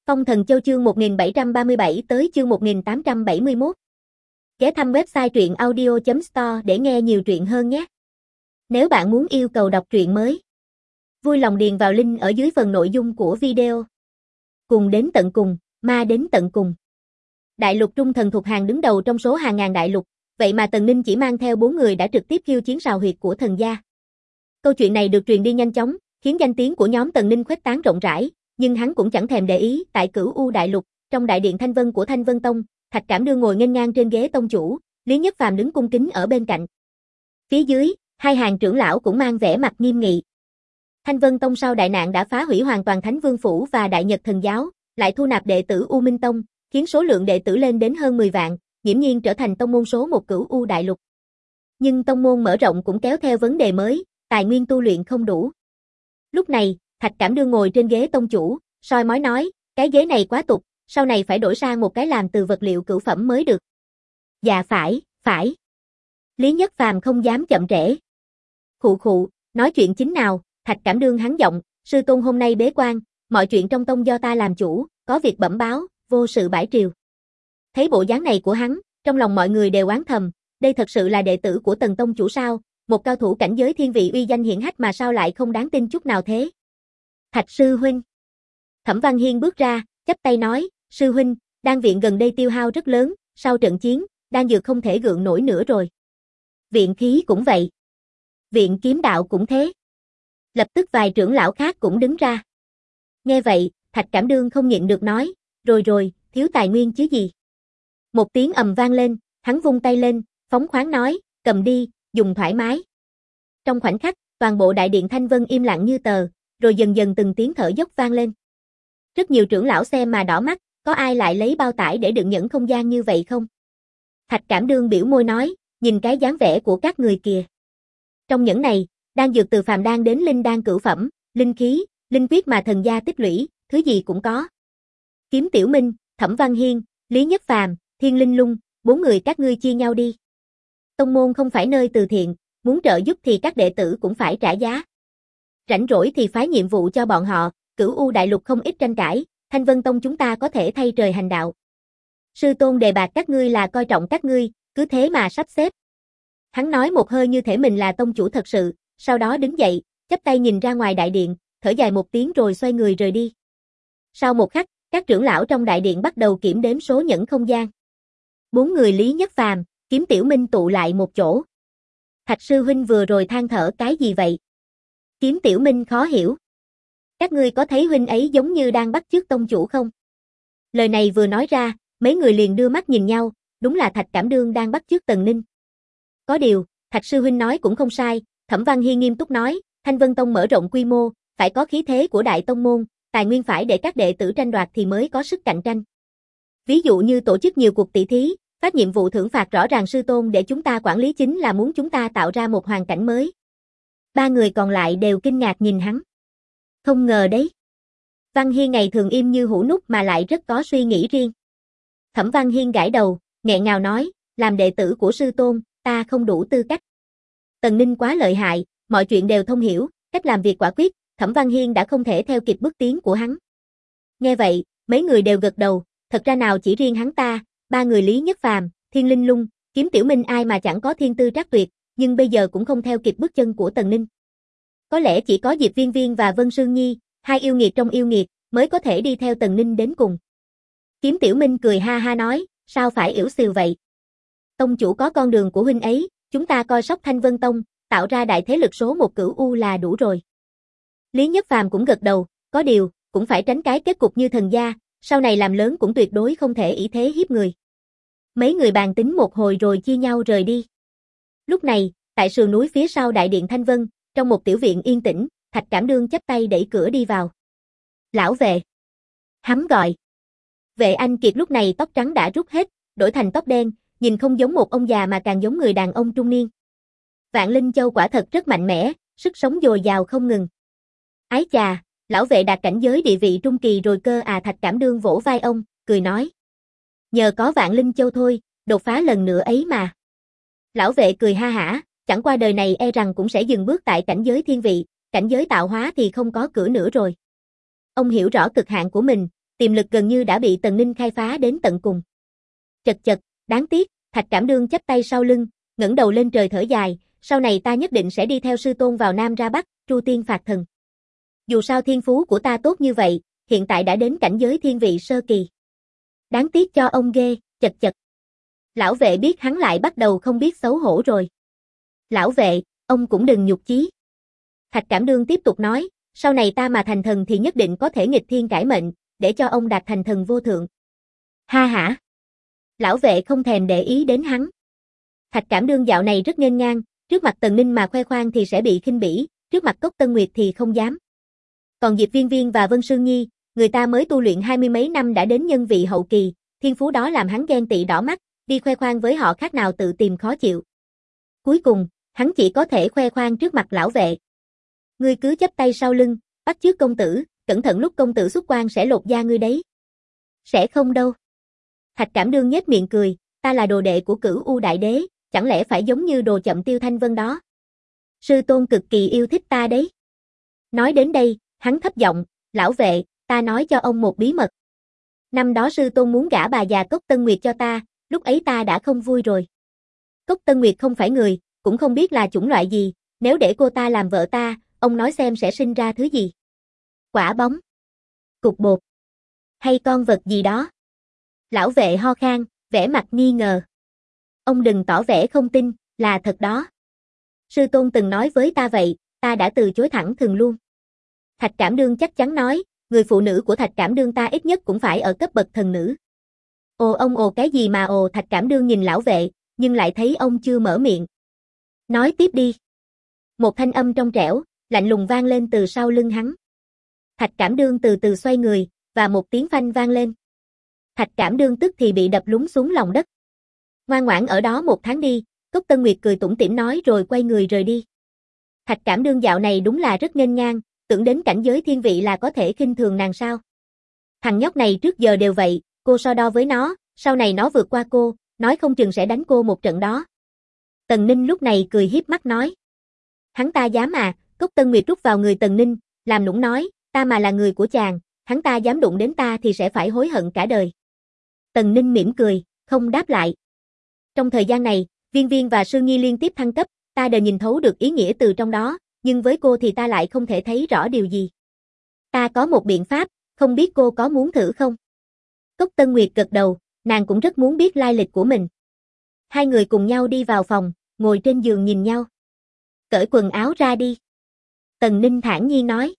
Phong Thần Châu chương 1737 tới chương 1871. Ghé thăm website truyện audio.store để nghe nhiều truyện hơn nhé. Nếu bạn muốn yêu cầu đọc truyện mới, vui lòng điền vào link ở dưới phần nội dung của video. Cùng đến tận cùng, ma đến tận cùng. Đại lục trung thần thuộc hàng đứng đầu trong số hàng ngàn đại lục, vậy mà Tần Ninh chỉ mang theo 4 người đã trực tiếp khiêu chiến sào huyệt của thần gia. Câu chuyện này được truyền đi nhanh chóng, khiến danh tiếng của nhóm Tần Ninh khuếch tán rộng rãi, nhưng hắn cũng chẳng thèm để ý. Tại Cửu U đại lục, trong đại điện Thanh Vân của Thanh Vân Tông, Thạch Cảm Đương ngồi nghênh ngang trên ghế tông chủ, Lý Nhất Phàm đứng cung kính ở bên cạnh. Phía dưới, hai hàng trưởng lão cũng mang vẻ mặt nghiêm nghị. Thanh Vân Tông sau đại nạn đã phá hủy hoàn toàn Thánh Vương phủ và Đại Nhật Thần giáo, lại thu nạp đệ tử U Minh Tông, khiến số lượng đệ tử lên đến hơn 10 vạn, nghiễm nhiên trở thành tông môn số 1 Cửu U đại lục. Nhưng tông môn mở rộng cũng kéo theo vấn đề mới, tài nguyên tu luyện không đủ. Lúc này, Thạch Cảm Đương ngồi trên ghế tông chủ, soi mói nói, cái ghế này quá tục, sau này phải đổi sang một cái làm từ vật liệu cửu phẩm mới được. Dạ phải. Lý Nhất Phàm không dám chậm trễ. Khụ, nói chuyện chính nào, Thạch Cảm Đương hắn giọng, sư tôn hôm nay bế quan, mọi chuyện trong tông do ta làm chủ, có việc bẩm báo, vô sự bãi triều. Thấy bộ dáng này của hắn, trong lòng mọi người đều oán thầm, đây thật sự là đệ tử của Tần tông chủ sao, một cao thủ cảnh giới thiên vị uy danh hiển hách mà sao lại không đáng tin chút nào thế. Thạch sư huynh. Thẩm Văn Hiên bước ra, chắp tay nói, sư huynh, đan viện gần đây tiêu hao rất lớn, sau trận chiến, đan dược không thể gượng nổi nữa rồi. Viện khí cũng vậy. Viện kiếm đạo cũng thế. Lập tức vài trưởng lão khác cũng đứng ra. Nghe vậy, Thạch Cảm Đương không nhịn được nói, rồi, thiếu tài nguyên chứ gì. Một tiếng ầm vang lên, hắn vung tay lên, phóng khoáng nói, cầm đi, dùng thoải mái. Trong khoảnh khắc, toàn bộ đại điện Thanh Vân im lặng như tờ, rồi dần dần từng tiếng thở dốc vang lên. Rất nhiều trưởng lão xem mà đỏ mắt, có ai lại lấy bao tải để đựng nhẫn không gian như vậy không? Thạch Cảm Đương biểu môi nói, nhìn cái dáng vẻ của các người kìa. Trong nhẫn này, đan dược từ phàm đan đến linh đan cửu phẩm, linh khí, linh quyết mà thần gia tích lũy, thứ gì cũng có. Kiếm Tiểu Minh, Thẩm Văn Hiên, Lý Nhất Phàm, Thiên Linh Lung, 4 người các ngươi chia nhau đi. Tông môn không phải nơi từ thiện, muốn trợ giúp thì các đệ tử cũng phải trả giá. Rảnh rỗi thì phái nhiệm vụ cho bọn họ, Cửu U đại lục không ít tranh cãi, Thanh Vân Tông chúng ta có thể thay trời hành đạo. Sư tôn đề bạt các ngươi là coi trọng các ngươi, cứ thế mà sắp xếp. Hắn nói một hơi như thể mình là tông chủ thật sự, sau đó đứng dậy, chắp tay nhìn ra ngoài đại điện, thở dài một tiếng rồi xoay người rời đi. Sau một khắc, các trưởng lão trong đại điện bắt đầu kiểm đếm số nhẫn không gian. 4 người Lý Nhất Phàm, Kiếm Tiểu Minh tụ lại một chỗ. Thạch sư huynh vừa rồi than thở cái gì vậy? Kiếm Tiểu Minh khó hiểu. Các ngươi có thấy huynh ấy giống như đang bắt chước tông chủ không? Lời này vừa nói ra, mấy người liền đưa mắt nhìn nhau, đúng là Thạch Cảm Đương đang bắt chước Tần Ninh. Có điều, Thạch sư huynh nói cũng không sai, Thẩm Văn Hiên nghiêm túc nói, Thanh Vân Tông mở rộng quy mô, phải có khí thế của đại tông môn, tài nguyên phải để các đệ tử tranh đoạt thì mới có sức cạnh tranh. Ví dụ như tổ chức nhiều cuộc tỷ thí, phát nhiệm vụ thưởng phạt rõ ràng sư tôn để chúng ta quản lý chính là muốn chúng ta tạo ra một hoàn cảnh mới. 3 người còn lại đều kinh ngạc nhìn hắn. Không ngờ đấy. Văn Hiên ngày thường im như hũ nút mà lại rất có suy nghĩ riêng. Thẩm Văn Hiên gãi đầu, nghẹn ngào nói, làm đệ tử của sư tôn, ta không đủ tư cách. Tần Ninh quá lợi hại, mọi chuyện đều thông hiểu, cách làm việc quả quyết, Thẩm Văn Hiên đã không thể theo kịp bước tiến của hắn. Nghe vậy, mấy người đều gật đầu, thật ra nào chỉ riêng hắn ta, 3 người Lý Nhất Phàm, Thiên Linh Lung, Kiếm Tiểu Minh ai mà chẳng có thiên tư trác tuyệt, nhưng bây giờ cũng không theo kịp bước chân của Tần Ninh. Có lẽ chỉ có Diệp Viên Viên và Vân Sương Nhi, hai yêu nghiệt trong yêu nghiệt, mới có thể đi theo Tần Ninh đến cùng. Kiếm Tiểu Minh cười ha ha nói, sao phải yểu xìu vậy? Tông chủ có con đường của huynh ấy, chúng ta coi sóc Thanh Vân Tông, tạo ra đại thế lực số 1 Cửu U là đủ rồi. Lý Nhất Phàm cũng gật đầu, có điều, cũng phải tránh cái kết cục như thần gia, sau này làm lớn cũng tuyệt đối không thể ỷ thế hiếp người. Mấy người bàn tính một hồi rồi chia nhau rời đi. Lúc này, tại sườn núi phía sau đại điện Thanh Vân, trong một tiểu viện yên tĩnh, Thạch Cảm Đương chắp tay đẩy cửa đi vào. Lão vệ. Hắn gọi. Vệ Anh Kiệt lúc này tóc trắng đã rút hết, đổi thành tóc đen, nhìn không giống một ông già mà càng giống người đàn ông trung niên. Vạn Linh Châu quả thật rất mạnh mẽ, sức sống dồi dào không ngừng. Ái chà, lão vệ đạt cảnh giới địa vị trung kỳ rồi cơ à. Thạch Cảm Đương vỗ vai ông, cười nói. Nhờ có Vạn Linh Châu thôi, đột phá lần nữa ấy mà. Lão vệ cười ha hả, chẳng qua đời này e rằng cũng sẽ dừng bước tại cảnh giới thiên vị, cảnh giới tạo hóa thì không có cửa nữa rồi. Ông hiểu rõ cực hạn của mình, Tiềm lực gần như đã bị Tần Ninh khai phá đến tận cùng. Chật chật, đáng tiếc, Thạch Cảm Đương chắp tay sau lưng, ngẩng đầu lên trời thở dài, sau này ta nhất định sẽ đi theo sư tôn vào Nam ra Bắc, tru tiên phạt thần. Dù sao thiên phú của ta tốt như vậy, hiện tại đã đến cảnh giới thiên vị sơ kỳ. Đáng tiếc cho ông ghê, chật chật. Lão vệ biết hắn lại bắt đầu không biết xấu hổ rồi. Lão vệ, ông cũng đừng nhục chí. Thạch Cảm Đương tiếp tục nói, sau này ta mà thành thần thì nhất định có thể nghịch thiên cải mệnh, để cho ông đạt thành thần vô thượng. Ha hả. Lão vệ không thèm để ý đến hắn. Thạch Cảm Đương dạo này rất nghênh ngang, trước mặt Tần Ninh mà khoe khoang thì sẽ bị khinh bỉ, trước mặt Cốc Tân Nguyệt thì không dám. Còn Diệp Viên Viên và Vân Sương Nhi, người ta mới tu luyện 20 mấy năm đã đến nhân vị hậu kỳ, thiên phú đó làm hắn ghen tị đỏ mắt, đi khoe khoang với họ khác nào tự tìm khó chịu. Cuối cùng, hắn chỉ có thể khoe khoang trước mặt lão vệ. Ngươi cứ chắp tay sau lưng, bắt chước công tử, cẩn thận lúc công tử xuất quan sẽ lột da ngươi đấy. Sẽ không đâu. Thạch Cảm Đương nhếch miệng cười, ta là đồ đệ của Cửu U Đại Đế, chẳng lẽ phải giống như đồ chậm Tiêu Thanh Vân đó. Sư tôn cực kỳ yêu thích ta đấy. Nói đến đây, hắn thấp giọng, lão vệ, ta nói cho ông một bí mật. Năm đó sư tôn muốn gả bà già Cốc Tân Nguyệt cho ta, lúc ấy ta đã không vui rồi. Cốc Tân Nguyệt không phải người, cũng không biết là chủng loại gì, nếu để cô ta làm vợ ta, ông nói xem sẽ sinh ra thứ gì. Quả bóng, cục bột, hay con vật gì đó. Lão vệ ho khan, vẻ mặt nghi ngờ. Ông đừng tỏ vẻ không tin, là thật đó. Sư tôn từng nói với ta vậy, ta đã từ chối thẳng thừng luôn. Thạch Cảm Đương chắc chắn nói, người phụ nữ của Thạch Cảm Đương ta ít nhất cũng phải ở cấp bậc thần nữ. Ồ ông ồ cái gì mà ồ. Thạch Cảm Đương nhìn lão vệ, nhưng lại thấy ông chưa mở miệng. Nói tiếp đi. Một thanh âm trong trẻo, lạnh lùng vang lên từ sau lưng hắn. Thạch Cảm Đương từ từ xoay người, và một tiếng phanh vang lên. Thạch Cảm Đương tức thì bị đập lún xuống lòng đất. Ngoan ngoãn ở đó 1 tháng đi, Cốc Tân Nguyệt cười tủm tỉm nói rồi quay người rời đi. Thạch Cảm Đương dạo này đúng là rất nghênh ngang, tưởng đến cảnh giới thiên vị là có thể khinh thường nàng sao. Thằng nhóc này trước giờ đều vậy, cô so đo với nó, sau này nó vượt qua cô, nói không chừng sẽ đánh cô một trận đó. Tần Ninh lúc này cười hiếp mắt nói. Hắn ta dám à, Cốc Tân Nguyệt rút vào người Tần Ninh, làm nũng nói, ta mà là người của chàng, hắn ta dám đụng đến ta thì sẽ phải hối hận cả đời. Tần Ninh mỉm cười, không đáp lại. Trong thời gian này, Viên Viên và Sương Nhi liên tiếp thăng cấp, ta đều nhìn thấu được ý nghĩa từ trong đó, nhưng với cô thì ta lại không thể thấy rõ điều gì. Ta có một biện pháp, không biết cô có muốn thử không? Cốc Tân Nguyệt gật đầu, nàng cũng rất muốn biết lai lịch của mình. Hai người cùng nhau đi vào phòng, ngồi trên giường nhìn nhau. Cởi quần áo ra đi. Tần Ninh thản nhiên nói.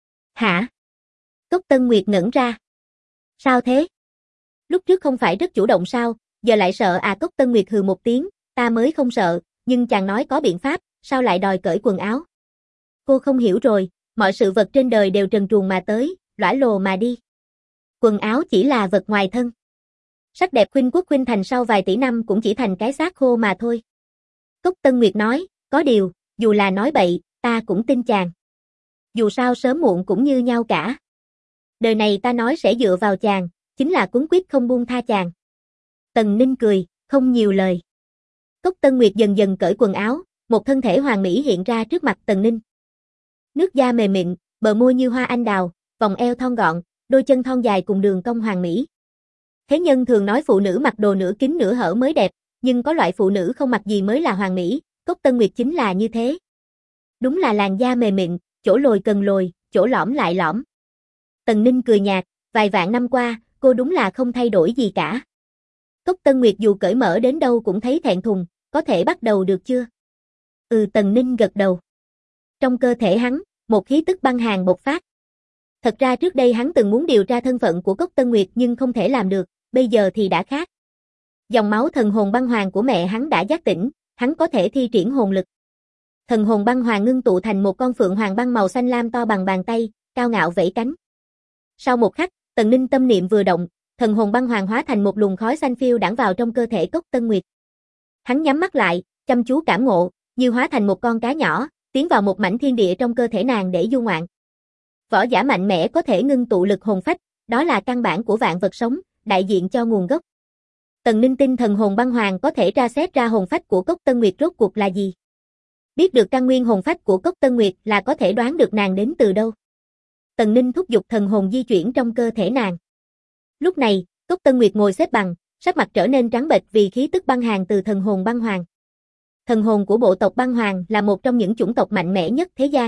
Hả? Cốc Tân Nguyệt ngẩn ra. Sao thế? Lúc trước không phải rất chủ động sao, giờ lại sợ à? Cốc Tân Nguyệt hừ một tiếng, ta mới không sợ, nhưng chàng nói có biện pháp, sao lại đòi cởi quần áo? Cô không hiểu rồi, mọi sự vật trên đời đều trần truồng mà tới, lõa lồ mà đi. Quần áo chỉ là vật ngoài thân. Sắc đẹp khuynh quốc khuynh thành sau vài tỷ năm cũng chỉ thành cái xác khô mà thôi. Cốc Tân Nguyệt nói, có điều, dù là nói bậy, ta cũng tin chàng. Dù sao sớm muộn cũng như nhau cả. Đời này ta nói sẽ dựa vào chàng, chính là cuống quýt không buông tha chàng. Tần Ninh cười, không nhiều lời. Cốc Tân Nguyệt dần dần cởi quần áo, một thân thể hoàn mỹ hiện ra trước mặt Tần Ninh. Nước da mềm mịn, bờ môi như hoa anh đào, vòng eo thon gọn, đôi chân thon dài cùng đường cong hoàn mỹ. Thế nhân thường nói phụ nữ mặc đồ nửa kín nửa hở mới đẹp, nhưng có loại phụ nữ không mặc gì mới là hoàn mỹ, Cốc Tân Nguyệt chính là như thế. Đúng là làn da mềm mịn, chỗ lồi cần lồi, chỗ lõm lại lõm. Tần Ninh cười nhạt, vài vạn năm qua, cô đúng là không thay đổi gì cả. Cốc Tân Nguyệt dù cởi mở đến đâu cũng thấy thẹn thùng, có thể bắt đầu được chưa? Tần Ninh gật đầu. Trong cơ thể hắn, một khí tức băng hàn bộc phát. Thật ra trước đây hắn từng muốn điều tra thân phận của Cốc Tân Nguyệt nhưng không thể làm được, bây giờ thì đã khác. Dòng máu thần hồn băng hoàng của mẹ hắn đã giác tỉnh, hắn có thể thi triển hồn lực. Thần hồn băng hoàng ngưng tụ thành một con phượng hoàng băng màu xanh lam to bằng bàn tay, cao ngạo vẫy cánh. Sau một khắc, Tần Ninh tâm niệm vừa động, thần hồn băng hoàng hóa thành một luồng khói xanh phiêu đãng vào trong cơ thể Cốc Tân Nguyệt. Hắn nhắm mắt lại, chăm chú cảm ngộ, như hóa thành một con cá nhỏ, tiến vào một mảnh thiên địa trong cơ thể nàng để du ngoạn. Võ giả mạnh mẽ có thể ngưng tụ lực hồn phách, đó là căn bản của vạn vật sống, đại diện cho nguồn gốc. Tần Ninh tin thần hồn băng hoàng có thể tra xét ra hồn phách của Cốc Tân Nguyệt rốt cuộc là gì. Biết được căn nguyên hồn phách của Cốc Tân Nguyệt là có thể đoán được nàng đến từ đâu. Tần Ninh thúc giục thần hồn di chuyển trong cơ thể nàng. Lúc này, Cốc Tân Nguyệt ngồi xếp bằng, sắc mặt trở nên trắng bệch vì khí tức băng hàn từ thần hồn băng hoàng. Thần hồn của bộ tộc băng hoàng là một trong những chủng tộc mạnh mẽ nhất thế gian.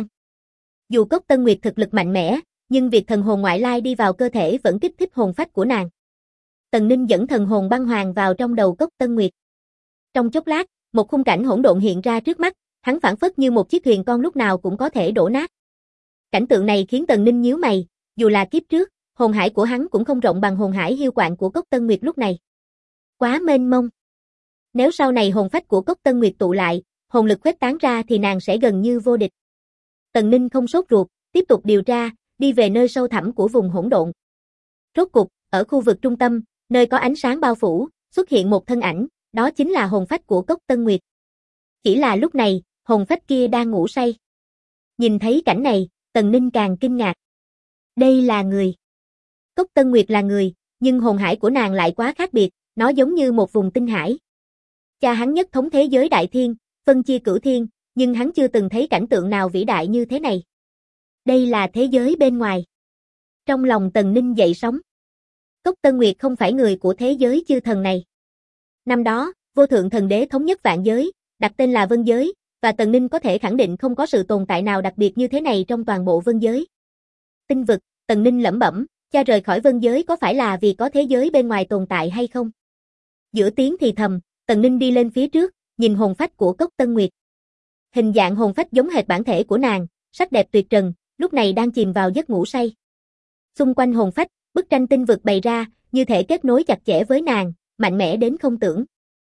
Dù Cốc Tân Nguyệt thực lực mạnh mẽ, nhưng việc thần hồn ngoại lai đi vào cơ thể vẫn kích thích hồn phách của nàng. Tần Ninh dẫn thần hồn băng hoàng vào trong đầu Cốc Tân Nguyệt. Trong chốc lát, một khung cảnh hỗn độn hiện ra trước mắt, hắn phảng phất như một chiếc thuyền con lúc nào cũng có thể đổ nát. Cảnh tượng này khiến Tần Ninh nhíu mày, dù là kiếp trước, hồn hải của hắn cũng không rộng bằng hồn hải hiu quạng của Cốc Tân Nguyệt lúc này. Quá mênh mông. Nếu sau này hồn phách của Cốc Tân Nguyệt tụ lại, hồn lực khuếch tán ra thì nàng sẽ gần như vô địch. Tần Ninh không sốt ruột, tiếp tục điều tra, đi về nơi sâu thẳm của vùng hỗn độn. Rốt cục, ở khu vực trung tâm, nơi có ánh sáng bao phủ, xuất hiện một thân ảnh, đó chính là hồn phách của Cốc Tân Nguyệt. Chỉ là lúc này, hồn phách kia đang ngủ say. Nhìn thấy cảnh này, Tần Ninh càng kinh ngạc. Đây là người. Cốc Tân Nguyệt là người, nhưng hồn hải của nàng lại quá khác biệt, nó giống như một vùng tinh hải. Cha hắn nhất thống thế giới đại thiên, phân chia cửu thiên, nhưng hắn chưa từng thấy cảnh tượng nào vĩ đại như thế này. Đây là thế giới bên ngoài. Trong lòng Tần Ninh dậy sóng. Cốc Tân Nguyệt không phải người của thế giới chư thần này. Năm đó, vô thượng thần đế thống nhất vạn giới, đặt tên là Vân Giới, và Tần Ninh có thể khẳng định không có sự tồn tại nào đặc biệt như thế này trong toàn bộ Vân Giới. Tinh vực, Tần Ninh lẩm bẩm, cha rời khỏi Vân Giới có phải là vì có thế giới bên ngoài tồn tại hay không? Giữa tiếng thì thầm, Tần Ninh đi lên phía trước, nhìn hồn phách của Cốc Tân Nguyệt. Hình dạng hồn phách giống hệt bản thể của nàng, sắc đẹp tuyệt trần, lúc này đang chìm vào giấc ngủ say. Xung quanh hồn phách, bức tranh tinh vực bày ra, như thể kết nối chặt chẽ với nàng, mạnh mẽ đến không tưởng.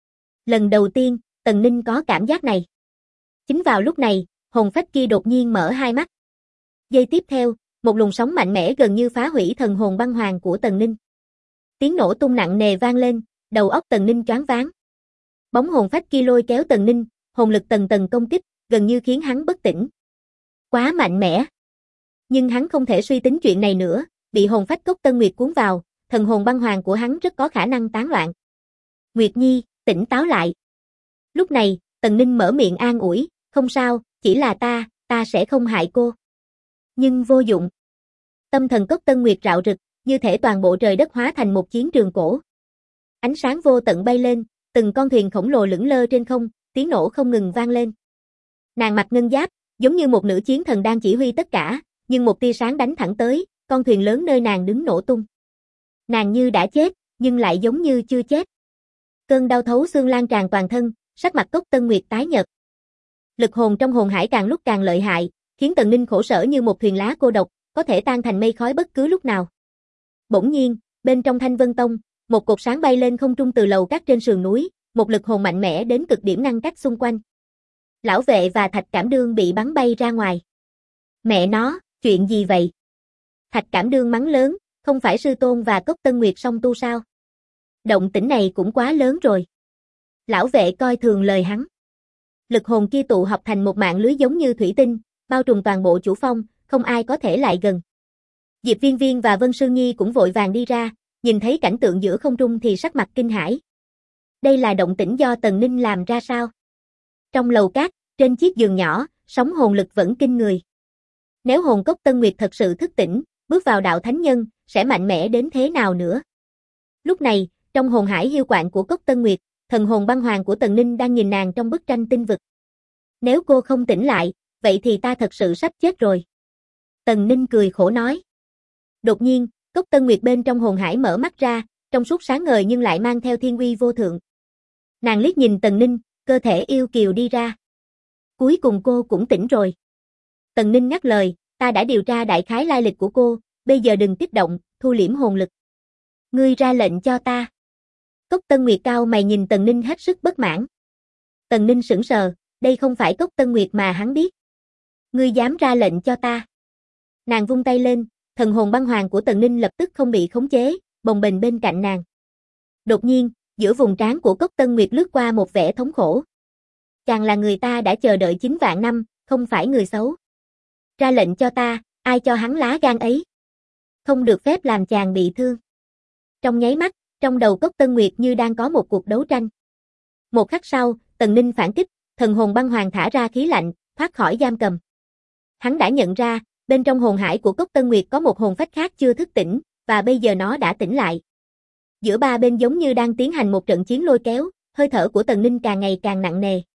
Lần đầu tiên, Tần Ninh có cảm giác này. Chính vào lúc này, hồn phách kia đột nhiên mở hai mắt. Giây tiếp theo, một luồng sóng mạnh mẽ gần như phá hủy thần hồn băng hoàng của Tần Ninh. Tiếng nổ tung nặng nề vang lên, đầu óc Tần Ninh choáng váng. Bóng hồn phách kia lôi kéo Tần Ninh, hồn lực tầng tầng công kích, gần như khiến hắn bất tỉnh. Quá mạnh mẽ. Nhưng hắn không thể suy tính chuyện này nữa, bị hồn phách Cốc Tân Nguyệt cuốn vào, thần hồn băng hoàng của hắn rất có khả năng tán loạn. Nguyệt Nhi, tỉnh táo lại. Lúc này, Tần Ninh mở miệng an ủi, không sao, chỉ là ta sẽ không hại cô. Nhưng vô dụng. Tâm thần Cốc Tân Nguyệt rạo rực, như thể toàn bộ trời đất hóa thành một chiến trường cổ. Ánh sáng vô tận bay lên, từng con thuyền khổng lồ lững lơ trên không, tiếng nổ không ngừng vang lên. Nàng mặc ngân giáp, giống như một nữ chiến thần đang chỉ huy tất cả, nhưng một tia sáng đánh thẳng tới, con thuyền lớn nơi nàng đứng nổ tung. Nàng như đã chết, nhưng lại giống như chưa chết. Cơn đau thấu xương lan tràn toàn thân, sắc mặt Cốc Tân Nguyệt tái nhợt. Lực hồn trong hồn hải càng lúc càng lợi hại, khiến Tần Ninh khổ sở như một thuyền lá cô độc, có thể tan thành mây khói bất cứ lúc nào. Bỗng nhiên, bên trong Thanh Vân Tông, một cột sáng bay lên không trung từ lầu các trên sườn núi, một lực hồn mạnh mẽ đến cực điểm ngăn cách xung quanh. Lão vệ và Thạch Cảm Đương bị bắn bay ra ngoài. Mẹ nó, chuyện gì vậy? Thạch Cảm Đương mắng lớn, không phải sư tôn và Cốc Tân Nguyệt song tu sao? Động tĩnh này cũng quá lớn rồi. Lão vệ coi thường lời hắn. Lực hồn kia tụ hợp thành một mạng lưới giống như thủy tinh, bao trùm toàn bộ chủ phong, không ai có thể lại gần. Diệp Viên Viên và Vân Sương Nhi cũng vội vàng đi ra, nhìn thấy cảnh tượng giữa không trung thì sắc mặt kinh hãi. Đây là động tĩnh do Tần Ninh làm ra sao? Trong lầu cát, trên chiếc giường nhỏ, sóng hồn lực vẫn kinh người. Nếu hồn Cốc Tân Nguyệt thật sự thức tỉnh, bước vào đạo thánh nhân, sẽ mạnh mẽ đến thế nào nữa? Lúc này, trong hồn hải hiu quạng của Cốc Tân Nguyệt, thần hồn băng hoàng của Tần Ninh đang nhìn nàng trong bức tranh tinh vực. Nếu cô không tỉnh lại, vậy thì ta thật sự sắp chết rồi. Tần Ninh cười khổ nói. Đột nhiên, Cốc Tân Nguyệt bên trong hồn hải mở mắt ra, trong suốt sáng ngời nhưng lại mang theo thiên uy vô thượng. Nàng liếc nhìn Tần Ninh, cơ thể yêu kiều đi ra. Cuối cùng cô cũng tỉnh rồi. Tần Ninh ngắt lời, ta đã điều tra đại khái lai lịch của cô, bây giờ đừng kích động, thu liễm hồn lực. Ngươi ra lệnh cho ta. Cốc Tân Nguyệt cao mày nhìn Tần Ninh hết sức bất mãn. Tần Ninh sững sờ, đây không phải Cốc Tân Nguyệt mà hắn biết. Ngươi dám ra lệnh cho ta. Nàng vung tay lên, thần hồn băng hoàng của Tần Ninh lập tức không bị khống chế, bồng bềnh bên cạnh nàng. Đột nhiên, giữa vùng trán của Cốc Tân Nguyệt lướt qua một vẻ thống khổ. Chàng là người ta đã chờ đợi 9 vạn năm, không phải người xấu. Ra lệnh cho ta, ai cho hắn lá gan ấy? Không được phép làm chàng bị thương. Trong nháy mắt, trong đầu Cốc Tân Nguyệt như đang có một cuộc đấu tranh. Một khắc sau, Tần Ninh phản kích, thần hồn băng hoàng thả ra khí lạnh, thoát khỏi giam cầm. Hắn đã nhận ra, bên trong hồn hải của Cốc Tân Nguyệt có một hồn phách khác chưa thức tỉnh, và bây giờ nó đã tỉnh lại. Giữa ba bên giống như đang tiến hành một trận chiến lôi kéo, hơi thở của Tần Ninh càng ngày càng nặng nề.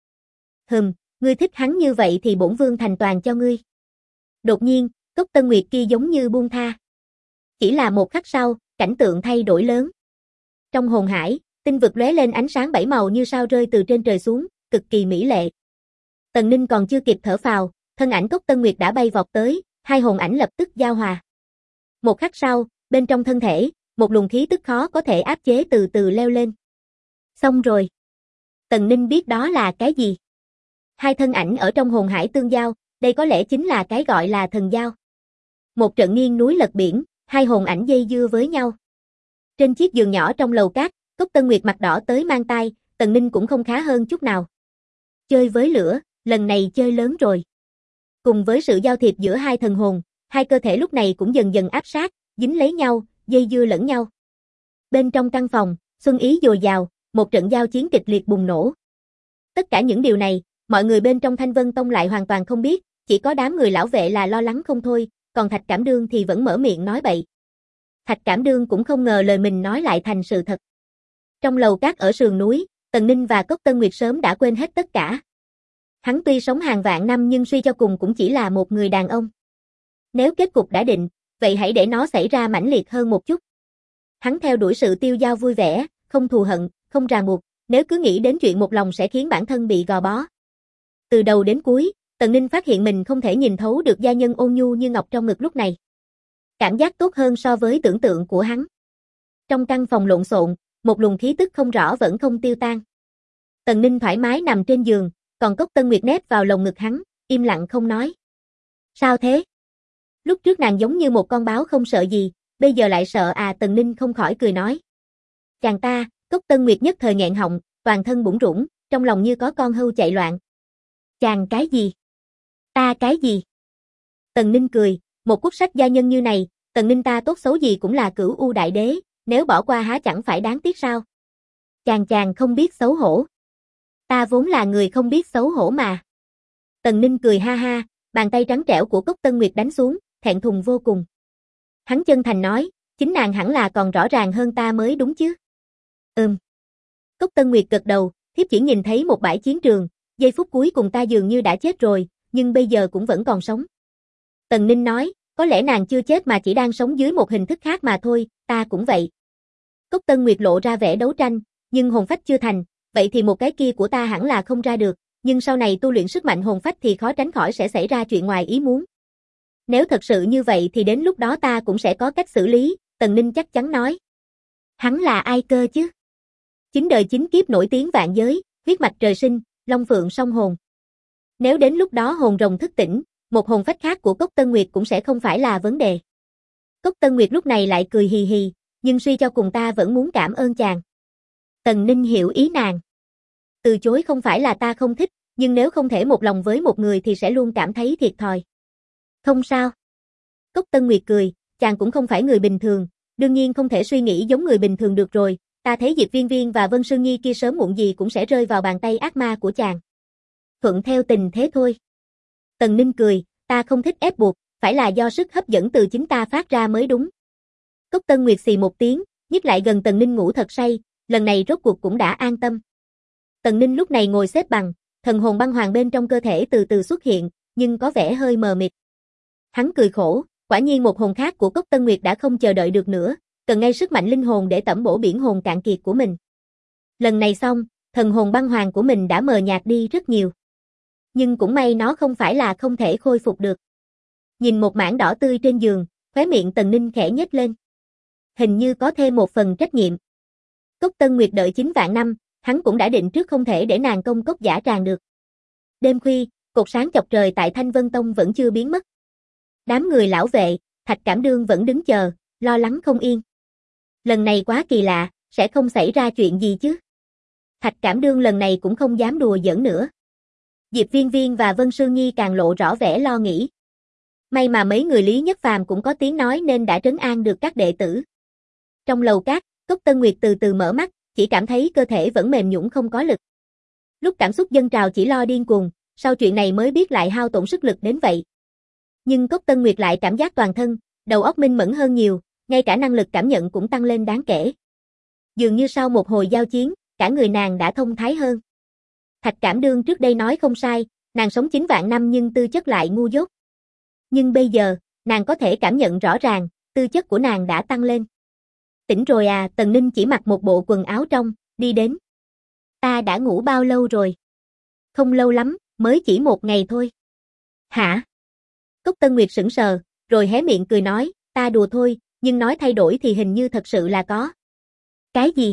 Ngươi thích hắn như vậy thì bổn vương thành toàn cho ngươi. Đột nhiên, Cốc Tân Nguyệt kia giống như buông tha. Chỉ là một khắc sau, cảnh tượng thay đổi lớn. Trong hồn hải, tinh vực lóe lên ánh sáng bảy màu như sao rơi từ trên trời xuống, cực kỳ mỹ lệ. Tần Ninh còn chưa kịp thở phào, thân ảnh Cốc Tân Nguyệt đã bay vọt tới, hai hồn ảnh lập tức giao hòa. Một khắc sau, bên trong thân thể, một luồng khí tức khó có thể áp chế từ từ leo lên. Xong rồi. Tần Ninh biết đó là cái gì. Hai thân ảnh ở trong hồn hải tương giao, đây có lẽ chính là cái gọi là thần giao. Một trận nghiêng núi lật biển, hai hồn ảnh dây dưa với nhau. Trên chiếc giường nhỏ trong lầu cát, Cốc Tân Nguyệt mặt đỏ tới mang tai, Tần Ninh cũng không khá hơn chút nào. Chơi với lửa, lần này chơi lớn rồi. Cùng với sự giao thiệp giữa hai thần hồn, hai cơ thể lúc này cũng dần dần áp sát, dính lấy nhau, dây dưa lẫn nhau. Bên trong căn phòng, xuân ý dồi dào, một trận giao chiến kịch liệt bùng nổ. Tất cả những điều này, mọi người bên trong Thanh Vân Tông lại hoàn toàn không biết, chỉ có đám người lão vệ là lo lắng không thôi, còn Thạch Cảm Đương thì vẫn mở miệng nói bậy. Thạch Cảm Đương cũng không ngờ lời mình nói lại thành sự thật. Trong lầu cát ở sườn núi, Tần Ninh và Cốc Tân Nguyệt sớm đã quên hết tất cả. Hắn tuy sống hàng vạn năm nhưng suy cho cùng cũng chỉ là một người đàn ông. Nếu kết cục đã định, vậy hãy để nó xảy ra mãnh liệt hơn một chút. Hắn theo đuổi sự tiêu dao vui vẻ, không thù hận, không ràng buộc, nếu cứ nghĩ đến chuyện một lòng sẽ khiến bản thân bị gò bó. Từ đầu đến cuối, Tần Ninh phát hiện mình không thể nhìn thấu được gia nhân ôn nhu như ngọc trong ngực lúc này. Cảm giác tốt hơn so với tưởng tượng của hắn. Trong căn phòng lộn xộn, một luồng khí tức không rõ vẫn không tiêu tan. Tần Ninh thoải mái nằm trên giường, còn Cốc Tân Nguyệt nép vào lồng ngực hắn, im lặng không nói. Sao thế? Lúc trước nàng giống như một con báo không sợ gì, bây giờ lại sợ à? Tần Ninh không khỏi cười nói. Chàng ta, Cốc Tân Nguyệt nhất thời nghẹn họng, toàn thân bủn rủn, trong lòng như có con hươu chạy loạn. Chàng cái gì? Ta cái gì? Tần Ninh cười, một quốc sách gia nhân như này, Tần Ninh ta tốt xấu gì cũng là Cửu U Đại Đế, nếu bỏ qua há chẳng phải đáng tiếc sao? Chàng không biết xấu hổ. Ta vốn là người không biết xấu hổ mà. Tần Ninh cười ha ha, bàn tay trắng trẻo của Cốc Tân Nguyệt đánh xuống, thẹn thùng vô cùng. Hắn chân thành nói, chính nàng hẳn là còn rõ ràng hơn ta mới đúng chứ. Cốc Tân Nguyệt gật đầu, thiếp chỉ nhìn thấy một bãi chiến trường, giây phút cuối cùng ta dường như đã chết rồi, nhưng bây giờ cũng vẫn còn sống. Tần Ninh nói, có lẽ nàng chưa chết mà chỉ đang sống dưới một hình thức khác mà thôi, ta cũng vậy. Cốc Tân Nguyệt lộ ra vẻ đấu tranh, nhưng hồn phách chưa thành, vậy thì một cái kia của ta hẳn là không ra được, nhưng sau này tu luyện sức mạnh hồn phách thì khó tránh khỏi sẽ xảy ra chuyện ngoài ý muốn. Nếu thật sự như vậy thì đến lúc đó ta cũng sẽ có cách xử lý, Tần Ninh chắc chắn nói. Hắn là ai cơ chứ? 9 đời 9 kiếp nổi tiếng vạn giới, huyết mạch trời sinh, long phượng song hồn. Nếu đến lúc đó hồn rồng thức tỉnh, một hồn phách khác của Cốc Tân Nguyệt cũng sẽ không phải là vấn đề. Cốc Tân Nguyệt lúc này lại cười hì hì, nhưng suy cho cùng ta vẫn muốn cảm ơn chàng. Tần Ninh hiểu ý nàng. Từ chối không phải là ta không thích, nhưng nếu không thể một lòng với một người thì sẽ luôn cảm thấy thiệt thòi. Không sao. Cốc Tân Nguyệt cười, chàng cũng không phải người bình thường, đương nhiên không thể suy nghĩ giống người bình thường được rồi, ta thấy Diệp Viên Viên và Vân Sương Nhi kia sớm muộn gì cũng sẽ rơi vào bàn tay ác ma của chàng. Thuận theo tình thế thôi. Tần Ninh cười, ta không thích ép buộc, phải là do sức hấp dẫn từ chính ta phát ra mới đúng. Cốc Tân Nguyệt xì một tiếng, nhích lại gần Tần Ninh ngủ thật say, lần này rốt cuộc cũng đã an tâm. Tần Ninh lúc này ngồi xếp bằng, thần hồn băng hoàng bên trong cơ thể từ từ xuất hiện, nhưng có vẻ hơi mờ mịt. Hắn cười khổ, quả nhiên một hồn khác của Cốc Tân Nguyệt đã không chờ đợi được nữa, cần ngay sức mạnh linh hồn để tẩm bổ biển hồn cạn kiệt của mình. Lần này xong, thần hồn băng hoàng của mình đã mờ nhạt đi rất nhiều. Nhưng cũng may nó không phải là không thể khôi phục được. Nhìn một mảng đỏ tươi trên giường, khóe miệng Tần Ninh khẽ nhếch lên. Hình như có thêm một phần trách nhiệm. Cốc Tân Nguyệt đợi 9 vạn năm, hắn cũng đã định trước không thể để nàng công cốc giả tràng được. Đêm khuya, cột sáng chọc trời tại Thanh Vân Tông vẫn chưa biến mất. Đám người lão vệ, Thạch Cảm Đương vẫn đứng chờ, lo lắng không yên. Lần này quá kỳ lạ, sẽ không xảy ra chuyện gì chứ. Thạch Cảm Đương lần này cũng không dám đùa giỡn nữa. Diệp Viên Viên và Vân Sương Nhi càng lộ rõ vẻ lo nghĩ. May mà mấy người Lý Nhất Phàm cũng có tiếng nói nên đã trấn an được các đệ tử. Trong lầu cát, Cốc Tân Nguyệt từ từ mở mắt, chỉ cảm thấy cơ thể vẫn mềm nhũn không có lực. Lúc cảm xúc dâng trào chỉ lo điên cuồng, sau chuyện này mới biết lại hao tổn sức lực đến vậy. Nhưng Cốc Tân Nguyệt lại cảm giác toàn thân, đầu óc minh mẫn hơn nhiều, ngay cả năng lực cảm nhận cũng tăng lên đáng kể. Dường như sau một hồi giao chiến, cả người nàng đã thông thái hơn. Thạch Cảm Đương trước đây nói không sai, nàng sống 9 vạn năm nhưng tư chất lại ngu dốt. Nhưng bây giờ, nàng có thể cảm nhận rõ ràng, tư chất của nàng đã tăng lên. Tỉnh rồi à? Tần Ninh chỉ mặc một bộ quần áo trong, đi đến. Ta đã ngủ bao lâu rồi? Không lâu lắm, mới chỉ 1 ngày thôi. Hả? Cốc Tân Nguyệt sững sờ, rồi hé miệng cười nói, ta đùa thôi, nhưng nói thay đổi thì hình như thật sự là có. Cái gì?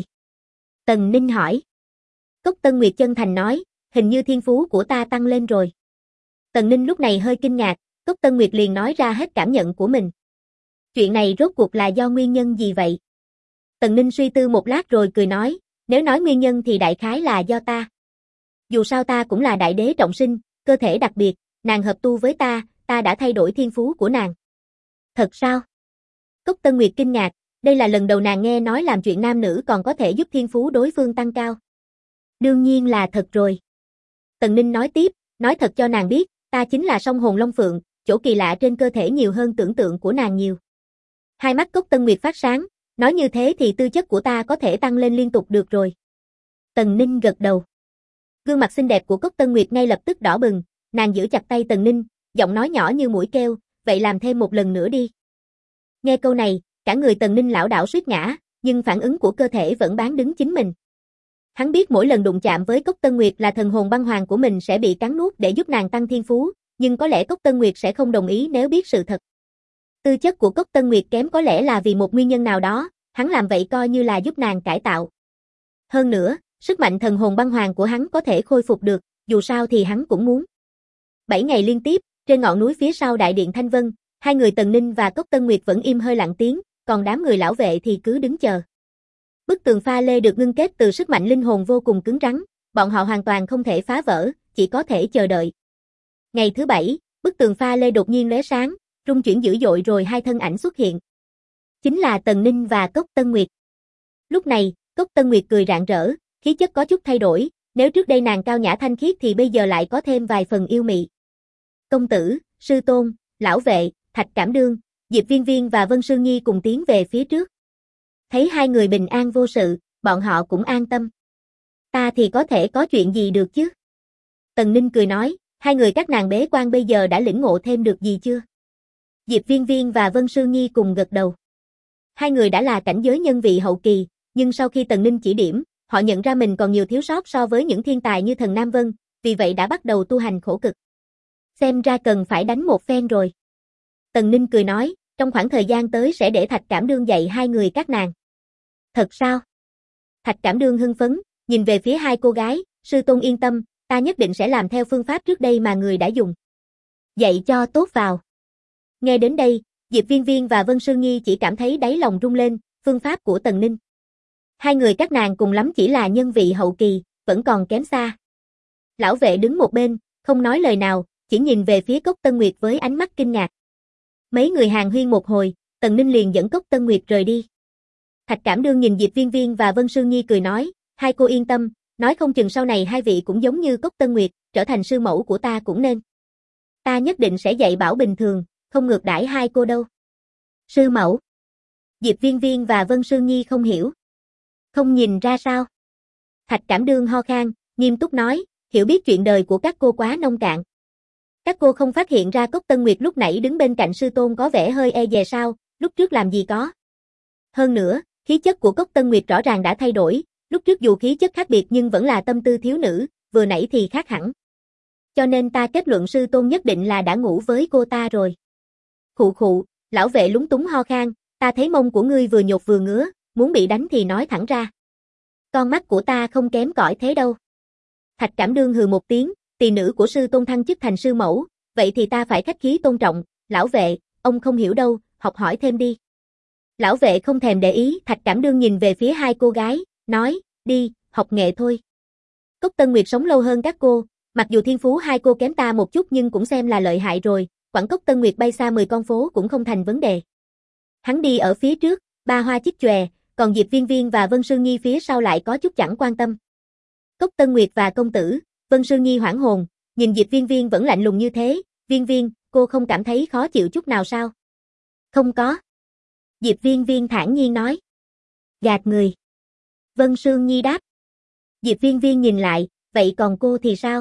Tần Ninh hỏi. Cốc Tân Nguyệt chân thành nói, hình như thiên phú của ta tăng lên rồi. Tần Ninh lúc này hơi kinh ngạc, Cốc Tân Nguyệt liền nói ra hết cảm nhận của mình. Chuyện này rốt cuộc là do nguyên nhân gì vậy? Tần Ninh suy tư một lát rồi cười nói, nếu nói nguyên nhân thì đại khái là do ta. Dù sao ta cũng là đại đế trọng sinh, cơ thể đặc biệt, nàng hợp tu với ta đã thay đổi thiên phú của nàng. Thật sao? Cốc Tân Nguyệt kinh ngạc, đây là lần đầu nàng nghe nói làm chuyện nam nữ còn có thể giúp thiên phú đối phương tăng cao. Đương nhiên là thật rồi. Tần Ninh nói tiếp, nói thật cho nàng biết, ta chính là song hồn Long Phượng, chỗ kỳ lạ trên cơ thể nhiều hơn tưởng tượng của nàng nhiều. Hai mắt Cốc Tân Nguyệt phát sáng, nói như thế thì tư chất của ta có thể tăng lên liên tục được rồi. Tần Ninh gật đầu. Gương mặt xinh đẹp của Cốc Tân Nguyệt ngay lập tức đỏ bừng, nàng giữ chặt tay Tần Ninh, giọng nói nhỏ như mũi kêu, vậy làm thêm một lần nữa đi. Nghe câu này, cả người Tần Ninh lảo đảo suýt ngã, nhưng phản ứng của cơ thể vẫn bán đứng chính mình. Hắn biết mỗi lần đụng chạm với Cốc Tân Nguyệt là thần hồn băng hoàng của mình sẽ bị cắn nuốt để giúp nàng tăng thiên phú, nhưng có lẽ Cốc Tân Nguyệt sẽ không đồng ý nếu biết sự thật. Tư chất của Cốc Tân Nguyệt kém có lẽ là vì một nguyên nhân nào đó, hắn làm vậy coi như là giúp nàng cải tạo. Hơn nữa, sức mạnh thần hồn băng hoàng của hắn có thể khôi phục được, dù sao thì hắn cũng muốn. 7 ngày liên tiếp, trên ngọn núi phía sau đại điện Thanh Vân, hai người Tần Ninh và Cốc Tân Nguyệt vẫn im hơi lặng tiếng, còn đám người lão vệ thì cứ đứng chờ. Bức tường pha lê được ngưng kết từ sức mạnh linh hồn vô cùng cứng rắn, bọn họ hoàn toàn không thể phá vỡ, chỉ có thể chờ đợi. Ngày thứ 7, bức tường pha lê đột nhiên lóe sáng, rung chuyển dữ dội rồi hai thân ảnh xuất hiện. Chính là Tần Ninh và Cốc Tân Nguyệt. Lúc này, Cốc Tân Nguyệt cười rạng rỡ, khí chất có chút thay đổi, nếu trước đây nàng cao nhã thanh khiết thì bây giờ lại có thêm vài phần yêu mị. Công tử, sư tôn, lão vệ, Thạch Cảm Đương, Diệp Viên Viên và Vân Sương Nhi cùng tiến về phía trước. Thấy hai người bình an vô sự, bọn họ cũng an tâm. Ta thì có thể có chuyện gì được chứ? Tần Ninh cười nói, hai người các nàng bế quan bây giờ đã lĩnh ngộ thêm được gì chưa? Diệp Viên Viên và Vân Sương Nhi cùng gật đầu. Hai người đã là cảnh giới nhân vị hậu kỳ, nhưng sau khi Tần Ninh chỉ điểm, họ nhận ra mình còn nhiều thiếu sót so với những thiên tài như thần Nam Vân, vì vậy đã bắt đầu tu hành khổ cực. Xem ra cần phải đánh một phen rồi. Tần Ninh cười nói, trong khoảng thời gian tới sẽ để Thạch Cảm Đương dạy hai người các nàng. Thật sao? Thạch Cảm Đương hưng phấn, nhìn về phía hai cô gái, sư tôn yên tâm, ta nhất định sẽ làm theo phương pháp trước đây mà người đã dùng. Dạy cho tốt vào. Nghe đến đây, Diệp Viên Viên và Vân Sương Nhi chỉ cảm thấy đáy lòng rung lên, phương pháp của Tần Ninh. Hai người các nàng cùng lắm chỉ là nhân vị hậu kỳ, vẫn còn kém xa. Lão vệ đứng một bên, không nói lời nào, chỉ nhìn về phía Cốc Tân Nguyệt với ánh mắt kinh ngạc. Mấy người hàn huyên một hồi, Tần Ninh liền dẫn Cốc Tân Nguyệt rời đi. Thạch Cảm Đương nhìn Diệp Viên Viên và Vân Sương Nhi cười nói, hai cô yên tâm, nói không chừng sau này hai vị cũng giống như Cốc Tân Nguyệt, trở thành sư mẫu của ta cũng nên. Ta nhất định sẽ dạy bảo bình thường, không ngược đãi hai cô đâu. Sư mẫu. Diệp Viên Viên và Vân Sương Nhi không hiểu. Không nhìn ra sao? Thạch Cảm Đương ho khan, nghiêm túc nói, hiểu biết chuyện đời của các cô quá nông cạn. Các cô không phát hiện ra Cốc Tân Nguyệt lúc nãy đứng bên cạnh sư tôn có vẻ hơi e dè sao, lúc trước làm gì có. Hơn nữa, khí chất của Cốc Tân Nguyệt rõ ràng đã thay đổi, lúc trước dù khí chất khác biệt nhưng vẫn là tâm tư thiếu nữ, vừa nãy thì khác hẳn. Cho nên ta kết luận sư tôn nhất định là đã ngủ với cô ta rồi. Khụ khụ, lão vệ lúng túng ho khan, ta thấy mông của ngươi vừa nhột vừa ngứa, muốn bị đánh thì nói thẳng ra. Con mắt của ta không kém cỏi thế đâu. Thạch Cảm Đương hừ một tiếng, tỳ nữ của sư tôn thăng chức thành sư mẫu, vậy thì ta phải khách khí tôn trọng, lão vệ, ông không hiểu đâu, học hỏi thêm đi. Lão vệ không thèm để ý, Thạch Cảm Đương nhìn về phía hai cô gái, nói, đi, học nghệ thôi. Cốc Tân Nguyệt sống lâu hơn các cô, mặc dù thiên phú hai cô kém ta một chút nhưng cũng xem là lợi hại rồi, quãng Cốc Tân Nguyệt bay xa 10 con phố cũng không thành vấn đề. Hắn đi ở phía trước, ba hoa chích chòe, còn Diệp Viên Viên và Vân Sương Nhi phía sau lại có chút chẳng quan tâm. Cốc Tân Nguyệt và công tử, Vân Sương Nhi hoảng hồn, nhìn Diệp Viên Viên vẫn lạnh lùng như thế, Viên Viên, cô không cảm thấy khó chịu chút nào sao? Không có. Diệp Viên Viên thản nhiên nói. Gạt người. Vân Sương Nhi đáp. Diệp Viên Viên nhìn lại, vậy còn cô thì sao?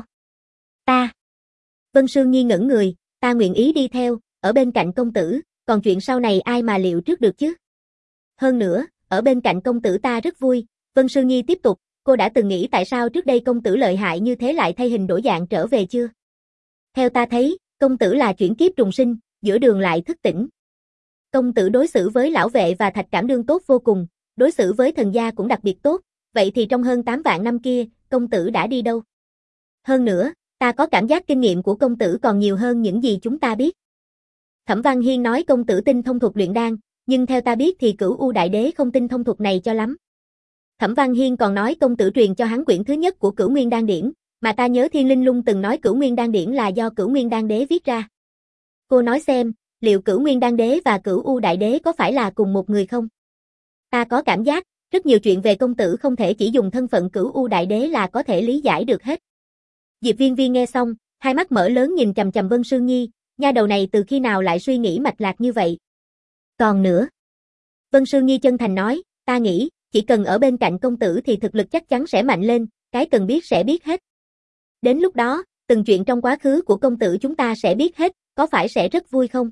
Ta. Vân Sương Nhi ngẩn người, ta nguyện ý đi theo, ở bên cạnh công tử, còn chuyện sau này ai mà liệu trước được chứ? Hơn nữa, ở bên cạnh công tử ta rất vui. Vân Sương Nhi tiếp tục, cô đã từng nghĩ tại sao trước đây công tử lợi hại như thế lại thay hình đổi dạng trở về chưa? Theo ta thấy, công tử là chuyển kiếp trùng sinh, giữa đường lại thức tỉnh. Công tử đối xử với lão vệ và Thạch Cảm Đương tốt vô cùng, đối xử với thần gia cũng đặc biệt tốt, vậy thì trong hơn 8 vạn năm kia, công tử đã đi đâu? Hơn nữa, ta có cảm giác kinh nghiệm của công tử còn nhiều hơn những gì chúng ta biết. Thẩm Văn Hiên nói công tử tinh thông thuật luyện đan, nhưng theo ta biết thì Cửu U Đại Đế không tinh thông thuật này cho lắm. Thẩm Văn Hiên còn nói công tử truyền cho hắn quyển thứ nhất của Cửu Nguyên Đan Điển, mà ta nhớ Thiên Linh Lung từng nói Cửu Nguyên Đan Điển là do Cửu Nguyên Đan Đế viết ra. Cô nói xem, liệu Cửu Nguyên Đan Đế và Cửu U Đại Đế có phải là cùng một người không? Ta có cảm giác, rất nhiều chuyện về công tử không thể chỉ dùng thân phận Cửu U Đại Đế là có thể lý giải được hết. Diệp Viên Viên nghe xong, hai mắt mở lớn nhìn chằm chằm Vân Sương Nhi, nha đầu này từ khi nào lại suy nghĩ mạch lạc như vậy? Còn nữa. Vân Sương Nhi chân thành nói, ta nghĩ, chỉ cần ở bên cạnh công tử thì thực lực chắc chắn sẽ mạnh lên, cái cần biết sẽ biết hết. Đến lúc đó, từng chuyện trong quá khứ của công tử chúng ta sẽ biết hết, có phải sẽ rất vui không?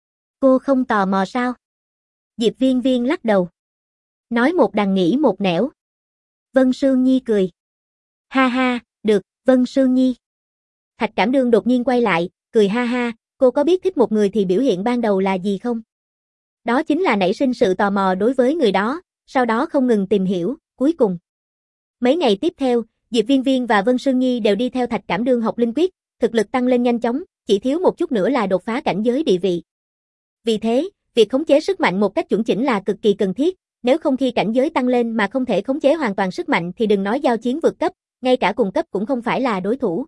Cô không tò mò sao? Diệp Viên Viên lắc đầu. Nói một đằng nghĩ một nẻo. Vân Sương Nhi cười. Ha ha, được, Vân Sương Nhi. Thạch Cảm Đương đột nhiên quay lại, cười ha ha, cô có biết thích một người thì biểu hiện ban đầu là gì không? Đó chính là nảy sinh sự tò mò đối với người đó, sau đó không ngừng tìm hiểu, cuối cùng. Mấy ngày tiếp theo, Diệp Viên Viên và Vân Sương Nhi đều đi theo Thạch Cảm Đương học linh quyết, thực lực tăng lên nhanh chóng, chỉ thiếu một chút nữa là đột phá cảnh giới địa vị. Vì thế, việc khống chế sức mạnh một cách chuẩn chỉnh là cực kỳ cần thiết, nếu không khi cảnh giới tăng lên mà không thể khống chế hoàn toàn sức mạnh thì đừng nói giao chiến vượt cấp, ngay cả cùng cấp cũng không phải là đối thủ.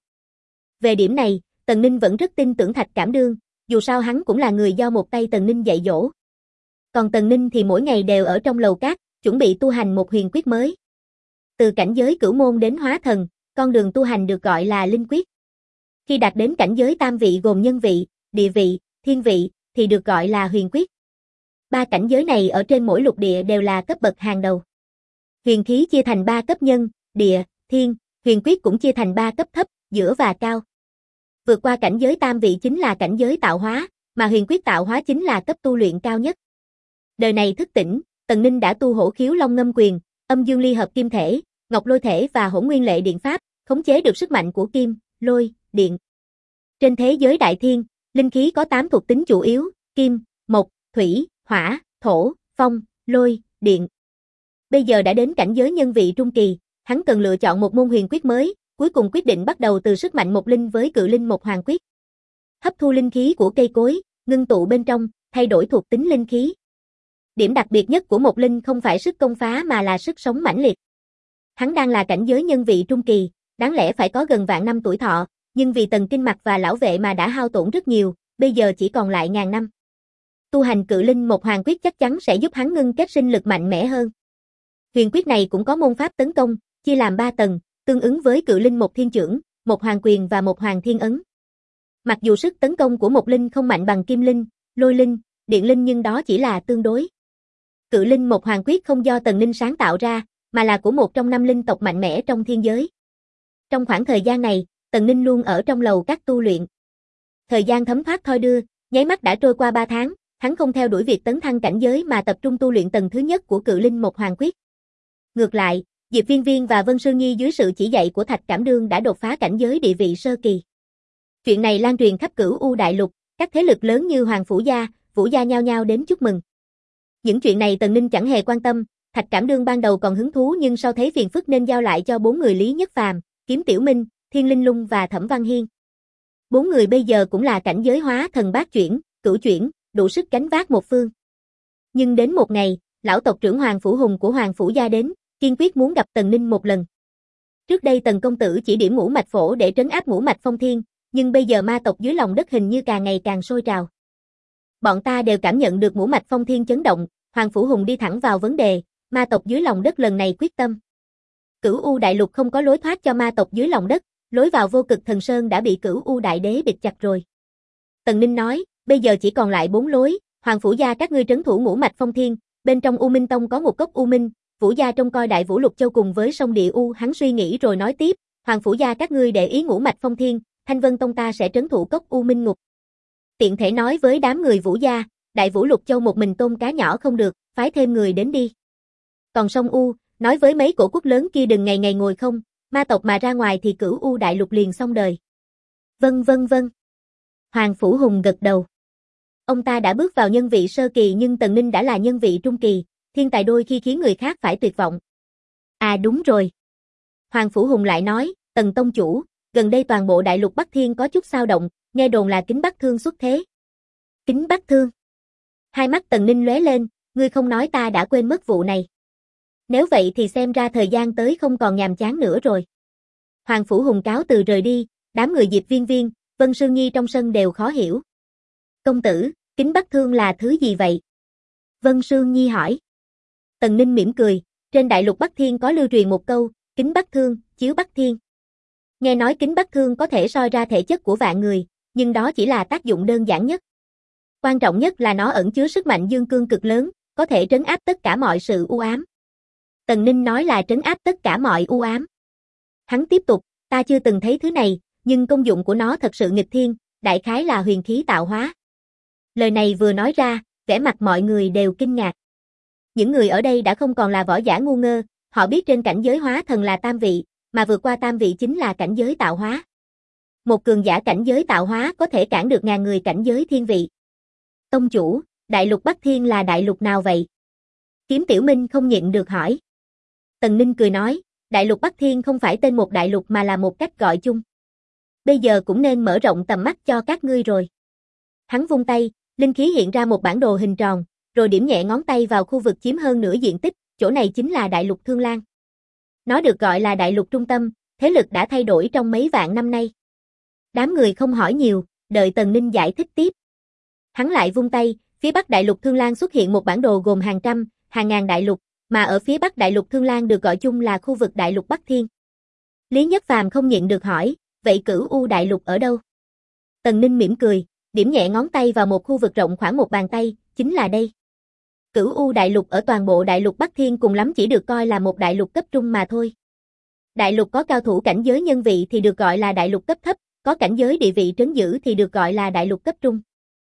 Về điểm này, Tần Ninh vẫn rất tin tưởng Thạch Cảm Đương, dù sao hắn cũng là người do một tay Tần Ninh dạy dỗ. Còn Tần Ninh thì mỗi ngày đều ở trong lầu cát, chuẩn bị tu hành một huyền quyết mới. Từ cảnh giới cửu môn đến hóa thần, con đường tu hành được gọi là linh quyết. Khi đạt đến cảnh giới tam vị gồm nhân vị, địa vị, thiên vị, thì được gọi là huyền quyết. Ba cảnh giới này ở trên mỗi lục địa đều là cấp bậc hàng đầu. Huyền khí chia thành 3 cấp nhân, địa, thiên, huyền quyết cũng chia thành 3 cấp thấp, giữa và cao. Vượt qua cảnh giới tam vị chính là cảnh giới tạo hóa, mà huyền quyết tạo hóa chính là cấp tu luyện cao nhất. Đời này thức tỉnh, Tần Ninh đã tu hổ khiếu long ngâm quyền, âm dương ly hợp kim thể, ngọc lôi thể và hỗn nguyên lệ điện pháp, khống chế được sức mạnh của kim, lôi, điện. Trên thế giới đại thiên, linh khí có 8 thuộc tính chủ yếu, kim, mộc, thủy, hỏa, thổ, phong, lôi, điện. Bây giờ đã đến cảnh giới nhân vị trung kỳ, hắn cần lựa chọn một môn huyền quyết mới, cuối cùng quyết định bắt đầu từ sức mạnh một linh với cự linh một hoàng quyết. Hấp thu linh khí của cây cối, ngưng tụ bên trong, thay đổi thuộc tính linh khí. Điểm đặc biệt nhất của một linh không phải sức công phá mà là sức sống mãnh liệt. Hắn đang là cảnh giới nhân vị trung kỳ, đáng lẽ phải có gần vạn năm tuổi thọ, nhưng vì Tần Kinh Mạch và lão vệ mà đã hao tổn rất nhiều, bây giờ chỉ còn lại ngàn năm. Tu hành cự linh một hoàng quyết chắc chắn sẽ giúp hắn ngưng kết sinh lực mạnh mẽ hơn. Huyền quyết này cũng có môn pháp tấn công, chia làm 3 tầng, tương ứng với cự linh một thiên chưởng, một hoàng quyền và một hoàng thiên ấn. Mặc dù sức tấn công của một linh không mạnh bằng kim linh, lôi linh, điện linh nhưng đó chỉ là tương đối. Cự linh một hoàng quyết không do Tần Ninh sáng tạo ra, mà là của một trong 5 linh tộc mạnh mẽ trong thiên giới. Trong khoảng thời gian này, Tần Ninh luôn ở trong lầu các tu luyện. Thời gian thấm thoát thoi đưa, nháy mắt đã trôi qua 3 tháng, hắn không theo đuổi việc tấn thăng cảnh giới mà tập trung tu luyện tầng thứ nhất của cự linh một hoàng quyết. Ngược lại, Diệp Viên Viên và Vân Sương Nhi dưới sự chỉ dạy của Thạch Cảm Đương đã đột phá cảnh giới địa vị sơ kỳ. Chuyện này lan truyền khắp Cửu U đại lục, các thế lực lớn như Hoàng Phủ Gia, Vũ Gia nhao nhao đến chúc mừng. Những chuyện này Tần Ninh chẳng hề quan tâm, Thạch Cảm Đương ban đầu còn hứng thú nhưng sau thấy phiền phức nên giao lại cho 4 người Lý Nhất Phàm, Kiếm Tiểu Minh, Thiên Linh Lung và Thẩm Văn Hiên. 4 người bây giờ cũng là cảnh giới hóa thần bát chuyển, cửu chuyển, đủ sức gánh vác một phương. Nhưng đến một ngày, lão tộc trưởng Hoàng Phủ Hùng của Hoàng Phủ Gia đến, kiên quyết muốn gặp Tần Ninh một lần. Trước đây Tần công tử chỉ điểm ngũ mạch phổ để trấn áp ngũ mạch phong thiên, nhưng bây giờ ma tộc dưới lòng đất hình như càng ngày càng sôi trào. Bọn ta đều cảm nhận được ngũ mạch phong thiên chấn động, Hoàng Phủ Hùng đi thẳng vào vấn đề, ma tộc dưới lòng đất lần này quyết tâm. Cửu U đại lục không có lối thoát cho ma tộc dưới lòng đất, lối vào vô cực thần sơn đã bị Cửu U đại đế bịt chặt rồi. Tần Ninh nói, bây giờ chỉ còn lại 4 lối, Hoàng Phủ Gia các ngươi trấn thủ ngũ mạch phong thiên, bên trong U Minh Tông có một cốc U Minh, Vũ gia trông coi Đại Vũ Lục Châu cùng với sông Địa U, hắn suy nghĩ rồi nói tiếp, Hoàng phủ gia các ngươi để ý ngũ mạch phong thiên, Thanh Vân Tông ta sẽ trấn thủ cốc U Minh Ngục. Tiện thể nói với đám người Vũ gia, Đại Vũ Lục Châu một mình tôm cá nhỏ không được, phái thêm người đến đi. Còn sông U, nói với mấy cổ quốc lớn kia đừng ngày ngày ngồi không, ma tộc mà ra ngoài thì Cửu U đại lục liền xong đời. Vâng vâng vâng. Hoàng Phủ Hùng gật đầu. Ông ta đã bước vào nhân vị sơ kỳ nhưng Tần Ninh đã là nhân vị trung kỳ, thiên tài đôi khi khiến người khác phải tuyệt vọng. À đúng rồi. Hoàng Phủ Hùng lại nói, Tần Tông Chủ, gần đây toàn bộ đại lục Bắc Thiên có chút xao động, nghe đồn là Kính Bắc Thương xuất thế. Kính Bắc Thương. Hai mắt Tần Ninh lóe lên, ngươi không nói ta đã quên mất vụ này. Nếu vậy thì xem ra thời gian tới không còn nhàm chán nữa rồi. Hoàng Phủ Hùng cáo từ rời đi, đám người Diệp Viên Viên, Vân Sương Nhi trong sân đều khó hiểu. Công tử, Kính Bắc Thương là thứ gì vậy? Vân Sương Nhi hỏi. Tần Ninh mỉm cười, trên đại lục Bắc Thiên có lưu truyền một câu, Kính Bắc Thương, chiếu Bắc Thiên. Nghe nói Kính Bắc Thương có thể soi ra thể chất của vạn người, nhưng đó chỉ là tác dụng đơn giản nhất. Quan trọng nhất là nó ẩn chứa sức mạnh dương cương cực lớn, có thể trấn áp tất cả mọi sự u ám. Tần Ninh nói là trấn áp tất cả mọi u ám. Hắn tiếp tục, ta chưa từng thấy thứ này, nhưng công dụng của nó thật sự nghịch thiên, đại khái là huyền khí tạo hóa. Lời này vừa nói ra, vẻ mặt mọi người đều kinh ngạc. Những người ở đây đã không còn là võ giả ngu ngơ, họ biết trên cảnh giới hóa thần là tam vị, mà vượt qua tam vị chính là cảnh giới tạo hóa. Một cường giả cảnh giới tạo hóa có thể cản được ngàn người cảnh giới thiên vị. Tông chủ, đại lục Bắc Thiên là đại lục nào vậy? Kiếm Tiểu Minh không nhịn được hỏi. Tần Ninh cười nói, đại lục Bắc Thiên không phải tên một đại lục mà là một cách gọi chung. Bây giờ cũng nên mở rộng tầm mắt cho các ngươi rồi. Hắn vung tay, linh khí hiện ra một bản đồ hình tròn, rồi điểm nhẹ ngón tay vào khu vực chiếm hơn nửa diện tích, chỗ này chính là đại lục Thương Lan. Nó được gọi là đại lục trung tâm, thế lực đã thay đổi trong mấy vạn năm nay. Đám người không hỏi nhiều, đợi Tần Ninh giải thích tiếp. Hắn lại vung tay, phía bắc đại lục Thương Lan xuất hiện một bản đồ gồm hàng trăm, hàng ngàn đại lục, mà ở phía bắc đại lục Thương Lan được gọi chung là khu vực đại lục Bắc Thiên. Lý Nhất Phàm không nhịn được hỏi, vậy Cửu U đại lục ở đâu? Tần Ninh mỉm cười, điểm nhẹ ngón tay vào một khu vực rộng khoảng một bàn tay, chính là đây. Cửu U đại lục ở toàn bộ đại lục Bắc Thiên cùng lắm chỉ được coi là một đại lục cấp trung mà thôi. Đại lục có cao thủ cảnh giới nhân vị thì được gọi là đại lục cấp thấp, có cảnh giới địa vị trấn giữ thì được gọi là đại lục cấp trung.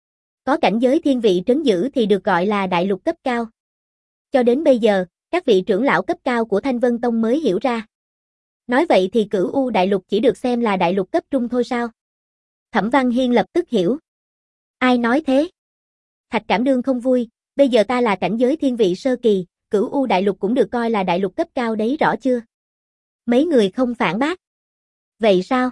Có cảnh giới thiên vị trấn giữ thì được gọi là đại lục cấp cao. Cho đến bây giờ, các vị trưởng lão cấp cao của Thanh Vân Tông mới hiểu ra. Nói vậy thì Cửu U đại lục chỉ được xem là đại lục cấp trung thôi sao? Thẩm Văn Hiên lập tức hiểu. Ai nói thế? Thạch Cảm Đương không vui, bây giờ ta là cảnh giới thiên vị sơ kỳ, Cửu U đại lục cũng được coi là đại lục cấp cao đấy rõ chưa? Mấy người không phản bác. Vậy sao?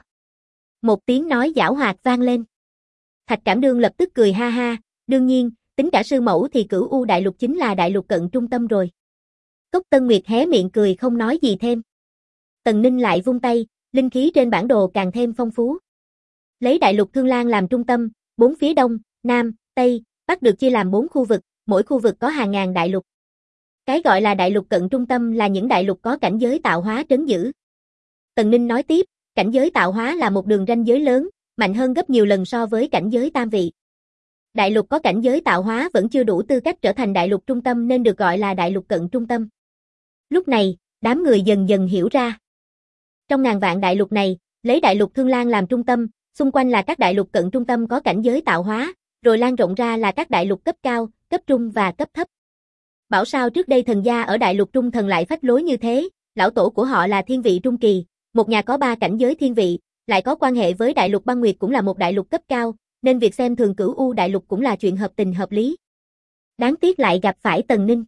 Một tiếng nói giảo hoạt vang lên. Thạch Cảm Đương lập tức cười ha ha, đương nhiên, tính cả sư mẫu thì Cửu U đại lục chính là đại lục cận trung tâm rồi. Cốc Tân Nguyệt hé miệng cười không nói gì thêm. Tần Ninh lại vung tay, linh khí trên bản đồ càng thêm phong phú. Lấy đại lục Thương Lan làm trung tâm, bốn phía đông, nam, tây, bắc được chia làm 4 khu vực, mỗi khu vực có hàng ngàn đại lục. Cái gọi là đại lục cận trung tâm là những đại lục có cảnh giới tạo hóa trấn giữ. Tần Ninh nói tiếp, cảnh giới tạo hóa là một đường ranh giới lớn, mạnh hơn gấp nhiều lần so với cảnh giới tam vị. Đại lục có cảnh giới tạo hóa vẫn chưa đủ tư cách trở thành đại lục trung tâm nên được gọi là đại lục cận trung tâm. Lúc này, đám người dần dần hiểu ra. Trong ngàn vạn đại lục này, lấy đại lục Thương Lan làm trung tâm, xung quanh là các đại lục cận trung tâm có cảnh giới tạo hóa, rồi lan rộng ra là các đại lục cấp cao, cấp trung và cấp thấp. Bảo sao trước đây thần gia ở đại lục trung thần lại phách lối như thế, lão tổ của họ là thiên vị trung kỳ, một nhà có 3 cảnh giới thiên vị, lại có quan hệ với đại lục băng nguyệt cũng là một đại lục cấp cao, nên việc xem thường Cửu U đại lục cũng là chuyện hợp tình hợp lý. Đáng tiếc lại gặp phải Tần Ninh.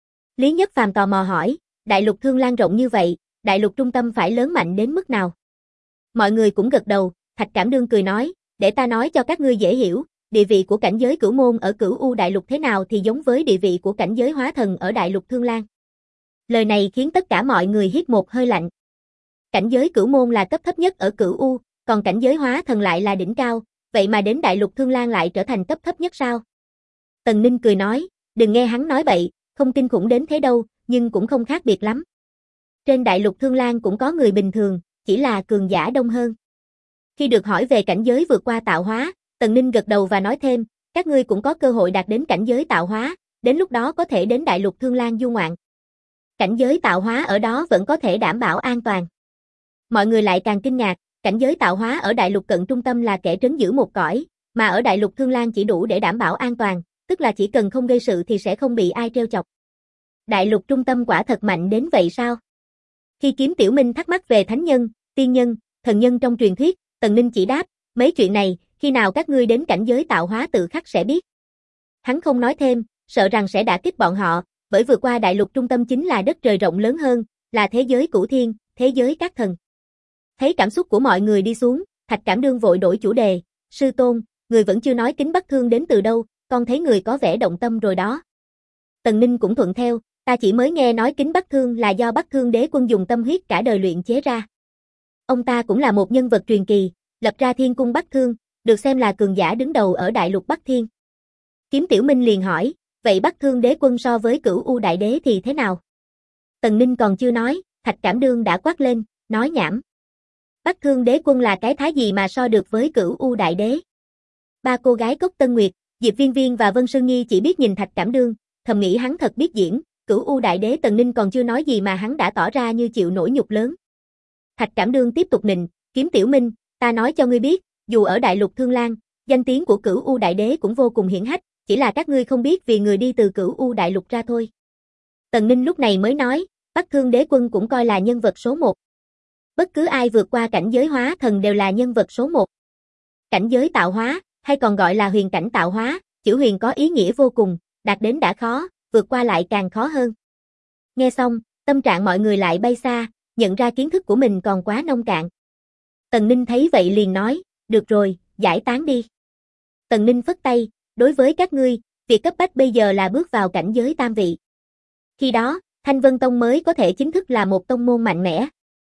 Lý Nhất Phàm tò mò hỏi, đại lục Thương Lan rộng như vậy, đại lục trung tâm phải lớn mạnh đến mức nào? Mọi người cũng gật đầu, Thạch Cảm Đương cười nói, để ta nói cho các ngươi dễ hiểu, địa vị của cảnh giới Cửu Môn ở Cửu U đại lục thế nào thì giống với địa vị của cảnh giới hóa thần ở đại lục Thương Lan. Lời này khiến tất cả mọi người hít một hơi lạnh. Cảnh giới Cửu Môn là cấp thấp nhất ở Cửu U, còn cảnh giới hóa thần lại là đỉnh cao, vậy mà đến đại lục Thương Lan lại trở thành cấp thấp nhất sao? Tần Ninh cười nói, đừng nghe hắn nói bậy, không kinh khủng đến thế đâu, nhưng cũng không khác biệt lắm. Trên đại lục Thương Lan cũng có người bình thường, chỉ là cường giả đông hơn. Khi được hỏi về cảnh giới vượt qua tạo hóa, Tần Ninh gật đầu và nói thêm, các ngươi cũng có cơ hội đạt đến cảnh giới tạo hóa, đến lúc đó có thể đến đại lục Thương Lan du ngoạn. Cảnh giới tạo hóa ở đó vẫn có thể đảm bảo an toàn. Mọi người lại càng kinh ngạc, cảnh giới tạo hóa ở đại lục cận trung tâm là kẻ trấn giữ một cõi, mà ở đại lục Thương Lan chỉ đủ để đảm bảo an toàn, tức là chỉ cần không gây sự thì sẽ không bị ai trêu chọc. Đại lục trung tâm quả thật mạnh đến vậy sao? Khi Kiếm Tiểu Minh thắc mắc về thánh nhân, tiên nhân, thần nhân trong truyền thuyết, Tần Ninh chỉ đáp, mấy chuyện này, khi nào các ngươi đến cảnh giới tạo hóa tự khắc sẽ biết. Hắn không nói thêm, sợ rằng sẽ đả kích bọn họ, bởi vừa qua đại lục trung tâm chính là đất trời rộng lớn hơn, là thế giới cửu thiên, thế giới các thần. Thấy cảm xúc của mọi người đi xuống, Thạch Cảm Đương vội đổi chủ đề, sư tôn, người vẫn chưa nói Kính Bắc Thương đến từ đâu, con thấy người có vẻ động tâm rồi đó. Tần Ninh cũng thuận theo, ta chỉ mới nghe nói Kính Bắc Thương là do Bắc Thương Đế Quân dùng tâm huyết cả đời luyện chế ra. Ông ta cũng là một nhân vật truyền kỳ, lập ra Thiên Cung Bắc Thương, được xem là cường giả đứng đầu ở đại lục Bắc Thiên. Kiếm Tiểu Minh liền hỏi, vậy Bắc Thương Đế Quân so với Cửu U Đại Đế thì thế nào? Tần Ninh còn chưa nói, Thạch Cảm Đương đã quát lên, nói nhảm. Bắc Thương Đế Quân là cái thái gì mà so được với Cửu U Đại Đế? Ba cô gái Cốc Tân Nguyệt, Diệp Viên Viên và Vân Sương Nhi chỉ biết nhìn Thạch Cảm Đương, thầm nghĩ hắn thật biết diễn, Cửu U Đại Đế. Tần Ninh còn chưa nói gì mà hắn đã tỏ ra như chịu nỗi nhục lớn. Thạch Cảm Đương tiếp tục nịnh, Kiếm Tiểu Minh, ta nói cho ngươi biết, dù ở đại lục Thương Lan, danh tiếng của Cửu U Đại Đế cũng vô cùng hiển hách, chỉ là các ngươi không biết vì người đi từ Cửu U Đại Lục ra thôi. Tần Ninh lúc này mới nói, Bắc Thương Đế Quân cũng coi là nhân vật số 1. Bất cứ ai vượt qua cảnh giới hóa thần đều là nhân vật số 1. Cảnh giới tạo hóa, hay còn gọi là huyền cảnh tạo hóa, chữ huyền có ý nghĩa vô cùng, đạt đến đã khó, vượt qua lại càng khó hơn. Nghe xong, tâm trạng mọi người lại bay xa, nhận ra kiến thức của mình còn quá nông cạn. Tần Ninh thấy vậy liền nói, được rồi, giải tán đi. Tần Ninh phất tay, đối với các ngươi, việc cấp bách bây giờ là bước vào cảnh giới tam vị. Khi đó, Thanh Vân Tông mới có thể chính thức là một tông môn mạnh mẽ.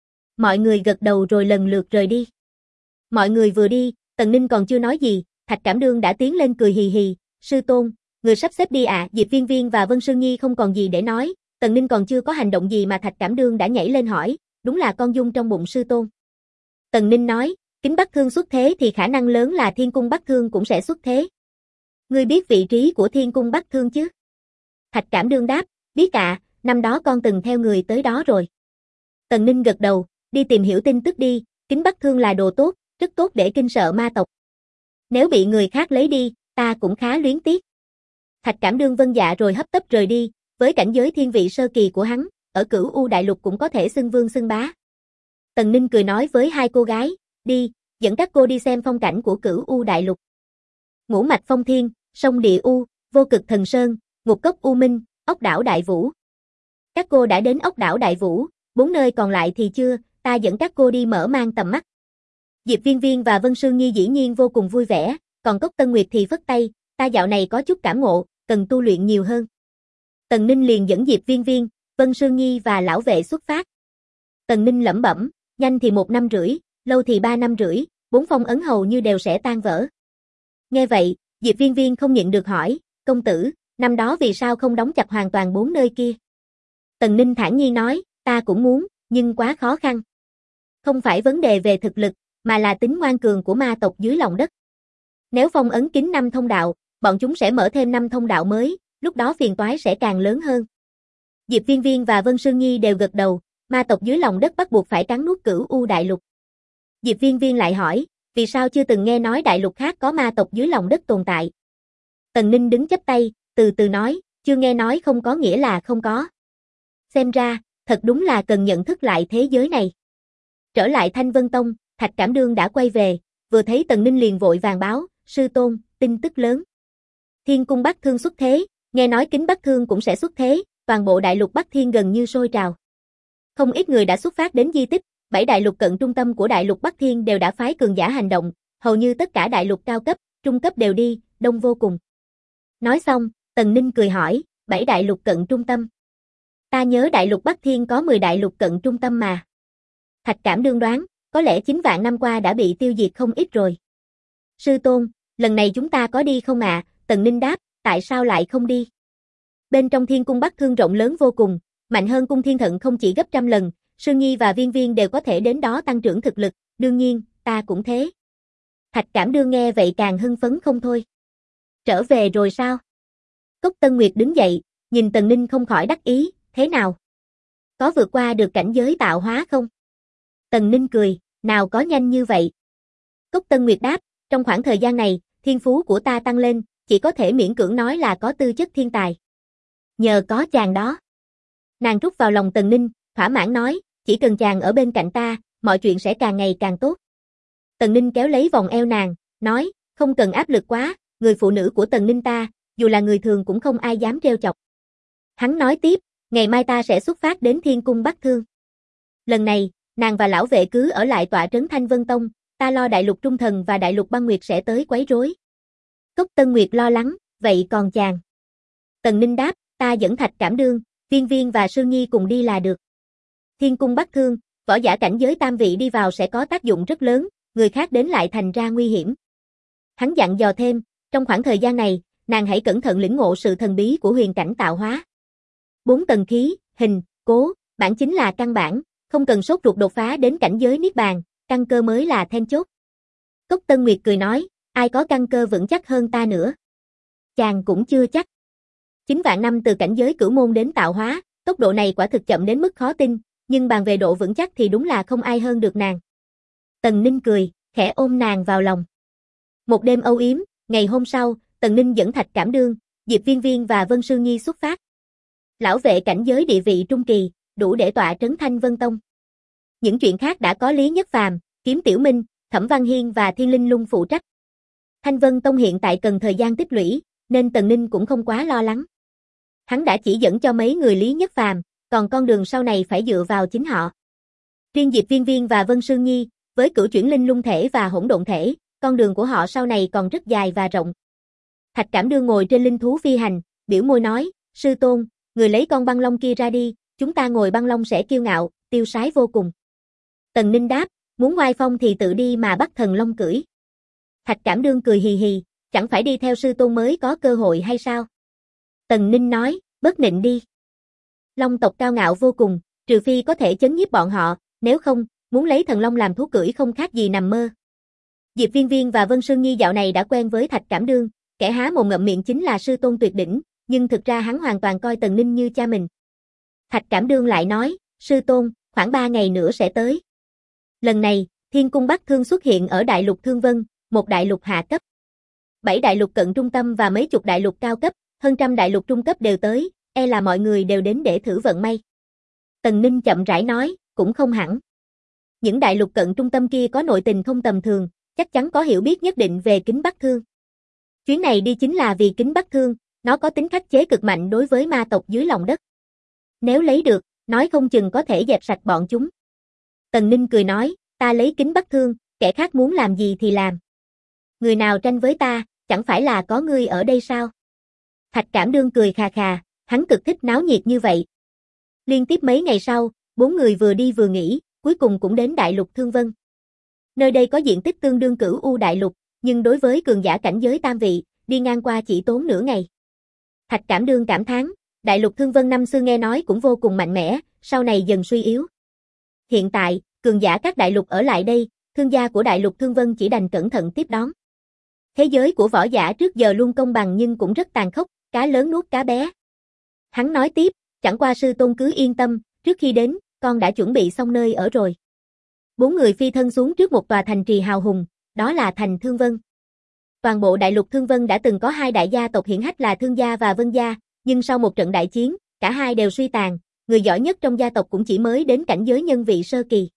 Mọi người gật đầu rồi lần lượt rời đi. Mọi người vừa đi, Tần Ninh còn chưa nói gì, Thạch Cảm Đương đã tiến lên cười hì hì, sư tôn, người sắp xếp đi ạ. Diệp Viên Viên và Vân Sương Nhi không còn gì để nói, Tần Ninh còn chưa có hành động gì mà Thạch Cảm Đương đã nhảy lên hỏi, đúng là con dung trong bụng sư tôn. Tần Ninh nói, Kính Bắc Thương xuất thế thì khả năng lớn là Thiên Cung Bắc Thương cũng sẽ xuất thế. Ngươi biết vị trí của Thiên Cung Bắc Thương chứ? Thạch Cảm Đương đáp, biết ạ, năm đó con từng theo người tới đó rồi. Tần Ninh gật đầu, đi tìm hiểu tin tức đi, Kính Bắc Thương là đồ tốt, rất tốt để kinh sợ ma tộc. Nếu bị người khác lấy đi, ta cũng khá luyến tiếc. Thạch Cảm Đương vâng dạ rồi hấp tấp rời đi, với cảnh giới thiên vị sơ kỳ của hắn, ở Cửu U Đại Lục cũng có thể xưng vương xưng bá. Tần Ninh cười nói với hai cô gái, đi, dẫn các cô đi xem phong cảnh của Cửu U Đại Lục. Ngũ Mạch Phong Thiên, Sông Địa U, Vô Cực Thần Sơn, Ngục Cốc U Minh, Ốc Đảo Đại Vũ. Các cô đã đến Ốc Đảo Đại Vũ, 4 nơi còn lại thì chưa, ta dẫn các cô đi mở mang tầm mắt. Diệp Viên Viên và Vân Sương Nhi dĩ nhiên vô cùng vui vẻ, còn Cốc Tân Nguyệt thì phất tay, ta dạo này có chút cảm ngộ, cần tu luyện nhiều hơn. Tần Ninh liền dẫn Diệp Viên Viên, Vân Sương Nhi và lão vệ xuất phát. Tần Ninh lẩm bẩm, nhanh thì 1 năm rưỡi, lâu thì 3 năm rưỡi, 4 phong ấn hầu như đều sẽ tan vỡ. Nghe vậy, Diệp Viên Viên không nhịn được hỏi, công tử, năm đó vì sao không đóng chặt hoàn toàn 4 nơi kia? Tần Ninh thản nhiên nói, ta cũng muốn, nhưng quá khó khăn. Không phải vấn đề về thực lực, mà là tính ngoan cường của ma tộc dưới lòng đất. Nếu phong ấn kín 5 thông đạo, bọn chúng sẽ mở thêm 5 thông đạo mới, lúc đó phiền toái sẽ càng lớn hơn. Diệp Viên Viên và Vân Sương Nhi đều gật đầu, ma tộc dưới lòng đất bắt buộc phải cắn nuốt Cửu U Đại Lục. Diệp Viên Viên lại hỏi, vì sao chưa từng nghe nói đại lục khác có ma tộc dưới lòng đất tồn tại? Tần Ninh đứng chắp tay, từ từ nói, chưa nghe nói không có nghĩa là không có. Xem ra, thật đúng là cần nhận thức lại thế giới này. Trở lại Thanh Vân Tông, Thạch Cảm Đương đã quay về, vừa thấy Tần Ninh liền vội vàng báo, sư tôn, tin tức lớn. Thiên Cung Bắc Thương xuất thế, nghe nói Kính Bắc Thương cũng sẽ xuất thế, toàn bộ đại lục Bắc Thiên gần như sôi trào. Không ít người đã xuất phát đến di tích, 7 đại lục cận trung tâm của đại lục Bắc Thiên đều đã phái cường giả hành động, hầu như tất cả đại lục cao cấp, trung cấp đều đi, đông vô cùng. Nói xong, Tần Ninh cười hỏi, 7 đại lục cận trung tâm. Ta nhớ đại lục Bắc Thiên có 10 đại lục cận trung tâm mà. Thạch Cảm Đương đoán, có lẽ 9 vạn năm qua đã bị tiêu diệt không ít rồi. Sư tôn, lần này chúng ta có đi không ạ? Tần Ninh đáp, tại sao lại không đi? Bên trong Thiên Cung Bắc Thương rộng lớn vô cùng, mạnh hơn Cung Thiên Thận không chỉ gấp trăm lần, Sương Nhi và Viên Viên đều có thể đến đó tăng trưởng thực lực, đương nhiên, ta cũng thế. Thạch Cảm Đương nghe vậy càng hưng phấn không thôi. Trở về rồi sao? Cốc Tân Nguyệt đứng dậy, nhìn Tần Ninh không khỏi đắc ý, thế nào? Có vượt qua được cảnh giới tạo hóa không? Tần Ninh cười, nào có nhanh như vậy. Cốc Tân Nguyệt đáp, trong khoảng thời gian này, thiên phú của ta tăng lên, chỉ có thể miễn cưỡng nói là có tư chất thiên tài. Nhờ có chàng đó. Nàng rút vào lòng Tần Ninh, thỏa mãn nói, chỉ cần chàng ở bên cạnh ta, mọi chuyện sẽ càng ngày càng tốt. Tần Ninh kéo lấy vòng eo nàng, nói, không cần áp lực quá, người phụ nữ của Tần Ninh ta, dù là người thường cũng không ai dám trêu chọc. Hắn nói tiếp, ngày mai ta sẽ xuất phát đến Thiên Cung Bắc Thương. Lần này, nàng và lão vệ cứ ở lại tọa trấn Thanh Vân Tông, ta lo Đại Lục Trung Thần và Đại Lục Băng Nguyệt sẽ tới quấy rối. Cốc Tân Nguyệt lo lắng, vậy còn chàng? Tần Ninh đáp, ta dẫn Thạch Cảm Đương, Viên Viên và Sương Nhi cùng đi là được. Thiên Cung Bắc Thương, võ giả cảnh giới tam vị đi vào sẽ có tác dụng rất lớn, người khác đến lại thành ra nguy hiểm. Hắn dặn dò thêm, trong khoảng thời gian này, nàng hãy cẩn thận lĩnh ngộ sự thần bí của huyền cảnh tạo hóa. 4 tầng khí, hình, cố, bản chính là căn bản, không cần sốt ruột đột phá đến cảnh giới niết bàn, căn cơ mới là then chốt. Cốc Tân Nguyệt cười nói, ai có căn cơ vững chắc hơn ta nữa? Chàng cũng chưa chắc. 9 vạn năm từ cảnh giới cửu môn đến tạo hóa, tốc độ này quả thực chậm đến mức khó tin, nhưng bàn về độ vững chắc thì đúng là không ai hơn được nàng. Tần Ninh cười, khẽ ôm nàng vào lòng. Một đêm âu yếm, ngày hôm sau, Tần Ninh dẫn Thạch Cảm Đương, Diệp Viên Viên và Vân Sương Nhi xuất phát. Lão vệ cảnh giới địa vị trung kỳ, đủ để tọa trấn Thanh Vân Tông. Những chuyện khác đã có Lý Nhất Phàm, Kiếm Tiểu Minh, Thẩm Văn Hiên và Thiên Linh Lung phụ trách. Thanh Vân Tông hiện tại cần thời gian tích lũy, nên Tần Ninh cũng không quá lo lắng. Hắn đã chỉ dẫn cho mấy người Lý Nhất Phàm, còn con đường sau này phải dựa vào chính họ. Riêng Diệp Viên Viên và Vân Sương Nhi, với cửu chuyển linh lung thể và hỗn độn thể, con đường của họ sau này còn rất dài và rộng. Thạch Cảm Đương ngồi trên linh thú phi hành, biểu môi nói, sư tôn, người lấy con băng long kia ra đi, chúng ta ngồi băng long sẽ kiêu ngạo, tiêu sái vô cùng. Tần Ninh đáp, muốn oai phong thì tự đi mà bắt thần long cưỡi. Thạch Cảm Đương cười hì hì, chẳng phải đi theo sư tôn mới có cơ hội hay sao? Tần Ninh nói, bớt nịnh đi. Long tộc cao ngạo vô cùng, trừ phi có thể chấn nhiếp bọn họ, nếu không, muốn lấy thần long làm thú cưỡi không khác gì nằm mơ. Diệp Viên Viên và Vân Sương Nhi dạo này đã quen với Thạch Cảm Đương, kẻ há mồm ngậm miệng chính là sư tôn tuyệt đỉnh, nhưng thực ra hắn hoàn toàn coi Tần Ninh như cha mình. Thạch Cảm Đương lại nói, sư tôn, khoảng 3 ngày nữa sẽ tới. Lần này, Thiên Cung Bắc Thương xuất hiện ở Đại Lục Thương Vân, một đại lục hạ cấp. 7 đại lục cận trung tâm và mấy chục đại lục cao cấp, hơn trăm đại lục trung cấp đều tới, e là mọi người đều đến để thử vận may. Tần Ninh chậm rãi nói, cũng không hẳn. Những đại lục cận trung tâm kia có nội tình không tầm thường, chắc chắn có hiểu biết nhất định về kính Bắc Thương. Chuyến này đi chính là vì kính Bắc Thương, nó có tính khắc chế cực mạnh đối với ma tộc dưới lòng đất. Nếu lấy được, nói không chừng có thể dẹp sạch bọn chúng. Tần Ninh cười nói, ta lấy kính Bắc Thương, kẻ khác muốn làm gì thì làm. Người nào tranh với ta, chẳng phải là có ngươi ở đây sao? Thạch Cảm Đương cười khà khà, hắn cực thích náo nhiệt như vậy. Liên tiếp mấy ngày sau, 4 người vừa đi vừa nghỉ, cuối cùng cũng đến Đại Lục Thương Vân. Nơi đây có diện tích tương đương Cửu U Đại Lục, nhưng đối với cường giả cảnh giới tam vị, đi ngang qua chỉ tốn nửa ngày. Thạch Cảm Đương cảm thán, Đại Lục Thương Vân năm xưa nghe nói cũng vô cùng mạnh mẽ, sau này dần suy yếu. Hiện tại, cường giả các đại lục ở lại đây, thương gia của Đại Lục Thương Vân chỉ đành cẩn thận tiếp đón. Thế giới của võ giả trước giờ luôn công bằng nhưng cũng rất tàn khốc, cá lớn nuốt cá bé. Hắn nói tiếp, chẳng qua sư tôn cứ yên tâm, trước khi đến, con đã chuẩn bị xong nơi ở rồi. 4 người phi thân xuống trước một tòa thành trì hào hùng, đó là thành Thương Vân. Toàn bộ Đại Lục Thương Vân đã từng có 2 đại gia tộc hiển hách là Thương gia và Vân gia, nhưng sau một trận đại chiến, cả hai đều suy tàn, người giỏi nhất trong gia tộc cũng chỉ mới đến cảnh giới nhân vị sơ kỳ.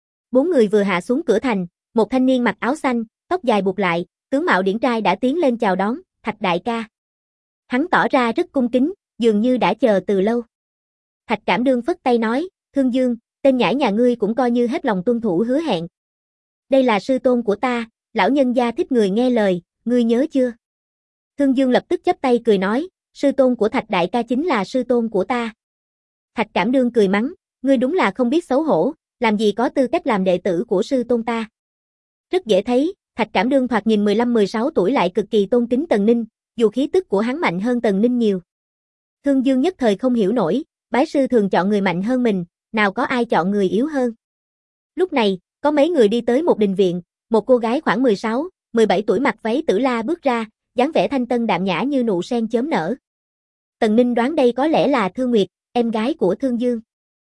4 người vừa hạ xuống cửa thành, một thanh niên mặc áo xanh, tóc dài buộc lại, tướng mạo điển trai đã tiến lên chào đón, Thạch đại ca. Hắn tỏ ra rất cung kính, dường như đã chờ từ lâu. Thạch Cảm Đương phất tay nói, Thương Dương, tên nhãi nhà ngươi cũng coi như hết lòng tuân thủ hứa hẹn. Đây là sư tôn của ta, lão nhân gia thích người nghe lời, ngươi nhớ chưa? Thương Dương lập tức chắp tay cười nói, sư tôn của Thạch đại ca chính là sư tôn của ta. Thạch Cảm Đương cười mắng, ngươi đúng là không biết xấu hổ, làm gì có tư cách làm đệ tử của sư tôn ta. Rất dễ thấy, Thạch Cảm Đương thoạt nhìn 15-16 tuổi lại cực kỳ tôn kính Tần Ninh, dù khí tức của hắn mạnh hơn Tần Ninh nhiều. Thương Dương nhất thời không hiểu nổi, bái sư thường chọn người mạnh hơn mình, nào có ai chọn người yếu hơn. Lúc này, có mấy người đi tới một đình viện, một cô gái khoảng 16-17 tuổi mặc váy tử la bước ra, dáng vẻ thanh tân đạm nhã như nụ sen chớm nở. Tần Ninh đoán đây có lẽ là Thương Nguyệt, em gái của Thương Dương.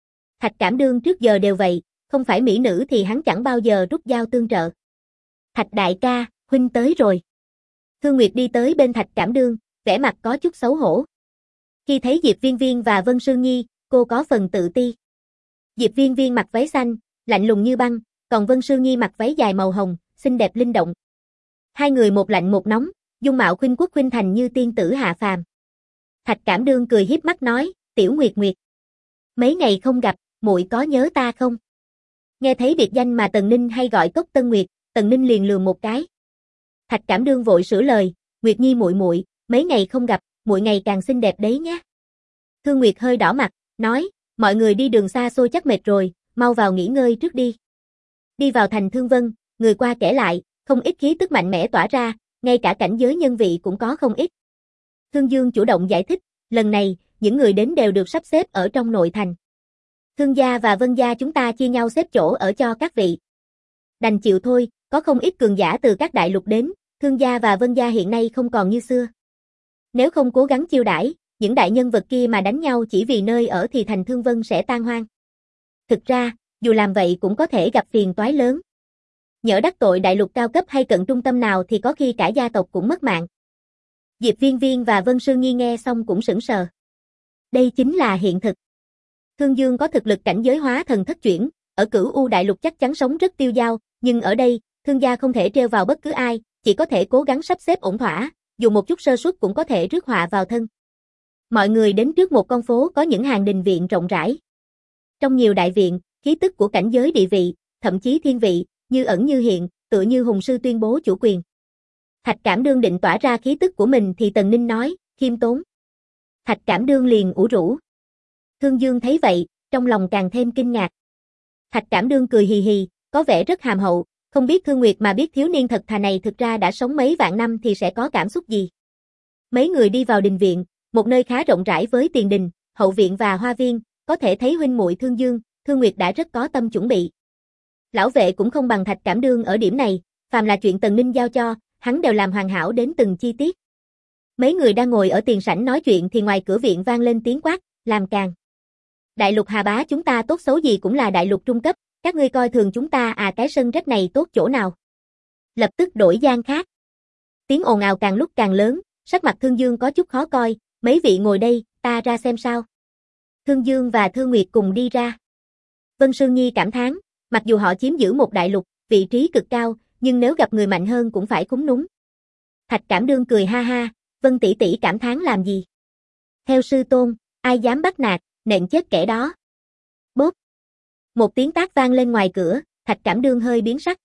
Thạch Cảm Đương trước giờ đều vậy, không phải mỹ nữ thì hắn chẳng bao giờ rút dao tương trợ. Thạch đại ca, huynh tới rồi. Thương Nguyệt đi tới bên Thạch Cảm Đương, vẻ mặt có chút xấu hổ. Khi thấy Diệp Viên Viên và Vân Sương Nhi, cô có phần tự ti. Diệp Viên Viên mặc váy xanh, lạnh lùng như băng, còn Vân Sương Nhi mặc váy dài màu hồng, xinh đẹp linh động. Hai người một lạnh một nóng, dung mạo khuynh quốc khuynh thành như tiên tử hạ phàm. Thạch Cảm Đương cười hiếp mắt nói, Tiểu Nguyệt Nguyệt. Mấy ngày không gặp, muội có nhớ ta không? Nghe thấy biệt danh mà Tần Ninh hay gọi Cốc Tân Nguyệt, Tần Ninh liền lườm một cái. Thạch Cảm Đương vội sửa lời, Nguyệt Nhi muội muội, mấy ngày không gặp, muội ngày càng xinh đẹp đấy nhé. Thương Nguyệt hơi đỏ mặt, nói, mọi người đi đường xa xôi chắc mệt rồi, mau vào nghỉ ngơi trước đi. Đi vào thành Thương Vân, người qua kể lại, không ít khí tức mạnh mẽ tỏa ra, ngay cả cảnh giới nhân vị cũng có không ít. Thương Dương chủ động giải thích, lần này, những người đến đều được sắp xếp ở trong nội thành. Thương gia và Vân gia chúng ta chia nhau xếp chỗ ở cho các vị. Đành chịu thôi, có không ít cường giả từ các đại lục đến, Thương gia và Vân gia hiện nay không còn như xưa. Nếu không cố gắng chiêu đãi, những đại nhân vật kia mà đánh nhau chỉ vì nơi ở thì thành Thương Vân sẽ tan hoang. Thực ra, dù làm vậy cũng có thể gặp phiền toái lớn. Nhỡ đắc tội đại lục cao cấp hay cận trung tâm nào thì có khi cả gia tộc cũng mất mạng. Diệp Viên Viên và Vân Sương Nhi nghe xong cũng sững sờ. Đây chính là hiện thực. Thương Dương có thực lực cảnh giới hóa thần thất chuyển, ở Cửu U đại lục chắc chắn sống rất tiêu dao, nhưng ở đây, Thương gia không thể trêu vào bất cứ ai, chỉ có thể cố gắng sắp xếp ổn thỏa, dù một chút sơ suất cũng có thể rước họa vào thân. Mọi người đến trước một con phố có những hàng đình viện rộng rãi. Trong nhiều đại viện, khí tức của cảnh giới địa vị, thậm chí thiên vị, như ẩn như hiện, tựa như hùng sư tuyên bố chủ quyền. Thạch Cảm Đương định tỏa ra khí tức của mình thì Tần Ninh nói, khiêm tốn. Thạch Cảm Đương liền ủ rũ. Thương Dương thấy vậy, trong lòng càng thêm kinh ngạc. Thạch Cảm Đương cười hì hì, có vẻ rất hàm hậu, không biết Thương Nguyệt mà biết thiếu niên thật thà này thực ra đã sống mấy vạn năm thì sẽ có cảm xúc gì. Mấy người đi vào đình viện, một nơi khá rộng rãi với tiền đình, hậu viện và hoa viên, có thể thấy huynh muội Thương Dương, Thương Nguyệt đã rất có tâm chuẩn bị. Lão vệ cũng không bằng Thạch Cảm Đương ở điểm này, phàm là chuyện Tần Ninh giao cho, hắn đều làm hoàn hảo đến từng chi tiết. Mấy người đang ngồi ở tiền sảnh nói chuyện thì ngoài cửa viện vang lên tiếng quát, làm càn. Đại lục Hà Bá chúng ta tốt xấu gì cũng là đại lục trung cấp, các ngươi coi thường chúng ta à, cái sân rách này tốt chỗ nào. Lập tức đổi gian khác. Tiếng ồn ào càng lúc càng lớn, sắc mặt Thương Dương có chút khó coi, mấy vị ngồi đây, ta ra xem sao. Thương Dương và Thương Nguyệt cùng đi ra. Vân Sương Nhi cảm thán, mặc dù họ chiếm giữ một đại lục, vị trí cực cao, nhưng nếu gặp người mạnh hơn cũng phải cúm núm. Thạch Cảm Đương cười ha ha, Vân tỷ tỷ cảm thán làm gì? Theo sư tôn, ai dám bắt nạt, nện chết kẻ đó. Bốp. Một tiếng tát vang lên ngoài cửa, Thạch Cảm Đương hơi biến sắc.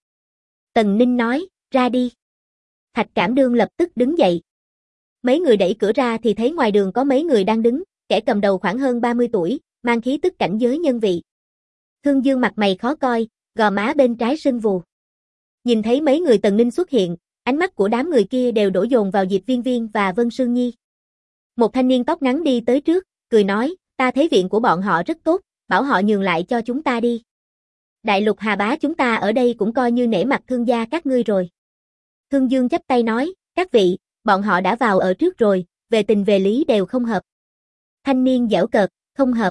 Tần Ninh nói, ra đi. Thạch Cảm Đương lập tức đứng dậy. Mấy người đẩy cửa ra thì thấy ngoài đường có mấy người đang đứng, kẻ cầm đầu khoảng hơn 30 tuổi, mang khí tức cảnh giới nhân vị. Thương Dương mặt mày khó coi, gò má bên trái sưng vù. Nhìn thấy mấy người Tần Ninh xuất hiện, ánh mắt của đám người kia đều đổ dồn vào Diệp Viên Viên và Vân Sương Nhi. Một thanh niên tóc ngắn đi tới trước, cười nói, ta thấy viện của bọn họ rất tốt, bảo họ nhường lại cho chúng ta đi. Đại lục Hà Bá chúng ta ở đây cũng coi như nể mặt Thương gia các ngươi rồi. Thương Dương chắp tay nói, các vị, bọn họ đã vào ở trước rồi, về tình về lý đều không hợp. Thanh niên giễu cợt, không hợp.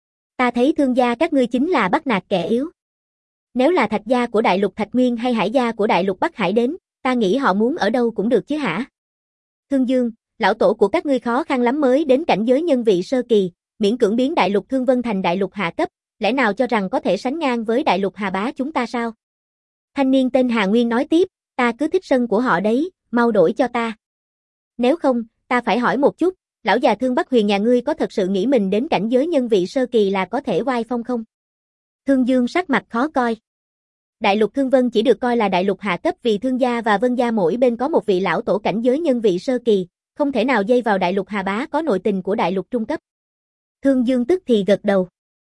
Ta thấy Thương gia các ngươi chính là bắt nạt kẻ yếu. Nếu là Thạch gia của đại lục Thạch Nguyên hay Hải gia của đại lục Bắc Hải đến, ta nghĩ họ muốn ở đâu cũng được chứ hả? Thương Dương, lão tổ của các ngươi khó khăn lắm mới đến cảnh giới nhân vị sơ kỳ, miễn cưỡng biến đại lục Thương Vân thành đại lục hạ cấp, lẽ nào cho rằng có thể sánh ngang với đại lục Hà Bá chúng ta sao? Thanh niên tên Hà Nguyên nói tiếp, ta cứ thích sân của họ đấy, mau đổi cho ta. Nếu không, ta phải hỏi một chút, lão già Thương Bắc Huyền nhà ngươi có thật sự nghĩ mình đến cảnh giới nhân vị sơ kỳ là có thể oai phong không? Thương Dương sắc mặt khó coi. Đại lục Thương Vân chỉ được coi là đại lục hạ cấp vì Thương gia và Vân gia mỗi bên có một vị lão tổ cảnh giới nhân vị sơ kỳ, không thể nào dây vào đại lục Hà Bá có nội tình của đại lục trung cấp. Thương Dương tức thì gật đầu.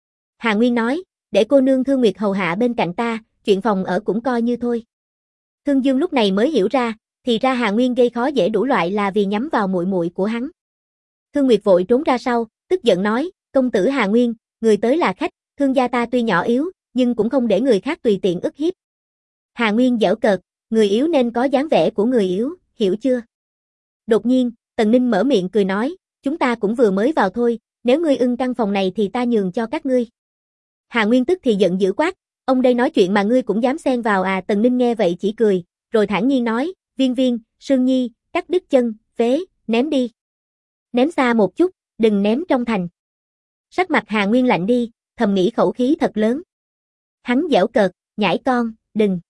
Hà Nguyên nói, để cô nương Thương Nguyệt hầu hạ bên cạnh ta, chuyện phòng ở cũng coi như thôi. Thương Dương lúc này mới hiểu ra, thì ra Hà Nguyên gây khó dễ đủ loại là vì nhắm vào muội muội của hắn. Thương Nguyệt vội trốn ra sau, tức giận nói, công tử Hà Nguyên, người tới là khách, Thương gia ta tuy nhỏ yếu, nhưng cũng không để người khác tùy tiện ức hiếp. Hà Nguyên giễu cợt, người yếu nên có dáng vẻ của người yếu, hiểu chưa? Đột nhiên, Tần Ninh mở miệng cười nói, chúng ta cũng vừa mới vào thôi, nếu ngươi ưng căn phòng này thì ta nhường cho các ngươi. Hà Nguyên tức thì giận dữ quát, ông đây nói chuyện mà ngươi cũng dám xen vào à? Tần Ninh nghe vậy chỉ cười, rồi thản nhiên nói, Viên Viên, Sương Nhi, cắt đứt chân, phế, ném đi. Ném xa một chút, đừng ném trong thành. Sắc mặt Hà Nguyên lạnh đi, thầm nghĩ khẩu khí thật lớn. Hắn giễu cợt, nhãi con, đừng.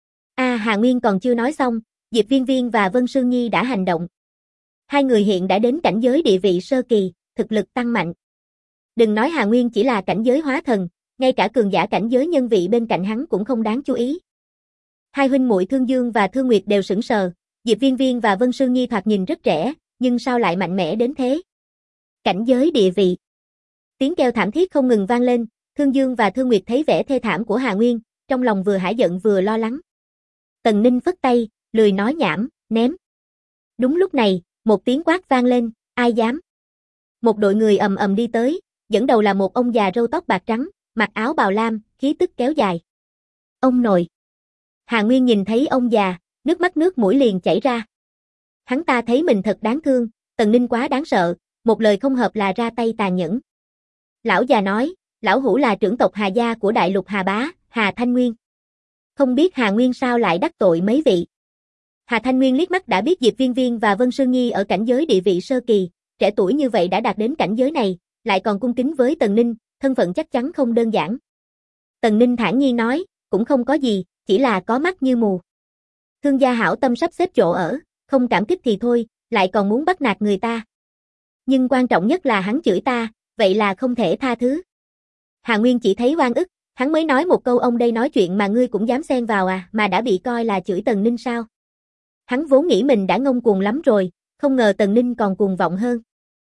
Hà Nguyên còn chưa nói xong, Diệp Viên Viên và Vân Sương Nhi đã hành động. Hai người hiện đã đến cảnh giới địa vị sơ kỳ, thực lực tăng mạnh. Đừng nói Hà Nguyên chỉ là cảnh giới hóa thần, ngay cả cường giả cảnh giới nhân vị bên cạnh hắn cũng không đáng chú ý. Hai huynh muội Thương Dương và Thương Nguyệt đều sững sờ, Diệp Viên Viên và Vân Sương Nhi thoạt nhìn rất trẻ, nhưng sao lại mạnh mẽ đến thế? Cảnh giới địa vị. Tiếng kêu thảm thiết không ngừng vang lên, Thương Dương và Thương Nguyệt thấy vẻ thê thảm của Hà Nguyên, trong lòng vừa hả giận vừa lo lắng. Tần Ninh phất tay, lười nói nhảm, ném. Đúng lúc này, một tiếng quát vang lên, ai dám? Một đội người ầm ầm đi tới, dẫn đầu là một ông già râu tóc bạc trắng, mặc áo bào lam, khí tức kéo dài. Ông nội. Hà Nguyên nhìn thấy ông già, nước mắt nước mũi liền chảy ra. Hắn ta thấy mình thật đáng thương, Tần Ninh quá đáng sợ, một lời không hợp là ra tay tàn nhẫn. Lão già nói, lão hủ là trưởng tộc Hà gia của đại lục Hà Bá, Hà Thanh Nguyên. Không biết Hà Nguyên sao lại đắc tội mấy vị. Hà Thanh Nguyên liếc mắt đã biết Diệp Viên Viên và Vân Sương Nhi ở cảnh giới địa vị sơ kỳ, trẻ tuổi như vậy đã đạt đến cảnh giới này, lại còn cung kính với Tần Ninh, thân phận chắc chắn không đơn giản. Tần Ninh thản nhiên nói, cũng không có gì, chỉ là có mắt như mù. Thương gia hảo tâm sắp xếp chỗ ở, không cảm kích thì thôi, lại còn muốn bắt nạt người ta. Nhưng quan trọng nhất là hắn chửi ta, vậy là không thể tha thứ. Hà Nguyên chỉ thấy oan ức, hắn mới nói một câu ông đây nói chuyện mà ngươi cũng dám xen vào à, mà đã bị coi là chửi Tần Ninh sao? Hắn vốn nghĩ mình đã ngông cuồng lắm rồi, không ngờ Tần Ninh còn cuồng vọng hơn.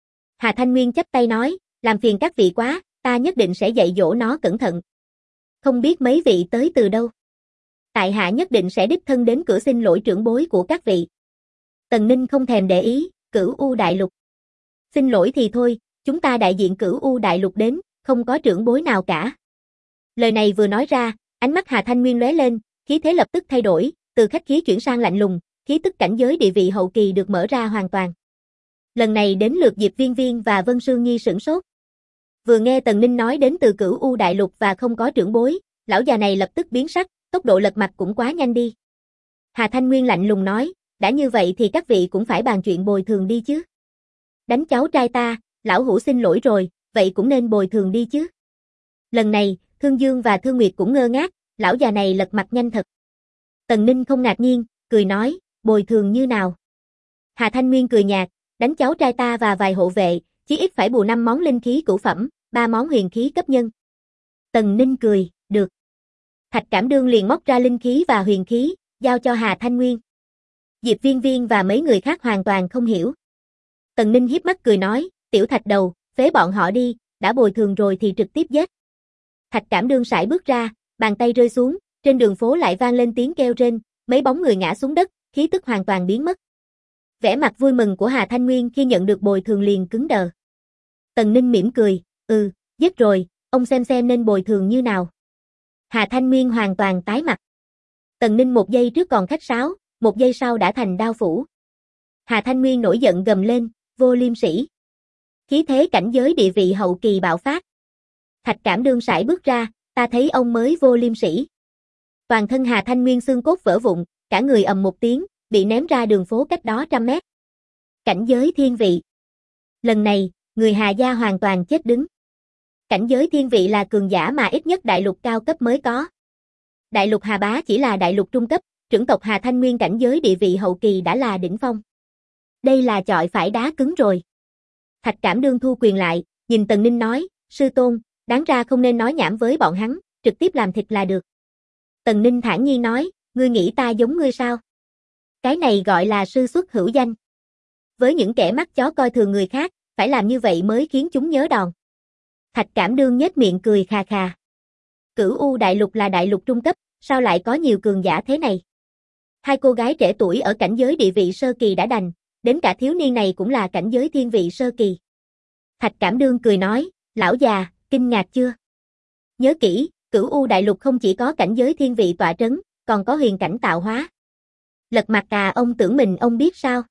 Hà Thanh Nguyên chắp tay nói, làm phiền các vị quá, ta nhất định sẽ dạy dỗ nó cẩn thận. Không biết mấy vị tới từ đâu? Tại hạ nhất định sẽ đích thân đến cửa xin lỗi trưởng bối của các vị. Tần Ninh không thèm để ý, Cửu U Đại Lục. Xin lỗi thì thôi, chúng ta đại diện Cửu U Đại Lục đến, không có trưởng bối nào cả. Lời này vừa nói ra, ánh mắt Hà Thanh Nguyên lóe lên, khí thế lập tức thay đổi, từ khách khí chuyển sang lạnh lùng, khí tức cảnh giới địa vị hậu kỳ được mở ra hoàn toàn. Lần này đến lượt Diệp Viên Viên và Vân Sương Nhi sửng sốt. Vừa nghe Tần Ninh nói đến từ Cửu U Đại Lục và không có trưởng bối, lão già này lập tức biến sắc, tốc độ lật mặt cũng quá nhanh đi. Hà Thanh Nguyên lạnh lùng nói, đã như vậy thì các vị cũng phải bàn chuyện bồi thường đi chứ. Đánh cháu trai ta, lão hủ xin lỗi rồi, vậy cũng nên bồi thường đi chứ. Lần này, Thương Dương và Thương Nguyệt cũng ngơ ngác, lão già này lật mặt nhanh thật. Tần Ninh không ngạc nhiên, cười nói, bồi thường như nào? Hà Thanh Nguyên cười nhạt, đánh cháu trai ta và vài hộ vệ, chí ít phải bù 5 món linh khí cửu phẩm, 3 món huyền khí cấp nhân. Tần Ninh cười, được. Thạch Cảm Đương liền móc ra linh khí và huyền khí, giao cho Hà Thanh Nguyên. Diệp Viên Viên và mấy người khác hoàn toàn không hiểu. Tần Ninh hiếp mắt cười nói, tiểu thạch đầu, phế bọn họ đi, đã bồi thường rồi thì trực tiếp giết. Thạch Cảm Đương sải bước ra, bàn tay rơi xuống, trên đường phố lại vang lên tiếng kêu rên, mấy bóng người ngã xuống đất, khí tức hoàn toàn biến mất. Vẻ mặt vui mừng của Hà Thanh Nguyên khi nhận được bồi thường liền cứng đờ. Tần Ninh mỉm cười, giết rồi, ông xem nên bồi thường như nào. Hà Thanh Nguyên hoàn toàn tái mặt. Tần Ninh một giây trước còn khách sáo, một giây sau đã thành đao phủ. Hà Thanh Nguyên nổi giận gầm lên, vô liêm sỉ. Khí thế cảnh giới địa vị hậu kỳ bạo phát. Thạch Cảm Đương sải bước ra, ta thấy ông mới vô liêm sỉ. Toàn thân Hà Thanh Nguyên xương cốt vỡ vụn, cả người ầm một tiếng, bị ném ra đường phố cách đó 100 mét. Cảnh giới thiên vị. Lần này, người Hà gia hoàn toàn chết đứng. Cảnh giới thiên vị là cường giả mà ít nhất đại lục cao cấp mới có. Đại lục Hà Bá chỉ là đại lục trung cấp, trưởng tộc Hà Thanh Nguyên cảnh giới địa vị hậu kỳ đã là đỉnh phong. Đây là chọi phải đá cứng rồi. Thạch Cảm Đương thu quyền lại, nhìn Tần Ninh nói, sư tôn, đáng ra không nên nói nhảm với bọn hắn, trực tiếp làm thịt là được. Tần Ninh thản nhiên nói, ngươi nghĩ ta giống ngươi sao? Cái này gọi là sư xuất hữu danh. Với những kẻ mắt chó coi thường người khác, phải làm như vậy mới khiến chúng nhớ đòn. Thạch Cảm Đương nhếch miệng cười khà khà. Cửu U Đại Lục là đại lục trung cấp, sao lại có nhiều cường giả thế này? Hai cô gái trẻ tuổi ở cảnh giới địa vị sơ kỳ đã đành, đến cả thiếu niên này cũng là cảnh giới thiên vị sơ kỳ. Thạch Cảm Đương cười nói, lão già, kinh ngạc chưa? Nhớ kỹ, Cửu U Đại Lục không chỉ có cảnh giới thiên vị tọa trấn, còn có huyền cảnh tạo hóa. Lật mặt à, ông tưởng mình ông biết sao?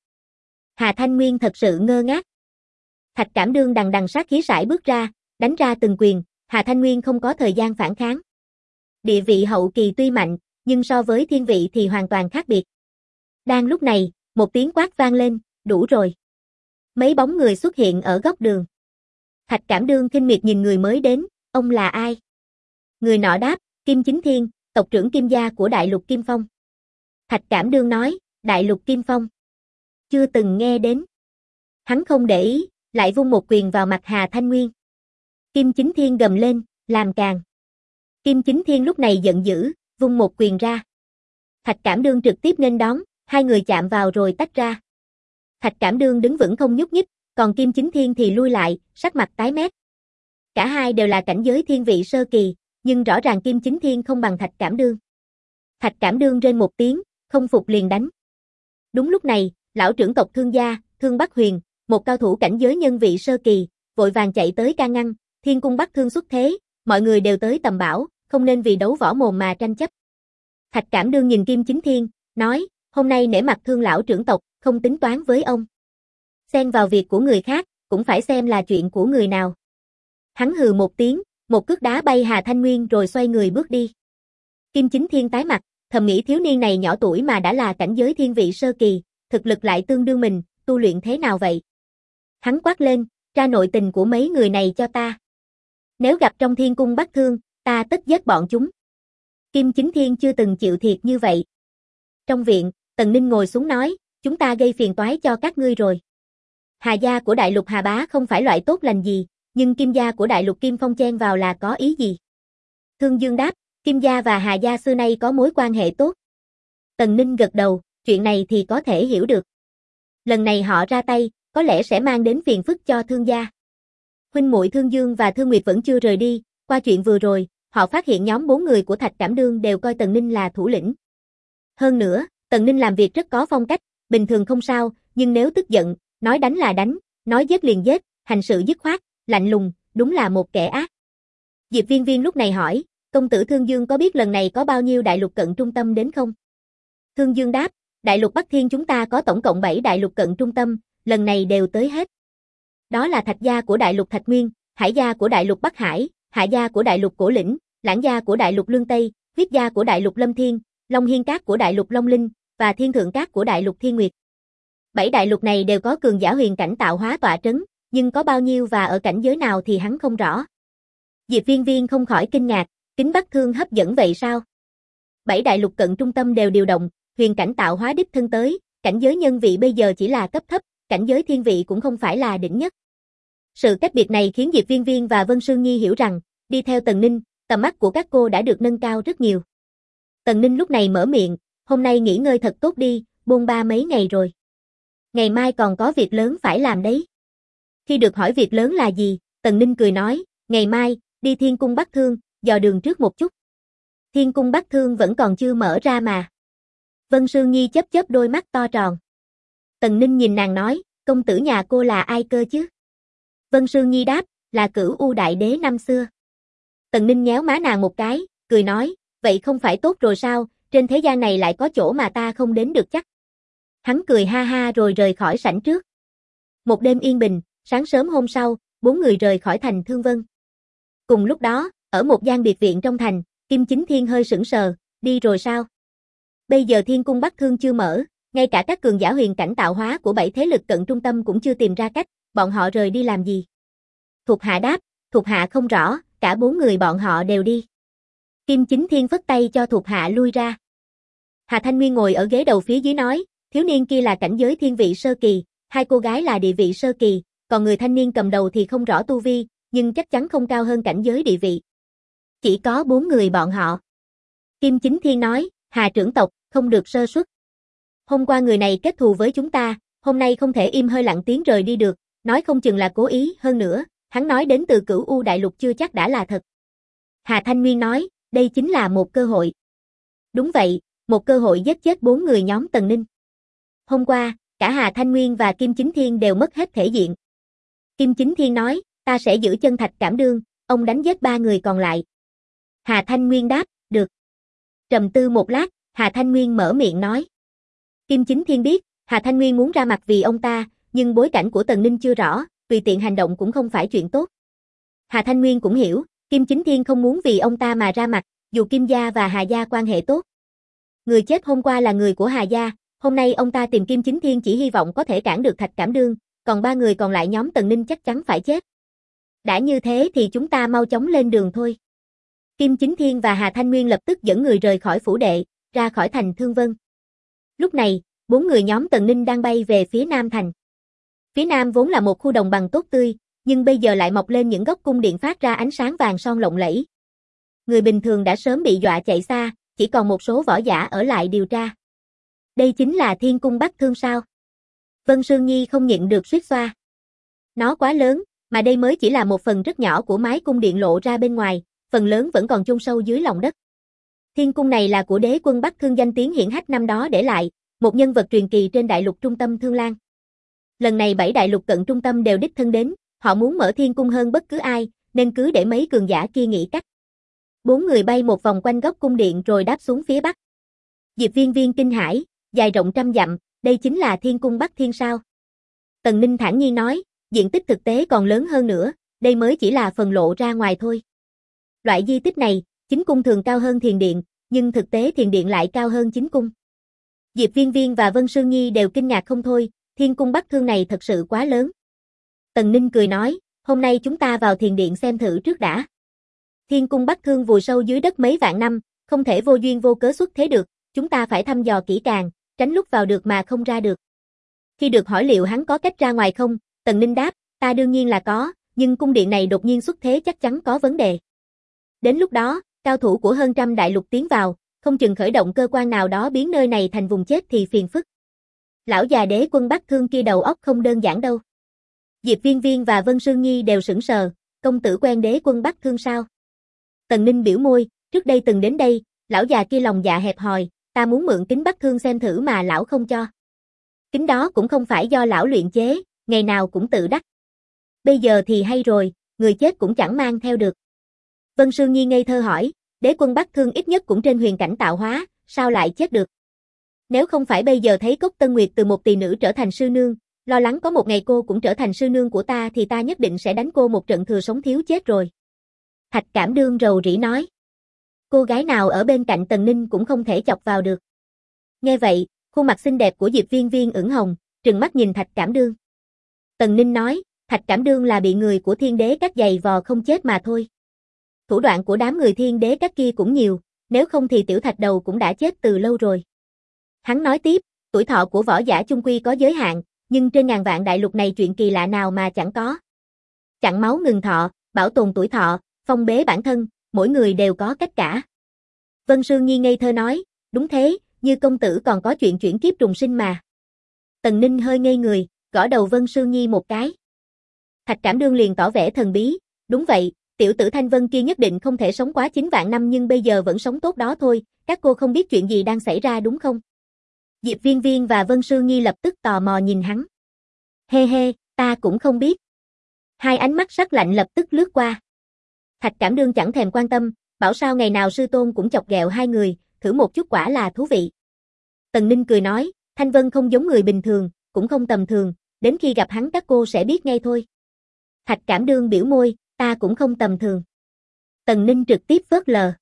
Hà Thanh Nguyên thật sự ngơ ngác. Thạch Cảm Đương đằng đằng sát khí sải bước ra, đánh ra từng quyền, Hà Thanh Nguyên không có thời gian phản kháng. Địa vị hậu kỳ tuy mạnh, nhưng so với thiên vị thì hoàn toàn khác biệt. Đang lúc này, một tiếng quát vang lên, đủ rồi. Mấy bóng người xuất hiện ở góc đường. Thạch Cảm Đương khinh miệt nhìn người mới đến, ông là ai? Người nọ đáp, Kim Chính Thiên, tộc trưởng Kim gia của Đại Lục Kim Phong. Thạch Cảm Đương nói, Đại Lục Kim Phong. Chưa từng nghe đến. Hắn không để ý, lại vung một quyền vào mặt Hà Thanh Nguyên. Kim Chính Thiên gầm lên, làm càn. Kim Chính Thiên lúc này giận dữ, vung một quyền ra. Thạch Cảm Đương trực tiếp nghênh đón, hai người chạm vào rồi tách ra. Thạch Cảm Đương đứng vững không nhúc nhích, còn Kim Chính Thiên thì lui lại, sắc mặt tái mét. Cả hai đều là cảnh giới thiên vị sơ kỳ, nhưng rõ ràng Kim Chính Thiên không bằng Thạch Cảm Đương. Thạch Cảm Đương rên một tiếng, không phục liền đánh. Đúng lúc này, lão trưởng tộc Thương gia, Thương Bắc Huyền, một cao thủ cảnh giới nhân vị sơ kỳ, vội vàng chạy tới can ngăn, Thiên Cung Bắc Thương xuất thế, mọi người đều tới tầm bảo, không nên vì đấu võ mồm mà tranh chấp. Thạch Cảm Đương nhìn Kim Chính Thiên, nói, hôm nay nể mặt Thương lão trưởng tộc, không tính toán với ông. Xen vào việc của người khác, cũng phải xem là chuyện của người nào. Hắn hừ một tiếng, một cước đá bay Hà Thanh Nguyên rồi xoay người bước đi. Kim Chính Thiên tái mặt, thầm nghĩ thiếu niên này nhỏ tuổi mà đã là cảnh giới thiên vị sơ kỳ, thực lực lại tương đương mình, tu luyện thế nào vậy? Hắn quát lên, ra nội tình của mấy người này cho ta. Nếu gặp trong Thiên Cung Bắc Thương, ta tất giết bọn chúng. Kim Chính Thiên chưa từng chịu thiệt như vậy. Trong viện, Tần Ninh ngồi xuống nói, chúng ta gây phiền toái cho các ngươi rồi. Hà gia của Đại Lục Hà Bá không phải loại tốt lành gì, nhưng Kim gia của Đại Lục Kim Phong chen vào là có ý gì? Thương Dương đáp, Kim gia và Hà gia xưa nay có mối quan hệ tốt. Tần Ninh gật đầu, chuyện này thì có thể hiểu được. Lần này họ ra tay, có lẽ sẽ mang đến phiền phức cho Thương gia. Huynh muội Thương Dương và Thương Nguyệt vẫn chưa rời đi, qua chuyện vừa rồi, họ phát hiện nhóm 4 người của Thạch Cảm Đương đều coi Tần Ninh là thủ lĩnh. Hơn nữa, Tần Ninh làm việc rất có phong cách, bình thường không sao, nhưng nếu tức giận, nói đánh là đánh, nói giết liền giết, hành sự dứt khoát, lạnh lùng, đúng là một kẻ ác. Diệp Viên Viên lúc này hỏi, công tử Thương Dương có biết lần này có bao nhiêu đại lục cận trung tâm đến không? Thương Dương đáp, Đại Lục Bắc Thiên chúng ta có tổng cộng 7 đại lục cận trung tâm, lần này đều tới hết. Đó là Thạch gia của Đại Lục Thạch Nguyên, Hải gia của Đại Lục Bắc Hải, Hạ gia của Đại Lục Cổ Lĩnh, Lãng gia của Đại Lục Lương Tây, Huyết gia của Đại Lục Lâm Thiên, Long Hiên Cát của Đại Lục Long Linh, và Thiên Thượng Cát của Đại Lục Thiên Nguyệt. 7 đại lục này đều có cường giả huyền cảnh tạo hóa tọa trấn, nhưng có bao nhiêu và ở cảnh giới nào thì hắn không rõ. Diệp Viên Viên không khỏi kinh ngạc, Kính Bắc Thương hấp dẫn vậy sao? 7 đại lục cận trung tâm đều điều động, huyền cảnh tạo hóa đích thân tới, cảnh giới nhân vị bây giờ chỉ là cấp thấp, cảnh giới thiên vị cũng không phải là đỉnh nhất. Sự cách biệt này khiến Diệp Viên Viên và Vân Sương Nhi hiểu rằng, đi theo Tần Ninh, tầm mắt của các cô đã được nâng cao rất nhiều. Tần Ninh lúc này mở miệng, hôm nay nghỉ ngơi thật tốt đi, bôn ba mấy ngày rồi. Ngày mai còn có việc lớn phải làm đấy. Khi được hỏi việc lớn là gì, Tần Ninh cười nói, ngày mai, đi Thiên Cung Bắc Thương, dò đường trước một chút. Thiên Cung Bắc Thương vẫn còn chưa mở ra mà. Vân Sương Nhi chớp chớp đôi mắt to tròn. Tần Ninh nhìn nàng nói, công tử nhà cô là ai cơ chứ? Vân Sương Nhi đáp, là Cửu U Đại Đế năm xưa. Tần Ninh nhéo má nàng một cái, cười nói, vậy không phải tốt rồi sao, trên thế gian này lại có chỗ mà ta không đến được chắc. Hắn cười ha ha rồi rời khỏi sảnh trước. Một đêm yên bình, sáng sớm hôm sau, 4 người rời khỏi thành Thương Vân. Cùng lúc đó, ở một gian biệt viện trong thành, Kim Chính Thiên hơi sững sờ, đi rồi sao? Bây giờ Thiên Cung Bắc Thương chưa mở, ngay cả các cường giả huyền cảnh tạo hóa của 7 thế lực cận trung tâm cũng chưa tìm ra cách, bọn họ rời đi làm gì? Thuộc hạ đáp, thuộc hạ không rõ, cả 4 người bọn họ đều đi. Kim Chính Thiên phất tay cho thuộc hạ lui ra. Hà Thanh Nguyên ngồi ở ghế đầu phía dưới nói, thiếu niên kia là cảnh giới thiên vị sơ kỳ, 2 cô gái là địa vị sơ kỳ, còn người thanh niên cầm đầu thì không rõ tu vi, nhưng chắc chắn không cao hơn cảnh giới địa vị. Chỉ có 4 người bọn họ. Kim Chính Thiên nói, Hà trưởng tộc, không được sơ suất. Hôm qua người này kết thù với chúng ta, hôm nay không thể im hơi lặng tiếng rời đi được, nói không chừng là cố ý, hơn nữa, hắn nói đến từ Cửu U Đại Lục chưa chắc đã là thật. Hà Thanh Nguyên nói, đây chính là một cơ hội. Đúng vậy, một cơ hội giết chết 4 người nhóm Tần Ninh. Hôm qua, cả Hà Thanh Nguyên và Kim Chính Thiên đều mất hết thể diện. Kim Chính Thiên nói, ta sẽ giữ chân Thạch Cảm Đương, ông đánh giết 3 người còn lại. Hà Thanh Nguyên đáp, được. Trầm tư một lát, Hà Thanh Nguyên mở miệng nói. Kim Chính Thiên biết, Hà Thanh Nguyên muốn ra mặt vì ông ta, nhưng bối cảnh của Tần Ninh chưa rõ, tùy tiện hành động cũng không phải chuyện tốt. Hà Thanh Nguyên cũng hiểu, Kim Chính Thiên không muốn vì ông ta mà ra mặt, dù Kim gia và Hà gia quan hệ tốt. Người chết hôm qua là người của Hà gia, hôm nay ông ta tìm Kim Chính Thiên chỉ hy vọng có thể cản được Thạch Cảm Đương, còn ba người còn lại nhóm Tần Ninh chắc chắn phải chết. Đã như thế thì chúng ta mau chóng lên đường thôi. Kim Chính Thiên và Hà Thanh Nguyên lập tức dẫn người rời khỏi phủ đệ, ra khỏi thành Thương Vân. Lúc này, 4 người nhóm Tần Ninh đang bay về phía Nam thành. Phía Nam vốn là một khu đồng bằng tốt tươi, nhưng bây giờ lại mọc lên những góc cung điện phát ra ánh sáng vàng son lộng lẫy. Người bình thường đã sớm bị dọa chạy xa, chỉ còn một số võ giả ở lại điều tra. Đây chính là Thiên Cung Bắc Thương sao? Vân Sương Nhi không nhịn được suýt xoa. Nó quá lớn, mà đây mới chỉ là một phần rất nhỏ của mái cung điện lộ ra bên ngoài, phần lớn vẫn còn chôn sâu dưới lòng đất. Thiên cung này là của đế quân Bắc Thương danh tiếng hiển hách năm đó để lại, một nhân vật truyền kỳ trên đại lục trung tâm Thương Lan. Lần này 7 đại lục cận trung tâm đều đích thân đến, họ muốn mở thiên cung hơn bất cứ ai, nên cứ để mấy cường giả kia nghĩ cách. 4 người bay một vòng quanh góc cung điện rồi đáp xuống phía bắc. Diệp Viên Viên kinh hãi, dài rộng trăm dặm, đây chính là Thiên Cung Bắc Thiên sao? Tần Ninh thản nhiên nói, diện tích thực tế còn lớn hơn nữa, đây mới chỉ là phần lộ ra ngoài thôi. Loại di tích này, chính cung thường cao hơn thiền điện, nhưng thực tế thiền điện lại cao hơn chính cung. Diệp Viên Viên và Vân Sương Nhi đều kinh ngạc không thôi, Thiên Cung Bắc Thương này thật sự quá lớn. Tần Ninh cười nói, hôm nay chúng ta vào thiền điện xem thử trước đã. Thiên Cung Bắc Thương vùi sâu dưới đất mấy vạn năm, không thể vô duyên vô cớ xuất thế được, chúng ta phải thăm dò kỹ càng, tránh lúc vào được mà không ra được. Khi được hỏi liệu hắn có cách ra ngoài không, Tần Ninh đáp, ta đương nhiên là có, nhưng cung điện này đột nhiên xuất thế chắc chắn có vấn đề. Đến lúc đó, cao thủ của hơn trăm đại lục tiến vào, không chừng khởi động cơ quan nào đó biến nơi này thành vùng chết thì phiền phức. Lão già đế quân Bắc Thương kia đầu óc không đơn giản đâu. Diệp Viên Viên và Vân Sương Nhi đều sững sờ, công tử quen đế quân Bắc Thương sao? Tần Ninh biểu môi, trước đây từng đến đây, lão già kia lòng dạ hẹp hòi, ta muốn mượn kính Bắc Thương xem thử mà lão không cho. Kính đó cũng không phải do lão luyện chế, ngày nào cũng tự đắc. Bây giờ thì hay rồi, người chết cũng chẳng mang theo được. Vân Sương Nhi ngây thơ hỏi, đế quân Bắc Thương ít nhất cũng trên huyền cảnh tạo hóa, sao lại chết được? Nếu không phải bây giờ thấy Cốc Tân Nguyệt từ một tỳ nữ trở thành sư nương, lo lắng có một ngày cô cũng trở thành sư nương của ta thì ta nhất định sẽ đánh cô một trận thừa sống thiếu chết rồi. Thạch Cảm Đương rầu rĩ nói. Cô gái nào ở bên cạnh Tần Ninh cũng không thể chọc vào được. Nghe vậy, khuôn mặt xinh đẹp của Diệp Viên Viên ửng hồng, trừng mắt nhìn Thạch Cảm Đương. Tần Ninh nói, Thạch Cảm Đương là bị người của Thiên Đế Các giày vò không chết mà thôi. Thủ đoạn của đám người Thiên Đế Các kia cũng nhiều, nếu không thì tiểu Thạch Đầu cũng đã chết từ lâu rồi. Hắn nói tiếp, tuổi thọ của võ giả chung quy có giới hạn, nhưng trên ngàn vạn đại lục này chuyện kỳ lạ nào mà chẳng có. Chặn máu ngừng thọ, bảo tồn tuổi thọ, phong bế bản thân, mỗi người đều có cách cả. Vân Sương Nhi ngây thơ nói, đúng thế, như công tử còn có chuyện chuyển kiếp trùng sinh mà. Tần Ninh hơi ngây người, gõ đầu Vân Sương Nhi một cái. Thạch Cảm Đương liền tỏ vẻ thần bí, đúng vậy, tiểu tử Thanh Vân kia nhất định không thể sống quá 9 vạn năm nhưng bây giờ vẫn sống tốt đó thôi, các cô không biết chuyện gì đang xảy ra đúng không? Diệp Viên Viên và Vân Sương Nhi lập tức tò mò nhìn hắn. Hê hê, ta cũng không biết. Hai ánh mắt sắc lạnh lập tức lướt qua. Thạch Cảm Đương chẳng thèm quan tâm, bảo sao ngày nào sư tôn cũng chọc ghẹo hai người, thử một chút quả là thú vị. Tần Ninh cười nói, Thanh Vân không giống người bình thường, cũng không tầm thường, đến khi gặp hắn các cô sẽ biết ngay thôi. Thạch Cảm Đương biểu môi, ta cũng không tầm thường. Tần Ninh trực tiếp phớt lờ.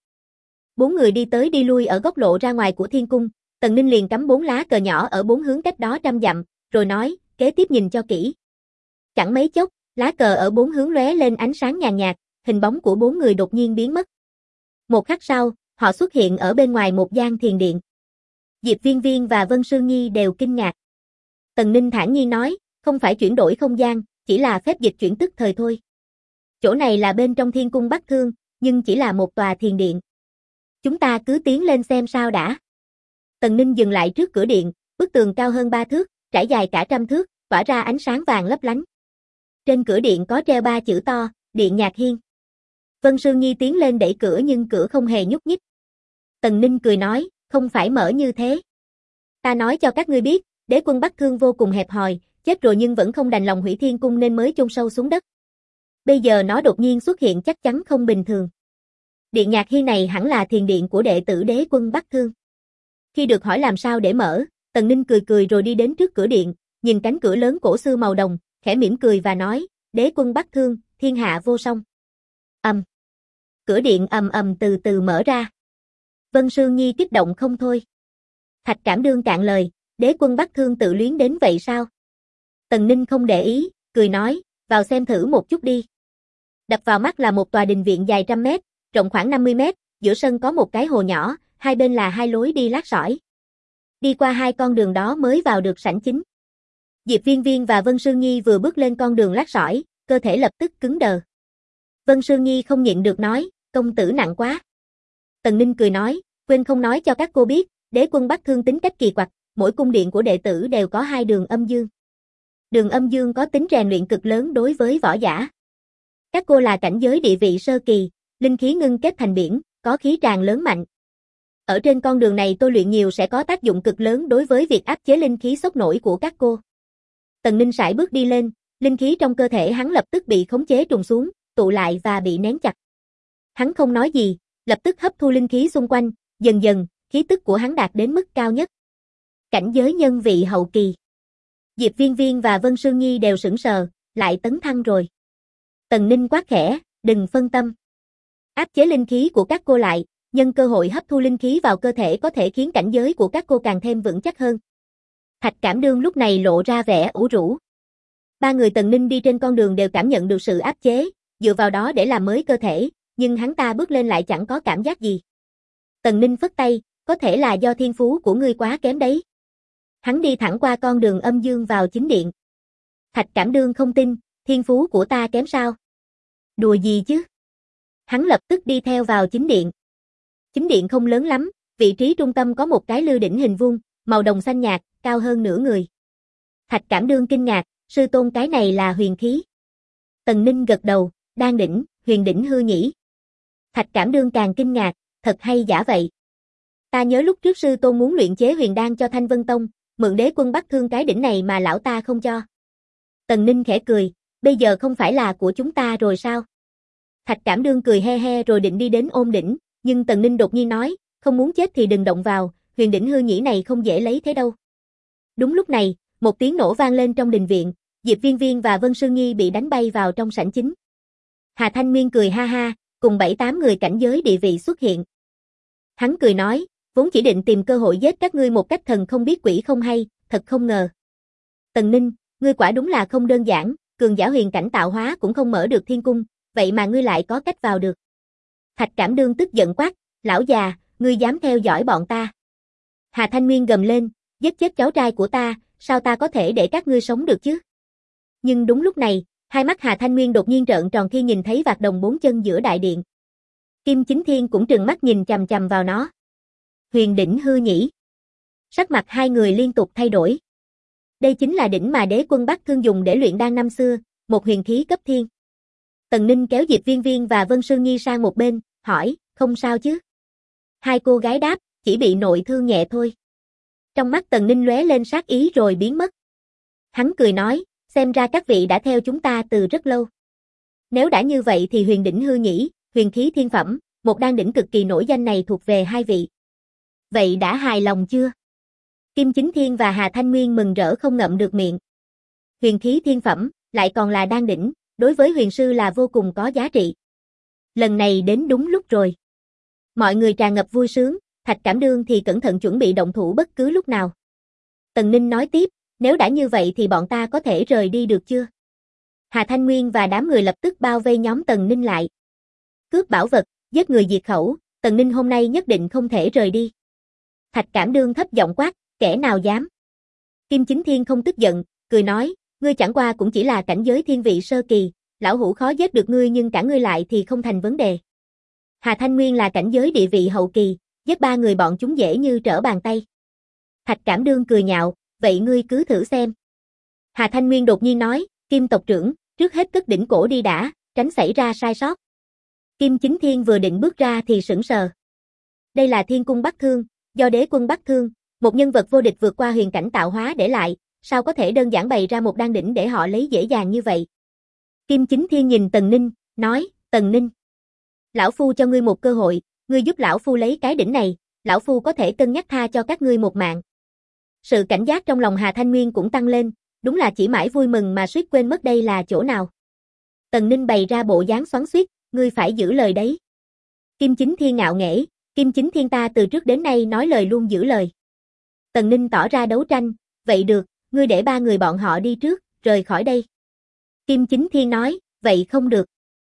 4 người đi tới đi lui ở góc lộ ra ngoài của thiên cung, Tần Ninh liền cắm 4 lá cờ nhỏ ở 4 hướng cách đó trăm dặm, rồi nói, kế tiếp nhìn cho kỹ. Chẳng mấy chốc, lá cờ ở 4 hướng lóe lên ánh sáng nhàn nhạt, hình bóng của 4 người đột nhiên biến mất. Một khắc sau, họ xuất hiện ở bên ngoài một gian thiền điện. Diệp Viên Viên và Vân Sương Nhi đều kinh ngạc. Tần Ninh thản nhiên nói, không phải chuyển đổi không gian, chỉ là phép dịch chuyển tức thời thôi. Chỗ này là bên trong Thiên Cung Bắc Thương, nhưng chỉ là một tòa thiền điện. Chúng ta cứ tiến lên xem sao đã. Tần Ninh dừng lại trước cửa điện, bức tường cao hơn 3 thước, trải dài cả trăm thước, tỏa ra ánh sáng vàng lấp lánh. Trên cửa điện có treo 3 chữ to, Điện Nhạc Hiên. Vân Sương Nhi tiến lên đẩy cửa nhưng cửa không hề nhúc nhích. Tần Ninh cười nói, không phải mở như thế. Ta nói cho các ngươi biết, đế quân Bắc Thương vô cùng hẹp hòi, chết rồi nhưng vẫn không đành lòng hủy thiên cung nên mới chôn sâu xuống đất. Bây giờ nó đột nhiên xuất hiện chắc chắn không bình thường. Điện Nhạc Hiên này hẳn là thiền điện của đệ tử đế quân Bắc Thương. Khi được hỏi làm sao để mở, Tần Ninh cười cười rồi đi đến trước cửa điện, nhìn cánh cửa lớn cổ xưa màu đồng, khẽ mỉm cười và nói, đế quân Bắc Thương, thiên hạ vô song. cửa điện ầm ầm từ từ mở ra. Vân Sương Nhi kích động không thôi. Thạch Cảm Đương cạn lời, đế quân Bắc Thương tự luyến đến vậy sao? Tần Ninh không để ý, cười nói, vào xem thử một chút đi. Đập vào mắt là một tòa đình viện dài trăm mét, rộng khoảng 50 mét, giữa sân có một cái hồ nhỏ, hai bên là hai lối đi lát sỏi. Đi qua hai con đường đó mới vào được sảnh chính. Diệp Viên Viên và Vân Sương Nhi vừa bước lên con đường lát sỏi, cơ thể lập tức cứng đờ. Vân Sương Nhi không nhịn được nói, công tử nặng quá. Tần Ninh cười nói, quên không nói cho các cô biết, đế quân Bắc Thương tính cách kỳ quặc, mỗi cung điện của đệ tử đều có hai đường âm dương. Đường âm dương có tính rèn luyện cực lớn đối với võ giả. Các cô là cảnh giới địa vị sơ kỳ, linh khí ngưng kết thành biển, có khí tràn lớn mạnh. Ở trên con đường này tôi luyện nhiều sẽ có tác dụng cực lớn đối với việc áp chế linh khí sốc nổi của các cô. Tần Ninh sải bước đi lên, linh khí trong cơ thể hắn lập tức bị khống chế trùng xuống, tụ lại và bị nén chặt. Hắn không nói gì, lập tức hấp thu linh khí xung quanh, dần dần, khí tức của hắn đạt đến mức cao nhất. Cảnh giới nhân vị hậu kỳ. Diệp Viên Viên và Vân Sương Nhi đều sững sờ, lại tấn thăng rồi. Tần Ninh quát khẽ, đừng phân tâm. Áp chế linh khí của các cô lại, nhân cơ hội hấp thu linh khí vào cơ thể có thể khiến cảnh giới của các cô càng thêm vững chắc hơn. Thạch Cảm Đương lúc này lộ ra vẻ ủ rũ. Ba người Tần Ninh đi trên con đường đều cảm nhận được sự áp chế, dựa vào đó để làm mới cơ thể, nhưng hắn ta bước lên lại chẳng có cảm giác gì. Tần Ninh phất tay, có thể là do thiên phú của ngươi quá kém đấy. Hắn đi thẳng qua con đường âm dương vào chính điện. Thạch Cảm Đương không tin, thiên phú của ta kém sao? Đùa gì chứ? Hắn lập tức đi theo vào chính điện. Chính điện không lớn lắm, vị trí trung tâm có một cái lư đỉnh hình vuông, màu đồng xanh nhạt, cao hơn nửa người. Thạch Cảm Đương kinh ngạc, sư tôn cái này là huyền khí. Tần Ninh gật đầu, đan đỉnh, huyền đỉnh hư nhỉ. Thạch Cảm Đương càng kinh ngạc, thật hay giả vậy. Ta nhớ lúc trước sư tôn muốn luyện chế huyền đan cho Thanh Vân Tông, mượn đế quân Bắc Thương cái đỉnh này mà lão ta không cho. Tần Ninh khẽ cười, bây giờ không phải là của chúng ta rồi sao? Thạch Cảm Đương cười he he rồi định đi đến ôm đỉnh, nhưng Tần Ninh đột nhiên nói, không muốn chết thì đừng động vào, huyền đỉnh hư nhĩ này không dễ lấy thế đâu. Đúng lúc này, một tiếng nổ vang lên trong đình viện, Diệp Viên Viên và Vân Sương Nhi bị đánh bay vào trong sảnh chính. Hà Thanh Nguyên cười ha ha, cùng 7-8 người cảnh giới địa vị xuất hiện. Hắn cười nói, vốn chỉ định tìm cơ hội giết các ngươi một cách thần không biết quỷ không hay, thật không ngờ. Tần Ninh, ngươi quả đúng là không đơn giản, cường giả huyền cảnh tạo hóa cũng không mở được thiên cung, vậy mà ngươi lại có cách vào được. Thạch Cảm Đương tức giận quát, lão già, ngươi dám theo dõi bọn ta. Hà Thanh Nguyên gầm lên, giết chết cháu trai của ta, sao ta có thể để các ngươi sống được chứ? Nhưng đúng lúc này, hai mắt Hà Thanh Nguyên đột nhiên trợn tròn khi nhìn thấy vạc đồng 4 chân giữa đại điện. Kim Chính Thiên cũng trừng mắt nhìn chằm chằm vào nó. Huyền đỉnh hư nhĩ. Sắc mặt hai người liên tục thay đổi. Đây chính là đỉnh mà đế quân Bắc Thương dùng để luyện đan năm xưa, một huyền khí cấp thiên. Tần Ninh kéo Diệp Viên Viên và Vân Sương Nhi sang một bên, hỏi, không sao chứ? Hai cô gái đáp, chỉ bị nội thương nhẹ thôi. Trong mắt Tần Ninh lóe lên sát ý rồi biến mất. Hắn cười nói, xem ra các vị đã theo chúng ta từ rất lâu. Nếu đã như vậy thì huyền đỉnh hư nhĩ, huyền khí thiên phẩm, một đan đỉnh cực kỳ nổi danh này thuộc về hai vị. Vậy đã hài lòng chưa? Kim Chính Thiên và Hà Thanh Nguyên mừng rỡ không ngậm được miệng. Huyền khí thiên phẩm, lại còn là đan đỉnh, đối với huyền sư là vô cùng có giá trị. Lần này đến đúng lúc rồi. Mọi người tràn ngập vui sướng, Thạch Cảm Đương thì cẩn thận chuẩn bị động thủ bất cứ lúc nào. Tần Ninh nói tiếp, nếu đã như vậy thì bọn ta có thể rời đi được chưa? Hà Thanh Nguyên và đám người lập tức bao vây nhóm Tần Ninh lại. Cướp bảo vật, giết người diệt khẩu, Tần Ninh hôm nay nhất định không thể rời đi. Thạch Cảm Đương thấp giọng quát, kẻ nào dám? Kim Chính Thiên không tức giận, cười nói, ngươi chẳng qua cũng chỉ là cảnh giới thiên vị sơ kỳ, lão hủ khó giết được ngươi nhưng cả ngươi lại thì không thành vấn đề. Hà Thanh Nguyên là cảnh giới địa vị hậu kỳ, giết ba người bọn chúng dễ như trở bàn tay. Thạch Cảm Đương cười nhạo, vậy ngươi cứ thử xem. Hà Thanh Nguyên đột nhiên nói, Kim tộc trưởng, trước hết cất đỉnh cổ đi đã, tránh xảy ra sai sót. Kim Chính Thiên vừa định bước ra thì sững sờ. Đây là Thiên Cung Bắc Thương, do đế quân Bắc Thương, một nhân vật vô địch vượt qua huyền cảnh tạo hóa để lại, sao có thể đơn giản bày ra một đan đỉnh để họ lấy dễ dàng như vậy. Kim Chính Thiên nhìn Tần Ninh, nói, Tần Ninh, lão phu cho ngươi một cơ hội, ngươi giúp lão phu lấy cái đỉnh này, lão phu có thể cân nhắc tha cho các ngươi một mạng. Sự cảnh giác trong lòng Hà Thanh Nguyên cũng tăng lên, đúng là chỉ mãi vui mừng mà suýt quên mất đây là chỗ nào. Tần Ninh bày ra bộ dáng xoắn xuýt, ngươi phải giữ lời đấy. Kim Chính Thiên ngạo nghễ, Kim Chính Thiên ta từ trước đến nay nói lời luôn giữ lời. Tần Ninh tỏ ra đấu tranh, vậy được, ngươi để 3 người bọn họ đi trước, rời khỏi đây. Kim Chính Thiên nói, vậy không được.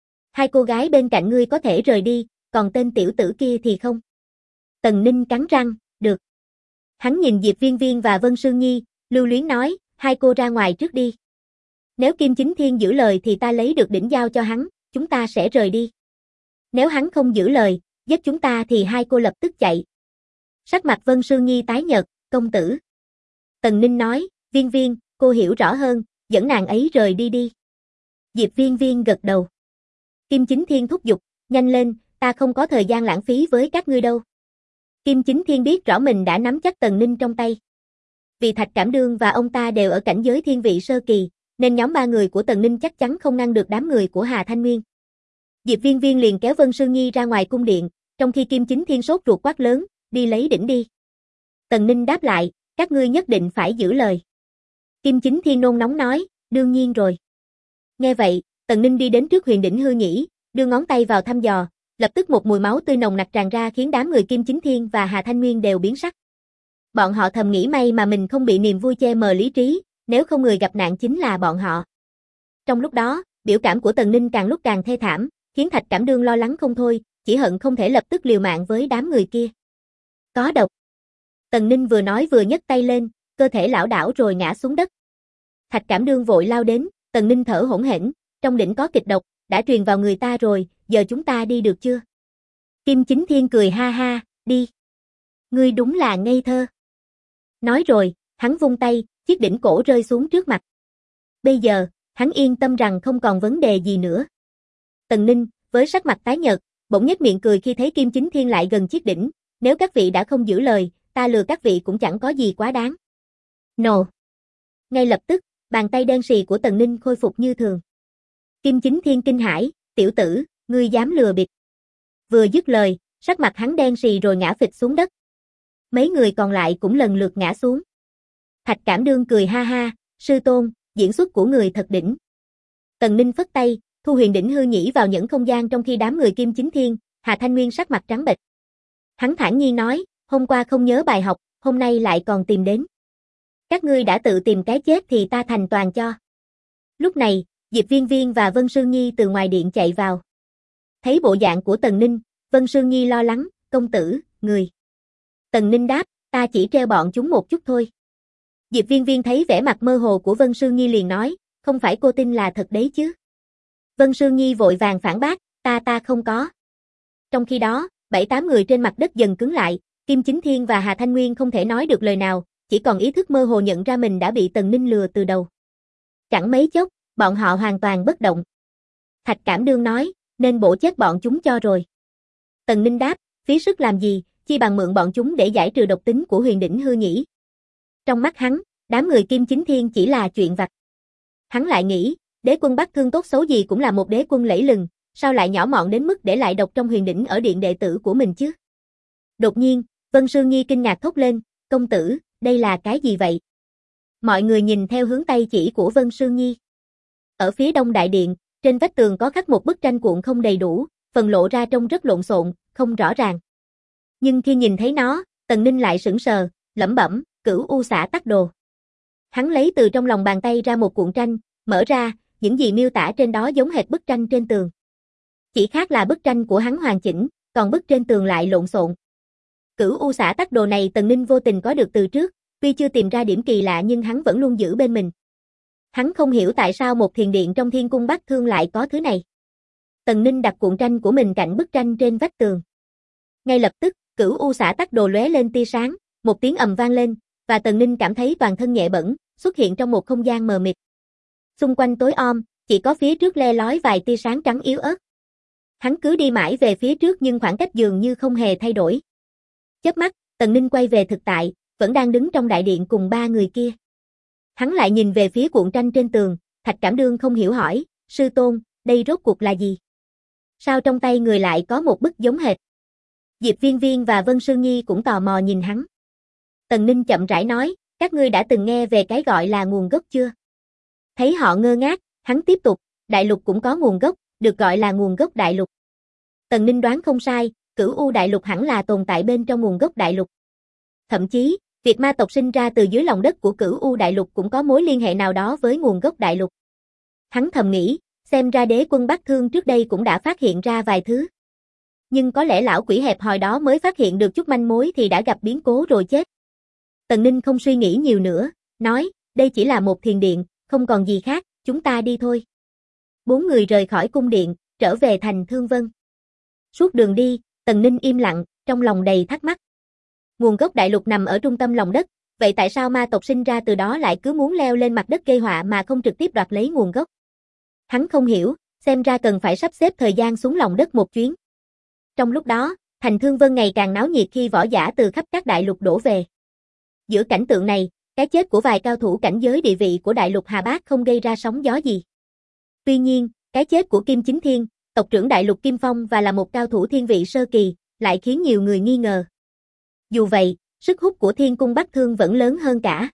2 cô gái bên cạnh ngươi có thể rời đi, còn tên tiểu tử kia thì không. Tần Ninh cắn răng, được. Hắn nhìn Diệp Viên Viên và Vân Sương Nhi, lưu luyến nói, 2 cô ra ngoài trước đi. Nếu Kim Chính Thiên giữ lời thì ta lấy được đỉnh giao cho hắn, chúng ta sẽ rời đi. Nếu hắn không giữ lời, giết chúng ta thì 2 cô lập tức chạy. Sắc mặt Vân Sương Nhi tái nhợt, công tử. Tần Ninh nói, Viên Viên, cô hiểu rõ hơn, dẫn nàng ấy rời đi đi. Diệp Viên Viên gật đầu. Kim Chính Thiên thúc giục, nhanh lên, ta không có thời gian lãng phí với các ngươi đâu. Kim Chính Thiên biết rõ mình đã nắm chắc Tần Ninh trong tay. Vì Thạch Cảm Đương và ông ta đều ở cảnh giới thiên vị sơ kỳ, nên nhóm 3 người của Tần Ninh chắc chắn không ngăn được đám người của Hà Thanh Nguyên. Diệp Viên Viên liền kéo Vân Sương Nhi ra ngoài cung điện, trong khi Kim Chính Thiên sốt ruột quát lớn, đi lấy đỉnh đi. Tần Ninh đáp lại, các ngươi nhất định phải giữ lời. Kim Chính Thiên nôn nóng nói, đương nhiên rồi. Nghe vậy, Tần Ninh đi đến trước huyền đỉnh hư nhĩ, đưa ngón tay vào thăm dò, lập tức một mùi máu tươi nồng nặc tràn ra khiến đám người Kim Chính Thiên và Hà Thanh Nguyên đều biến sắc. Bọn họ thầm nghĩ may mà mình không bị niềm vui che mờ lý trí, nếu không người gặp nạn chính là bọn họ. Trong lúc đó, biểu cảm của Tần Ninh càng lúc càng thê thảm, khiến Thạch Cảm Đương lo lắng không thôi, chỉ hận không thể lập tức liều mạng với đám người kia. Có độc. Tần Ninh vừa nói vừa nhấc tay lên, cơ thể lảo đảo rồi ngã xuống đất. Thạch Cảm Đương vội lao đến, Tần Ninh thở hổn hển, trong đỉnh có kịch độc, đã truyền vào người ta rồi, giờ chúng ta đi được chưa? Kim Chính Thiên cười ha ha, đi. Ngươi đúng là ngây thơ. Nói rồi, hắn vung tay, chiếc đỉnh cổ rơi xuống trước mặt. Bây giờ, hắn yên tâm rằng không còn vấn đề gì nữa. Tần Ninh, với sắc mặt tái nhợt, bỗng nhếch miệng cười khi thấy Kim Chính Thiên lại gần chiếc đỉnh, nếu các vị đã không giữ lời, ta lừa các vị cũng chẳng có gì quá đáng. Nổ. Ngay lập tức, bàn tay đen sì của Tần Ninh khôi phục như thường. Kim Chính Thiên kinh hãi, tiểu tử, ngươi dám lừa bịp. Vừa dứt lời, sắc mặt hắn đen sì rồi ngã phịch xuống đất. Mấy người còn lại cũng lần lượt ngã xuống. Thạch Cảm Đương cười ha ha, sư tôn, diễn xuất của người thật đỉnh. Tần Ninh phất tay, thu huyền đỉnh hư nhĩ vào những không gian trong khi đám người Kim Chính Thiên, Hà Thanh Nguyên sắc mặt trắng bệch. Hắn thản nhiên nói, hôm qua không nhớ bài học, hôm nay lại còn tìm đến. Các ngươi đã tự tìm cái chết thì ta thành toàn cho. Lúc này, Diệp Viên Viên và Vân Sương Nhi từ ngoài điện chạy vào. Thấy bộ dạng của Tần Ninh, Vân Sương Nhi lo lắng, công tử, người. Tần Ninh đáp, ta chỉ treo bọn chúng một chút thôi. Diệp Viên Viên thấy vẻ mặt mơ hồ của Vân Sương Nhi liền nói, không phải cô tin là thật đấy chứ. Vân Sương Nhi vội vàng phản bác, ta không có. Trong khi đó, 7-8 người trên mặt đất dần cứng lại, Kim Chính Thiên và Hà Thanh Nguyên không thể nói được lời nào, chỉ còn ý thức mơ hồ nhận ra mình đã bị Tần Ninh lừa từ đầu. Chẳng mấy chốc, bọn họ hoàn toàn bất động. Thạch Cảm Đương nói, nên bổ chết bọn chúng cho rồi. Tần Ninh đáp, phí sức làm gì, chi bằng mượn bọn chúng để giải trừ độc tính của huyền đỉnh hư nhĩ. Trong mắt hắn, đám người Kim Chính Thiên chỉ là chuyện vặt. Hắn lại nghĩ, đế quân Bắc Thương tốt xấu gì cũng là một đế quân lẫy lừng, sao lại nhỏ mọn đến mức để lại độc trong huyền đỉnh ở điện đệ tử của mình chứ? Đột nhiên, Vân Sương Nhi kinh ngạc thốt lên, công tử, đây là cái gì vậy? Mọi người nhìn theo hướng tay chỉ của Vân Sương Nhi. Ở phía đông đại điện, trên vách tường có khắc một bức tranh cuộn không đầy đủ, phần lộ ra trông rất lộn xộn, không rõ ràng. Nhưng khi nhìn thấy nó, Tần Ninh lại sững sờ, lẩm bẩm, Cửu U Xả Tắc Đồ. Hắn lấy từ trong lòng bàn tay ra một cuộn tranh, mở ra, những gì miêu tả trên đó giống hệt bức tranh trên tường. Chỉ khác là bức tranh của hắn hoàn chỉnh, còn bức trên tường lại lộn xộn. Cửu U Xả Tắc Đồ này Tần Ninh vô tình có được từ trước, tuy chưa tìm ra điểm kỳ lạ nhưng hắn vẫn luôn giữ bên mình. Hắn không hiểu tại sao một thiền điện trong Thiên Cung Bắc Thương lại có thứ này. Tần Ninh đặt cuộn tranh của mình cạnh bức tranh trên vách tường. Ngay lập tức, Cửu U Xả Tắc Đồ lóe lên tia sáng, một tiếng ầm vang lên, và Tần Ninh cảm thấy toàn thân nhẹ bẫng, xuất hiện trong một không gian mờ mịt. Xung quanh tối om, chỉ có phía trước le lói vài tia sáng trắng yếu ớt. Hắn cứ đi mãi về phía trước nhưng khoảng cách dường như không hề thay đổi. Chớp mắt, Tần Ninh quay về thực tại, vẫn đang đứng trong đại điện cùng 3 người kia. Hắn lại nhìn về phía cuộn tranh trên tường, Thạch Cảm Đương không hiểu hỏi, sư tôn, đây rốt cuộc là gì? Sao trong tay người lại có một bức giống hệt? Diệp Viên Viên và Vân Sương Nhi cũng tò mò nhìn hắn. Tần Ninh chậm rãi nói, các ngươi đã từng nghe về cái gọi là nguồn gốc chưa? Thấy họ ngơ ngác, hắn tiếp tục, đại lục cũng có nguồn gốc, được gọi là nguồn gốc đại lục. Tần Ninh đoán không sai, Cửu U đại lục hẳn là tồn tại bên trong nguồn gốc đại lục. Thậm chí, việc ma tộc sinh ra từ dưới lòng đất của Cửu U đại lục cũng có mối liên hệ nào đó với nguồn gốc đại lục. Hắn thầm nghĩ, xem ra đế quân Bắc Thương trước đây cũng đã phát hiện ra vài thứ. Nhưng có lẽ lão quỷ hẹp hòi đó mới phát hiện được chút manh mối thì đã gặp biến cố rồi chết. Tần Ninh không suy nghĩ nhiều nữa, nói, đây chỉ là một thiền điện, không còn gì khác, chúng ta đi thôi. 4 người rời khỏi cung điện, trở về thành Thương Vân. Suốt đường đi, Tần Ninh im lặng, trong lòng đầy thắc mắc. Nguồn gốc đại lục nằm ở trung tâm lòng đất, vậy tại sao ma tộc sinh ra từ đó lại cứ muốn leo lên mặt đất gây họa mà không trực tiếp đoạt lấy nguồn gốc? Hắn không hiểu, xem ra cần phải sắp xếp thời gian xuống lòng đất một chuyến. Trong lúc đó, thành Thương Vân ngày càng náo nhiệt khi võ giả từ khắp các đại lục đổ về. Giữa cảnh tượng này, cái chết của vài cao thủ cảnh giới địa vị của đại lục Hà Bác không gây ra sóng gió gì. Tuy nhiên, cái chết của Kim Chính Thiên, tộc trưởng đại lục Kim Phong và là một cao thủ thiên vị sơ kỳ, lại khiến nhiều người nghi ngờ. Dù vậy, sức hút của Thiên Cung Bắc Thương vẫn lớn hơn cả.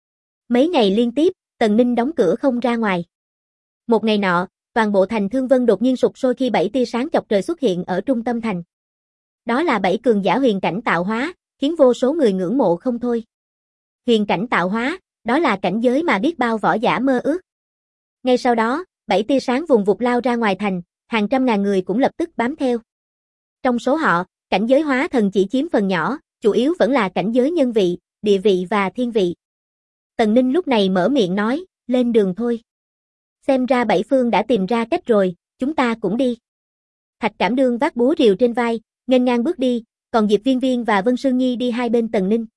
Mấy ngày liên tiếp, Tần Ninh đóng cửa không ra ngoài. Một ngày nọ, toàn bộ thành Thương Vân đột nhiên sụp sôi khi 7 tia sáng chọc trời xuất hiện ở trung tâm thành. Đó là 7 cường giả huyền cảnh tạo hóa, khiến vô số người ngưỡng mộ không thôi. Huyền cảnh tạo hóa, đó là cảnh giới mà biết bao võ giả mơ ước. Ngay sau đó, 7 tia sáng vùng vụt lao ra ngoài thành, hàng trăm ngàn người cũng lập tức bám theo. Trong số họ, cảnh giới hóa thần chỉ chiếm phần nhỏ, chủ yếu vẫn là cảnh giới nhân vị, địa vị và thiên vị. Tần Ninh lúc này mở miệng nói, lên đường thôi. Xem ra Bảy Phương đã tìm ra cách rồi, chúng ta cũng đi. Thạch Cảm Đương vác búa rìu trên vai, nghênh ngang bước đi, còn Diệp Viên Viên và Vân Sương Nhi đi hai bên Tần Ninh.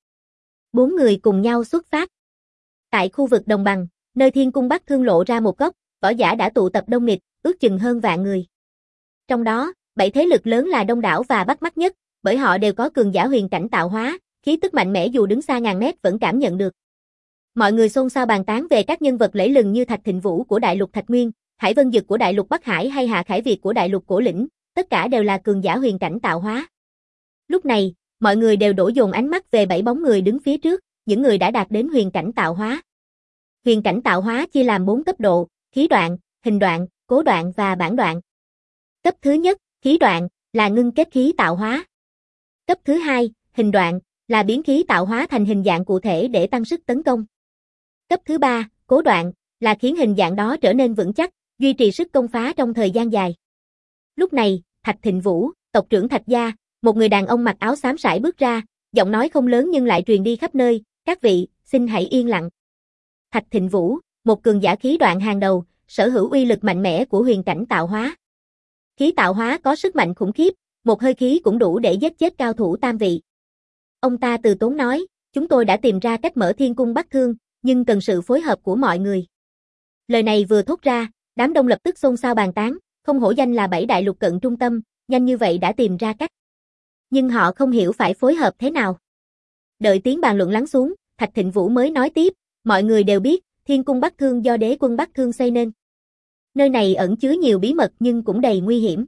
4 người cùng nhau xuất phát. Tại khu vực đồng bằng, nơi Thiên Cung Bắc Thương lộ ra một góc, võ giả đã tụ tập đông nghịt, ước chừng hơn vạn người. Trong đó, 7 thế lực lớn là đông đảo và bắt mắt nhất, bởi họ đều có cường giả huyền cảnh tạo hóa, khí tức mạnh mẽ dù đứng xa ngàn mét vẫn cảm nhận được. Mọi người xôn xao bàn tán về các nhân vật lẫy lừng như Thạch Thịnh Vũ của đại lục Thạch Nguyên, Hải Vân Dực của đại lục Bắc Hải hay Hạ Khải Việt của đại lục Cổ Lĩnh, tất cả đều là cường giả huyền cảnh tạo hóa. Lúc này, mọi người đều đổ dồn ánh mắt về 7 bóng người đứng phía trước, những người đã đạt đến huyền cảnh tạo hóa. Huyền cảnh tạo hóa chia làm 4 cấp độ, khí đoạn, hình đoạn, cố đoạn và bản đoạn. Cấp thứ nhất, khí đoạn, là ngưng kết khí tạo hóa. Cấp thứ hai, hình đoạn, là biến khí tạo hóa thành hình dạng cụ thể để tăng sức tấn công. Cấp thứ ba, cố đoạn, là khiến hình dạng đó trở nên vững chắc, duy trì sức công phá trong thời gian dài. Lúc này, Thạch Thịnh Vũ, tộc trưởng Thạch gia, một người đàn ông mặc áo xám sải bước ra, giọng nói không lớn nhưng lại truyền đi khắp nơi, các vị, xin hãy yên lặng. Thạch Thịnh Vũ, một cường giả khí đoạn hàng đầu, sở hữu uy lực mạnh mẽ của huyền cảnh tạo hóa. Khí tạo hóa có sức mạnh khủng khiếp, một hơi khí cũng đủ để giết chết cao thủ tam vị. Ông ta từ tốn nói, chúng tôi đã tìm ra cách mở Thiên Cung Bắc Thương, nhưng cần sự phối hợp của mọi người. Lời này vừa thốt ra, đám đông lập tức xôn xao bàn tán, không hổ danh là 7 đại lục cận trung tâm, nhanh như vậy đã tìm ra cách. Nhưng họ không hiểu phải phối hợp thế nào. Đợi tiếng bàn luận lắng xuống, Thạch Thịnh Vũ mới nói tiếp, mọi người đều biết, Thiên Cung Bắc Thương do đế quân Bắc Thương xây nên. Nơi này ẩn chứa nhiều bí mật nhưng cũng đầy nguy hiểm.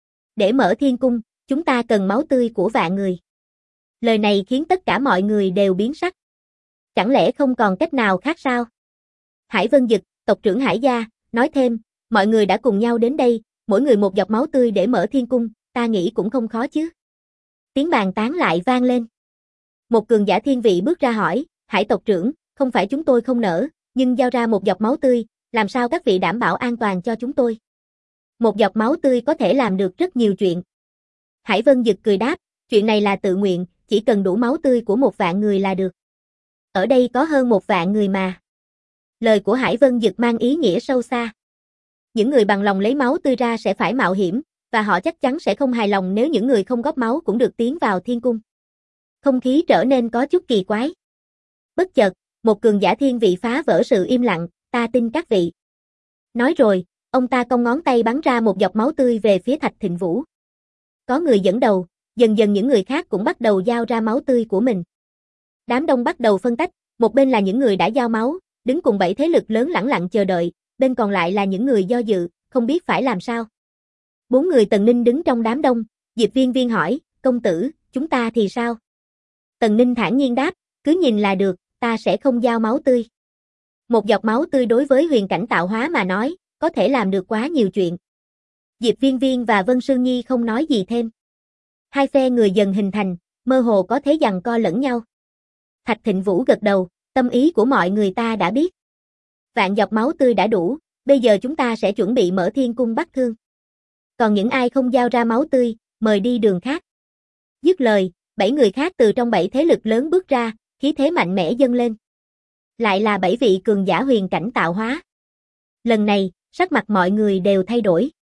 Để mở Thiên Cung, chúng ta cần máu tươi của vạn người. Lời này khiến tất cả mọi người đều biến sắc. Chẳng lẽ không còn cách nào khác sao? Hải Vân Dực, tộc trưởng Hải gia, nói thêm, mọi người đã cùng nhau đến đây, mỗi người một giọt máu tươi để mở Thiên Cung, ta nghĩ cũng không khó chứ. Tiếng bàn tán lại vang lên. Một cường giả thiên vị bước ra hỏi, Hải tộc trưởng, không phải chúng tôi không nỡ, nhưng giao ra một giọt máu tươi, làm sao các vị đảm bảo an toàn cho chúng tôi? Một giọt máu tươi có thể làm được rất nhiều chuyện. Hải Vân Dực cười đáp, chuyện này là tự nguyện, chỉ cần đủ máu tươi của 1 vạn người là được. Ở đây có hơn 1 vạn người mà. Lời của Hải Vân Dực mang ý nghĩa sâu xa. Những người bằng lòng lấy máu tươi ra sẽ phải mạo hiểm, và họ chắc chắn sẽ không hài lòng nếu những người không góp máu cũng được tiến vào Thiên Cung. Không khí trở nên có chút kỳ quái. Bất chợt, một cường giả thiên vị phá vỡ sự im lặng, ta tin các vị. Nói rồi, ông ta cong ngón tay bắn ra một giọt máu tươi về phía Thạch Thịnh Vũ. Có người dẫn đầu, dần dần những người khác cũng bắt đầu giao ra máu tươi của mình. Đám đông bắt đầu phân tách, một bên là những người đã giao máu, đứng cùng 7 thế lực lớn lẳng lặng chờ đợi, bên còn lại là những người do dự, không biết phải làm sao. 4 người Tần Ninh đứng trong đám đông, Diệp Viên Viên hỏi, công tử, chúng ta thì sao? Tần Ninh thản nhiên đáp, cứ nhìn là được, ta sẽ không giao máu tươi. Một giọt máu tươi đối với huyền cảnh tạo hóa mà nói, có thể làm được quá nhiều chuyện. Diệp Viên Viên và Vân Sương Nhi không nói gì thêm. Hai phe người dần hình thành, mơ hồ có thế giằng co lẫn nhau. Thạch Thịnh Vũ gật đầu, tâm ý của mọi người ta đã biết. Vạn giọt máu tươi đã đủ, bây giờ chúng ta sẽ chuẩn bị mở thiên cung bắt thương. Còn những ai không giao ra máu tươi, mời đi đường khác. Dứt lời, 7 người khác từ trong 7 thế lực lớn bước ra, khí thế mạnh mẽ dâng lên. Lại là 7 vị cường giả huyền cảnh tạo hóa. Lần này, sắc mặt mọi người đều thay đổi.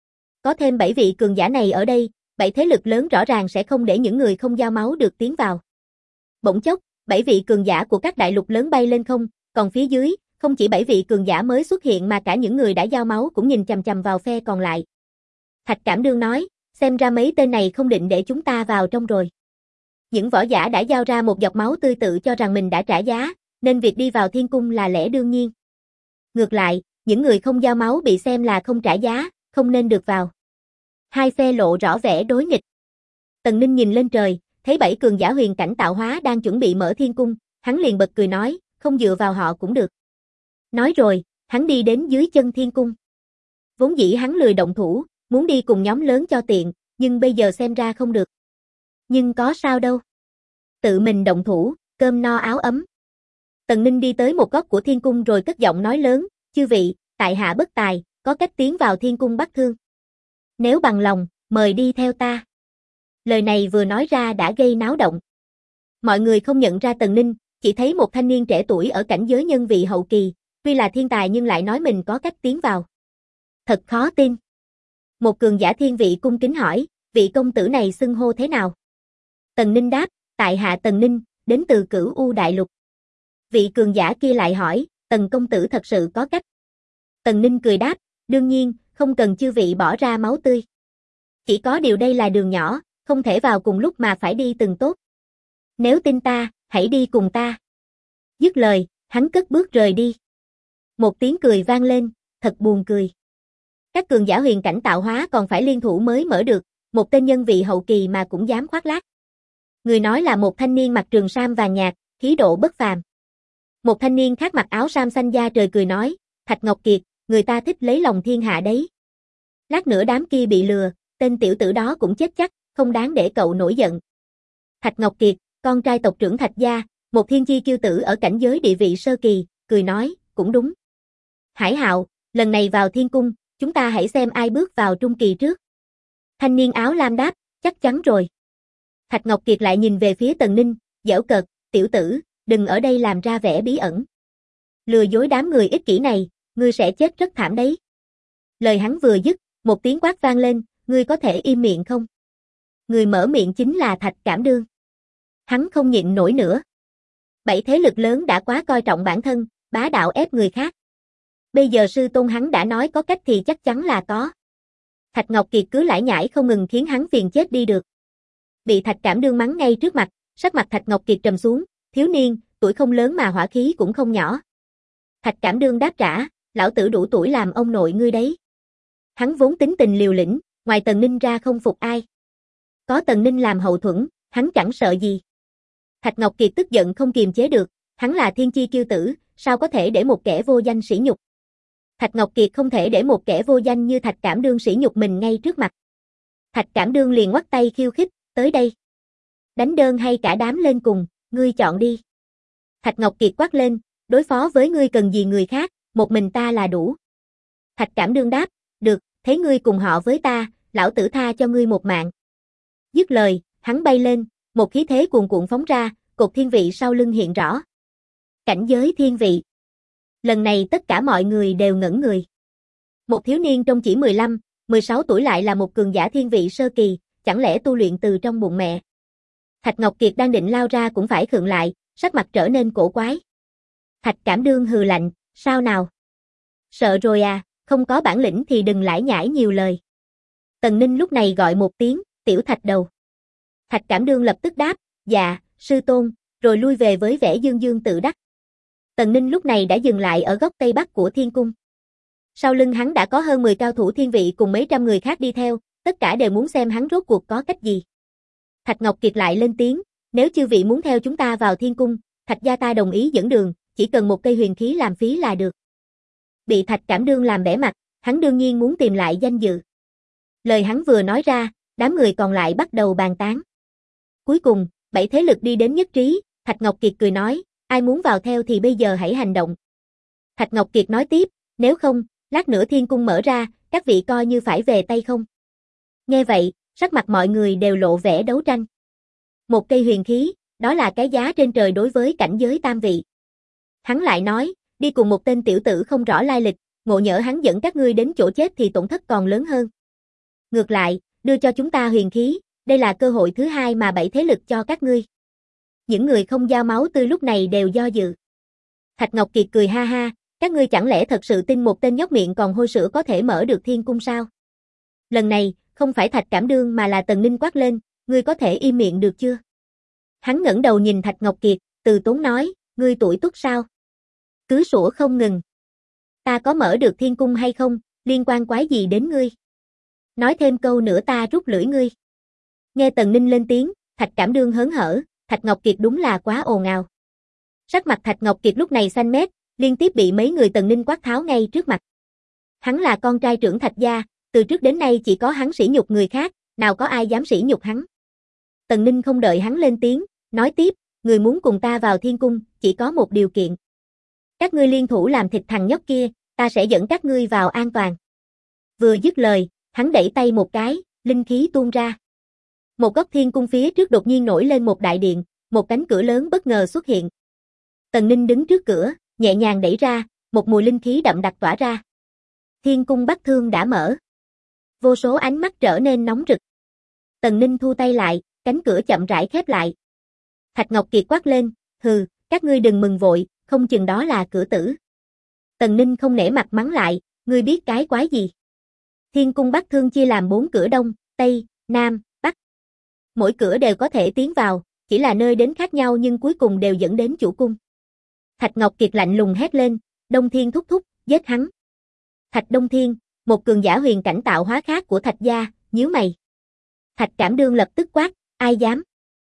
Có thêm 7 vị cường giả này ở đây, 7 thế lực lớn rõ ràng sẽ không để những người không giao máu được tiến vào. Bỗng chốc, 7 vị cường giả của các đại lục lớn bay lên không, còn phía dưới, không chỉ 7 vị cường giả mới xuất hiện mà cả những người đã giao máu cũng nhìn chằm chằm vào phe còn lại. Thạch Cảm Đương nói, xem ra mấy tên này không định để chúng ta vào trong rồi. Những võ giả đã giao ra một giọt máu tươi tự cho rằng mình đã trả giá, nên việc đi vào thiên cung là lẽ đương nhiên. Ngược lại, những người không giao máu bị xem là không trả giá, không nên được vào. Hai phe lộ rõ vẻ đối nghịch. Tần Ninh nhìn lên trời, thấy 7 cường giả huyền cảnh tạo hóa đang chuẩn bị mở thiên cung, hắn liền bật cười nói, không dựa vào họ cũng được. Nói rồi, hắn đi đến dưới chân thiên cung. Vốn dĩ hắn lười động thủ, muốn đi cùng nhóm lớn cho tiện, nhưng bây giờ xem ra không được. Nhưng có sao đâu. Tự mình động thủ, cơm no áo ấm. Tần Ninh đi tới một góc của thiên cung rồi cất giọng nói lớn, chư vị, tại hạ bất tài, có cách tiến vào thiên cung bắt thương. Nếu bằng lòng, mời đi theo ta. Lời này vừa nói ra đã gây náo động. Mọi người không nhận ra Tần Ninh, chỉ thấy một thanh niên trẻ tuổi ở cảnh giới nhân vị hậu kỳ, tuy là thiên tài nhưng lại nói mình có cách tiến vào. Thật khó tin. Một cường giả thiên vị cung kính hỏi, vị công tử này xưng hô thế nào? Tần Ninh đáp, tại hạ Tần Ninh, đến từ Cửu U Đại Lục. Vị cường giả kia lại hỏi, Tần công tử thật sự có cách? Tần Ninh cười đáp, đương nhiên, không cần chư vị bỏ ra máu tươi. Chỉ có điều đây là đường nhỏ, không thể vào cùng lúc mà phải đi từng tốt. Nếu tin ta, hãy đi cùng ta. Dứt lời, hắn cất bước rời đi. Một tiếng cười vang lên, thật buồn cười. Các cường giả huyền cảnh tạo hóa còn phải liên thủ mới mở được, một tên nhân vị hậu kỳ mà cũng dám khoác lác. Người nói là một thanh niên mặc trường sam vàng nhạt, khí độ bất phàm. Một thanh niên khác mặc áo sam xanh da trời cười nói, Thạch Ngọc Kiệt, người ta thích lấy lòng thiên hạ đấy. Lát nữa đám kia bị lừa, tên tiểu tử đó cũng chết chắc, không đáng để cậu nổi giận. Thạch Ngọc Kiệt, con trai tộc trưởng Thạch gia, một thiên chi kiêu tử ở cảnh giới địa vị sơ kỳ, cười nói, cũng đúng. Hải Hạo, lần này vào thiên cung, chúng ta hãy xem ai bước vào trung kỳ trước. Thanh niên áo lam đáp, chắc chắn rồi. Thạch Ngọc Kiệt lại nhìn về phía Tần Ninh, giễu cợt, tiểu tử, đừng ở đây làm ra vẻ bí ẩn. Lừa dối đám người ích kỷ này, ngươi sẽ chết rất thảm đấy. Lời hắn vừa dứt, một tiếng quát vang lên, ngươi có thể im miệng không? Người mở miệng chính là Thạch Cảm Đương. Hắn không nhịn nổi nữa. 7 thế lực lớn đã quá coi trọng bản thân, bá đạo ép người khác. Bây giờ sư tôn hắn đã nói có cách thì chắc chắn là có. Thạch Ngọc Kiệt cứ lải nhải không ngừng khiến hắn phiền chết đi được. Bị Thạch Cảm Đương mắng ngay trước mặt, sắc mặt Thạch Ngọc Kiệt trầm xuống, thiếu niên, tuổi không lớn mà hỏa khí cũng không nhỏ. Thạch Cảm Đương đáp trả, lão tử đủ tuổi làm ông nội ngươi đấy. Hắn vốn tính tình liều lĩnh, ngoài Tần Ninh ra không phục ai. Có Tần Ninh làm hậu thuẫn, hắn chẳng sợ gì. Thạch Ngọc Kiệt tức giận không kiềm chế được, hắn là thiên chi kiêu tử, sao có thể để một kẻ vô danh sỉ nhục. Thạch Ngọc Kiệt không thể để một kẻ vô danh như Thạch Cảm Đương sỉ nhục mình ngay trước mặt. Thạch Cảm Đương liền ngoắt tay khiêu khích, tới đây. Đánh đơn hay cả đám lên cùng, ngươi chọn đi. Thạch Ngọc Kiệt quát lên, đối phó với ngươi cần gì người khác, một mình ta là đủ. Thạch Cảm Đương đáp, được, thế ngươi cùng họ với ta, lão tử tha cho ngươi một mạng. Dứt lời, hắn bay lên, một khí thế cuồn cuộn phóng ra, cột thiên vị sau lưng hiện rõ. Cảnh giới thiên vị. Lần này tất cả mọi người đều ngẩn người. Một thiếu niên trông chỉ 15, 16 tuổi lại là một cường giả thiên vị sơ kỳ, chẳng lẽ tu luyện từ trong bụng mẹ. Thạch Ngọc Kiệt đang định lao ra cũng phải khựng lại, sắc mặt trở nên cổ quái. Thạch Cảm Đương hừ lạnh, sao nào? Sợ rồi à, không có bản lĩnh thì đừng lải nhải nhiều lời. Tần Ninh lúc này gọi một tiếng, tiểu Thạch đầu. Thạch Cảm Đương lập tức đáp, dạ, sư tôn, rồi lui về với vẻ dương dương tự đắc. Tần Ninh lúc này đã dừng lại ở góc tây bắc của thiên cung. Sau lưng hắn đã có hơn 10 cao thủ thiên vị cùng mấy trăm người khác đi theo, tất cả đều muốn xem hắn rốt cuộc có cách gì. Thạch Ngọc Kiệt lại lên tiếng, nếu chư vị muốn theo chúng ta vào thiên cung, Thạch gia ta đồng ý dẫn đường, chỉ cần một cây huyền khí làm phí là được. Bị Thạch Cảm Đương làm bẽ mặt, hắn đương nhiên muốn tìm lại danh dự. Lời hắn vừa nói ra, đám người còn lại bắt đầu bàn tán. Cuối cùng, 7 thế lực đi đến nhất trí, Thạch Ngọc Kiệt cười nói, ai muốn vào theo thì bây giờ hãy hành động. Thạch Ngọc Kiệt nói tiếp, nếu không, lát nữa thiên cung mở ra, các vị coi như phải về tay không. Nghe vậy, sắc mặt mọi người đều lộ vẻ đấu tranh. Một cây huyền khí, đó là cái giá trên trời đối với cảnh giới tam vị. Hắn lại nói, đi cùng một tên tiểu tử không rõ lai lịch, ngộ nhỡ hắn dẫn các ngươi đến chỗ chết thì tổn thất còn lớn hơn. Ngược lại, đưa cho chúng ta huyền khí, đây là cơ hội thứ hai mà 7 thế lực cho các ngươi. Những người không giao máu tươi lúc này đều do dự. Thạch Ngọc Kiệt cười ha ha, các ngươi chẳng lẽ thật sự tin một tên nhóc miệng còn hôi sữa có thể mở được thiên cung sao? Lần này, không phải Thạch Cảm Đương mà là Tần Ninh quát lên, ngươi có thể im miệng được chưa? Hắn ngẩng đầu nhìn Thạch Ngọc Kiệt, từ tốn nói, ngươi tuổi tuất sao? Cứ sủa không ngừng. Ta có mở được thiên cung hay không, liên quan quái gì đến ngươi? Nói thêm câu nữa ta rút lưỡi ngươi. Nghe Tần Ninh lên tiếng, Thạch Cảm Đương hớn hở, Thạch Ngọc Kiệt đúng là quá ồn ào. Sắc mặt Thạch Ngọc Kiệt lúc này xanh mét, liên tiếp bị mấy người Tần Ninh quát tháo ngay trước mặt. Hắn là con trai trưởng Thạch gia, từ trước đến nay chỉ có hắn sỉ nhục người khác, nào có ai dám sỉ nhục hắn. Tần Ninh không đợi hắn lên tiếng, nói tiếp, người muốn cùng ta vào thiên cung, chỉ có một điều kiện. Các ngươi liên thủ làm thịt thằng nhóc kia, ta sẽ dẫn các ngươi vào an toàn. Vừa dứt lời, hắn đẩy tay một cái, linh khí tuôn ra. Một góc thiên cung phía trước đột nhiên nổi lên một đại điện, một cánh cửa lớn bất ngờ xuất hiện. Tần Ninh đứng trước cửa, nhẹ nhàng đẩy ra, một mùi linh khí đậm đặc tỏa ra. Thiên cung Bắc Thương đã mở. Vô số ánh mắt trở nên nóng rực. Tần Ninh thu tay lại, cánh cửa chậm rãi khép lại. Thạch Ngọc Kiệt quát lên, hừ, các ngươi đừng mừng vội, không chừng đó là cửa tử. Tần Ninh không nể mặt mắng lại, ngươi biết cái quái gì? Thiên cung Bắc Thương chia làm 4 cửa đông, tây, nam, bắc. Mỗi cửa đều có thể tiến vào, chỉ là nơi đến khác nhau nhưng cuối cùng đều dẫn đến chủ cung. Thạch Ngọc Kiệt lạnh lùng hét lên, Đông Thiên thúc thúc, giết hắn. Thạch Đông Thiên, một cường giả huyền cảnh tạo hóa khác của Thạch gia, nhíu mày. Thạch Cảm Đương lập tức quát, ai dám?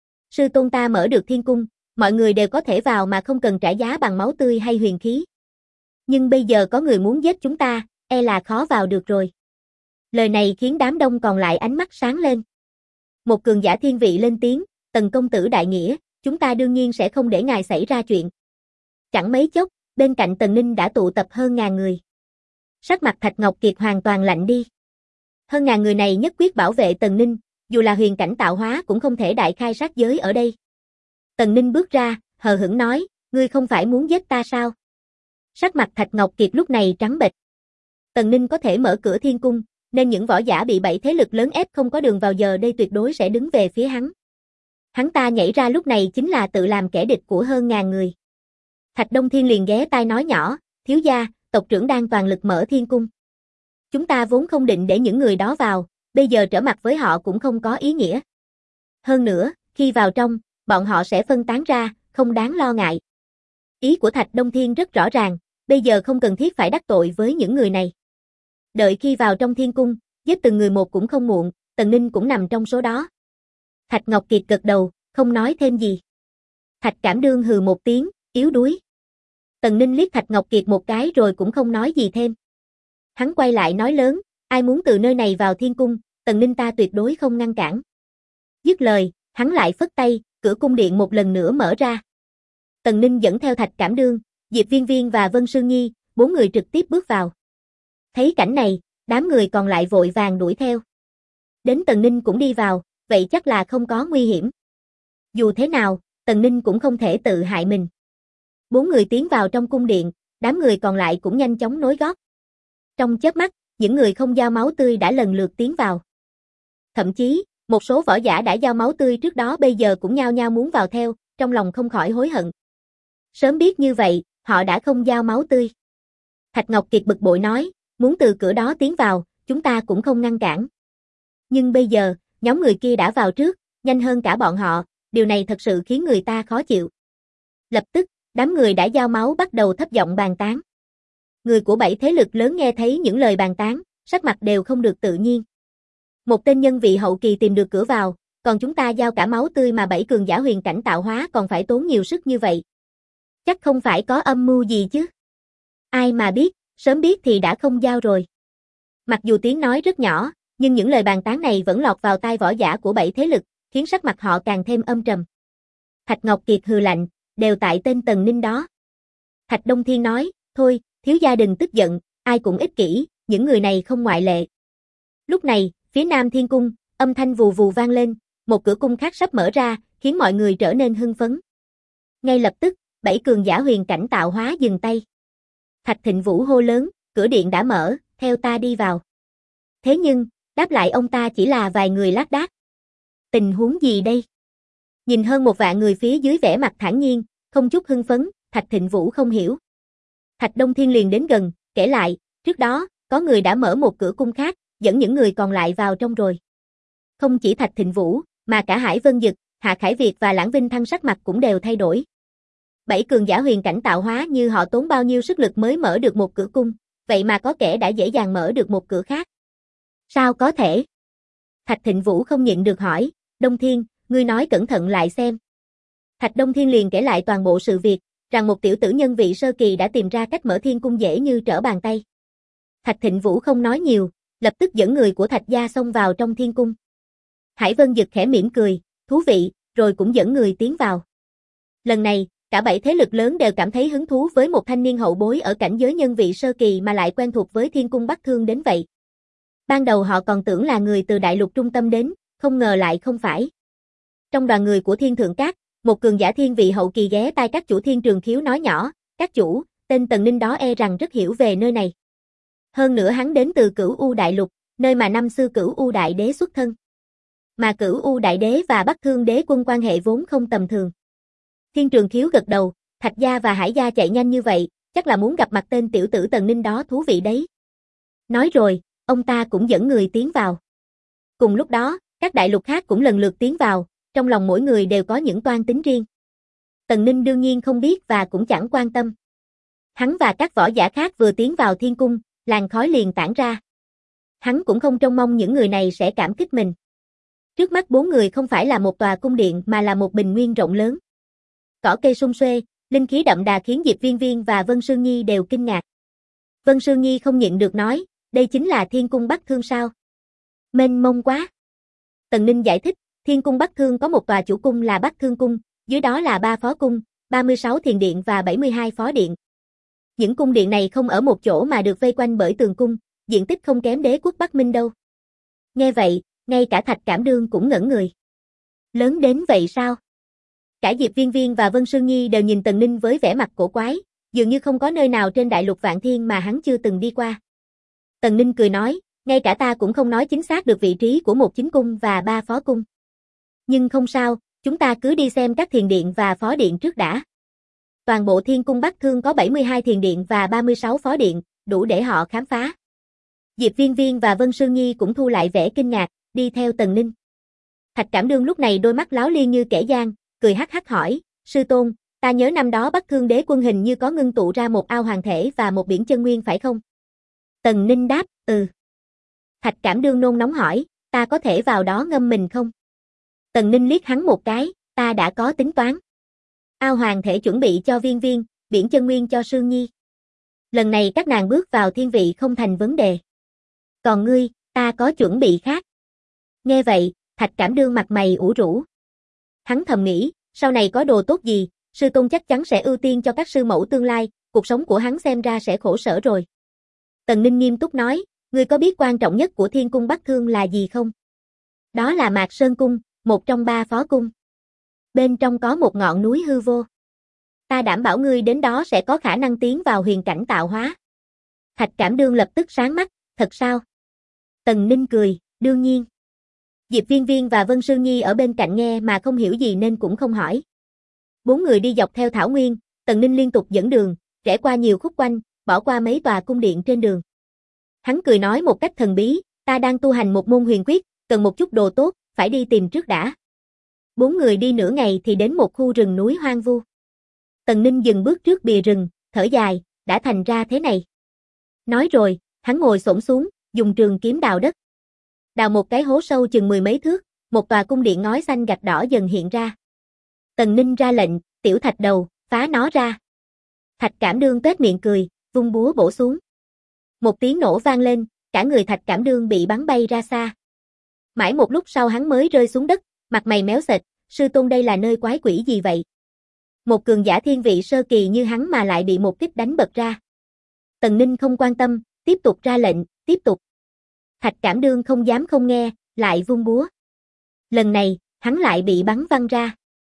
Sư tôn ta mở được thiên cung, mọi người đều có thể vào mà không cần trả giá bằng máu tươi hay huyền khí. Nhưng bây giờ có người muốn giết chúng ta, e là khó vào được rồi. Lời này khiến đám đông còn lại ánh mắt sáng lên. Một cường giả thiên vị lên tiếng, Tần công tử đại nghĩa, chúng ta đương nhiên sẽ không để ngài xảy ra chuyện. Chẳng mấy chốc, bên cạnh Tần Ninh đã tụ tập hơn ngàn người. Sắc mặt Thạch Ngọc Kiệt hoàn toàn lạnh đi. Hơn ngàn người này nhất quyết bảo vệ Tần Ninh, dù là huyền cảnh tạo hóa cũng không thể đại khai sát giới ở đây. Tần Ninh bước ra, hờ hững nói, ngươi không phải muốn giết ta sao? Sắc mặt Thạch Ngọc Kiệt lúc này trắng bệch. Tần Ninh có thể mở cửa thiên cung, nên những võ giả bị 7 thế lực lớn ép không có đường vào giờ đây tuyệt đối sẽ đứng về phía hắn. Hắn ta nhảy ra lúc này chính là tự làm kẻ địch của hơn ngàn người. Thạch Đông Thiên liền ghé tai nói nhỏ, thiếu gia, tộc trưởng đang toàn lực mở thiên cung. Chúng ta vốn không định để những người đó vào, bây giờ trở mặt với họ cũng không có ý nghĩa. Hơn nữa, khi vào trong, bọn họ sẽ phân tán ra, không đáng lo ngại. Ý của Thạch Đông Thiên rất rõ ràng, bây giờ không cần thiết phải đắc tội với những người này. Đợi khi vào trong thiên cung, giết từng người một cũng không muộn, Tần Ninh cũng nằm trong số đó. Thạch Ngọc Kiệt gật đầu, không nói thêm gì. Thạch Cảm Đương hừ một tiếng, yếu đuối. Tần Ninh liếc Thạch Ngọc Kiệt một cái rồi cũng không nói gì thêm. Hắn quay lại nói lớn, ai muốn từ nơi này vào thiên cung, Tần Ninh ta tuyệt đối không ngăn cản. Dứt lời, hắn lại phất tay, cửa cung điện một lần nữa mở ra. Tần Ninh dẫn theo Thạch Cảm Đương, Diệp Viên Viên và Vân Sương Nhi, 4 người trực tiếp bước vào. Thấy cảnh này, đám người còn lại vội vàng đuổi theo. Đến Tần Ninh cũng đi vào, vậy chắc là không có nguy hiểm. Dù thế nào, Tần Ninh cũng không thể tự hại mình. 4 người tiến vào trong cung điện, đám người còn lại cũng nhanh chóng nối gót. Trong chớp mắt, những người không giao máu tươi đã lần lượt tiến vào. Thậm chí, một số võ giả đã giao máu tươi trước đó bây giờ cũng nhao nhao muốn vào theo, trong lòng không khỏi hối hận. Sớm biết như vậy, họ đã không giao máu tươi. Thạch Ngọc Kiệt bực bội nói, muốn từ cửa đó tiến vào, chúng ta cũng không ngăn cản. Nhưng bây giờ, nhóm người kia đã vào trước, nhanh hơn cả bọn họ, điều này thật sự khiến người ta khó chịu. Lập tức, đám người đã giao máu bắt đầu thấp giọng bàn tán. Người của 7 thế lực lớn nghe thấy những lời bàn tán, sắc mặt đều không được tự nhiên. Một tên nhân vị hậu kỳ tìm được cửa vào, còn chúng ta giao cả máu tươi mà 7 cường giả huyền cảnh tạo hóa còn phải tốn nhiều sức như vậy. Chắc không phải có âm mưu gì chứ. Ai mà biết, sớm biết thì đã không giao rồi. Mặc dù tiếng nói rất nhỏ, Nhưng những lời bàn tán này vẫn lọt vào tai võ giả của 7 thế lực, khiến sắc mặt họ càng thêm âm trầm. Thạch Ngọc Kiệt hừ lạnh, đều tại tên Tần Ninh đó. Thạch Đông Thiên nói, thôi, thiếu gia đừng tức giận, ai cũng ích kỷ, những người này không ngoại lệ. Lúc này, phía Nam Thiên Cung, âm thanh vù vù vang lên, một cửa cung khác sắp mở ra, khiến mọi người trở nên hưng phấn. Ngay lập tức, 7 cường giả huyền cảnh tạo hóa dừng tay. Thạch Thịnh Vũ hô lớn, cửa điện đã mở, theo ta đi vào. Thế nhưng, đáp lại ông ta chỉ là vài người lác đác. Tình huống gì đây? Nhìn hơn 1 vạn người phía dưới vẻ mặt thản nhiên, không chút hưng phấn, Thạch Thịnh Vũ không hiểu. Thạch Đông Thiên liền đến gần, kể lại, trước đó, có người đã mở một cửa cung khác, dẫn những người còn lại vào trong rồi. Không chỉ Thạch Thịnh Vũ, mà cả Hải Vân Dực, Hạ Khải Việt và Lãng Vinh Thăng sắc mặt cũng đều thay đổi. 7 cường giả huyền cảnh tạo hóa như họ tốn bao nhiêu sức lực mới mở được một cửa cung, vậy mà có kẻ đã dễ dàng mở được một cửa khác. Sao có thể? Thạch Thịnh Vũ không nhịn được hỏi, Đông Thiên, ngươi nói cẩn thận lại xem. Thạch Đông Thiên liền kể lại toàn bộ sự việc, rằng một tiểu tử nhân vị sơ kỳ đã tìm ra cách mở thiên cung dễ như trở bàn tay. Thạch Thịnh Vũ không nói nhiều, lập tức dẫn người của Thạch gia xông vào trong thiên cung. Hải Vân Dực khẽ mỉm cười, thú vị, rồi cũng dẫn người tiến vào. Lần này, cả 7 thế lực lớn đều cảm thấy hứng thú với một thanh niên hậu bối ở cảnh giới nhân vị sơ kỳ mà lại quen thuộc với thiên cung Bắc Thương đến vậy. Ban đầu họ còn tưởng là người từ đại lục trung tâm đến, không ngờ lại không phải. Trong đoàn người của Thiên Thượng Các, một cường giả thiên vị hậu kỳ ghé tai các chủ Thiên Trường Khiếu nói nhỏ, các chủ, tên Tần Ninh đó e rằng rất hiểu về nơi này. Hơn nữa hắn đến từ Cửu U Đại Lục, nơi mà năm xưa Cửu U Đại Đế xuất thân. Mà Cửu U Đại Đế và Bắc Thương Đế quân quan hệ vốn không tầm thường. Thiên Trường Khiếu gật đầu, Thạch gia và Hải gia chạy nhanh như vậy, chắc là muốn gặp mặt tên tiểu tử Tần Ninh đó thú vị đấy. Nói rồi, ông ta cũng dẫn người tiến vào. Cùng lúc đó, các đại lục khác cũng lần lượt tiến vào, trong lòng mỗi người đều có những toan tính riêng. Tần Ninh đương nhiên không biết và cũng chẳng quan tâm. Hắn và các võ giả khác vừa tiến vào thiên cung, làn khói liền tản ra. Hắn cũng không trông mong những người này sẽ cảm kích mình. Trước mắt 4 người không phải là một tòa cung điện mà là một bình nguyên rộng lớn. Cỏ cây sum xuê, linh khí đậm đà khiến Diệp Viên Viên và Vân Sương Nhi đều kinh ngạc. Vân Sương Nhi không nhịn được nói, đây chính là thiên cung Bắc Thương sao? Mênh mông quá. Tần Ninh giải thích, thiên cung Bắc Thương có một tòa chủ cung là Bắc Thương Cung, dưới đó là 3 phó cung, 36 thiền điện và 72 phó điện. Những cung điện này không ở một chỗ mà được vây quanh bởi tường cung, diện tích không kém đế quốc Bắc Minh đâu. Nghe vậy, ngay cả Thạch Cảm Đương cũng ngẩn người. Lớn đến vậy sao? Cả Diệp Viên Viên và Vân Sương Nhi đều nhìn Tần Ninh với vẻ mặt cổ quái, dường như không có nơi nào trên đại lục Vạn Thiên mà hắn chưa từng đi qua. Tần Ninh cười nói, ngay cả ta cũng không nói chính xác được vị trí của một chính cung và 3 phó cung. Nhưng không sao, chúng ta cứ đi xem các thiền điện và phó điện trước đã. Toàn bộ thiên cung Bắc Thương có 72 thiền điện và 36 phó điện, đủ để họ khám phá. Diệp Viên Viên và Vân Sương Nhi cũng thu lại vẻ kinh ngạc, đi theo Tần Ninh. Thạch Cảm Đương lúc này đôi mắt láo liên như kẻ gian, cười hắc hắc hỏi, sư tôn, ta nhớ năm đó Bắc Thương Đế quân hình như có ngưng tụ ra một ao hoàng thể và một biển chân nguyên phải không? Tần Ninh đáp, ừ. Thạch Cảm Đương nôn nóng hỏi, ta có thể vào đó ngâm mình không? Tần Ninh liếc hắn một cái, ta đã có tính toán. Ao hoàng thể chuẩn bị cho Viên Viên, biển chân nguyên cho Sương Nhi. Lần này các nàng bước vào thiên vị không thành vấn đề. Còn ngươi, ta có chuẩn bị khác. Nghe vậy, Thạch Cảm Đương mặt mày ủ rũ. Hắn thầm nghĩ, sau này có đồ tốt gì, sư tôn chắc chắn sẽ ưu tiên cho các sư mẫu tương lai, cuộc sống của hắn xem ra sẽ khổ sở rồi. Tần Ninh nghiêm túc nói, ngươi có biết quan trọng nhất của thiên cung Bắc Thương là gì không? Đó là Mạc Sơn Cung, một trong 3 phó cung. Bên trong có một ngọn núi hư vô. Ta đảm bảo ngươi đến đó sẽ có khả năng tiến vào huyền cảnh tạo hóa. Thạch Cảm Đương lập tức sáng mắt, thật sao? Tần Ninh cười, đương nhiên. Diệp Viên Viên và Vân Sương Nhi ở bên cạnh nghe mà không hiểu gì nên cũng không hỏi. 4 người đi dọc theo thảo nguyên, Tần Ninh liên tục dẫn đường, rẽ qua nhiều khúc quanh, bỏ qua mấy tòa cung điện trên đường. Hắn cười nói một cách thần bí, ta đang tu hành một môn huyền quyết, cần một chút đồ tốt, phải đi tìm trước đã. 4 người đi nửa ngày thì đến một khu rừng núi hoang vu. Tần Ninh dừng bước trước bìa rừng, thở dài, đã thành ra thế này. Nói rồi, hắn ngồi xổm xuống, dùng trường kiếm đào đất. Đào một cái hố sâu chừng 10 mấy thước, một tòa cung điện ngói xanh gạch đỏ dần hiện ra. Tần Ninh ra lệnh, tiểu Thạch Đầu, phá nó ra. Thạch Cảm Đương tuét miệng cười, vung búa bổ xuống. Một tiếng nổ vang lên, Cả người Thạch Cảm Đương bị bắn bay ra xa. Mãi một lúc sau hắn mới rơi xuống đất, mặt mày méo sệt, sư tôn đây là nơi quái quỷ gì vậy? Một cường giả thiên vị sơ kỳ như hắn mà lại bị một kích đánh bật ra. Tần Ninh không quan tâm, tiếp tục ra lệnh, tiếp tục. Thạch Cảm Đương không dám không nghe, lại vung búa. Lần này, hắn lại bị bắn văng ra.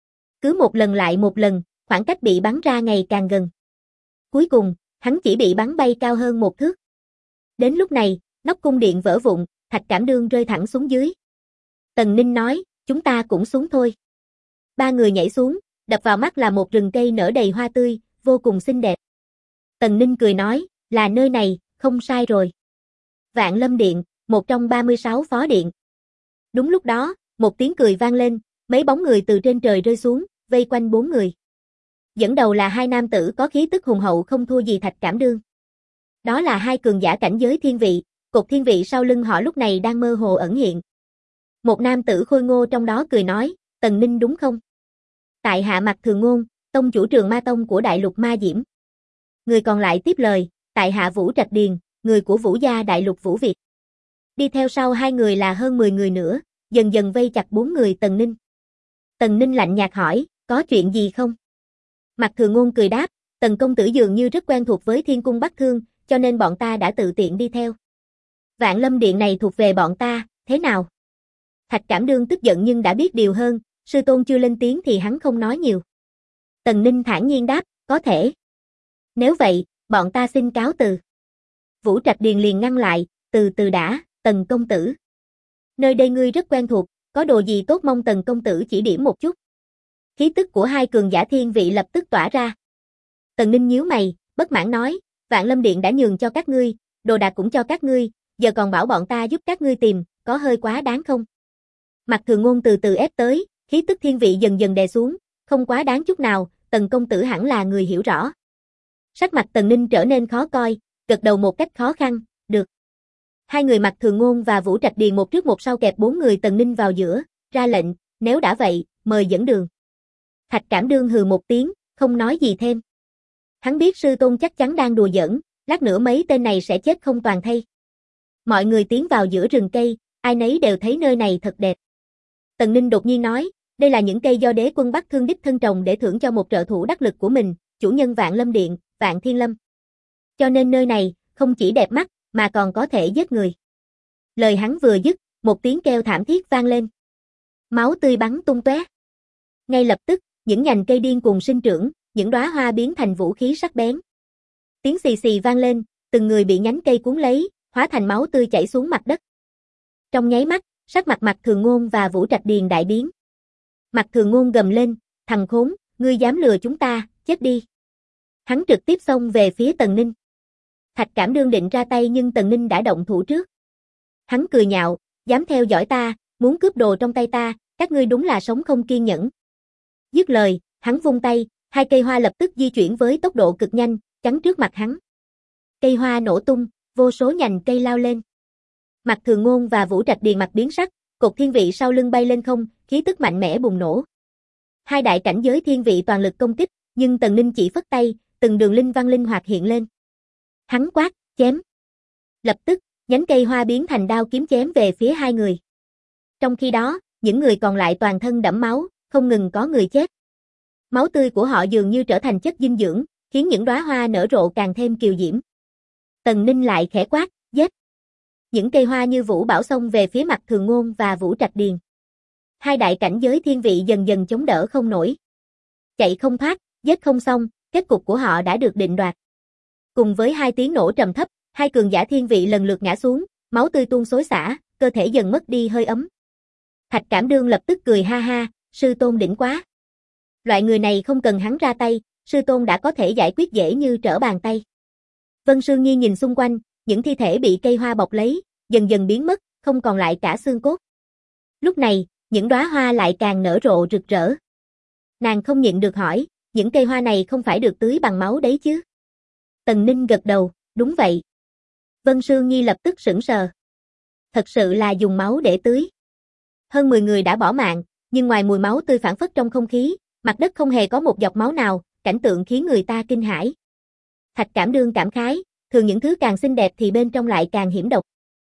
Cứ một lần lại một lần, khoảng cách bị bắn ra ngày càng gần. Cuối cùng, hắn chỉ bị bắn bay cao hơn một thước. Đến lúc này, nóc cung điện vỡ vụn, Thạch Cảm Đương rơi thẳng xuống dưới. Tần Ninh nói, chúng ta cũng xuống thôi. Ba người nhảy xuống, đập vào mắt là một rừng cây nở đầy hoa tươi, vô cùng xinh đẹp. Tần Ninh cười nói, là nơi này, không sai rồi. Vạn Lâm Điện, một trong 36 phó điện. Đúng lúc đó, một tiếng cười vang lên, mấy bóng người từ trên trời rơi xuống, vây quanh bốn người. Dẫn đầu là hai nam tử có khí tức hùng hậu không thua gì Thạch Cảm Đương. Đó là hai cường giả cảnh giới thiên vị, cột thiên vị sau lưng họ lúc này đang mơ hồ ẩn hiện. Một nam tử khôi ngô trong đó cười nói, Tần Ninh đúng không? Tại hạ Mạc Thường Ngôn, tông chủ Trường Ma Tông của Đại Lục Ma Diễm. Người còn lại tiếp lời, tại hạ Vũ Trạch Điền, người của Vũ gia Đại Lục Vũ Việt. Đi theo sau hai người là hơn 10 người nữa, dần dần vây chặt bốn người Tần Ninh. Tần Ninh lạnh nhạt hỏi, có chuyện gì không? Mạc Thường Ngôn cười đáp, Tần công tử dường như rất quen thuộc với Thiên Cung Bắc Thương, cho nên bọn ta đã tự tiện đi theo. Vạn Lâm Điện này thuộc về bọn ta, thế nào? Thạch Cảm Đương tức giận nhưng đã biết điều hơn, sư tôn chưa lên tiếng thì hắn không nói nhiều. Tần Ninh thản nhiên đáp, có thể. Nếu vậy, bọn ta xin cáo từ. Vũ Trạch Điền liền ngăn lại, từ từ đã, Tần công tử. Nơi đây ngươi rất quen thuộc, có đồ gì tốt mong Tần công tử chỉ điểm một chút. Khí tức của hai cường giả thiên vị lập tức tỏa ra. Tần Ninh nhíu mày, bất mãn nói, Vạn Lâm Điện đã nhường cho các ngươi, đồ đạc cũng cho các ngươi, giờ còn bảo bọn ta giúp các ngươi tìm, có hơi quá đáng không? Mạc Thường Ngôn từ từ ép tới, khí tức thiên vị dần dần đè xuống, không quá đáng chút nào, Tần công tử hẳn là người hiểu rõ. Sắc mặt Tần Ninh trở nên khó coi, gật đầu một cách khó khăn, được. Hai người Mạc Thường Ngôn và Vũ Trạch Điền một trước một sau kẹp bốn người Tần Ninh vào giữa, ra lệnh, nếu đã vậy, mời dẫn đường. Thạch Cảm Đương hừ một tiếng, không nói gì thêm. Hắn biết sư tôn chắc chắn đang đùa giỡn, lát nữa mấy tên này sẽ chết không toàn thây. Mọi người tiến vào giữa rừng cây, ai nấy đều thấy nơi này thật đẹp. Tần Ninh đột nhiên nói, đây là những cây do đế quân Bắc Thương đích thân trồng để thưởng cho một trợ thủ đắc lực của mình, chủ nhân Vạn Lâm Điện, Vạn Thiên Lâm. Cho nên nơi này, không chỉ đẹp mắt, mà còn có thể giết người. Lời hắn vừa dứt, một tiếng kêu thảm thiết vang lên. Máu tươi bắn tung tóe. Ngay lập tức, những nhành cây điên cuồng sinh trưởng, những đóa hoa biến thành vũ khí sắc bén. Tiếng xì xì vang lên, từng người bị nhánh cây cuốn lấy, hóa thành máu tươi chảy xuống mặt đất. Trong nháy mắt, sắc mặt Mạc Thường Ngôn và Vũ Trạch Điền đại biến. Mạc Thường Ngôn gầm lên, thằng khốn, ngươi dám lừa chúng ta, chết đi. Hắn trực tiếp xông về phía Tần Ninh. Thạch Cảm Đương định ra tay nhưng Tần Ninh đã động thủ trước. Hắn cười nhạo, dám theo dõi ta, muốn cướp đồ trong tay ta, các ngươi đúng là sống không kiên nhẫn. Dứt lời, hắn vung tay, hai cây hoa lập tức di chuyển với tốc độ cực nhanh, chắn trước mặt hắn. Cây hoa nổ tung, vô số nhành cây lao lên. Mạc Thường Ngôn và Vũ Trạch Điền mặt biến sắc, cột thiên vị sau lưng bay lên không, khí tức mạnh mẽ bùng nổ. Hai đại cảnh giới thiên vị toàn lực công kích, nhưng Tần Ninh chỉ phất tay, từng đường linh văn linh hoạt hiện lên. Hắn quát, chém. Lập tức, nhánh cây hoa biến thành đao kiếm chém về phía hai người. Trong khi đó, những người còn lại toàn thân đẫm máu, không ngừng có người chết. Máu tươi của họ dường như trở thành chất dinh dưỡng, khiến những đóa hoa nở rộ càng thêm kiều diễm. Tần Ninh lại khẽ quát, giết. Những cây hoa như vũ bão xông về phía Mạc Thường Ngôn và Vũ Trạch Điền. Hai đại cảnh giới thiên vị dần dần chống đỡ không nổi. Chạy không thoát, giết không xong, kết cục của họ đã được định đoạt. Cùng với hai tiếng nổ trầm thấp, hai cường giả thiên vị lần lượt ngã xuống, máu tươi tuôn xối xả, cơ thể dần mất đi hơi ấm. Thạch Cảm Đương lập tức cười ha ha, sư tôn đỉnh quá. Loại người này không cần hắn ra tay, sư tôn đã có thể giải quyết dễ như trở bàn tay. Vân Sương Nhi nhìn xung quanh, những thi thể bị cây hoa bọc lấy, dần dần biến mất, không còn lại cả xương cốt. Lúc này, những đóa hoa lại càng nở rộ rực rỡ. Nàng không nhịn được hỏi, những cây hoa này không phải được tưới bằng máu đấy chứ? Tần Ninh gật đầu, đúng vậy. Vân Sương Nhi lập tức sững sờ. Thật sự là dùng máu để tưới. Hơn 10 người đã bỏ mạng, nhưng ngoài mùi máu tươi phảng phất trong không khí, mặt đất không hề có một giọt máu nào, cảnh tượng khiến người ta kinh hãi. Thạch Cảm Đương cảm khái, thường những thứ càng xinh đẹp thì bên trong lại càng hiểm độc.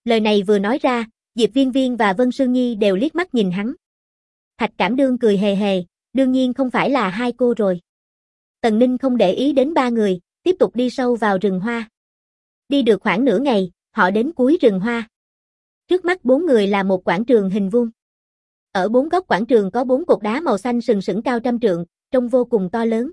Lời này vừa nói ra, Diệp Viên Viên và Vân Sương Nhi đều liếc mắt nhìn hắn. Thạch Cảm Đương cười hề hề, đương nhiên không phải là hai cô rồi. Tần Ninh không để ý đến ba người, tiếp tục đi sâu vào rừng hoa. Đi được khoảng nửa ngày, họ đến cuối rừng hoa. Trước mắt bốn người là một quảng trường hình vuông. Ở bốn góc quảng trường có bốn cột đá màu xanh sừng sững cao trăm trượng, trông vô cùng to lớn.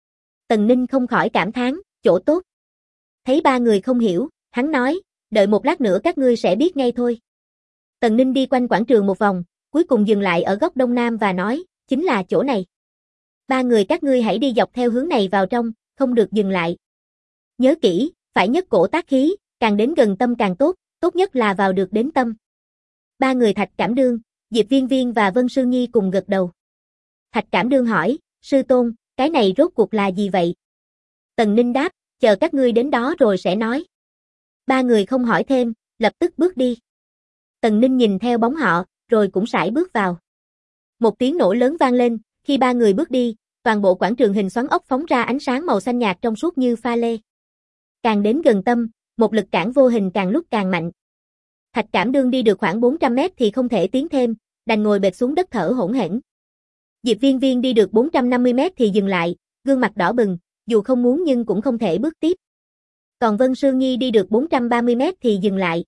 Tần Ninh không khỏi cảm thán, chỗ tốt. Thấy ba người không hiểu, hắn nói, đợi một lát nữa các ngươi sẽ biết ngay thôi. Tần Ninh đi quanh quảng trường một vòng, cuối cùng dừng lại ở góc đông nam và nói, chính là chỗ này. Ba người các ngươi hãy đi dọc theo hướng này vào trong, không được dừng lại. Nhớ kỹ, phải nhất cổ tác khí, càng đến gần tâm càng tốt, tốt nhất là vào được đến tâm. Ba người Thạch Cảm Đương, Diệp Viên Viên và Vân Sương Nhi cùng gật đầu. Thạch Cảm Đương hỏi, sư tôn, cái này rốt cuộc là gì vậy? Tần Ninh đáp, chờ các ngươi đến đó rồi sẽ nói. Ba người không hỏi thêm, lập tức bước đi. Tần Ninh nhìn theo bóng họ, rồi cũng sải bước vào. Một tiếng nổ lớn vang lên, khi ba người bước đi, toàn bộ quảng trường hình xoắn ốc phóng ra ánh sáng màu xanh nhạt trong suốt như pha lê. Càng đến gần tâm, một lực cản vô hình càng lúc càng mạnh. Thạch Cảm Đương đi được khoảng 400 mét thì không thể tiến thêm, đành ngồi bệt xuống đất thở hổn hển. Diệp Viên Viên đi được 450 mét thì dừng lại, gương mặt đỏ bừng, dù không muốn nhưng cũng không thể bước tiếp. Còn Vân Sương Nhi đi được 430 mét thì dừng lại.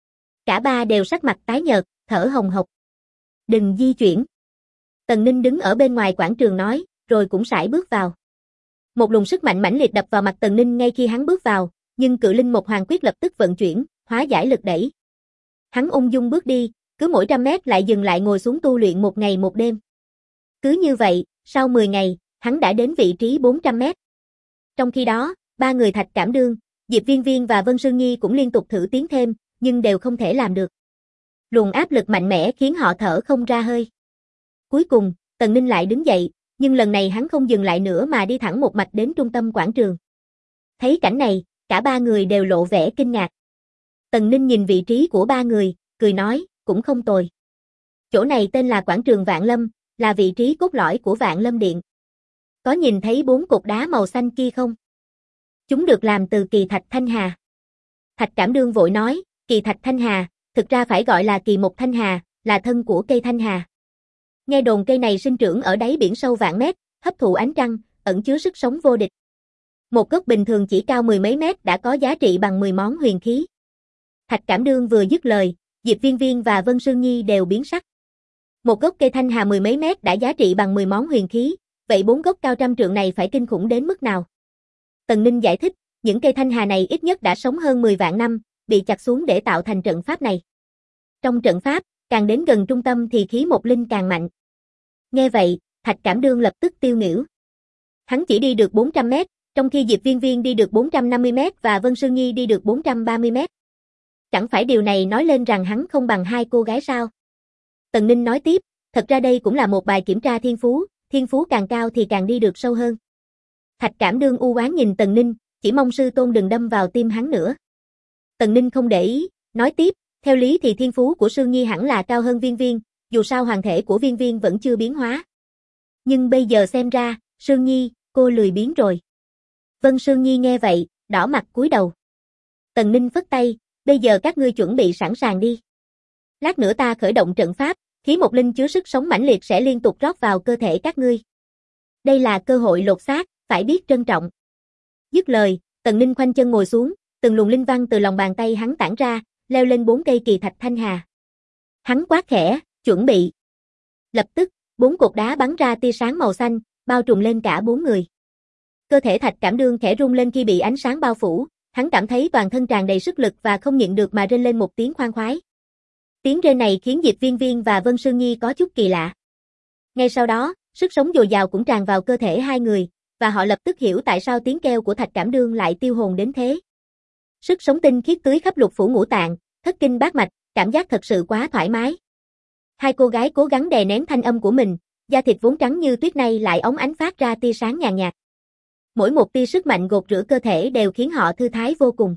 Cả ba đều sắc mặt tái nhợt, thở hồng hộc. Đừng di chuyển. Tần Ninh đứng ở bên ngoài quảng trường nói, rồi cũng sải bước vào. Một luồng sức mạnh mãnh liệt đập vào mặt Tần Ninh ngay khi hắn bước vào, nhưng Cự Linh Một Hoàng Quyết lập tức vận chuyển, hóa giải lực đẩy. Hắn ung dung bước đi, cứ mỗi 100 mét lại dừng lại ngồi xuống tu luyện một ngày một đêm. Cứ như vậy, sau 10 ngày, hắn đã đến vị trí 400 mét. Trong khi đó, ba người Thạch Cảm Đương, Diệp Viên Viên và Vân Sương Nhi cũng liên tục thử tiến thêm, nhưng đều không thể làm được. Luồng áp lực mạnh mẽ khiến họ thở không ra hơi. Cuối cùng, Tần Ninh lại đứng dậy, nhưng lần này hắn không dừng lại nữa mà đi thẳng một mạch đến trung tâm quảng trường. Thấy cảnh này, cả ba người đều lộ vẻ kinh ngạc. Tần Ninh nhìn vị trí của ba người, cười nói, cũng không tồi. Chỗ này tên là quảng trường Vạn Lâm, là vị trí cốt lõi của Vạn Lâm Điện. Có nhìn thấy 4 cột đá màu xanh kia không? Chúng được làm từ kỳ thạch thanh hà. Thạch Cảm Đương vội nói, kỳ thạch thanh hà, thực ra phải gọi là kỳ mục thanh hà, là thân của cây thanh hà. Nghe đồn cây này sinh trưởng ở đáy biển sâu vạn mét, hấp thụ ánh trăng, ẩn chứa sức sống vô địch. Một gốc bình thường chỉ cao 10 mấy mét đã có giá trị bằng 10 món huyền khí. Thạch Cảm Đương vừa dứt lời, Diệp Viên Viên và Vân Sương Nhi đều biến sắc. Một gốc cây thanh hà 10 mấy mét đã giá trị bằng 10 món huyền khí, vậy 4 gốc cao trăm trượng này phải kinh khủng đến mức nào? Tần Ninh giải thích, những cây thanh hà này ít nhất đã sống hơn 10 vạn năm, bị chặt xuống để tạo thành trận pháp này. Trong trận pháp, càng đến gần trung tâm thì khí một linh càng mạnh. Nghe vậy, Thạch Cảm Đương lập tức tiêu nghỉu. Hắn chỉ đi được 400 mét, trong khi Diệp Viên Viên đi được 450 mét và Vân Sương Nhi đi được 430 mét. Chẳng phải điều này nói lên rằng hắn không bằng hai cô gái sao? Tần Ninh nói tiếp, thật ra đây cũng là một bài kiểm tra thiên phú càng cao thì càng đi được sâu hơn. Thạch Cảm Đương u oán nhìn Tần Ninh, chỉ mong sư tôn đừng đâm vào tim hắn nữa. Tần Ninh không để ý, nói tiếp, theo lý thì thiên phú của Sương Nhi hẳn là cao hơn Viên Viên, dù sao hoàng thể của Viên Viên vẫn chưa biến hóa. Nhưng bây giờ xem ra, Sương Nhi, cô lười biếng rồi. Vân Sương Nhi nghe vậy, đỏ mặt cúi đầu. Tần Ninh phất tay, bây giờ các ngươi chuẩn bị sẵn sàng đi. Lát nữa ta khởi động trận pháp, khí một linh chứa sức sống mãnh liệt sẽ liên tục rót vào cơ thể các ngươi. Đây là cơ hội lột xác, phải biết trân trọng. Dứt lời, Tần Ninh khoanh chân ngồi xuống, từng luồng linh văn từ lòng bàn tay hắn tản ra, leo lên 4 cây kỳ thạch thanh hà. Hắn quát khẽ, chuẩn bị. Lập tức, 4 cột đá bắn ra tia sáng màu xanh, bao trùm lên cả 4 người. Cơ thể Thạch Cảm Đương khẽ rung lên khi bị ánh sáng bao phủ, hắn cảm thấy toàn thân tràn đầy sức lực và không nhịn được mà rên lên một tiếng khoan khoái. Tiếng rên này khiến Diệp Viên Viên và Vân Sương Nhi có chút kỳ lạ. Ngay sau đó, sức sống dồi dào cũng tràn vào cơ thể hai người, và họ lập tức hiểu tại sao tiếng kêu của Thạch Cảm Đương lại tiêu hồn đến thế. Sức sống tinh khiết tưới khắp lục phủ ngũ tạng, thất kinh bát mạch, cảm giác thật sự quá thoải mái. Hai cô gái cố gắng đè nén thanh âm của mình, da thịt vốn trắng như tuyết này lại óng ánh phát ra tia sáng nhàn nhạt. Mỗi một tia sức mạnh gột rửa cơ thể đều khiến họ thư thái vô cùng.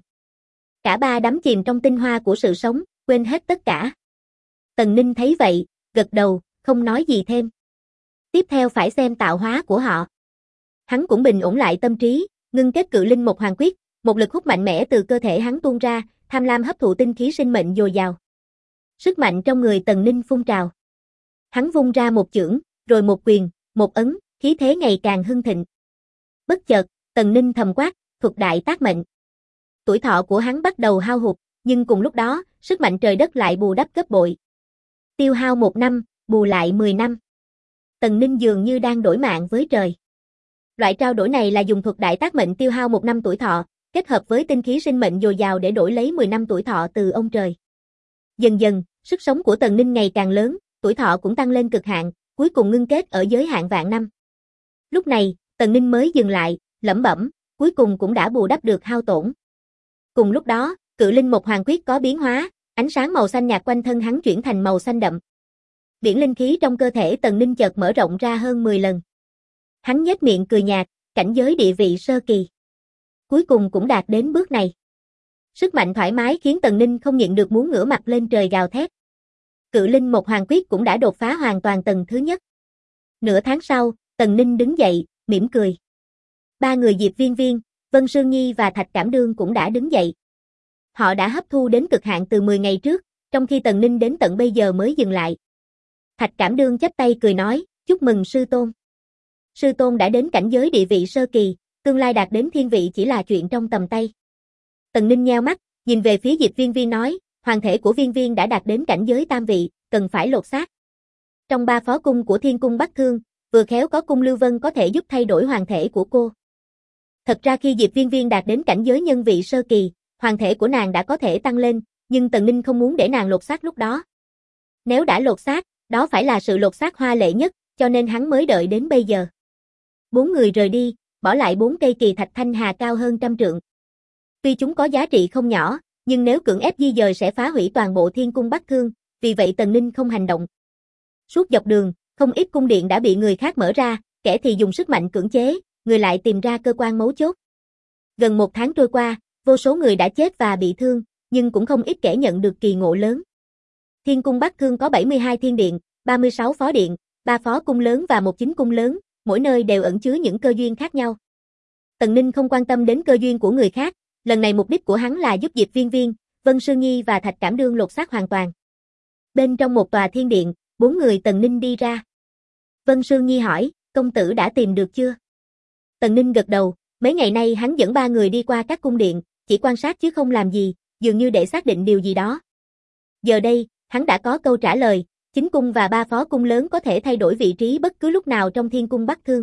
Cả ba đắm chìm trong tinh hoa của sự sống, quên hết tất cả. Tần Ninh thấy vậy, gật đầu, không nói gì thêm. Tiếp theo phải xem tạo hóa của họ. Hắn cũng bình ổn lại tâm trí, ngưng kết Cự Linh Một Hoàng Quyết, một lực hút mạnh mẽ từ cơ thể hắn tuôn ra, tham lam hấp thụ tinh khí sinh mệnh dồi dào. Sức mạnh trong người Tần Ninh phun trào. Hắn vung ra một chưởng, rồi một quyền, một ấn, khí thế ngày càng hưng thịnh. Bất chợt, Tần Ninh thầm quát, thuật đại tác mệnh. Tuổi thọ của hắn bắt đầu hao hụt, nhưng cùng lúc đó, sức mạnh trời đất lại bù đắp gấp bội. Tiêu hao 1 năm, bù lại 10 năm. Tần Ninh dường như đang đổi mạng với trời. Loại trao đổi này là dùng thuật đại tác mệnh tiêu hao 1 năm tuổi thọ, kết hợp với tinh khí sinh mệnh dồi dào để đổi lấy 10 năm tuổi thọ từ ông trời. Dần dần, sức sống của Tần Ninh ngày càng lớn, tuổi thọ cũng tăng lên cực hạn, cuối cùng ngưng kết ở giới hạn vạn năm. Lúc này, Tần Ninh mới dừng lại, lẩm bẩm, cuối cùng cũng đã bù đắp được hao tổn. Cùng lúc đó, Cự Linh Mộc Hoàng Quyết có biến hóa, ánh sáng màu xanh nhạt quanh thân hắn chuyển thành màu xanh đậm. Biển linh khí trong cơ thể Tần Ninh chợt mở rộng ra hơn 10 lần. Hắn nhếch miệng cười nhạt, cảnh giới địa vị sơ kỳ. Cuối cùng cũng đạt đến bước này. Sức mạnh thoải mái khiến Tần Ninh không nhịn được muốn ngửa mặt lên trời gào thét. Cự Linh Mộc Hoàng Quyết cũng đã đột phá hoàn toàn tầng thứ nhất. Nửa tháng sau, Tần Ninh đứng dậy, mỉm cười. 3 người Diệp Viên Viên, Vân Sương Nhi và Thạch Cảm Đương cũng đã đứng dậy. Họ đã hấp thu đến cực hạn từ 10 ngày trước, trong khi Tần Ninh đến tận bây giờ mới dừng lại. Thạch Cảm Đương chắp tay cười nói, chúc mừng sư tôn. Sư tôn đã đến cảnh giới địa vị sơ kỳ, tương lai đạt đến thiên vị chỉ là chuyện trong tầm tay. Tần Ninh nheo mắt, nhìn về phía Diệp Viên Viên nói, hoàng thể của Viên Viên đã đạt đến cảnh giới tam vị, cần phải lột xác. Trong 3 phó cung của Thiên Cung Bắc Thương, vừa khéo có cung Lưu Vân có thể giúp thay đổi hoàng thể của cô. Thật ra khi Diệp Viên Viên đạt đến cảnh giới nhân vị sơ kỳ, hoàng thể của nàng đã có thể tăng lên, nhưng Tần Ninh không muốn để nàng lột xác lúc đó. Nếu đã lột xác, đó phải là sự lột xác hoa lệ nhất, cho nên hắn mới đợi đến bây giờ. 4 người rời đi, bỏ lại 4 cây kỳ thạch thanh hà cao hơn 100 trượng. Tuy chúng có giá trị không nhỏ, nhưng nếu cưỡng ép di dời sẽ phá hủy toàn bộ Thiên Cung Bắc Thương, vì vậy Tần Ninh không hành động. Suốt dọc đường, không ít cung điện đã bị người khác mở ra, kẻ thì dùng sức mạnh cưỡng chế, người lại tìm ra cơ quan mấu chốt. Gần 1 tháng trôi qua, vô số người đã chết và bị thương, nhưng cũng không ít kẻ nhận được kỳ ngộ lớn. Thiên Cung Bắc Thương có 72 thiên điện, 36 phó điện, 3 phó cung lớn và 1 chính cung lớn, mỗi nơi đều ẩn chứa những cơ duyên khác nhau. Tần Ninh không quan tâm đến cơ duyên của người khác, lần này mục đích của hắn là giúp Diệp Viên Viên, Vân Sương Nhi và Thạch Cảm Đương lột xác hoàn toàn. Bên trong một tòa thiên điện, 4 người Tần Ninh đi ra. Vân Sương Nhi hỏi, công tử đã tìm được chưa? Tần Ninh gật đầu, mấy ngày nay hắn dẫn 3 người đi qua các cung điện, chỉ quan sát chứ không làm gì, dường như để xác định điều gì đó. Giờ đây, hắn đã có câu trả lời, chính cung và 3 phó cung lớn có thể thay đổi vị trí bất cứ lúc nào trong Thiên Cung Bắc Thương.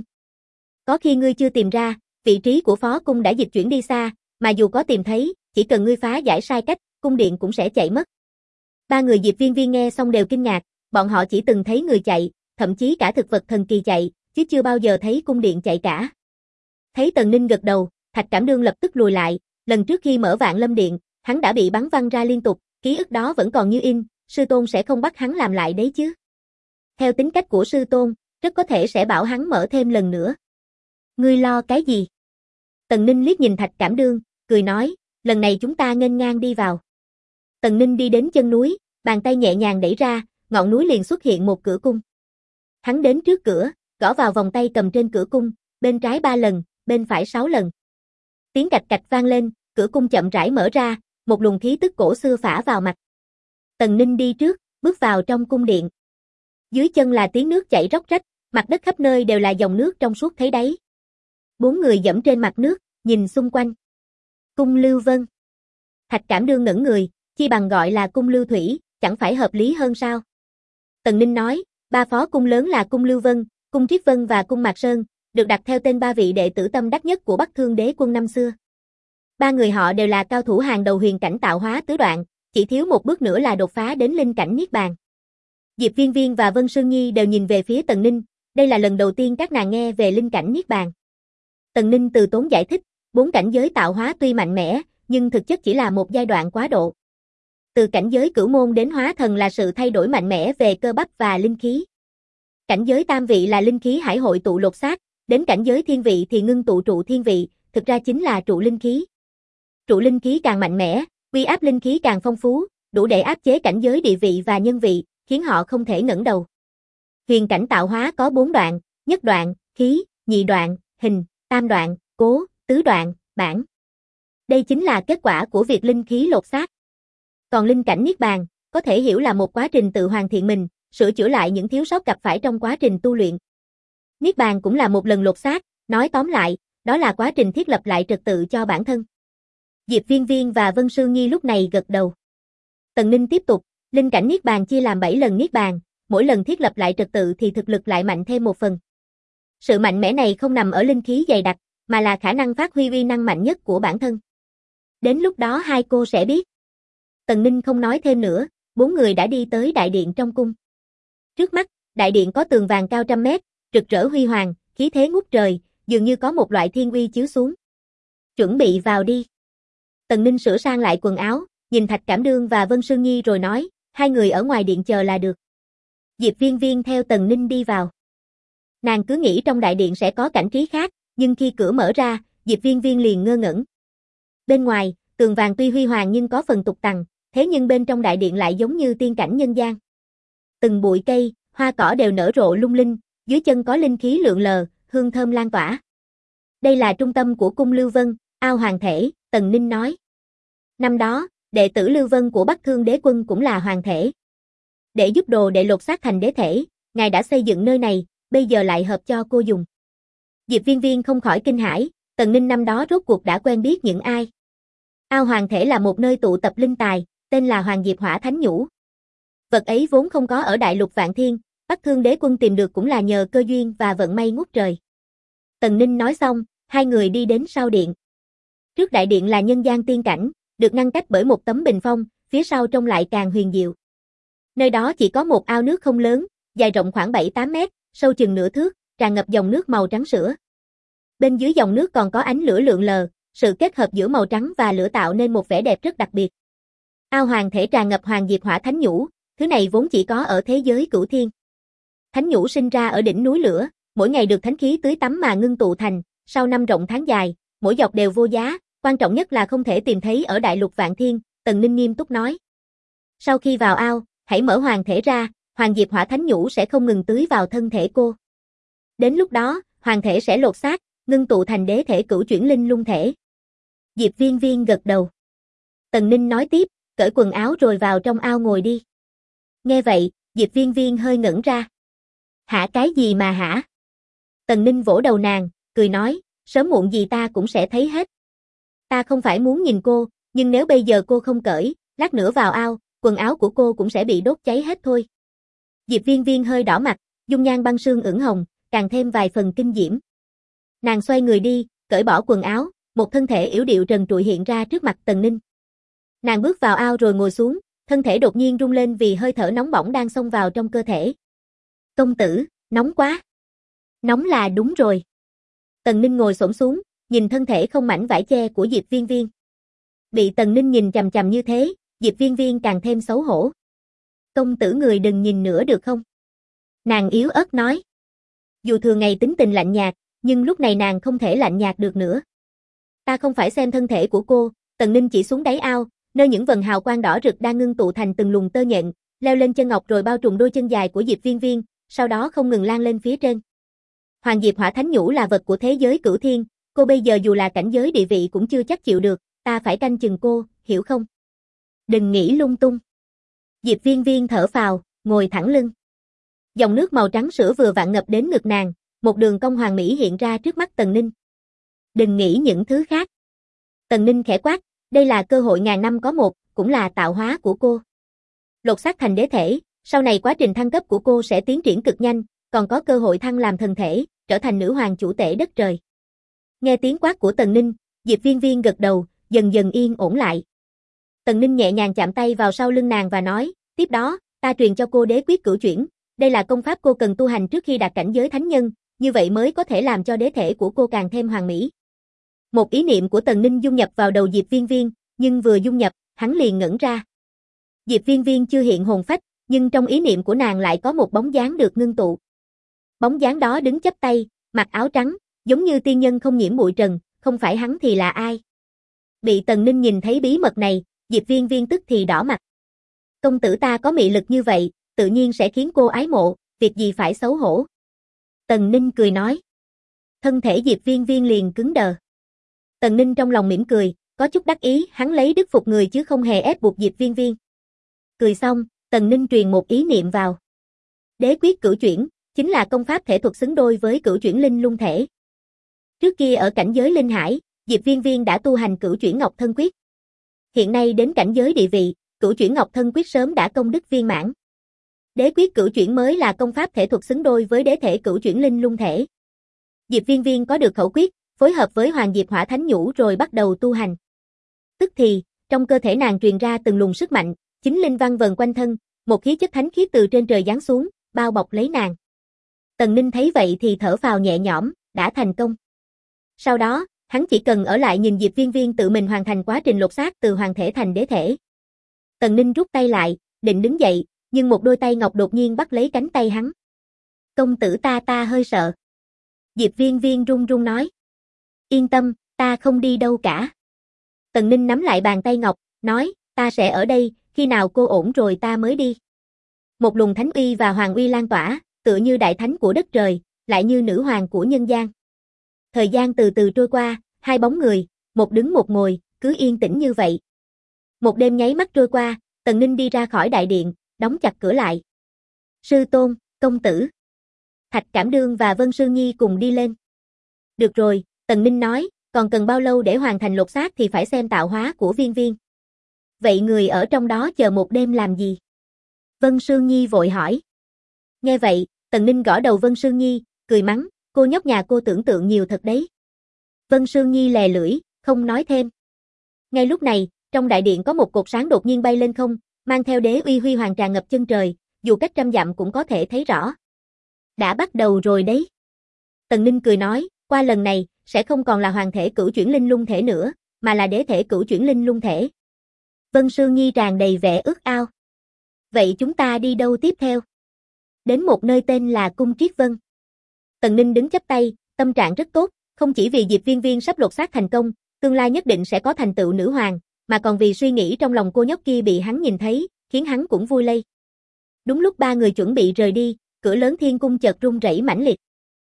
Có khi ngươi chưa tìm ra, vị trí của phó cung đã dịch chuyển đi xa, mà dù có tìm thấy, chỉ cần ngươi phá giải sai cách, cung điện cũng sẽ chạy mất. 3 người Diệp Viên Viên nghe xong đều kinh ngạc, bọn họ chỉ từng thấy người chạy, thậm chí cả thực vật thần kỳ chạy, chứ chưa bao giờ thấy cung điện chạy cả. Thấy Tần Ninh gật đầu, Thạch Cảm Đương lập tức lùi lại, lần trước khi mở Vạn Lâm Điện, hắn đã bị bắn văng ra liên tục, ký ức đó vẫn còn như in, sư tôn sẽ không bắt hắn làm lại đấy chứ. Theo tính cách của sư tôn, rất có thể sẽ bảo hắn mở thêm lần nữa. Ngươi lo cái gì? Tần Ninh liếc nhìn Thạch Cảm Đương, cười nói, lần này chúng ta nghênh ngang đi vào. Tần Ninh đi đến chân núi, bàn tay nhẹ nhàng đẩy ra, ngọn núi liền xuất hiện một cửa cung. Hắn đến trước cửa, gõ vào vòng tay cầm trên cửa cung, bên trái 3 lần, bên phải 6 lần. Tiếng cạch cạch vang lên, cửa cung chậm rãi mở ra, một luồng khí tức cổ xưa phả vào mặt. Tần Ninh đi trước, bước vào trong cung điện. Dưới chân là tiếng nước chảy róc rách, mặt đất khắp nơi đều là dòng nước trong suốt thấy đáy. 4 người dẫm trên mặt nước, nhìn xung quanh. Cung Lưu Vân. Thạch Cảm Đương ngẩn người, chi bằng gọi là cung Lưu Thủy, chẳng phải hợp lý hơn sao? Tần Ninh nói, 3 phó cung lớn là cung Lưu Vân, cung Triết Vân và cung Mạc Sơn, được đặt theo tên 3 vị đệ tử tâm đắc nhất của Bắc Thương Đế quân năm xưa. 3 người họ đều là cao thủ hàng đầu huyền cảnh tạo hóa tứ đoạn, chỉ thiếu một bước nữa là đột phá đến linh cảnh niết bàn. Diệp Viên Viên và Vân Sương Nhi đều nhìn về phía Tần Ninh, đây là lần đầu tiên các nàng nghe về linh cảnh niết bàn. Tần Ninh từ tốn giải thích, 4 cảnh giới tạo hóa tuy mạnh mẽ, nhưng thực chất chỉ là một giai đoạn quá độ. Từ cảnh giới cửu môn đến hóa thần là sự thay đổi mạnh mẽ về cơ bắp và linh khí. Cảnh giới tam vị là linh khí hải hội tụ lột xác, đến cảnh giới thiên vị thì ngưng tụ trụ thiên vị, thực ra chính là trụ linh khí. Trụ linh khí càng mạnh mẽ, uy áp linh khí càng phong phú, đủ để áp chế cảnh giới địa vị và nhân vị, khiến họ không thể ngẩng đầu. Huyền cảnh tạo hóa có 4 đoạn, nhất đoạn, khí, nhị đoạn, hình, tam đoạn, cố, tứ đoạn, bản. Đây chính là kết quả của việc linh khí lột xác. Còn linh cảnh niết bàn, có thể hiểu là một quá trình tự hoàn thiện mình, sửa chữa lại những thiếu sót gặp phải trong quá trình tu luyện. Niết bàn cũng là một lần lột xác, nói tóm lại, đó là quá trình thiết lập lại trật tự cho bản thân. Diệp Viên Viên và Vân Sư Nhi lúc này gật đầu. Tần Ninh tiếp tục, linh cảnh niết bàn chia làm 7 lần niết bàn, mỗi lần thiết lập lại trật tự thì thực lực lại mạnh thêm một phần. Sự mạnh mẽ này không nằm ở linh khí dày đặc, mà là khả năng phát huy uy năng mạnh nhất của bản thân. Đến lúc đó hai cô sẽ biết. Tần Ninh không nói thêm nữa, 4 người đã đi tới đại điện trong cung. Trước mắt, đại điện có tường vàng cao trăm mét, rực rỡ huy hoàng, khí thế ngút trời, dường như có một loại thiên uy chiếu xuống. Chuẩn bị vào đi. Tần Ninh sửa sang lại quần áo, nhìn Thạch Cảm Đương và Vân Sương Nhi rồi nói, hai người ở ngoài điện chờ là được. Diệp Viên Viên theo Tần Ninh đi vào. Nàng cứ nghĩ trong đại điện sẽ có cảnh trí khác, nhưng khi cửa mở ra, Diệp Viên Viên liền ngơ ngẩn. Bên ngoài, tường vàng tuy huy hoàng nhưng có phần tục tằng, thế nhưng bên trong đại điện lại giống như tiên cảnh nhân gian. Từng bụi cây, hoa cỏ đều nở rộ lung linh, dưới chân có linh khí lượn lờ, hương thơm lan tỏa. Đây là trung tâm của cung Lưu Vân, ao hoàng thể, Tần Ninh nói. Năm đó, đệ tử Lưu Vân của Bắc Thương Đế Quân cũng là hoàng thể. Để giúp đồ đệ lột xác thành đế thể, ngài đã xây dựng nơi này, bây giờ lại hợp cho cô dùng. Diệp Viên Viên không khỏi kinh hãi, Tần Ninh năm đó rốt cuộc đã quen biết những ai. Ao hoàng thể là một nơi tụ tập linh tài, tên là Hoàng Diệp Hỏa Thánh Nhũ. Vật ấy vốn không có ở đại lục Vạn Thiên, Bắc Thương Đế Quân tìm được cũng là nhờ cơ duyên và vận may ngút trời. Tần Ninh nói xong, hai người đi đến sau điện. Trước đại điện là nhân gian tiên cảnh, được ngăn cách bởi một tấm bình phong, phía sau trông lại càng huyền diệu. Nơi đó chỉ có một ao nước không lớn, dài rộng khoảng 7-8 mét, sâu chừng nửa thước, tràn ngập dòng nước màu trắng sữa. Bên dưới dòng nước còn có ánh lửa lượn lờ, sự kết hợp giữa màu trắng và lửa tạo nên một vẻ đẹp rất đặc biệt. Ao hoàng thể tràn ngập Hoàng Diệp Hỏa Thánh Nhũ, thứ này vốn chỉ có ở thế giới cửu thiên. Thánh Nhũ sinh ra ở đỉnh núi lửa, mỗi ngày được thánh khí tưới tắm mà ngưng tụ thành, sau 5 rộng tháng dài, mỗi giọt đều vô giá, quan trọng nhất là không thể tìm thấy ở đại lục Vạn Thiên, Tần Ninh nghiêm túc nói. Sau khi vào ao, hãy mở hoàng thể ra, Hoàng Diệp Hỏa Thánh Nhũ sẽ không ngừng tưới vào thân thể cô. Đến lúc đó, hoàng thể sẽ lột xác, ngưng tụ thành đế thể cửu chuyển linh lung thể. Diệp Viên Viên gật đầu. Tần Ninh nói tiếp, cởi quần áo rồi vào trong ao ngồi đi. Nghe vậy, Diệp Viên Viên hơi ngẩn ra. Hả cái gì mà hả? Tần Ninh vỗ đầu nàng, cười nói, sớm muộn gì ta cũng sẽ thấy hết. Ta không phải muốn nhìn cô, nhưng nếu bây giờ cô không cởi, lát nữa vào ao, quần áo của cô cũng sẽ bị đốt cháy hết thôi. Diệp Viên Viên hơi đỏ mặt, dung nhan băng sương ửng hồng, càng thêm vài phần kinh diễm. Nàng xoay người đi, cởi bỏ quần áo, một thân thể yểu điệu trần trụi hiện ra trước mặt Tần Ninh. Nàng bước vào ao rồi ngồi xuống, thân thể đột nhiên rung lên vì hơi thở nóng bỏng đang xông vào trong cơ thể. Công tử, nóng quá. Nóng là đúng rồi. Tần Ninh ngồi xổm xuống, nhìn thân thể không mảnh vải che của Diệp Viên Viên. Bị Tần Ninh nhìn chằm chằm như thế, Diệp Viên Viên càng thêm xấu hổ. Công tử người đừng nhìn nữa được không? Nàng yếu ớt nói. Dù thường ngày tính tình lạnh nhạt, nhưng lúc này nàng không thể lạnh nhạt được nữa. Ta không phải xem thân thể của cô, Tần Ninh chỉ xuống đáy ao, nơi những vầng hào quang đỏ rực đang ngưng tụ thành từng luồng tơ nhện, leo lên chân ngọc rồi bao trùm đôi chân dài của Diệp Viên Viên, sau đó không ngừng lan lên phía trên. Hoàng Diệp Hỏa Thánh Nhũ là vật của thế giới cửu thiên, cô bây giờ dù là cảnh giới địa vị cũng chưa chắc chịu được, ta phải canh chừng cô, hiểu không? Đừng nghĩ lung tung. Diệp Viên Viên thở phào, ngồi thẳng lưng. Dòng nước màu trắng sữa vừa vặn ngập đến ngực nàng, một đường cong hoàn mỹ hiện ra trước mắt Tần Ninh. Đừng nghĩ những thứ khác. Tần Ninh khẽ quát, đây là cơ hội ngàn năm có một, cũng là tạo hóa của cô. Lột xác thành đế thể, sau này quá trình thăng cấp của cô sẽ tiến triển cực nhanh, còn có cơ hội thăng làm thần thể, trở thành nữ hoàng chủ tể đất trời. Nghe tiếng quát của Tần Ninh, Diệp Viên Viên gật đầu, dần dần yên ổn lại. Tần Ninh nhẹ nhàng chạm tay vào sau lưng nàng và nói, tiếp đó, ta truyền cho cô đế quyết cửu chuyển, đây là công pháp cô cần tu hành trước khi đạt cảnh giới thánh nhân, như vậy mới có thể làm cho đế thể của cô càng thêm hoàn mỹ. Một ý niệm của Tần Ninh dung nhập vào đầu Diệp Viên Viên, nhưng vừa dung nhập, hắn liền ngẩn ra. Diệp Viên Viên chưa hiện hồn phách, nhưng trong ý niệm của nàng lại có một bóng dáng được ngưng tụ. Bóng dáng đó đứng chắp tay, mặc áo trắng, giống như tiên nhân không nhiễm bụi trần, không phải hắn thì là ai? Bị Tần Ninh nhìn thấy bí mật này, Diệp Viên Viên tức thì đỏ mặt. Công tử ta có mị lực như vậy, tự nhiên sẽ khiến cô ái mộ, việc gì phải xấu hổ. Tần Ninh cười nói. Thân thể Diệp Viên Viên liền cứng đờ. Tần Ninh trong lòng mỉm cười, có chút đắc ý, hắn lấy đức phục người chứ không hề ép buộc Diệp Viên Viên. Cười xong, Tần Ninh truyền một ý niệm vào. Đế quyết cửu chuyển, chính là công pháp thể thuật xứng đôi với cửu chuyển linh lung thể. Trước kia ở cảnh giới linh hải, Diệp Viên Viên đã tu hành cửu chuyển Ngọc Thân Quyết. Hiện nay đến cảnh giới địa vị, cửu chuyển Ngọc Thân Quyết sớm đã công đức viên mãn. Đế quyết cửu chuyển mới là công pháp thể thuật xứng đôi với đế thể cửu chuyển linh lung thể. Diệp Viên Viên có được khẩu quyết, phối hợp với Hoàng Diệp Hỏa Thánh Nhũ rồi bắt đầu tu hành. Tức thì, trong cơ thể nàng truyền ra từng luồng sức mạnh, chính linh văn vần quanh thân, một khí chất thánh khiết từ trên trời giáng xuống, bao bọc lấy nàng. Tần Ninh thấy vậy thì thở phào nhẹ nhõm, đã thành công. Sau đó, hắn chỉ cần ở lại nhìn Diệp Viên Viên tự mình hoàn thành quá trình lột xác từ hoàng thể thành đế thể. Tần Ninh rút tay lại, định đứng dậy, nhưng một đôi tay ngọc đột nhiên bắt lấy cánh tay hắn. Công tử ta hơi sợ. Diệp Viên Viên run run nói. Yên tâm, ta không đi đâu cả. Tần Ninh nắm lại bàn tay ngọc, nói, ta sẽ ở đây, khi nào cô ổn rồi ta mới đi. Một luồng thánh uy và hoàng uy lan tỏa, tựa như đại thánh của đất trời, lại như nữ hoàng của nhân gian. Thời gian từ từ trôi qua, hai bóng người, một đứng một ngồi, cứ yên tĩnh như vậy. Một đêm nháy mắt trôi qua, Tần Ninh đi ra khỏi đại điện, đóng chặt cửa lại. Sư tôn, công tử. Thạch Cảm Đương và Vân Sương Nhi cùng đi lên. Được rồi, Tần Ninh nói, còn cần bao lâu để hoàn thành lột xác thì phải xem tạo hóa của Viên Viên. Vậy người ở trong đó chờ một đêm làm gì? Vân Sương Nhi vội hỏi. Nghe vậy, Tần Ninh gõ đầu Vân Sương Nhi, cười mắng, cô nhóc nhà cô tưởng tượng nhiều thật đấy. Vân Sương Nhi lè lưỡi, không nói thêm. Ngay lúc này, trong đại điện có một cột sáng đột nhiên bay lên không, mang theo đế uy huy hoàng tràn ngập chân trời, dù cách trăm dặm cũng có thể thấy rõ. Đã bắt đầu rồi đấy. Tần Ninh cười nói, qua lần này, sẽ không còn là hoàng thể cửu chuyển linh lung thể nữa, mà là đế thể cửu chuyển linh lung thể. Vân Sương Nhi tràn đầy vẻ ước ao. Vậy chúng ta đi đâu tiếp theo? Đến một nơi tên là Cung Triết Vân. Tần Ninh đứng chắp tay, tâm trạng rất tốt, không chỉ vì Diệp Viên Viên sắp lột xác thành công, tương lai nhất định sẽ có thành tựu nữ hoàng, mà còn vì suy nghĩ trong lòng cô nhóc kia bị hắn nhìn thấy, khiến hắn cũng vui lây. Đúng lúc ba người chuẩn bị rời đi, cửa lớn thiên cung chợt rung rẩy mãnh liệt.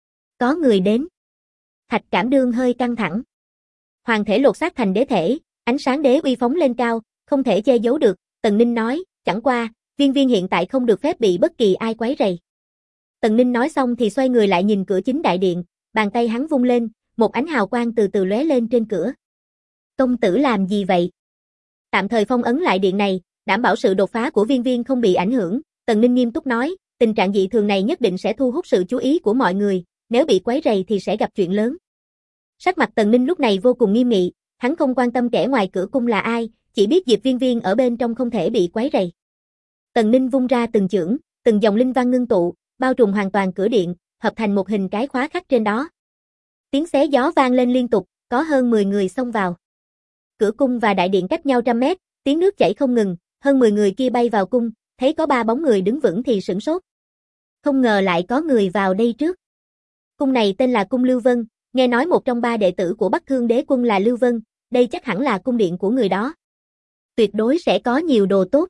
Có người đến. Thạch Cảm Đương hơi căng thẳng. Hoàng thể lột xác thành đế thể, ánh sáng đế uy phóng lên cao, không thể che giấu được, Tần Ninh nói, chẳng qua, Viên Viên hiện tại không được phép bị bất kỳ ai quấy rầy. Tần Ninh nói xong thì xoay người lại nhìn cửa chính đại điện, bàn tay hắn vung lên, một ánh hào quang từ từ lóe lên trên cửa. Công tử làm gì vậy? Tạm thời phong ấn lại điện này, đảm bảo sự đột phá của Viên Viên không bị ảnh hưởng, Tần Ninh nghiêm túc nói, tình trạng dị thường này nhất định sẽ thu hút sự chú ý của mọi người, nếu bị quấy rầy thì sẽ gặp chuyện lớn. Sắc mặt Tần Ninh lúc này vô cùng nghiêm nghị, hắn không quan tâm kẻ ngoài cửa cung là ai, chỉ biết Diệp Viên Viên ở bên trong không thể bị quấy rầy. Tần Ninh vung ra từng chưởng, từng dòng linh văn ngưng tụ, bao trùm hoàn toàn cửa điện, hợp thành một hình cái khóa khắc trên đó. Tiếng xé gió vang lên liên tục, có hơn 10 người xông vào. Cửa cung và đại điện cách nhau trăm mét, tiếng nước chảy không ngừng, hơn 10 người kia bay vào cung, thấy có 3 bóng người đứng vững thì sửng sốt. Không ngờ lại có người vào đây trước. Cung này tên là cung Lưu Vân, nghe nói một trong 3 đệ tử của Bắc Thương Đế Quân là Lưu Vân, đây chắc hẳn là cung điện của người đó. Tuyệt đối sẽ có nhiều đồ tốt.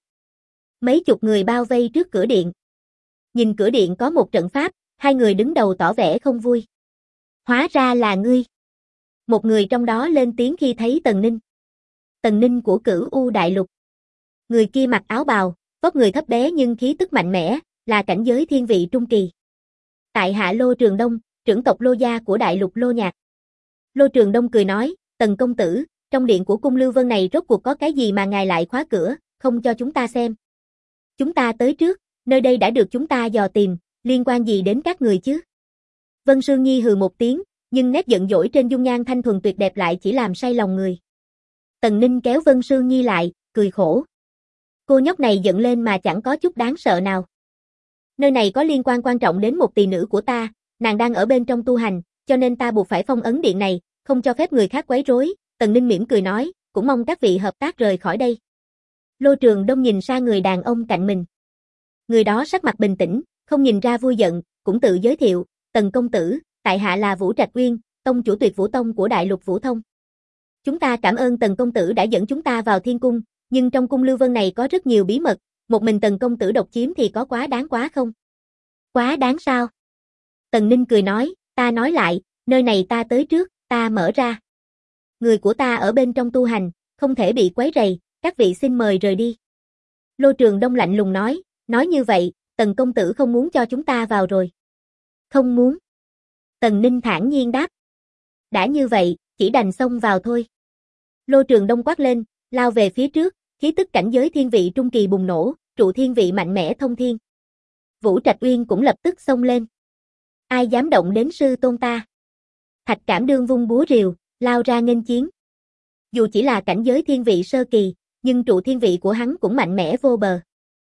Mấy chục người bao vây trước cửa điện. Nhìn cửa điện có một trận pháp, hai người đứng đầu tỏ vẻ không vui. Hóa ra là ngươi. Một người trong đó lên tiếng khi thấy Tần Ninh. Tần Ninh của Cửu U Đại Lục. Người kia mặc áo bào, vóc người thấp bé nhưng khí tức mạnh mẽ, là cảnh giới thiên vị trung kỳ. Tại hạ Lô Trường Đông, trưởng tộc Lô gia của Đại Lục Lô Nhạc. Lô Trường Đông cười nói, Tần công tử, trong điện của cung Lưu Vân này rốt cuộc có cái gì mà ngài lại khóa cửa, không cho chúng ta xem. Chúng ta tới trước, nơi đây đã được chúng ta dò tìm, liên quan gì đến các người chứ? Vân Sương Nhi hừ một tiếng, nhưng nét giận dỗi trên dung nhan thanh thuần tuyệt đẹp lại chỉ làm say lòng người. Tần Ninh kéo Vân Sương Nhi lại, cười khổ. Cô nhóc này giận lên mà chẳng có chút đáng sợ nào. Nơi này có liên quan quan trọng đến một tỳ nữ của ta, nàng đang ở bên trong tu hành, cho nên ta buộc phải phong ấn điện này, không cho phép người khác quấy rối. Tần Ninh mỉm cười nói, cũng mong các vị hợp tác rời khỏi đây. Lô Trường Đông nhìn sang người đàn ông cạnh mình. Người đó sắc mặt bình tĩnh, không nhìn ra vui giận, cũng tự giới thiệu, Tần công tử, tại hạ là Vũ Trạch Uyên, tông chủ Tuyệt Vũ Tông của Đại Lục Vũ Thông. Chúng ta cảm ơn Tần công tử đã dẫn chúng ta vào thiên cung, nhưng trong cung Lưu Vân này có rất nhiều bí mật, một mình Tần công tử độc chiếm thì có quá đáng quá không? Quá đáng sao? Tần Ninh cười nói, ta nói lại, nơi này ta tới trước, ta mở ra. Người của ta ở bên trong tu hành, không thể bị quấy rầy, các vị xin mời rời đi. Lô Trường Đông lạnh lùng nói như vậy, Tần công tử không muốn cho chúng ta vào rồi. Không muốn. Tần Ninh thản nhiên đáp. Đã như vậy, chỉ đành xông vào thôi. Lô Trường Đông quát lên, lao về phía trước, khí tức cảnh giới thiên vị trung kỳ bùng nổ, trụ thiên vị mạnh mẽ thông thiên. Vũ Trạch Uyên cũng lập tức xông lên. Ai dám động đến sư tôn ta? Thạch Cảm Đương vung búa rìu, lao ra nghênh chiến. Dù chỉ là cảnh giới thiên vị sơ kỳ, nhưng trụ thiên vị của hắn cũng mạnh mẽ vô bờ.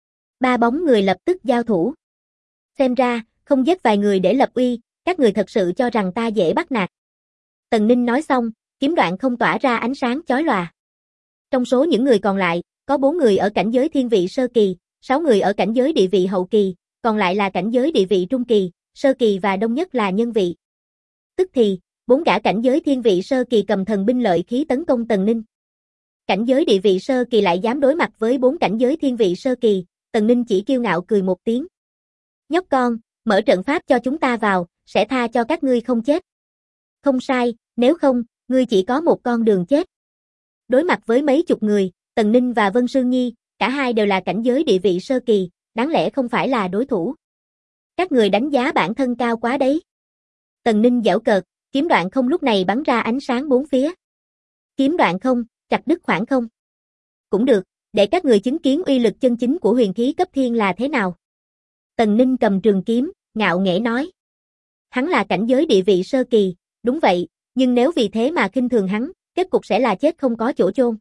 Ba bóng người lập tức giao thủ. Xem ra, không giết vài người để lập uy, các người thật sự cho rằng ta dễ bắt nạt. Tần Ninh nói xong, kiếm đoạn không tỏa ra ánh sáng chói lòa. Trong số những người còn lại, có 4 người ở cảnh giới thiên vị sơ kỳ, 6 người ở cảnh giới địa vị hậu kỳ, còn lại là cảnh giới địa vị trung kỳ, sơ kỳ và đông nhất là nhân vị. Tức thì, 4 gã cảnh giới thiên vị sơ kỳ cầm thần binh lợi khí tấn công Tần Ninh. Cảnh giới địa vị sơ kỳ lại dám đối mặt với 4 cảnh giới thiên vị sơ kỳ, Tần Ninh chỉ kiêu ngạo cười một tiếng. Nhóc con, mở trận pháp cho chúng ta vào, sẽ tha cho các ngươi không chết. Không sai, nếu không, ngươi chỉ có một con đường chết. Đối mặt với mấy chục người, Tần Ninh và Vân Sương Nhi, cả hai đều là cảnh giới địa vị sơ kỳ, đáng lẽ không phải là đối thủ. Các người đánh giá bản thân cao quá đấy. Tần Ninh giễu cợt, kiếm đoạn không lúc này bắn ra ánh sáng bốn phía. Kiếm đoạn không, chặt đứt khoảng không. Cũng được, để các người chứng kiến uy lực chân chính của huyền khí cấp thiên là thế nào. Tần Ninh cầm trường kiếm, ngạo nghễ nói. Hắn là cảnh giới địa vị sơ kỳ, đúng vậy, nhưng nếu vì thế mà khinh thường hắn, kết cục sẽ là chết không có chỗ chôn.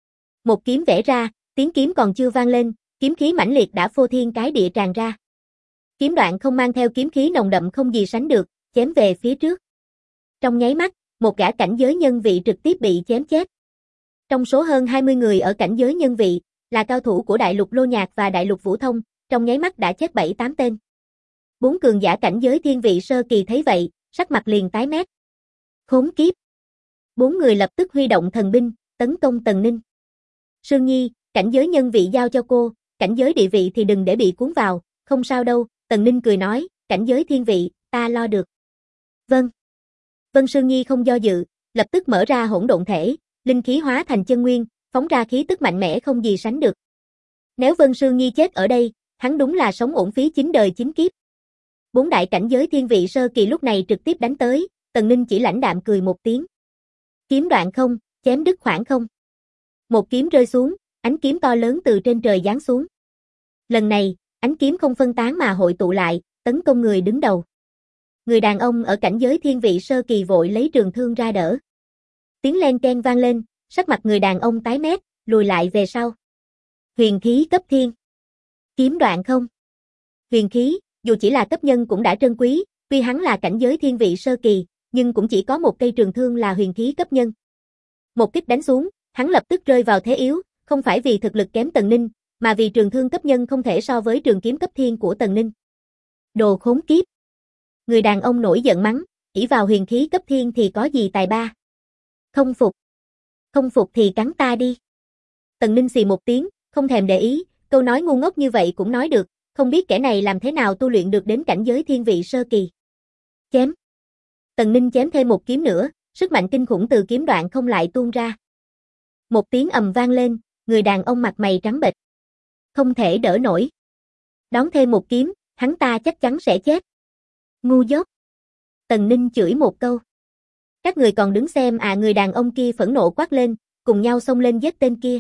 Một kiếm vẽ ra, tiếng kiếm còn chưa vang lên, kiếm khí mãnh liệt đã phô thiên cái địa tràn ra. Kiếm đoạn không mang theo kiếm khí nồng đậm không gì sánh được, chém về phía trước. Trong nháy mắt, một gã cảnh giới nhân vị trực tiếp bị chém chết. Trong số hơn 20 người ở cảnh giới nhân vị, là cao thủ của Đại Lục Lô Nhạc và Đại Lục Vũ Thông, trong nháy mắt đã chết 7-8 tên. 4 cường giả cảnh giới thiên vị sơ kỳ thấy vậy, sắc mặt liền tái mét. Khốn kiếp. 4 người lập tức huy động thần binh, tấn công Tần Ninh. Sương Nhi, cảnh giới nhân vị giao cho cô, cảnh giới địa vị thì đừng để bị cuốn vào, không sao đâu, Tần Ninh cười nói, cảnh giới thiên vị, ta lo được. Vâng. Vân Sương Nhi không do dự, lập tức mở ra hỗn độn thể, linh khí hóa thành chân nguyên, phóng ra khí tức mạnh mẽ không gì sánh được. Nếu Vân Sương Nhi chết ở đây, hắn đúng là sống uổng phí 9 đời 9 kiếp. 4 đại cảnh giới thiên vị sơ kỳ lúc này trực tiếp đánh tới, Tần Ninh chỉ lãnh đạm cười một tiếng. Kiếm đoạn không, chém đứt khoảng không. Một kiếm rơi xuống, ánh kiếm to lớn từ trên trời giáng xuống. Lần này, ánh kiếm không phân tán mà hội tụ lại, tấn công người đứng đầu. Người đàn ông ở cảnh giới thiên vị sơ kỳ vội lấy trường thương ra đỡ. Tiếng len keng vang lên, sắc mặt người đàn ông tái mét, lùi lại về sau. Huyền khí cấp thiên. Kiếm đoạn không. Huyền khí, dù chỉ là cấp nhân cũng đã trân quý, tuy hắn là cảnh giới thiên vị sơ kỳ, nhưng cũng chỉ có một cây trường thương là huyền khí cấp nhân. Một kích đánh xuống, hắn lập tức rơi vào thế yếu, không phải vì thực lực kém Tần Ninh, mà vì trường thương cấp nhân không thể so với trường kiếm cấp thiên của Tần Ninh. Đồ khốn kiếp. Người đàn ông nổi giận mắng, ỷ vào huyền khí cấp thiên thì có gì tài ba. Không phục. Không phục thì cắn ta đi. Tần Ninh xì một tiếng, không thèm để ý, câu nói ngu ngốc như vậy cũng nói được, không biết kẻ này làm thế nào tu luyện được đến cảnh giới thiên vị sơ kỳ. Chém. Tần Ninh chém thêm một kiếm nữa, sức mạnh kinh khủng từ kiếm đoạn không lại tuôn ra. Một tiếng ầm vang lên, người đàn ông mặt mày trắng bệch. Không thể đỡ nổi. Đón thêm một kiếm, hắn ta chắc chắn sẽ chết. Ngu dốt. Tần Ninh chửi một câu. Các người còn đứng xem à, người đàn ông kia phẫn nộ quát lên, cùng nhau xông lên giết tên kia.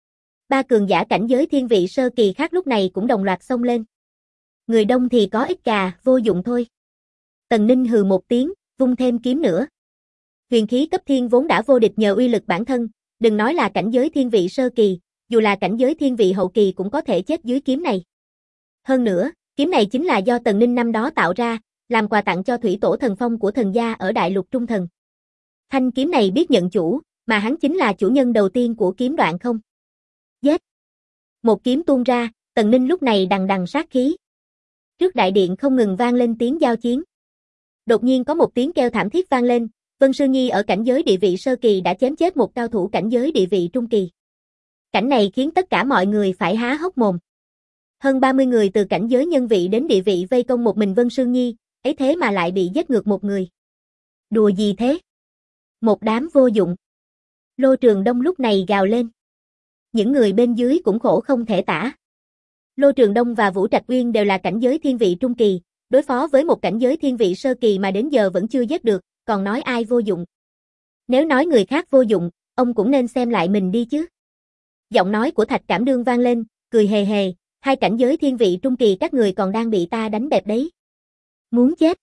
3 cường giả cảnh giới thiên vị sơ kỳ khác lúc này cũng đồng loạt xông lên. Người đông thì có ích cà, vô dụng thôi. Tần Ninh hừ một tiếng, vung thêm kiếm nữa. Huyền khí cấp thiên vốn đã vô địch nhờ uy lực bản thân, đừng nói là cảnh giới thiên vị sơ kỳ, dù là cảnh giới thiên vị hậu kỳ cũng có thể chết dưới kiếm này. Hơn nữa, kiếm này chính là do Tần Ninh năm đó tạo ra, làm quà tặng cho thủy tổ thần phong của thần gia ở Đại Lục Trung Thần. Thanh kiếm này biết nhận chủ, mà hắn chính là chủ nhân đầu tiên của kiếm đoạn không. Giết! Một kiếm tuôn ra, Tần Ninh lúc này đằng đằng sát khí. Trước đại điện không ngừng vang lên tiếng giao chiến. Đột nhiên có một tiếng kêu thảm thiết vang lên, Vân Sương Nhi ở cảnh giới địa vị sơ kỳ đã chém chết một cao thủ cảnh giới địa vị trung kỳ. Cảnh này khiến tất cả mọi người phải há hốc mồm. Hơn 30 người từ cảnh giới nhân vị đến địa vị vây công một mình Vân Sương Nhi, ấy thế mà lại bị giết ngược một người. Đùa gì thế? Một đám vô dụng. Lô Trường Đông lúc này gào lên. Những người bên dưới cũng khổ không thể tả. Lô Trường Đông và Vũ Trạch Uyên đều là cảnh giới thiên vị trung kỳ, đối phó với một cảnh giới thiên vị sơ kỳ mà đến giờ vẫn chưa giết được, còn nói ai vô dụng. Nếu nói người khác vô dụng, ông cũng nên xem lại mình đi chứ. Giọng nói của Thạch Cảm Đương vang lên, cười hề hề, hai cảnh giới thiên vị trung kỳ các người còn đang bị ta đánh bẹp đấy. Muốn chết.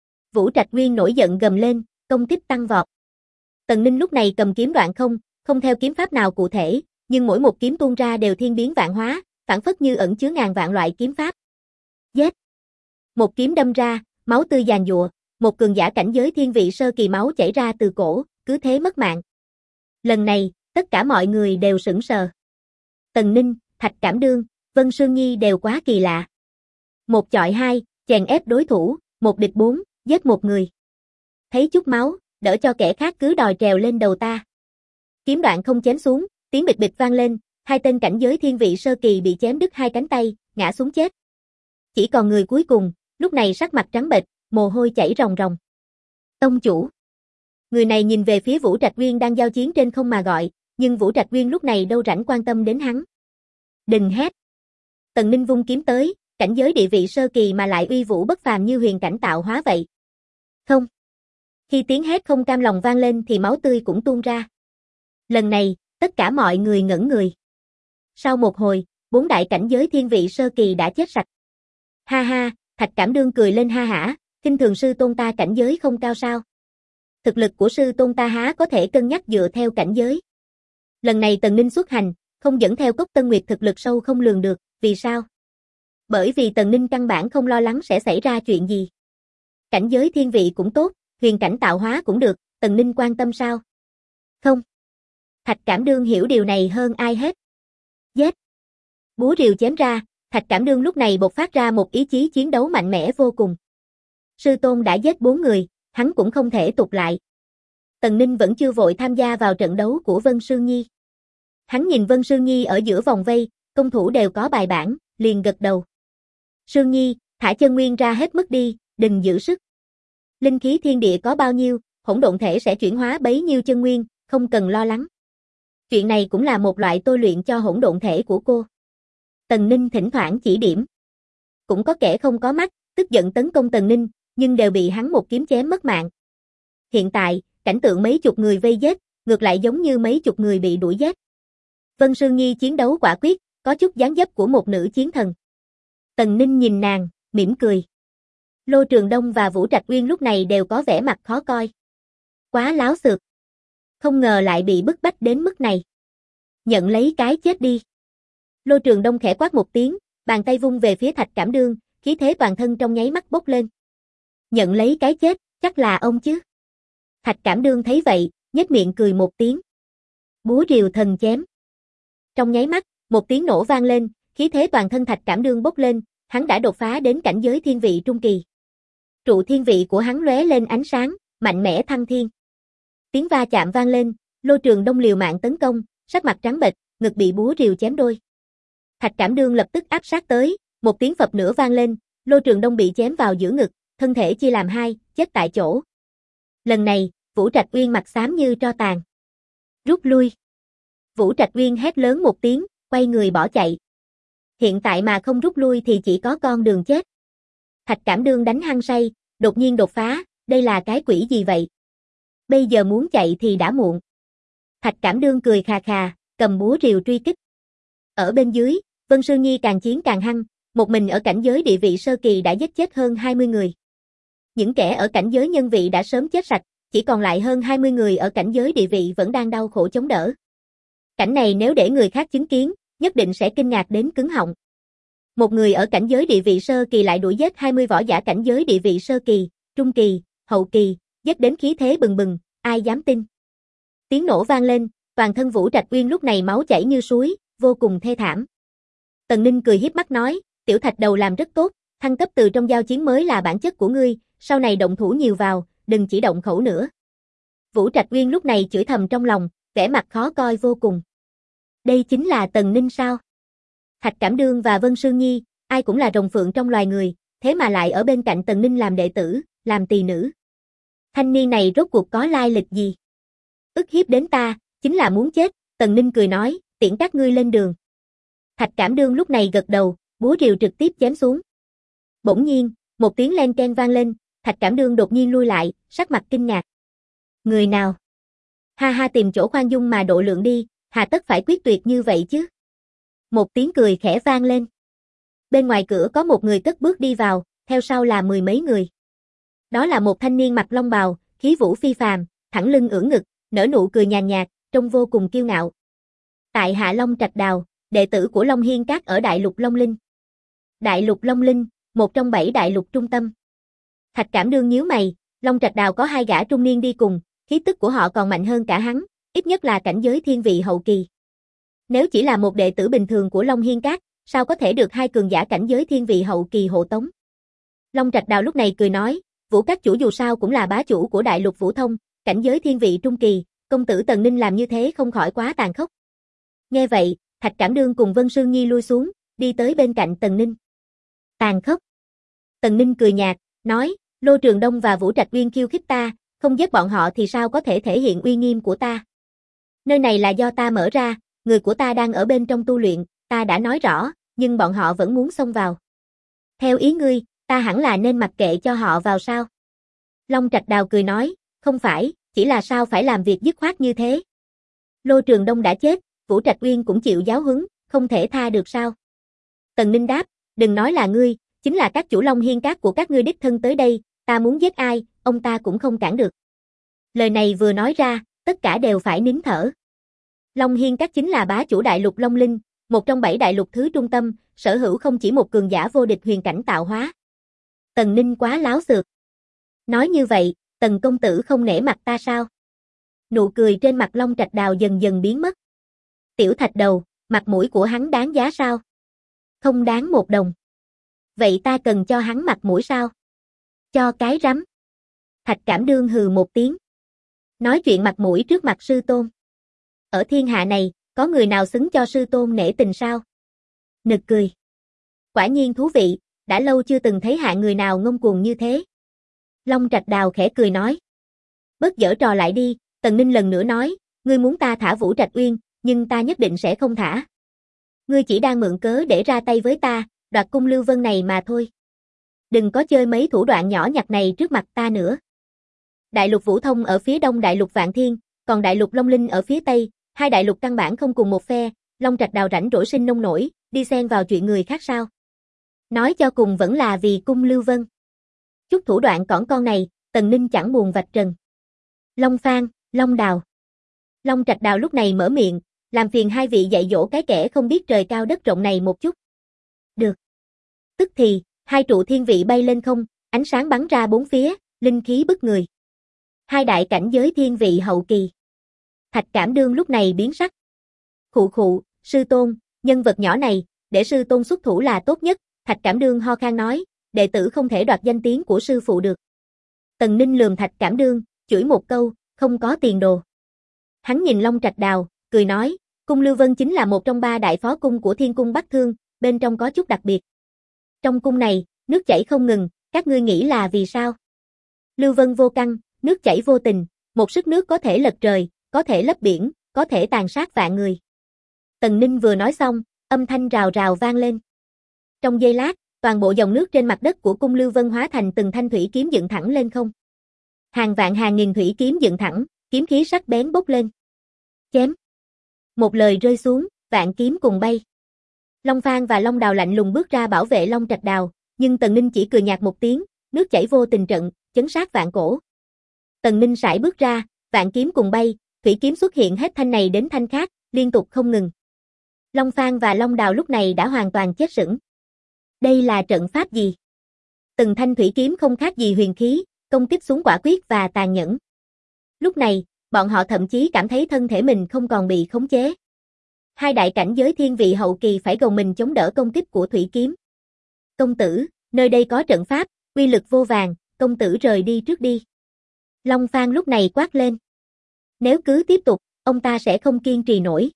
Vũ Trạch Uyên nổi giận gầm lên, công kích tăng vọt. Tần Ninh lúc này cầm kiếm đoạn không theo kiếm pháp nào cụ thể, nhưng mỗi một kiếm tuôn ra đều thiên biến vạn hóa, phảng phất như ẩn chứa ngàn vạn loại kiếm pháp. Giết! Một kiếm đâm ra, máu tươi giàn giụa, một cường giả cảnh giới thiên vị sơ kỳ máu chảy ra từ cổ, cứ thế mất mạng. Lần này, tất cả mọi người đều sững sờ. Tần Ninh, Thạch Cảm Đương, Vân Sương Nhi đều quá kỳ lạ. Một chọi hai, chèn ép đối thủ, một địch bốn, giết một người. Thấy chút máu, đỡ cho kẻ khác cứ đòi trèo lên đầu ta. Kiếm đoạn không chém xuống, tiếng bịch bịch vang lên, hai tên cảnh giới thiên vị sơ kỳ bị chém đứt hai cánh tay, ngã xuống chết. Chỉ còn người cuối cùng, lúc này sắc mặt trắng bệch, mồ hôi chảy ròng ròng. Tông chủ. Người này nhìn về phía Vũ Trạch Uyên đang giao chiến trên không mà gọi, nhưng Vũ Trạch Uyên lúc này đâu rảnh quan tâm đến hắn. Đừng hét. Tần Ninh vung kiếm tới, cảnh giới địa vị sơ kỳ mà lại uy vũ bất phàm như huyền cảnh tạo hóa vậy. Không. Khi tiếng hét không cam lòng vang lên thì máu tươi cũng tuôn ra. Lần này, tất cả mọi người ngẩn người. Sau một hồi, bốn đại cảnh giới thiên vị sơ kỳ đã chết sạch. Ha ha, Thạch Cảm Đương cười lên ha hả, khinh thường sư tôn ta cảnh giới không cao sao? Thực lực của sư tôn ta há có thể cân nhắc dựa theo cảnh giới. Lần này Tần Ninh xuất hành, không dẫn theo Cốc Tân Nguyệt thực lực sâu không lường được, vì sao? Bởi vì Tần Ninh căn bản không lo lắng sẽ xảy ra chuyện gì. Cảnh giới thiên vị cũng tốt, huyền cảnh tạo hóa cũng được, Tần Ninh quan tâm sao? Không. Thạch Cảm Đương hiểu điều này hơn ai hết. Giết. Búa rìu chém ra, Thạch Cảm Đương lúc này bộc phát ra một ý chí chiến đấu mạnh mẽ vô cùng. Sư tôn đã giết 4 người, hắn cũng không thể tụt lại. Tần Ninh vẫn chưa vội tham gia vào trận đấu của Vân Sương Nhi. Hắn nhìn Vân Sương Nhi ở giữa vòng vây, công thủ đều có bài bản, liền gật đầu. Sương Nhi, thả chân nguyên ra hết mức đi, đừng giữ sức. Linh khí thiên địa có bao nhiêu, hỗn độn thể sẽ chuyển hóa bấy nhiêu chân nguyên, không cần lo lắng. Chuyện này cũng là một loại tôi luyện cho hỗn độn thể của cô. Tần Ninh thỉnh thoảng chỉ điểm. Cũng có kẻ không có mắt, tức giận tấn công Tần Ninh, nhưng đều bị hắn một kiếm chém mất mạng. Hiện tại, cảnh tượng mấy chục người vây giết, ngược lại giống như mấy chục người bị đuổi giết. Vân Sương Nhi chiến đấu quả quyết, có chút dáng dấp của một nữ chiến thần. Tần Ninh nhìn nàng, mỉm cười. Lô Trường Đông và Vũ Trạch Uyên lúc này đều có vẻ mặt khó coi. Quá láo xược. Không ngờ lại bị bức bách đến mức này. Nhận lấy cái chết đi. Lô Trường Đông khẽ quát một tiếng, bàn tay vung về phía Thạch Cảm Đương, khí thế toàn thân trong nháy mắt bốc lên. Nhận lấy cái chết, chắc là ông chứ. Thạch Cảm Đương thấy vậy, nhếch miệng cười một tiếng. Búa rìu thần chém. Trong nháy mắt, một tiếng nổ vang lên, khí thế toàn thân Thạch Cảm Đương bốc lên, hắn đã đột phá đến cảnh giới thiên vị trung kỳ. Trụ thiên vị của hắn lóe lên ánh sáng, mạnh mẽ thăng thiên. Tiếng va chạm vang lên, Lô Trường Đông liều mạng tấn công, sắc mặt trắng bệch, ngực bị búa rìu chém đôi. Thạch Cảm Đương lập tức áp sát tới, một tiếng phập nữa vang lên, Lô Trường Đông bị chém vào giữa ngực, thân thể chia làm hai, chết tại chỗ. Lần này, Vũ Trạch Uyên mặt xám như tro tàn. Rút lui. Vũ Trạch Uyên hét lớn một tiếng, quay người bỏ chạy. Hiện tại mà không rút lui thì chỉ có con đường chết. Thạch Cảm Đương đánh hăng say, đột nhiên đột phá, đây là cái quỷ gì vậy? Bây giờ muốn chạy thì đã muộn. Thạch Cảm Đương cười khà khà, cầm búa rìu truy kích. Ở bên dưới, Vân Sương Nhi càng chiến càng hăng, một mình ở cảnh giới địa vị sơ kỳ đã giết chết hơn 20 người. Những kẻ ở cảnh giới nhân vị đã sớm chết sạch, chỉ còn lại hơn 20 người ở cảnh giới địa vị vẫn đang đau khổ chống đỡ. Cảnh này nếu để người khác chứng kiến, nhất định sẽ kinh ngạc đến cứng họng. Một người ở cảnh giới địa vị sơ kỳ lại đuổi giết 20 võ giả cảnh giới địa vị sơ kỳ, trung kỳ, hậu kỳ, giết đến khí thế bừng bừng, ai dám tin. Tiếng nổ vang lên, toàn thân Vũ Trạch Uyên lúc này máu chảy như suối, vô cùng thê thảm. Tần Ninh cười hiếp mắt nói, tiểu Thạch đầu làm rất tốt, thăng cấp từ trong giao chiến mới là bản chất của ngươi, sau này động thủ nhiều vào, đừng chỉ động khẩu nữa. Vũ Trạch Uyên lúc này chửi thầm trong lòng, vẻ mặt khó coi vô cùng. Đây chính là Tần Ninh sao? Thạch Cảm Đương và Vân Sương Nhi, ai cũng là rồng phượng trong loài người, thế mà lại ở bên cạnh Tần Ninh làm đệ tử, làm tỳ nữ. Thanh niên này rốt cuộc có lai lịch gì? Ức hiếp đến ta, chính là muốn chết, Tần Ninh cười nói, tiễn các ngươi lên đường. Thạch Cảm Đương lúc này gật đầu, Búa rìu trực tiếp chém xuống. Bỗng nhiên, một tiếng len keng vang lên, Thạch Cảm Đương đột nhiên lui lại, sắc mặt kinh ngạc. Người nào? Ha ha, tìm chỗ khoan dung mà độ lượng đi, hà tất phải quyết tuyệt như vậy chứ? Một tiếng cười khẽ vang lên. Bên ngoài cửa có một người cất bước đi vào, theo sau là mười mấy người. Đó là một thanh niên mặc long bào, khí vũ phi phàm, thẳng lưng ưỡn ngực, nở nụ cười nhàn nhạt, trông vô cùng kiêu ngạo. Tại hạ Long Trạch Đào, đệ tử của Long Hiên Các ở Đại Lục Long Linh. Đại Lục Long Linh, một trong 7 đại lục trung tâm. Thạch Cảm Đương nhíu mày, Long Trạch Đào có 2 gã trung niên đi cùng, khí tức của họ còn mạnh hơn cả hắn, ít nhất là cảnh giới thiên vị hậu kỳ. Nếu chỉ là một đệ tử bình thường của Long Hiên Các, sao có thể được 2 cường giả cảnh giới thiên vị hậu kỳ hộ tống? Long Trạch Đào lúc này cười nói, Vũ Các chủ dù sao cũng là bá chủ của Đại Lục Vũ Thông, cảnh giới thiên vị trung kỳ, công tử Tần Ninh làm như thế không khỏi quá tàn khốc. Nghe vậy, Thạch Cảm Đương cùng Vân Sương Nhi lui xuống, đi tới bên cạnh Tần Ninh. Tàn khốc. Tần Ninh cười nhạt, nói, Lô Trường Đông và Vũ Trạch Uyên khiêu khích ta, không giết bọn họ thì sao có thể thể hiện uy nghiêm của ta. Nơi này là do ta mở ra, người của ta đang ở bên trong tu luyện, ta đã nói rõ, nhưng bọn họ vẫn muốn xông vào. Theo ý ngươi, ta hẳn là nên mặc kệ cho họ vào sao? Long Trạch Đào cười nói, không phải, chỉ là sao phải làm việc dứt khoát như thế. Lô Trường Đông đã chết, Vũ Trạch Uyên cũng chịu giáo huấn, không thể tha được sao? Tần Ninh đáp, đừng nói là ngươi, chính là các chủ Long Hiên Các của các ngươi đích thân tới đây, ta muốn giết ai, ông ta cũng không cản được. Lời này vừa nói ra, tất cả đều phải nín thở. Long Hiên Các chính là bá chủ Đại Lục Long Linh, một trong 7 đại lục thứ trung tâm, sở hữu không chỉ một cường giả vô địch huyền cảnh tạo hóa. Tần Ninh quá láo xược. Nói như vậy, Tần công tử không nể mặt ta sao? Nụ cười trên mặt Long Trạch Đào dần dần biến mất. Tiểu Thạch Đầu, mặt mũi của hắn đáng giá sao? Không đáng 1 đồng. Vậy ta cần cho hắn mặt mũi sao? Cho cái rắm. Thạch Cảm Đương hừ một tiếng. Nói chuyện mặt mũi trước mặt sư tôn. Ở thiên hạ này, có người nào xứng cho sư tôn nể tình sao? Nực cười. Quả nhiên thú vị, đã lâu chưa từng thấy hạ người nào ngông cuồng như thế. Long Trạch Đào khẽ cười nói. Bớt giở trò lại đi, Tần Ninh lần nữa nói, ngươi muốn ta thả Vũ Trạch Uyên, nhưng ta nhất định sẽ không thả. Ngươi chỉ đang mượn cớ để ra tay với ta, đoạt cung Lưu Vân này mà thôi. Đừng có chơi mấy thủ đoạn nhỏ nhặt này trước mặt ta nữa. Đại lục Vũ Thông ở phía đông Đại lục Vạn Thiên, còn Đại lục Long Linh ở phía tây, 2 đại lục căn bản không cùng một phe, Long Trạch Đào rảnh rỗi sinh nông nổi, đi xen vào chuyện người khác sao? Nói cho cùng vẫn là vì cung Lưu Vân. Chút thủ đoạn cỏn con này, Tần Ninh chẳng buồn vạch trần. Long Phan, Long Đào. Long Trạch Đào lúc này mở miệng, làm phiền 2 vị dạy dỗ cái kẻ không biết trời cao đất rộng này một chút. Được. Tức thì, 2 trụ thiên vị bay lên không, ánh sáng bắn ra 4 phía, linh khí bức người. 2 đại cảnh giới thiên vị hậu kỳ. Thạch Cảm Đương lúc này biến sắc. Khụ khụ, sư tôn, nhân vật nhỏ này, để sư tôn xuất thủ là tốt nhất, Thạch Cảm Đương ho khan nói, đệ tử không thể đoạt danh tiếng của sư phụ được. Tần Ninh lườm Thạch Cảm Đương, chửi một câu, không có tiền đồ. Hắn nhìn Long Trạch Đào, cười nói, cung Lưu Vân chính là một trong 3 đại phó cung của Thiên Cung Bắc Thương, bên trong có chút đặc biệt. Trong cung này, nước chảy không ngừng, các ngươi nghĩ là vì sao? Lưu Vân vô căn, nước chảy vô tình, một sức nước có thể lật trời, có thể lấp biển, có thể tàn sát vạn người. Tần Ninh vừa nói xong, âm thanh rào rào vang lên. Trong giây lát, toàn bộ dòng nước trên mặt đất của cung Lưu Vân hóa thành từng thanh thủy kiếm dựng thẳng lên không. Hàng vạn hàng nghìn thủy kiếm dựng thẳng, kiếm khí sắc bén bốc lên. Chém. Một lời rơi xuống, vạn kiếm cùng bay. Long Phan và Long Đào lạnh lùng bước ra bảo vệ Long Trạch Đào, nhưng Tần Ninh chỉ cười nhạt một tiếng, nước chảy vô tình trận, chấn sát vạn cổ. Tần Ninh sải bước ra, vạn kiếm cùng bay, thủy kiếm xuất hiện hết thanh này đến thanh khác, liên tục không ngừng. Long Phan và Long Đào lúc này đã hoàn toàn chết sững. Đây là trận pháp gì? Từng thanh thủy kiếm không khác gì huyền khí, công kích xuống quả quyết và tàn nhẫn. Lúc này, bọn họ thậm chí cảm thấy thân thể mình không còn bị khống chế. 2 đại cảnh giới thiên vị hậu kỳ phải gồng mình chống đỡ công kích của thủy kiếm. Công tử, nơi đây có trận pháp, uy lực vô vàn, công tử rời đi trước đi. Long Phan lúc này quát lên. Nếu cứ tiếp tục, ông ta sẽ không kiên trì nổi.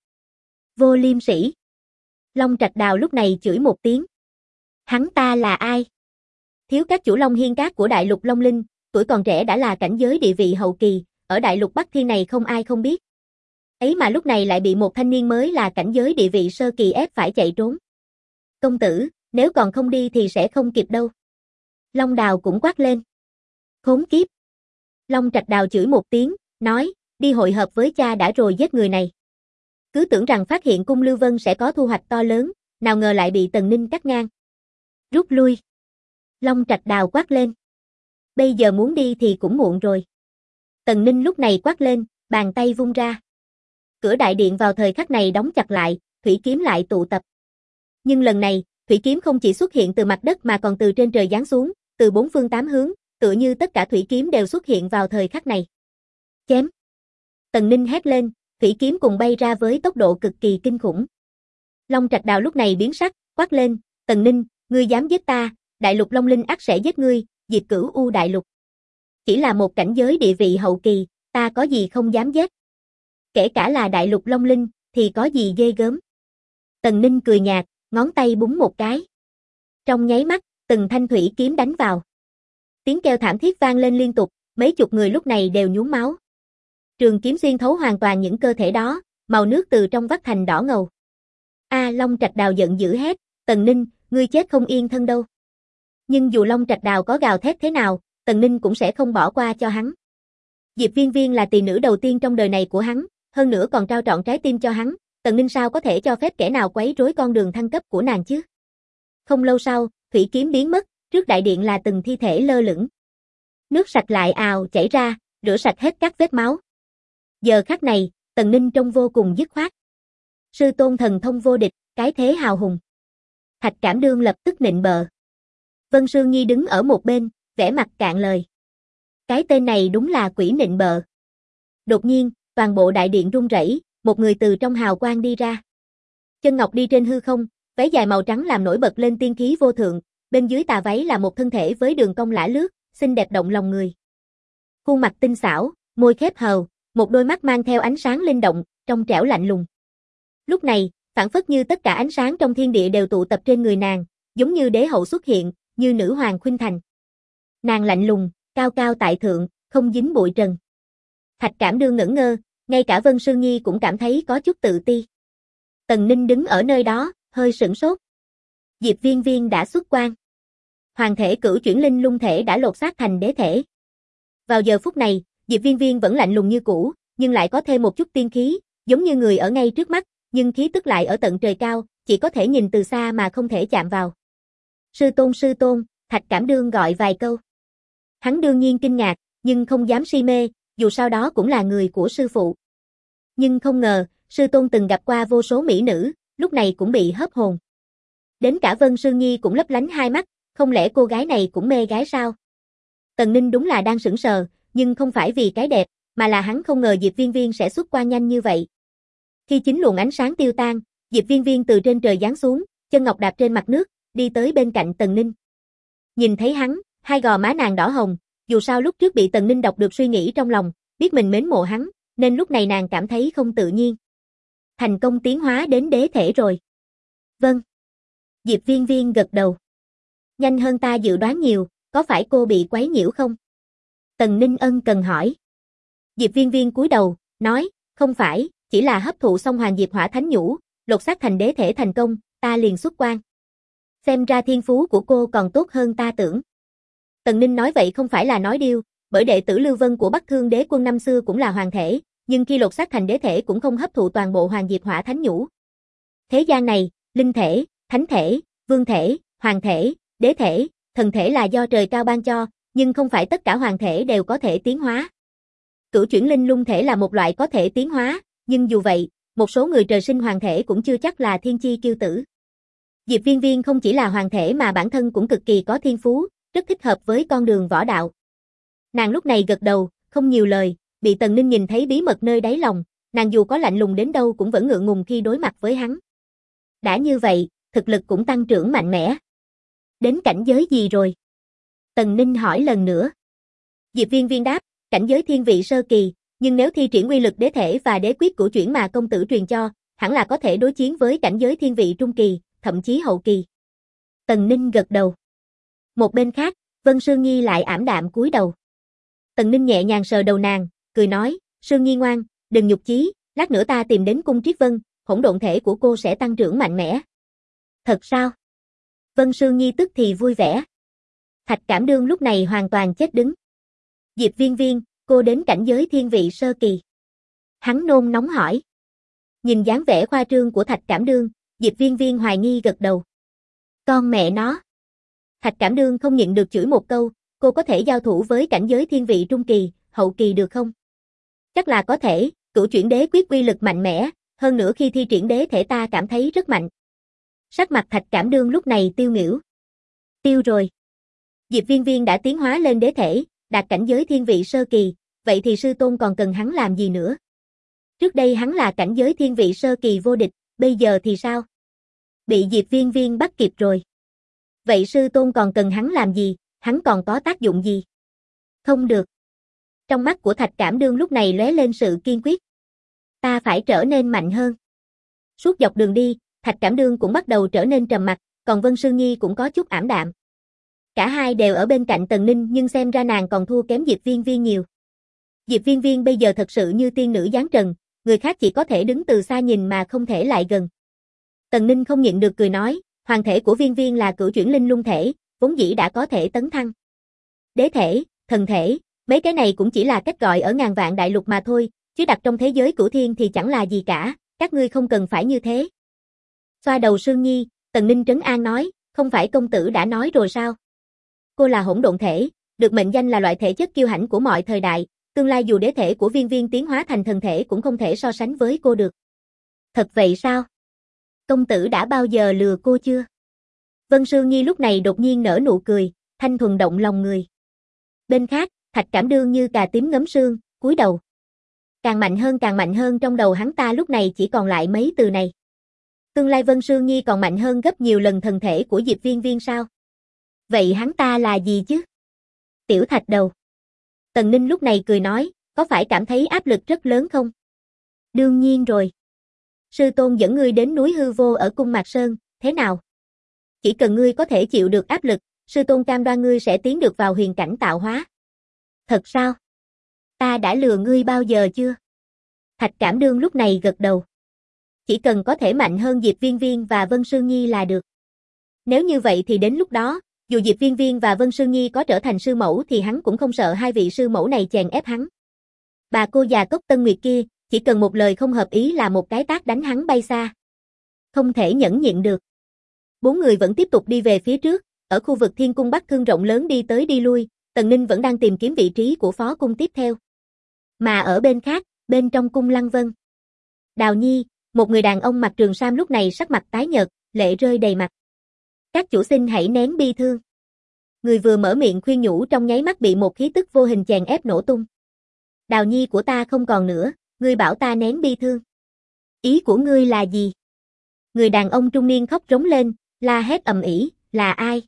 Vô liêm sỉ. Long Trạch Đào lúc này chửi một tiếng. Hắn ta là ai? Thiếu các chủ Long Hiên Các của Đại lục Long Linh, tuổi còn trẻ đã là cảnh giới địa vị hậu kỳ, ở Đại lục Bắc Thiên này không ai không biết. Ấy mà lúc này lại bị một thanh niên mới là cảnh giới địa vị sơ kỳ ép phải chạy trốn. Công tử, Nếu còn không đi thì sẽ không kịp đâu. Long Đào cũng quát lên. Khốn kiếp. Long Trạch Đào chửi một tiếng, nói, đi hội hợp với cha đã rồi giết người này. Cứ tưởng rằng phát hiện cung Lưu Vân sẽ có thu hoạch to lớn, nào ngờ lại bị Tần Ninh cắt ngang. Rút lui. Long Trạch Đào quát lên. Bây giờ muốn đi thì cũng muộn rồi. Tần Ninh lúc này quát lên, bàn tay vung ra. Cửa đại điện vào thời khắc này đóng chặt lại, thủy kiếm lại tụ tập. Nhưng lần này, thủy kiếm không chỉ xuất hiện từ mặt đất mà còn từ trên trời giáng xuống, từ bốn phương tám hướng, tựa như tất cả thủy kiếm đều xuất hiện vào thời khắc này. Chém. Tần Ninh hét lên, thủy kiếm cùng bay ra với tốc độ cực kỳ kinh khủng. Long Trạch Đào lúc này biến sắc, quát lên, Tần Ninh, ngươi dám giết ta, Đại Lục Long Linh ắt sẽ giết ngươi, diệt Cửu U Đại Lục. Chỉ là một cảnh giới địa vị hậu kỳ, ta có gì không dám giết. Kể cả là Đại Lục Long Linh, thì có gì ghê gớm. Tần Ninh cười nhạt, ngón tay búng một cái. Trong nháy mắt, từng thanh thủy kiếm đánh vào. Tiếng kêu thảm thiết vang lên liên tục, mấy chục người lúc này đều nhuốm máu. Trường kiếm xuyên thấu hoàn toàn những cơ thể đó, màu nước từ trong vắt thành đỏ ngầu. Long Trạch Đào giận dữ hét, Tần Ninh, ngươi chết không yên thân đâu. Nhưng dù Long Trạch Đào có gào thét thế nào, Tần Ninh cũng sẽ không bỏ qua cho hắn. Diệp Viên Viên là tỳ nữ đầu tiên trong đời này của hắn, hơn nữa còn trao trọn trái tim cho hắn, Tần Ninh sao có thể cho phép kẻ nào quấy rối con đường thăng cấp của nàng chứ? Không lâu sau, thủy kiếm biến mất, trước đại điện là từng thi thể lơ lửng. Nước sạch lại ào chảy ra, rửa sạch hết các vết máu. Giờ khắc này, Tần Ninh trông vô cùng dứt khoát. Sư tôn thần thông vô địch, cái thế hào hùng. Thạch Cảm Đương lập tức nịnh bợ. Vân Sương Nhi đứng ở một bên, vẻ mặt cạn lời. Cái tên này đúng là quỷ nịnh bợ. Đột nhiên, toàn bộ đại điện rung rẩy, một người từ trong hào quang đi ra. Chân ngọc đi trên hư không, váy dài màu trắng làm nổi bật lên tiên khí vô thượng, bên dưới tà váy là một thân thể với đường cong lả lướt, xinh đẹp động lòng người. Khuôn mặt tinh xảo, môi khép hờ, một đôi mắt mang theo ánh sáng linh động, trong trẻo lạnh lùng. Lúc này, phảng phất như tất cả ánh sáng trong thiên địa đều tụ tập trên người nàng, giống như đế hậu xuất hiện, như nữ hoàng khuynh thành. Nàng lạnh lùng, cao cao tại thượng, không dính bụi trần. Thạch Cảm Đương ngẩn ngơ, ngay cả Vân Sương Nhi cũng cảm thấy có chút tự ti. Tần Ninh đứng ở nơi đó, hơi sửng sốt. Diệp Viên Viên đã xuất quan. Hoàng thể cửu chuyển linh lung thể đã lột xác thành đế thể. Vào giờ phút này, Diệp Viên Viên vẫn lạnh lùng như cũ, nhưng lại có thêm một chút tiên khí, giống như người ở ngay trước mắt, nhưng khí tức lại ở tận trời cao, chỉ có thể nhìn từ xa mà không thể chạm vào. Sư tôn, Thạch Cảm Đương gọi vài câu. Hắn đương nhiên kinh ngạc, nhưng không dám si mê, dù sao đó cũng là người của sư phụ. Nhưng không ngờ, sư tôn từng gặp qua vô số mỹ nữ, lúc này cũng bị hớp hồn. Đến cả Vân Sương Nhi cũng lấp lánh hai mắt, không lẽ cô gái này cũng mê gái sao? Tần Ninh đúng là đang sững sờ, nhưng không phải vì cái đẹp, mà là hắn không ngờ Diệp Viên Viên sẽ xuất quan nhanh như vậy. Khi chính luồng ánh sáng tiêu tan, Diệp Viên Viên từ trên trời giáng xuống, chân ngọc đạp trên mặt nước, đi tới bên cạnh Tần Ninh. Nhìn thấy hắn, hai gò má nàng đỏ hồng, dù sao lúc trước bị Tần Ninh đọc được suy nghĩ trong lòng, biết mình mến mộ hắn, nên lúc này nàng cảm thấy không tự nhiên. Thành công tiến hóa đến đế thể rồi. Vâng. Diệp Viên Viên gật đầu. Nhanh hơn ta dự đoán nhiều, có phải cô bị quấy nhiễu không? Tần Ninh ân cần hỏi. Diệp Viên Viên cúi đầu, nói, không phải, chỉ là hấp thụ xong Hoàng Diệp Hỏa Thánh Nhũ, lột xác thành đế thể thành công, ta liền xuất quan. Xem ra thiên phú của cô còn tốt hơn ta tưởng. Tần Ninh nói vậy không phải là nói điêu, bởi đệ tử Lưu Vân của Bắc Thương Đế quân năm xưa cũng là hoàng thể, nhưng khi lột xác thành đế thể cũng không hấp thụ toàn bộ Hoàng Diệp Hỏa Thánh Nhũ. Thế gian này, linh thể, thánh thể, vương thể, hoàng thể, đế thể, thần thể là do trời cao ban cho, nhưng không phải tất cả hoàng thể đều có thể tiến hóa. Cửu chuyển linh lung thể là một loại có thể tiến hóa, nhưng dù vậy, một số người trời sinh hoàng thể cũng chưa chắc là thiên chi kiêu tử. Diệp Viên Viên không chỉ là hoàng thể mà bản thân cũng cực kỳ có thiên phú, rất thích hợp với con đường võ đạo. Nàng lúc này gật đầu, không nhiều lời, bị Tần Ninh nhìn thấy bí mật nơi đáy lòng, nàng dù có lạnh lùng đến đâu cũng vẫn ngượng ngùng khi đối mặt với hắn. Đã như vậy, thực lực cũng tăng trưởng mạnh mẽ. Đến cảnh giới gì rồi? Tần Ninh hỏi lần nữa. Diệp Viên Viên đáp, cảnh giới thiên vị sơ kỳ, nhưng nếu thi triển uy lực đế thể và đế quyết cửu chuyển mà công tử truyền cho, hẳn là có thể đối chiến với cảnh giới thiên vị trung kỳ, thậm chí hậu kỳ. Tần Ninh gật đầu. Một bên khác, Vân Sương Nhi lại ảm đạm cúi đầu. Tần Ninh nhẹ nhàng sờ đầu nàng, cười nói, Sương Nhi ngoan, đừng nhục chí, lát nữa ta tìm đến cung Triết Vân, hỗn độn thể của cô sẽ tăng trưởng mạnh mẽ. Thật sao? Vân Sương Nhi tức thì vui vẻ. Thạch Cảm Đương lúc này hoàn toàn chết đứng. Diệp Viên Viên, cô đến cảnh giới thiên vị sơ kỳ. Hắn nôn nóng hỏi. Nhìn dáng vẻ khoa trương của Thạch Cảm Đương, Diệp Viên Viên hoài nghi gật đầu. Con mẹ nó. Thạch Cảm Đương không nhịn được chửi một câu, cô có thể giao thủ với cảnh giới thiên vị trung kỳ, hậu kỳ được không? Chắc là có thể, Cửu Chuyển Đế quyết uy lực mạnh mẽ, hơn nữa khi thi triển đế thể ta cảm thấy rất mạnh. Sắc mặt Thạch Cảm Đương lúc này tiêu nghỉu. Tiêu rồi. Diệp Viên Viên đã tiến hóa lên đế thể, đạt cảnh giới thiên vị sơ kỳ, vậy thì sư tôn còn cần hắn làm gì nữa? Trước đây hắn là cảnh giới thiên vị sơ kỳ vô địch, bây giờ thì sao? Bị Diệp Viên Viên bắt kịp rồi. Vậy sư tôn còn cần hắn làm gì, hắn còn có tác dụng gì? Không được. Trong mắt của Thạch Cảm Đương lúc này lóe lên sự kiên quyết. Ta phải trở nên mạnh hơn. Suốt dọc đường đi, Thạch Cảm Đương cũng bắt đầu trở nên trầm mặc, còn Vân Sương Nhi cũng có chút ảm đạm. Cả hai đều ở bên cạnh Tần Ninh nhưng xem ra nàng còn thua kém Diệp Viên Viên nhiều. Diệp Viên Viên bây giờ thật sự như tiên nữ giáng trần, người khác chỉ có thể đứng từ xa nhìn mà không thể lại gần. Tần Ninh không nhịn được cười nói, hoàng thể của Viên Viên là Cửu Chuyển Linh Lung thể, vốn dĩ đã có thể tấn thăng. Đế thể, thần thể, mấy cái này cũng chỉ là cách gọi ở ngàn vạn đại lục mà thôi, chứ đặt trong thế giới cửu thiên thì chẳng là gì cả, các ngươi không cần phải như thế. Xoa đầu Sương Nhi, Tần Ninh trấn an nói, không phải công tử đã nói rồi sao? Cô là hỗn độn thể, được mệnh danh là loại thể chất kiêu hãnh của mọi thời đại, tương lai dù đế thể của Viên Viên tiến hóa thành thần thể cũng không thể so sánh với cô được. Thật vậy sao? Công tử đã bao giờ lừa cô chưa? Vân Sương Nhi lúc này đột nhiên nở nụ cười, thanh thuần động lòng người. Bên khác, Thạch Cảm Đương như cà tím ngấm sương, cúi đầu. Càng mạnh hơn trong đầu hắn ta lúc này chỉ còn lại mấy từ này. Tương lai Vân Sương Nhi còn mạnh hơn gấp nhiều lần thần thể của Diệp Viên Viên sao? Vậy hắn ta là gì chứ? Tiểu Thạch đầu. Tần Ninh lúc này cười nói, có phải cảm thấy áp lực rất lớn không? Đương nhiên rồi. Sư tôn dẫn ngươi đến núi hư vô ở cung Mạc Sơn, thế nào? Chỉ cần ngươi có thể chịu được áp lực, sư tôn cam đoan ngươi sẽ tiến được vào huyền cảnh tạo hóa. Thật sao? Ta đã lừa ngươi bao giờ chưa? Thạch Cảm Đương lúc này gật đầu. Chỉ cần có thể mạnh hơn Diệp Viên Viên và Vân Sương Nhi là được. Nếu như vậy thì đến lúc đó, dù Diệp Viên Viên và Vân Sương Nhi có trở thành sư mẫu thì hắn cũng không sợ hai vị sư mẫu này chèn ép hắn. Bà cô già Cốc Tân Nguyệt kia, chỉ cần một lời không hợp ý là một cái tát đánh hắn bay xa. Không thể nhẫn nhịn được. Bốn người vẫn tiếp tục đi về phía trước, ở khu vực Thiên Cung Bắc Thương rộng lớn đi tới đi lui, Tần Ninh vẫn đang tìm kiếm vị trí của phó cung tiếp theo. Mà ở bên khác, bên trong cung Lăng Vân. Đào Nhi, một người đàn ông mặc trường sam lúc này sắc mặt tái nhợt, lệ rơi đầy mặt. Các chủ xin hãy nén bi thương. Người vừa mở miệng khuyên nhủ trong nháy mắt bị một khí tức vô hình chèn ép nổ tung. Đào Nhi của ta không còn nữa, ngươi bảo ta nén bi thương. Ý của ngươi là gì? Người đàn ông trung niên khóc rống lên, la hét ầm ĩ, là ai?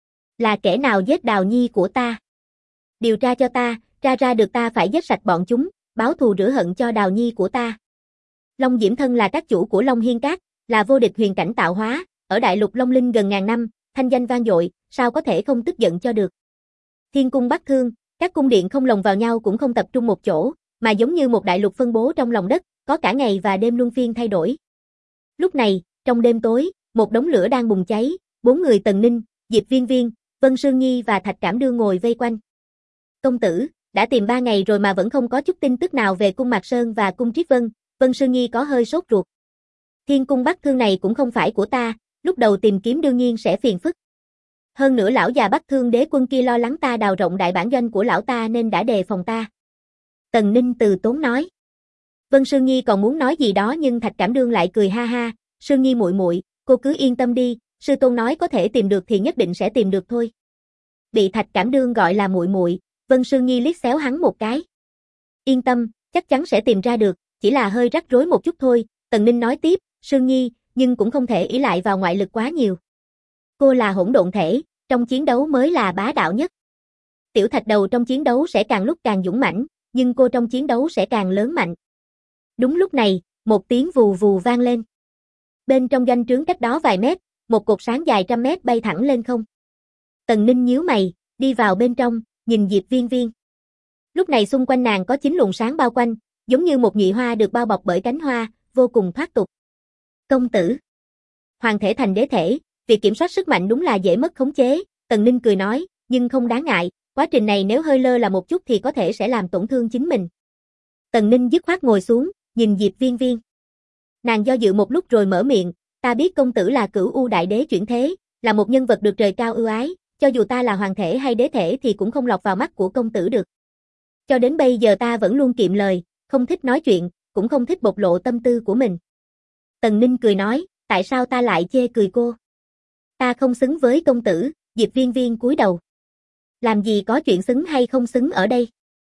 Là kẻ nào giết Đào Nhi của ta? Điều tra cho ta, tra ra được ta phải giết sạch bọn chúng, báo thù rửa hận cho Đào Nhi của ta. Long Diễm Thân là các chủ của Long Hiên Các, là vô địch huyền cảnh tạo hóa, ở đại lục Long Linh gần ngàn năm, thanh danh vang dội, sao có thể không tức giận cho được. Thiên Cung Bắc Thương, các cung điện không lồng vào nhau cũng không tập trung một chỗ, mà giống như một đại lục phân bố trong lòng đất, có cả ngày và đêm luân phiên thay đổi. Lúc này, trong đêm tối, một đống lửa đang bùng cháy, bốn người Tần Ninh, Diệp Viên Viên, Vân Sương Nhi và Thạch Cảm Đương ngồi vây quanh. Công tử, đã tìm 3 ngày rồi mà vẫn không có chút tin tức nào về cung Mạc Sơn và cung Triết Vân, Vân Sương Nhi có hơi sốt ruột. Thiên Cung Bắc Thương này cũng không phải của ta, lúc đầu tìm kiếm đương nhiên sẽ phiền phức. Hơn nữa lão già Bắc Thương đế quân kia lo lắng ta đào rộng đại bản doanh của lão ta nên đã đề phòng ta. Tần Ninh từ tốn nói. Vân Sương Nhi còn muốn nói gì đó nhưng Thạch Cảm Đương lại cười ha ha, Sương Nhi muội muội, cô cứ yên tâm đi, sư tôn nói có thể tìm được thì nhất định sẽ tìm được thôi. Bị Thạch Cảm Đương gọi là muội muội, Vân Sương Nhi liếc xéo hắn một cái. Yên tâm, chắc chắn sẽ tìm ra được, chỉ là hơi rắc rối một chút thôi, Tần Ninh nói tiếp, Sương Nhi, nhưng cũng không thể ỷ lại vào ngoại lực quá nhiều. Cô là hỗn độn thể, trong chiến đấu mới là bá đạo nhất. Tiểu Thạch đầu trong chiến đấu sẽ càng lúc càng dũng mãnh, nhưng cô trong chiến đấu sẽ càng lớn mạnh. Đúng lúc này, một tiếng vù vù vang lên. Bên trong doanh trướng cách đó vài mét, một cột sáng dài trăm mét bay thẳng lên không. Tần Ninh nhíu mày, đi vào bên trong, nhìn Diệp Viên Viên. Lúc này xung quanh nàng có 9 luồng sáng bao quanh, giống như một nhụy hoa được bao bọc bởi cánh hoa, vô cùng thoát tục. Công tử. Hoàng thể thành đế thể, việc kiểm soát sức mạnh đúng là dễ mất khống chế, Tần Ninh cười nói, nhưng không đáng ngại, quá trình này nếu hơi lơ là một chút thì có thể sẽ làm tổn thương chính mình. Tần Ninh dứt khoát ngồi xuống, nhìn Diệp Viên Viên. Nàng do dự một lúc rồi mở miệng, ta biết công tử là Cửu U Đại Đế chuyển thế, là một nhân vật được trời cao ưu ái, cho dù ta là hoàng thể hay đế thể thì cũng không lọt vào mắt của công tử được. Cho đến bây giờ ta vẫn luôn kiệm lời, không thích nói chuyện, cũng không thích bộc lộ tâm tư của mình. Tần Ninh cười nói, tại sao ta lại chê cười cô? Ta không xứng với công tử, Diệp Viên Viên cúi đầu. Làm gì có chuyện xứng hay không xứng ở đây?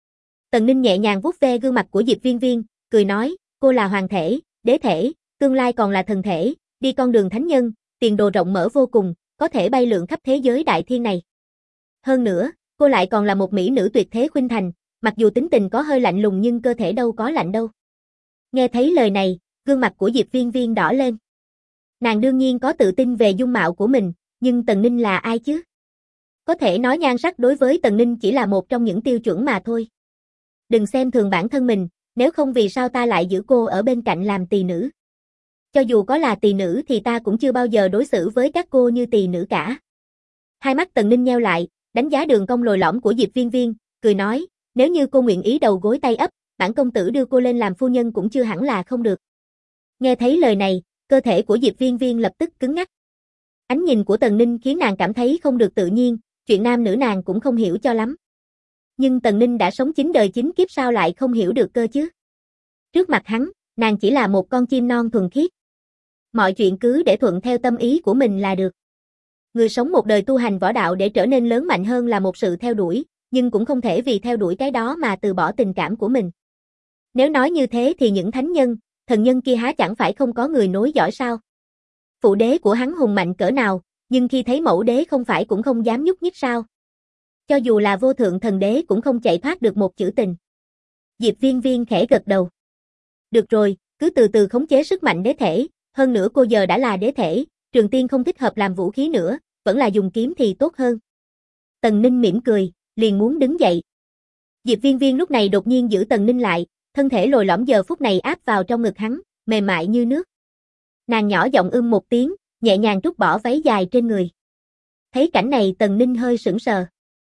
Tần Ninh nhẹ nhàng vuốt ve gương mặt của Diệp Viên Viên, cười nói, cô là hoàng thể, đế thể, tương lai còn là thần thể, đi con đường thánh nhân, tiền đồ rộng mở vô cùng, có thể bay lượn khắp thế giới đại thiên này. Hơn nữa, cô lại còn là một mỹ nữ tuyệt thế khuynh thành, mặc dù tính tình có hơi lạnh lùng nhưng cơ thể đâu có lạnh đâu. Nghe thấy lời này, gương mặt của Diệp Viên Viên đỏ lên. Nàng đương nhiên có tự tin về dung mạo của mình, nhưng Tần Ninh là ai chứ? Có thể nói nhan sắc đối với Tần Ninh chỉ là một trong những tiêu chuẩn mà thôi. Đừng xem thường bản thân mình, nếu không vì sao ta lại giữ cô ở bên cạnh làm tỳ nữ. Cho dù có là tỳ nữ thì ta cũng chưa bao giờ đối xử với các cô như tỳ nữ cả. Hai mắt Tần Ninh nheo lại, đánh giá đường cong lồi lõm của Diệp Viên Viên, cười nói, nếu như cô nguyện ý đầu gối tay ấp, bản công tử đưa cô lên làm phu nhân cũng chưa hẳn là không được. Nghe thấy lời này, cơ thể của Diệp Viên Viên lập tức cứng ngắc. Ánh nhìn của Tần Ninh khiến nàng cảm thấy không được tự nhiên, chuyện nam nữ nàng cũng không hiểu cho lắm. Nhưng Tần Ninh đã sống 9 đời 9 kiếp sao lại không hiểu được cơ chứ? Trước mặt hắn, nàng chỉ là một con chim non thuần khiết. Mọi chuyện cứ để thuận theo tâm ý của mình là được. Người sống một đời tu hành võ đạo để trở nên lớn mạnh hơn là một sự theo đuổi, nhưng cũng không thể vì theo đuổi cái đó mà từ bỏ tình cảm của mình. Nếu nói như thế thì những thánh nhân, thần nhân kia há chẳng phải không có người nối dõi sao? Phụ đế của hắn hùng mạnh cỡ nào, nhưng khi thấy mẫu đế không phải cũng không dám nhúc nhích sao? Cho dù là vô thượng thần đế cũng không chạy thoát được một chữ tình. Diệp Viên Viên khẽ gật đầu. Được rồi, cứ từ từ khống chế sức mạnh đế thể, hơn nữa cô giờ đã là đế thể, Trường Tiên không thích hợp làm vũ khí nữa, vẫn là dùng kiếm thì tốt hơn. Tần Ninh mỉm cười, liền muốn đứng dậy. Diệp Viên Viên lúc này đột nhiên giữ Tần Ninh lại, thân thể lồi lõm giờ phút này áp vào trong ngực hắn, mềm mại như nước. Nàng nhỏ giọng một tiếng, nhẹ nhàng trút bỏ váy dài trên người. Thấy cảnh này Tần Ninh hơi sững sờ.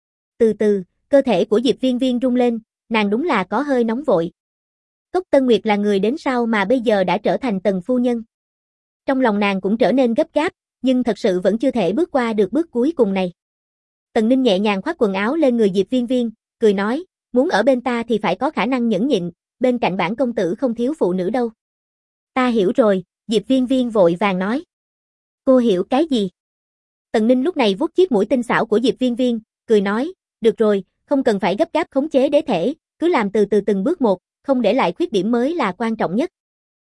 Từ từ, cơ thể của Diệp Viên Viên rung lên, nàng đúng là có hơi nóng vội. Cốc Tân Nguyệt là người đến sau mà bây giờ đã trở thành Tần phu nhân. Trong lòng nàng cũng trở nên gấp gáp, nhưng thật sự vẫn chưa thể bước qua được bước cuối cùng này. Tần Ninh nhẹ nhàng khoác quần áo lên người Diệp Viên Viên, cười nói, muốn ở bên ta thì phải có khả năng nhẫn nhịn, bên cạnh bản công tử không thiếu phụ nữ đâu. Ta hiểu rồi, Diệp Viên Viên vội vàng nói. Cô hiểu cái gì? Tần Ninh lúc này vuốt chiếc mũi tinh xảo của Diệp Viên Viên, cười nói, được rồi, không cần phải gấp gáp khống chế đế thể, cứ làm từ từ từng bước một, không để lại khuyết điểm mới là quan trọng nhất.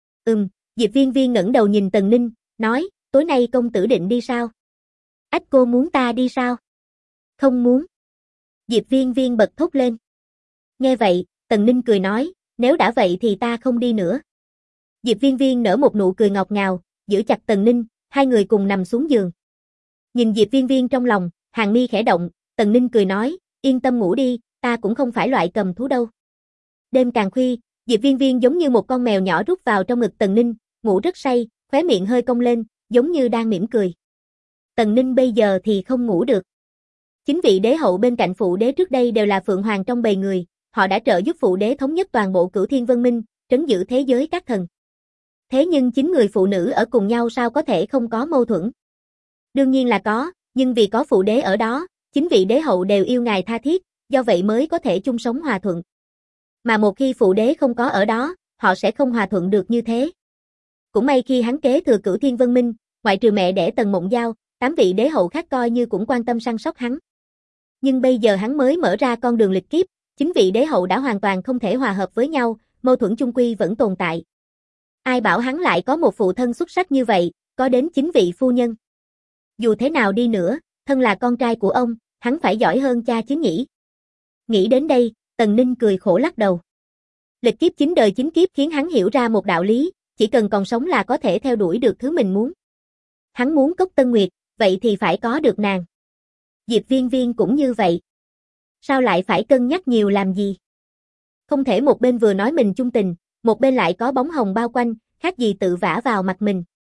Diệp Viên Viên ngẩng đầu nhìn Tần Ninh, nói, tối nay công tử định đi sao? Ách, cô muốn ta đi sao? Không muốn. Diệp Viên Viên bật thốt lên. Nghe vậy, Tần Ninh cười nói, nếu đã vậy thì ta không đi nữa. Diệp Viên Viên nở một nụ cười ngọt ngào, giữ chặt Tần Ninh, hai người cùng nằm xuống giường. Nhìn Diệp Viên Viên trong lòng, hàng mi khẽ động, Tần Ninh cười nói, yên tâm ngủ đi, ta cũng không phải loại cầm thú đâu. Đêm càng khuya, Diệp Viên Viên giống như một con mèo nhỏ rút vào trong ngực Tần Ninh, ngủ rất say, khóe miệng hơi cong lên, giống như đang mỉm cười. Tần Ninh bây giờ thì không ngủ được. Chính vị đế hậu bên cạnh phụ đế trước đây đều là phượng hoàng trong bầy người, họ đã trợ giúp phụ đế thống nhất toàn bộ Cửu Thiên Vân Minh, trấn giữ thế giới các thần. Thế nhưng chính người phụ nữ ở cùng nhau sao có thể không có mâu thuẫn? Đương nhiên là có, nhưng vì có phụ đế ở đó, chính vị đế hậu đều yêu ngài tha thiết, do vậy mới có thể chung sống hòa thuận. Mà một khi phụ đế không có ở đó, họ sẽ không hòa thuận được như thế. Cũng may khi hắn kế thừa Cửu Thiên Vân Minh, ngoại trừ mẹ đẻ Tần Mộng Giao, 8 vị đế hậu khác coi như cũng quan tâm săn sóc hắn. Nhưng bây giờ hắn mới mở ra con đường lịch kiếp, chính vị đế hậu đã hoàn toàn không thể hòa hợp với nhau, mâu thuẫn chung quy vẫn tồn tại. Ai bảo hắn lại có một phụ thân xuất sắc như vậy, có đến 9 vị phu nhân. Dù thế nào đi nữa, thân là con trai của ông, hắn phải giỏi hơn cha chứ nhỉ. Nghĩ đến đây, Tần Ninh cười khổ lắc đầu. Lịch kiếp 9 đời 9 kiếp khiến hắn hiểu ra một đạo lý, chỉ cần còn sống là có thể theo đuổi được thứ mình muốn. Hắn muốn Cốc Tân Nguyệt, vậy thì phải có được nàng. Diệp Viên Viên cũng như vậy. Sao lại phải cân nhắc nhiều làm gì? Không thể một bên vừa nói mình chung tình, một bên lại có bóng hồng bao quanh, khác gì tự vả vào mặt mình.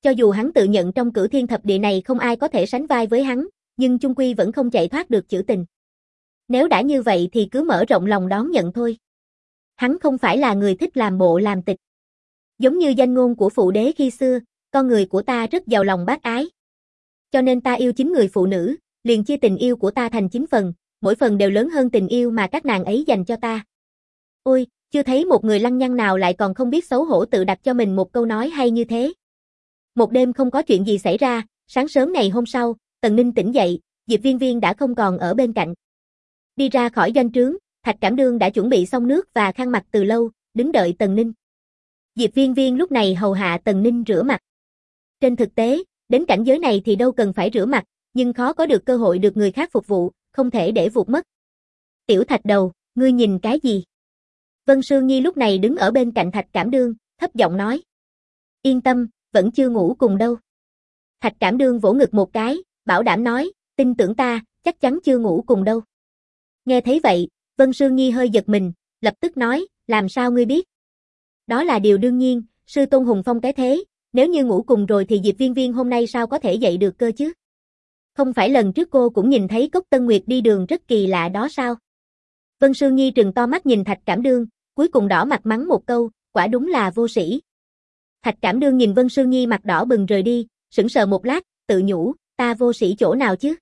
Cho dù hắn tự nhận trong cửu thiên thập địa này không ai có thể sánh vai với hắn, nhưng chung quy vẫn không chạy thoát được chữ tình. Nếu đã như vậy thì cứ mở rộng lòng đón nhận thôi. Hắn không phải là người thích làm bộ làm tịch. Giống như danh ngôn của phụ đế khi xưa, con người của ta rất giàu lòng bác ái. Cho nên ta yêu 9 người phụ nữ, liền chia tình yêu của ta thành 9 phần, mỗi phần đều lớn hơn tình yêu mà các nàng ấy dành cho ta. Ôi, chưa thấy một người lăng nhăng nào lại còn không biết xấu hổ tự đặt cho mình một câu nói hay như thế. Một đêm không có chuyện gì xảy ra, sáng sớm ngày hôm sau, Tần Ninh tỉnh dậy, Diệp Viên Viên đã không còn ở bên cạnh. Đi ra khỏi doanh trướng, Thạch Cảm Đương đã chuẩn bị xong nước và khăn mặt từ lâu, đứng đợi Tần Ninh. Diệp Viên Viên lúc này hầu hạ Tần Ninh rửa mặt. Trên thực tế, đến cảnh giới này thì đâu cần phải rửa mặt, nhưng khó có được cơ hội được người khác phục vụ, không thể để vụt mất. Tiểu Thạch Đầu, ngươi nhìn cái gì? Vân Sương Nhi lúc này đứng ở bên cạnh Thạch Cảm Đương, thấp giọng nói. Yên tâm, vẫn chưa ngủ cùng đâu. Thạch Cảm Đương vỗ ngực một cái, bảo đảm nói, tin tưởng ta, chắc chắn chưa ngủ cùng đâu. Nghe thấy vậy, Vân Sương Nhi hơi giật mình, lập tức nói, làm sao ngươi biết? Đó là điều đương nhiên, sư tôn hùng phong cái thế, nếu như ngủ cùng rồi thì Diệp Viên Viên hôm nay sao có thể dậy được cơ chứ? Không phải lần trước cô cũng nhìn thấy Cốc Tân Nguyệt đi đường rất kỳ lạ đó sao? Vân Sương Nhi trừng to mắt nhìn Thạch Cảm Đương, cuối cùng đỏ mặt mắng một câu, quả đúng là vô sĩ. Thạch Cảm Đương nhìn Vân Sương Nhi mặt đỏ bừng rời đi, sững sờ một lát, tự nhủ, ta vô sĩ chỗ nào chứ?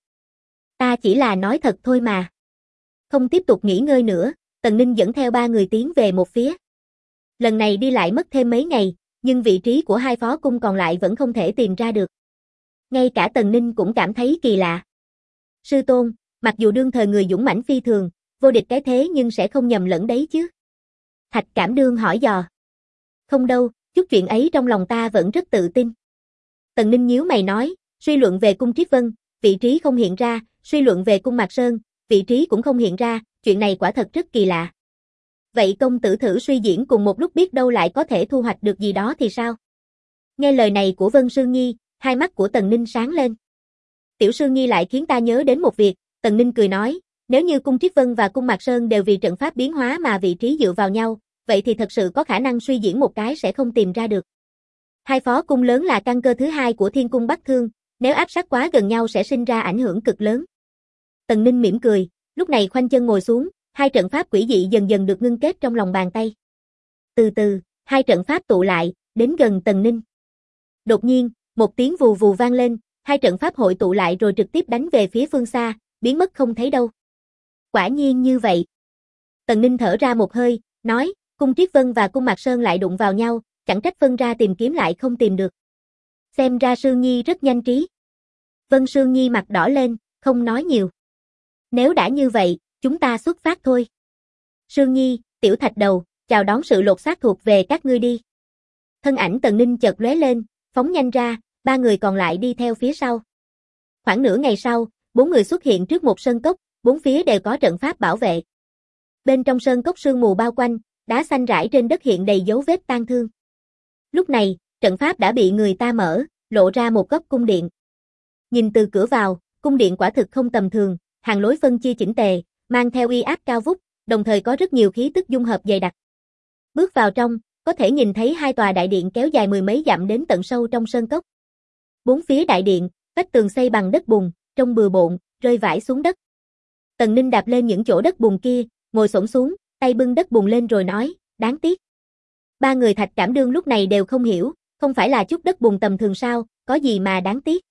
Ta chỉ là nói thật thôi mà. Không tiếp tục nghỉ ngơi nữa, Tần Ninh dẫn theo 3 người tiến về một phía. Lần này đi lại mất thêm mấy ngày, nhưng vị trí của 2 phó cung còn lại vẫn không thể tìm ra được. Ngay cả Tần Ninh cũng cảm thấy kỳ lạ. Sư tôn, mặc dù đương thời người dũng mãnh phi thường, vô địch cái thế nhưng sẽ không nhầm lẫn đấy chứ? Thạch Cảm Đương hỏi dò. Không đâu, chút chuyện ấy trong lòng ta vẫn rất tự tin. Tần Ninh nhíu mày nói, suy luận về cung Triết Vân, vị trí không hiện ra, suy luận về cung Mạc Sơn, vị trí cũng không hiện ra, chuyện này quả thật rất kỳ lạ. Vậy công tử thử suy diễn cùng một lúc biết đâu lại có thể thu hoạch được gì đó thì sao? Nghe lời này của Vân Sương Nhi, hai mắt của Tần Ninh sáng lên. Tiểu Sương Nhi lại khiến ta nhớ đến một việc, Tần Ninh cười nói, nếu như cung Triết Vân và cung Mạc Sơn đều vì trận pháp biến hóa mà vị trí dựa vào nhau, vậy thì thật sự có khả năng suy diễn một cái sẽ không tìm ra được. 2 phó cung lớn là căn cơ thứ hai của Thiên Cung Bắc Thương, nếu áp sát quá gần nhau sẽ sinh ra ảnh hưởng cực lớn. Tần Ninh mỉm cười, lúc này khoanh chân ngồi xuống, 2 trận pháp quỷ dị dần dần được ngưng kết trong lòng bàn tay. Từ từ, 2 trận pháp tụ lại, đến gần Tần Ninh. Đột nhiên, một tiếng vù vù vang lên, 2 trận pháp hội tụ lại rồi trực tiếp đánh về phía phương xa, biến mất không thấy đâu. Quả nhiên như vậy. Tần Ninh thở ra một hơi, nói, cung Triết Vân và cung Mạc Sơn lại đụng vào nhau, chẳng trách phân ra tìm kiếm lại không tìm được. Xem ra Sương Nhi rất nhanh trí. Vân Sương Nhi mặt đỏ lên, không nói nhiều. Nếu đã như vậy, chúng ta xuất phát thôi. Sương Nhi, Tiểu Thạch Đầu, chào đón sự lột xác thuộc về các ngươi đi. Thân ảnh Tần Ninh chợt lóe lên, phóng nhanh ra, 3 người còn lại đi theo phía sau. Khoảng nửa ngày sau, 4 người xuất hiện trước một sơn cốc, 4 phía đều có trận pháp bảo vệ. Bên trong sơn cốc sương mù bao quanh, đá xanh rải trên đất hiện đầy dấu vết tang thương. Lúc này, trận pháp đã bị người ta mở, lộ ra một góc cung điện. Nhìn từ cửa vào, cung điện quả thực không tầm thường, hàng lối phân chia chỉnh tề, mang theo uy áp cao vút, đồng thời có rất nhiều khí tức dung hợp dày đặc. Bước vào trong, có thể nhìn thấy 2 tòa đại điện kéo dài mười mấy dặm đến tận sâu trong sơn cốc. 4 phía đại điện, vách tường xây bằng đất bùn, trông bừa bộn, rơi vãi xuống đất. Tần Ninh đạp lên những chỗ đất bùn kia, ngồi xổm xuống, tay bưng đất bùn lên rồi nói, đáng tiếc. 3 người Thạch Cảm Đương lúc này đều không hiểu, không phải là chút đất bùn tầm thường sao, có gì mà đáng tiếc.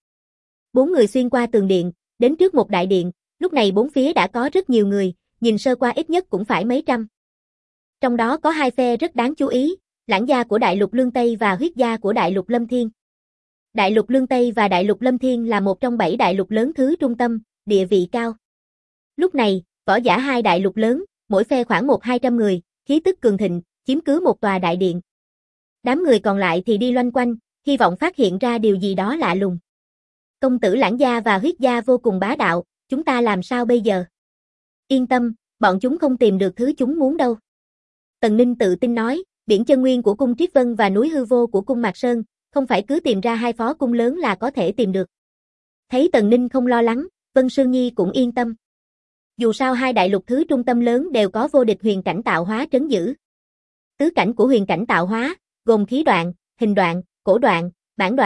4 người xuyên qua tường điện, đến trước một đại điện, lúc này 4 phía đã có rất nhiều người, nhìn sơ qua ít nhất cũng phải mấy trăm. Trong đó có 2 phe rất đáng chú ý, Lãng gia của Đại Lục Lương Tây và Huyết gia của Đại Lục Lâm Thiên. Đại Lục Lương Tây và Đại Lục Lâm Thiên là một trong 7 đại lục lớn thứ trung tâm, địa vị cao. Lúc này, võ giả 2 đại lục lớn, mỗi phe khoảng 100-200 người, khí tức cường thịnh, chiếm cứ một tòa đại điện. Đám người còn lại thì đi loanh quanh, hy vọng phát hiện ra điều gì đó lạ lùng. Công tử Lãng gia và Huyết gia vô cùng bá đạo, chúng ta làm sao bây giờ? Yên tâm, bọn chúng không tìm được thứ chúng muốn đâu. Tần Ninh tự tin nói, biển chân nguyên của cung Triết Vân và núi hư vô của cung Mạc Sơn, không phải cứ tìm ra 2 phó cung lớn là có thể tìm được. Thấy Tần Ninh không lo lắng, Vân Sương Nhi cũng yên tâm. Dù sao 2 đại lục thứ trung tâm lớn đều có vô địch huyền cảnh tạo hóa trấn giữ. Tứ cảnh của huyền cảnh tạo hóa, gồm khí đoạn, hình đoạn, cổ đoạn, bản đoạn,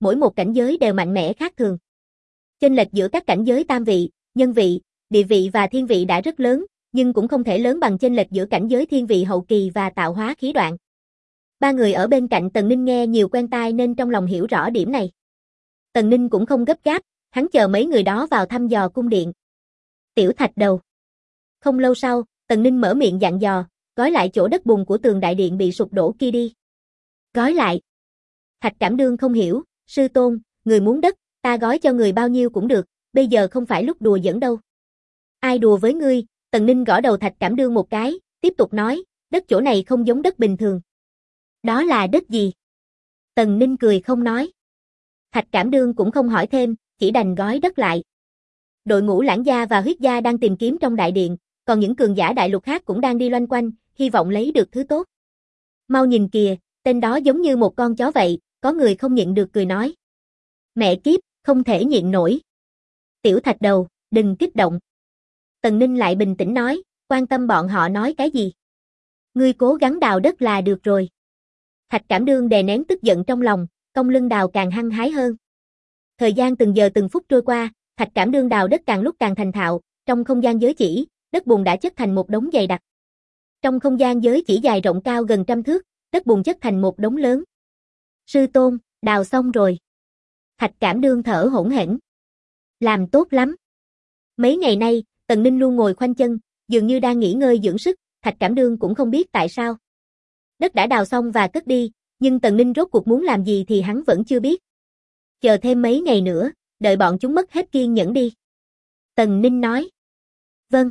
mỗi một cảnh giới đều mạnh mẽ khác thường. Chênh lệch giữa các cảnh giới tam vị, nhân vị, địa vị và thiên vị đã rất lớn, nhưng cũng không thể lớn bằng chênh lệch giữa cảnh giới thiên vị hậu kỳ và tạo hóa khí đoạn. Ba người ở bên cạnh Tần Ninh nghe nhiều quen tai nên trong lòng hiểu rõ điểm này. Tần Ninh cũng không gấp gáp, hắn chờ mấy người đó vào thăm dò cung điện. Tiểu Thạch Đầu. Không lâu sau, Tần Ninh mở miệng dặn dò, gói lại chỗ đất bùn của tường đại điện bị sụp đổ kia đi. Gói lại. Thạch Cảm Đương không hiểu, sư tôn, người muốn đất, ta gói cho người bao nhiêu cũng được, bây giờ không phải lúc đùa giỡn đâu. Ai đùa với ngươi? Tần Ninh gõ đầu Thạch Cảm Đương một cái, tiếp tục nói, đất chỗ này không giống đất bình thường. Đó là đất gì? Tần Ninh cười không nói. Thạch Cảm Đương cũng không hỏi thêm, chỉ đành gói đất lại. Đội ngũ Lãng Gia và Huyết Gia đang tìm kiếm trong đại điện, còn những cường giả đại lục khác cũng đang đi loanh quanh, hy vọng lấy được thứ tốt. Mau nhìn kìa, tên đó giống như một con chó vậy, có người không nhịn được cười nói. Mẹ kiếp, không thể nhịn nổi. Tiểu Thạch Đầu, đừng kích động. Tần Ninh lại bình tĩnh nói, quan tâm bọn họ nói cái gì. Ngươi cố gắng đào đất là được rồi. Thạch Cảm Đương đè nén tức giận trong lòng, cong lưng đào càng hăng hái hơn. Thời gian từng giờ từng phút trôi qua, Thạch Cảm Đương đào đất càng lúc càng thành thạo, trong không gian giới chỉ, đất bùn đã chất thành một đống dày đặc. Trong không gian giới chỉ dài rộng cao gần 100 thước, đất bùn chất thành một đống lớn. Sư tôn, đào xong rồi. Thạch Cảm Đương thở hổn hển. Làm tốt lắm. Mấy ngày nay, Tần Ninh luôn ngồi khoanh chân, dường như đang nghỉ ngơi dưỡng sức, Thạch Cảm Đương cũng không biết tại sao. Đất đã đào xong và cất đi, nhưng Tần Ninh rốt cuộc muốn làm gì thì hắn vẫn chưa biết. Chờ thêm mấy ngày nữa, đợi bọn chúng mất hết kiên nhẫn đi. Tần Ninh nói. Vâng.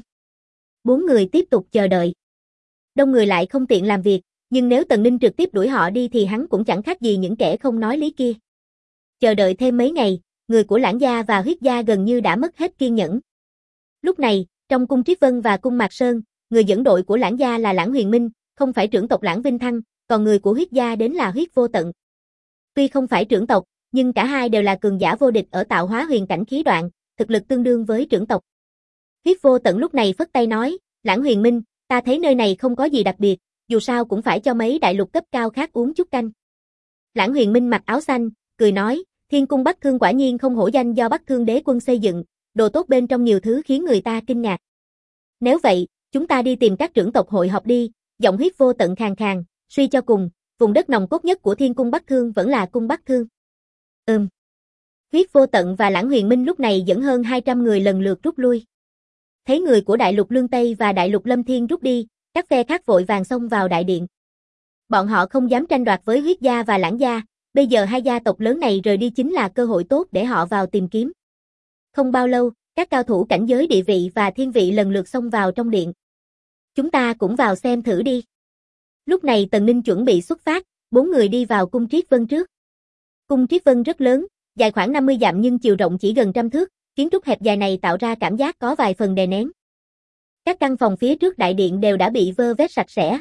4 người tiếp tục chờ đợi. Đông người lại không tiện làm việc, nhưng nếu Tần Ninh trực tiếp đuổi họ đi thì hắn cũng chẳng khác gì những kẻ không nói lý kia. Chờ đợi thêm mấy ngày, người của Lãng Gia và Huyết Gia gần như đã mất hết kiên nhẫn. Lúc này, trong cung Triết Vân và cung Mạc Sơn, người dẫn đội của Lãng Gia là Lãng Huyền Minh, không phải trưởng tộc Lãng Vinh Thăng, còn người của Huyết Gia đến là Huyết Vô Tận. Tuy không phải trưởng tộc, nhưng cả hai đều là cường giả vô địch ở tạo hóa huyền cảnh khí đoạn, thực lực tương đương với trưởng tộc. Huyết Vô Tận lúc này phất tay nói, Lãng Huyền Minh, ta thấy nơi này không có gì đặc biệt, dù sao cũng phải cho mấy đại lục cấp cao khác uống chút canh. Lãng Huyền Minh mặc áo xanh, cười nói, Thiên cung Bắc Thương quả nhiên không hổ danh do Bắc Thương đế quân xây dựng, đồ tốt bên trong nhiều thứ khiến người ta kinh ngạc. Nếu vậy, chúng ta đi tìm các trưởng tộc hội họp đi, giọng Huyết Vô Tận khàn khàn, suy cho cùng, vùng đất nòng cốt nhất của Thiên cung Bắc Thương vẫn là cung Bắc Thương. Huyết Vô Tận và Lãng Huyền Minh lúc này dẫn hơn 200 người lần lượt rút lui. Thấy người của Đại lục Lương Tây và Đại lục Lâm Thiên rút đi, các phe khác vội vàng xông vào đại điện. Bọn họ không dám tranh đoạt với Huyết Gia và Lãng Gia, bây giờ hai gia tộc lớn này rời đi chính là cơ hội tốt để họ vào tìm kiếm. Không bao lâu, các cao thủ cảnh giới địa vị và thiên vị lần lượt xông vào trong điện. Chúng ta cũng vào xem thử đi. Lúc này Tần Ninh chuẩn bị xuất phát, 4 người đi vào cung Triết Vân trước. Cung Triết Vân rất lớn, dài khoảng 50 dặm nhưng chiều rộng chỉ gần 100 thước, kiến trúc hẹp dài này tạo ra cảm giác có vài phần đè nén. Các căn phòng phía trước đại điện đều đã bị vơ vét sạch sẽ.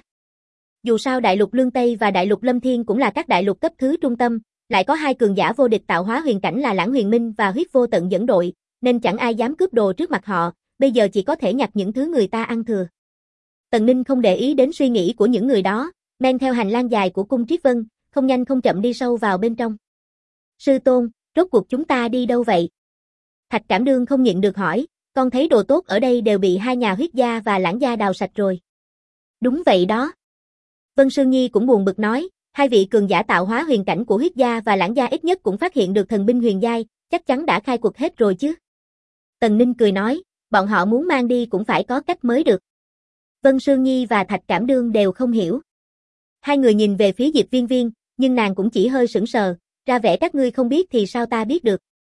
Dù sao Đại lục Lương Tây và Đại lục Lâm Thiên cũng là các đại lục cấp thứ trung tâm, lại có hai cường giả vô địch tạo hóa huyền cảnh là Lãng Huyền Minh và Huyết Vô Tận dẫn đội, nên chẳng ai dám cướp đồ trước mặt họ, bây giờ chỉ có thể nhặt những thứ người ta ăn thừa. Tần Ninh không để ý đến suy nghĩ của những người đó, men theo hành lang dài của cung Triết Vân, không nhanh không chậm đi sâu vào bên trong. Sư tôn, rốt cuộc chúng ta đi đâu vậy? Thạch Cảm Đương không nhịn được hỏi, con thấy đồ tốt ở đây đều bị hai nhà Huyết Gia và Lãng Gia đào sạch rồi. Đúng vậy đó. Vân Sương Nhi cũng buồn bực nói, hai vị cường giả tạo hóa huyền cảnh của Huyết Gia và Lãng Gia ít nhất cũng phát hiện được thần binh huyền giai, chắc chắn đã khai quật hết rồi chứ. Tần Ninh cười nói, bọn họ muốn mang đi cũng phải có cách mới được. Vân Sương Nhi và Thạch Cảm Đương đều không hiểu. Hai người nhìn về phía Diệp Viên Viên, nhưng nàng cũng chỉ hơi sững sờ, ra vẻ các ngươi không biết thì sao ta biết được.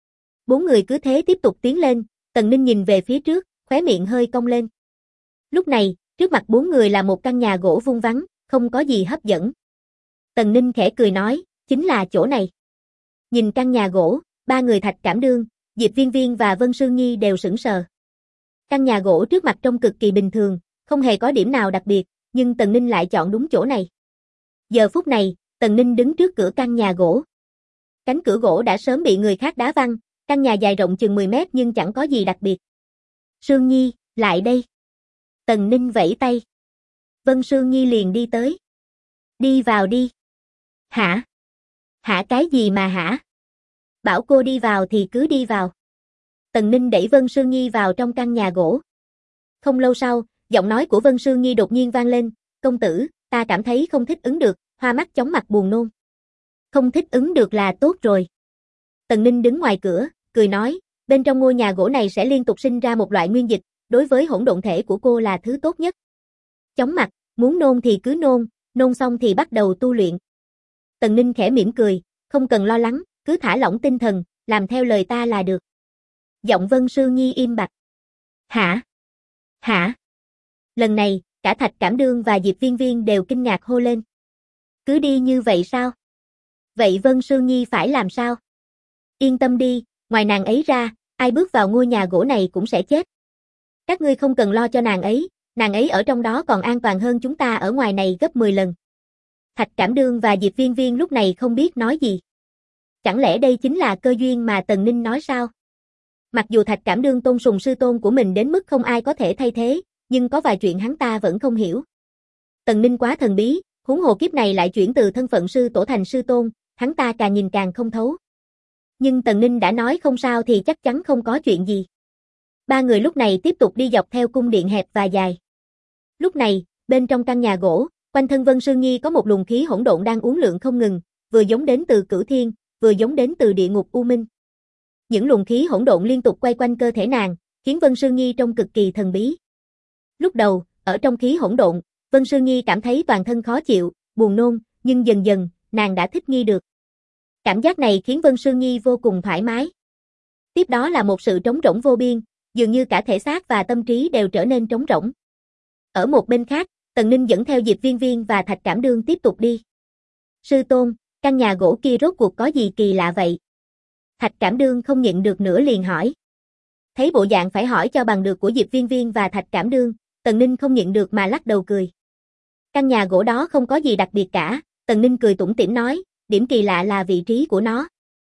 4 người cứ thế tiếp tục tiến lên, Tần Ninh nhìn về phía trước, khóe miệng hơi cong lên. Lúc này, trước mặt 4 người là một căn nhà gỗ vuông vắn, không có gì hấp dẫn. Tần Ninh khẽ cười nói, chính là chỗ này. Nhìn căn nhà gỗ, 3 người Thạch Cảm Đương, Diệp Viên Viên và Vân Sương Nhi đều sững sờ. Căn nhà gỗ trước mặt trông cực kỳ bình thường, không hề có điểm nào đặc biệt, nhưng Tần Ninh lại chọn đúng chỗ này. Giờ phút này, Tần Ninh đứng trước cửa căn nhà gỗ. Cánh cửa gỗ đã sớm bị người khác đá văng, căn nhà dài rộng chừng 10 mét nhưng chẳng có gì đặc biệt. Sương Nhi, lại đây. Tần Ninh vẫy tay. Vân Sương Nhi liền đi tới. Đi vào đi. Hả? Hả cái gì mà hả? Bảo cô đi vào thì cứ đi vào. Tần Ninh đẩy Vân Sương Nhi vào trong căn nhà gỗ. Không lâu sau, giọng nói của Vân Sương Nhi đột nhiên vang lên, công tử, ta cảm thấy không thích ứng được, hoa mắt chóng mặt buồn nôn. Không thích ứng được là tốt rồi. Tần Ninh đứng ngoài cửa, cười nói, bên trong ngôi nhà gỗ này sẽ liên tục sinh ra một loại nguyên dịch, đối với hỗn độn thể của cô là thứ tốt nhất. Chóng mặt, muốn nôn thì cứ nôn xong thì bắt đầu tu luyện. Tần Ninh khẽ mỉm cười, không cần lo lắng, cứ thả lỏng tinh thần, làm theo lời ta là được. Giọng Vân Sương Nhi im bặt. Hả? Hả? Lần này, cả Thạch Cảm Đương và Diệp Viên Viên đều kinh ngạc hô lên. Cứ đi như vậy sao? Vậy Vân Sương Nhi phải làm sao? Yên tâm đi, ngoài nàng ấy ra, ai bước vào ngôi nhà gỗ này cũng sẽ chết. Các ngươi không cần lo cho nàng ấy ở trong đó còn an toàn hơn chúng ta ở ngoài này gấp 10 lần. Thạch Cảm Đương và Diệp Viên Viên lúc này không biết nói gì. Chẳng lẽ đây chính là cơ duyên mà Tần Ninh nói sao? Mặc dù Thạch Cảm Đương tôn sùng sư tôn của mình đến mức không ai có thể thay thế, nhưng có vài chuyện hắn ta vẫn không hiểu. Tần Ninh quá thần bí, huống hồ kiếp này lại chuyển từ thân phận sư tổ thành sư tôn, hắn ta càng nhìn càng không thấu. Nhưng Tần Ninh đã nói không sao thì chắc chắn không có chuyện gì. Ba người lúc này tiếp tục đi dọc theo cung điện hẹp và dài. Lúc này, bên trong căn nhà gỗ, quanh thân Vân Sương Nhi có một luồng khí hỗn độn đang uốn lượn không ngừng, vừa giống đến từ Cửu Thiên, vừa giống đến từ địa ngục U Minh. Những luồng khí hỗn độn liên tục quay quanh cơ thể nàng, khiến Vân Sương Nhi trông cực kỳ thần bí. Lúc đầu, ở trong khí hỗn độn, Vân Sương Nhi cảm thấy toàn thân khó chịu, buồn nôn, nhưng dần dần, nàng đã thích nghi được. Cảm giác này khiến Vân Sương Nhi vô cùng thoải mái. Tiếp đó là một sự trống rỗng vô biên, dường như cả thể xác và tâm trí đều trở nên trống rỗng. Ở một bên khác, Tần Ninh dẫn theo Diệp Viên Viên và Thạch Cảm Đương tiếp tục đi. Sư tôn, căn nhà gỗ kia rốt cuộc có gì kỳ lạ vậy? Thạch Cảm Đương không nhịn được nữa liền hỏi. Thấy bộ dạng phải hỏi cho bằng được của Diệp Viên Viên và Thạch Cảm Đương, Tần Ninh không nhịn được mà lắc đầu cười. Căn nhà gỗ đó không có gì đặc biệt cả, Tần Ninh cười tủm tỉm nói, điểm kỳ lạ là vị trí của nó.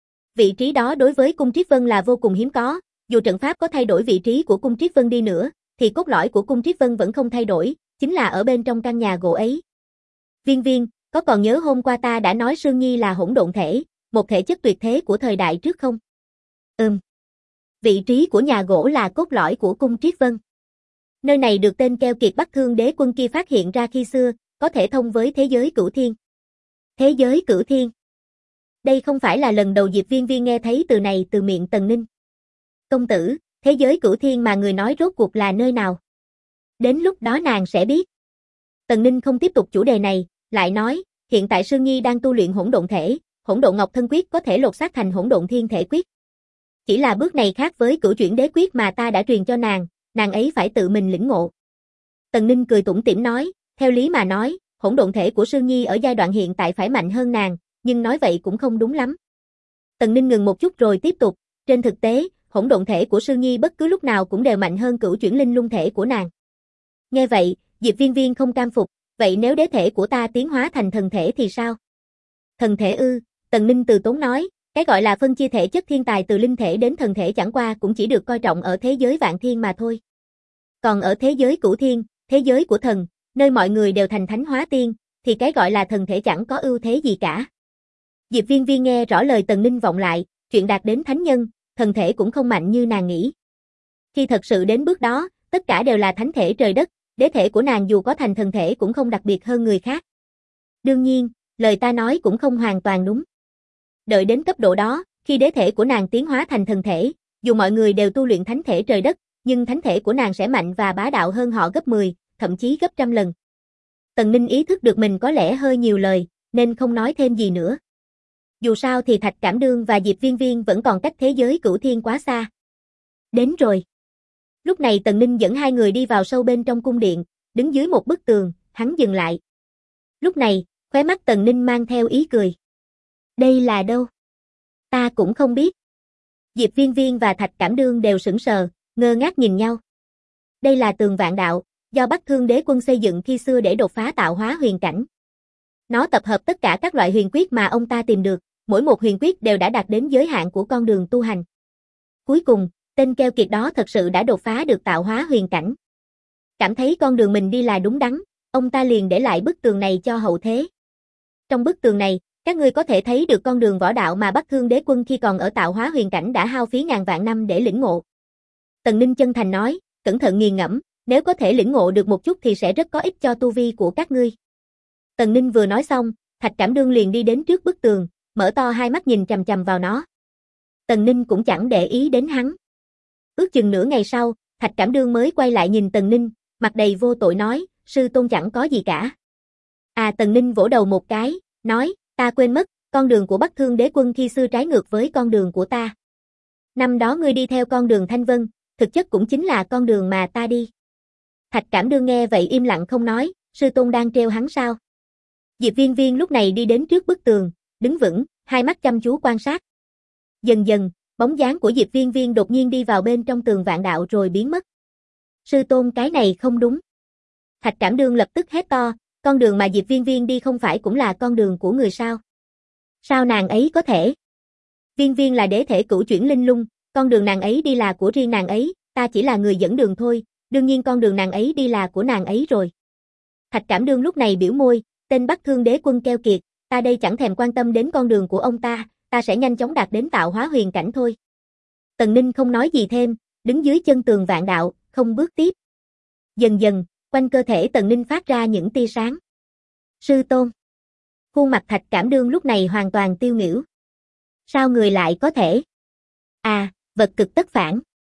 Vị trí đó đối với cung Triết Vân là vô cùng hiếm có, dù trận pháp có thay đổi vị trí của cung Triết Vân đi nữa, thì cốt lõi của cung Triết Vân vẫn không thay đổi, chính là ở bên trong căn nhà gỗ ấy. Viên Viên, có còn nhớ hôm qua ta đã nói Sương Nhi là hỗn độn thể, một thể chất tuyệt thế của thời đại trước không? Vị trí của nhà gỗ là cốt lõi của cung Triết Vân. Nơi này được tên keo kiệt Bắc Thương Đế Quân kia phát hiện ra khi xưa, có thể thông với thế giới Cửu Thiên. Thế giới Cửu Thiên. Đây không phải là lần đầu Diệp Viên Viên nghe thấy từ này từ miệng Tần Ninh. Công tử, thế giới Cửu Thiên mà người nói rốt cuộc là nơi nào? Đến lúc đó nàng sẽ biết. Tần Ninh không tiếp tục chủ đề này, lại nói, hiện tại Sương Nhi đang tu luyện hỗn độn thể, hỗn độn ngọc thân quyết có thể lột xác thành hỗn độn thiên thể quyết. Chỉ là bước này khác với cửu chuyển đế quyết mà ta đã truyền cho nàng ấy phải tự mình lĩnh ngộ. Tần Ninh cười tủm tỉm nói, theo lý mà nói, hỗn độn thể của Sương Nhi ở giai đoạn hiện tại phải mạnh hơn nàng, nhưng nói vậy cũng không đúng lắm. Tần Ninh ngừng một chút rồi tiếp tục, trên thực tế, hỗn độn thể của Sương Nhi bất cứ lúc nào cũng đều mạnh hơn cửu chuyển linh lung thể của nàng. Nghe vậy, Diệp Viên Viên không cam phục, vậy nếu đế thể của ta tiến hóa thành thần thể thì sao? Thần thể ư? Tần Ninh từ tốn nói, cái gọi là phân chia thể chất thiên tài từ linh thể đến thần thể chẳng qua cũng chỉ được coi trọng ở thế giới vạn thiên mà thôi. Còn ở thế giới cửu thiên, thế giới của thần, nơi mọi người đều thành thánh hóa tiên, thì cái gọi là thần thể chẳng có ưu thế gì cả. Diệp Viên Viên nghe rõ lời Tần Ninh vọng lại, chuyện đạt đến thánh nhân, thần thể cũng không mạnh như nàng nghĩ. Khi thật sự đến bước đó, tất cả đều là thánh thể trời đất, đế thể của nàng dù có thành thần thể cũng không đặc biệt hơn người khác. Đương nhiên, lời ta nói cũng không hoàn toàn đúng. Đợi đến cấp độ đó, khi đế thể của nàng tiến hóa thành thần thể, dù mọi người đều tu luyện thánh thể trời đất, nhưng thánh thể của nàng sẽ mạnh và bá đạo hơn họ gấp 10, thậm chí gấp trăm lần. Tần Ninh ý thức được mình có lẽ hơi nhiều lời, nên không nói thêm gì nữa. Dù sao thì Thạch Cảm Đương và Diệp Viên Viên vẫn còn cách thế giới cửu thiên quá xa. Đến rồi. Lúc này Tần Ninh dẫn hai người đi vào sâu bên trong cung điện, đứng dưới một bức tường, hắn dừng lại. Lúc này, khóe mắt Tần Ninh mang theo ý cười. Đây là đâu? Ta cũng không biết. Diệp Viên Viên và Thạch Cảm Đương đều sững sờ, ngơ ngác nhìn nhau. Đây là tường vạn đạo, do Bắc Thương Đế Quân xây dựng khi xưa để đột phá tạo hóa huyền cảnh. Nó tập hợp tất cả các loại huyền quyết mà ông ta tìm được, mỗi một huyền quyết đều đã đạt đến giới hạn của con đường tu hành. Cuối cùng, tên keo kiệt đó thật sự đã đột phá được tạo hóa huyền cảnh. Cảm thấy con đường mình đi là đúng đắn, ông ta liền để lại bức tường này cho hậu thế. Trong bức tường này, Các ngươi có thể thấy được con đường võ đạo mà Bắc Thương Đế Quân khi còn ở tạo hóa huyền cảnh đã hao phí ngàn vạn năm để lĩnh ngộ. Tần Ninh chân thành nói, cẩn thận nghiền ngẫm, nếu có thể lĩnh ngộ được một chút thì sẽ rất có ích cho tu vi của các ngươi. Tần Ninh vừa nói xong, Thạch Cảm Đương liền đi đến trước bức tường, mở to hai mắt nhìn chằm chằm vào nó. Tần Ninh cũng chẳng để ý đến hắn. Ước chừng nửa ngày sau, Thạch Cảm Đương mới quay lại nhìn Tần Ninh, mặt đầy vô tội nói, sư tôn chẳng có gì cả. Tần Ninh vỗ đầu một cái, nói, ta quên mất, con đường của Bắc Thương Đế Quân khi xưa trái ngược với con đường của ta. Năm đó ngươi đi theo con đường Thanh Vân, thực chất cũng chính là con đường mà ta đi. Thạch Cảm Đương nghe vậy im lặng không nói, sư tôn đang trêu hắn sao? Diệp Viên Viên lúc này đi đến trước bức tường, đứng vững, hai mắt chăm chú quan sát. Dần dần, bóng dáng của Diệp Viên Viên đột nhiên đi vào bên trong tường vạn đạo rồi biến mất. Sư tôn, cái này không đúng. Thạch Cảm Đương lập tức hét to, con đường mà Diệp Viên Viên đi không phải cũng là con đường của người sao? Sao nàng ấy có thể? Viên Viên là đế thể cửu chuyển linh lung, con đường nàng ấy đi là của riêng nàng ấy, ta chỉ là người dẫn đường thôi, đương nhiên con đường nàng ấy đi là của nàng ấy rồi. Thạch Cảm Đương lúc này biểu môi, tên Bắc Thương Đế Quân keo kiệt, ta đây chẳng thèm quan tâm đến con đường của ông ta sẽ nhanh chóng đạt đến tạo hóa huyền cảnh thôi. Tần Ninh không nói gì thêm, đứng dưới chân tường vạn đạo, không bước tiếp. Dần dần, quanh cơ thể Tần Ninh phát ra những tia sáng. Sư tôn. Khuôn mặt Thạch Cảm Đương lúc này hoàn toàn tiêu nghỉu. Sao người lại có thể? Vật cực tất phản.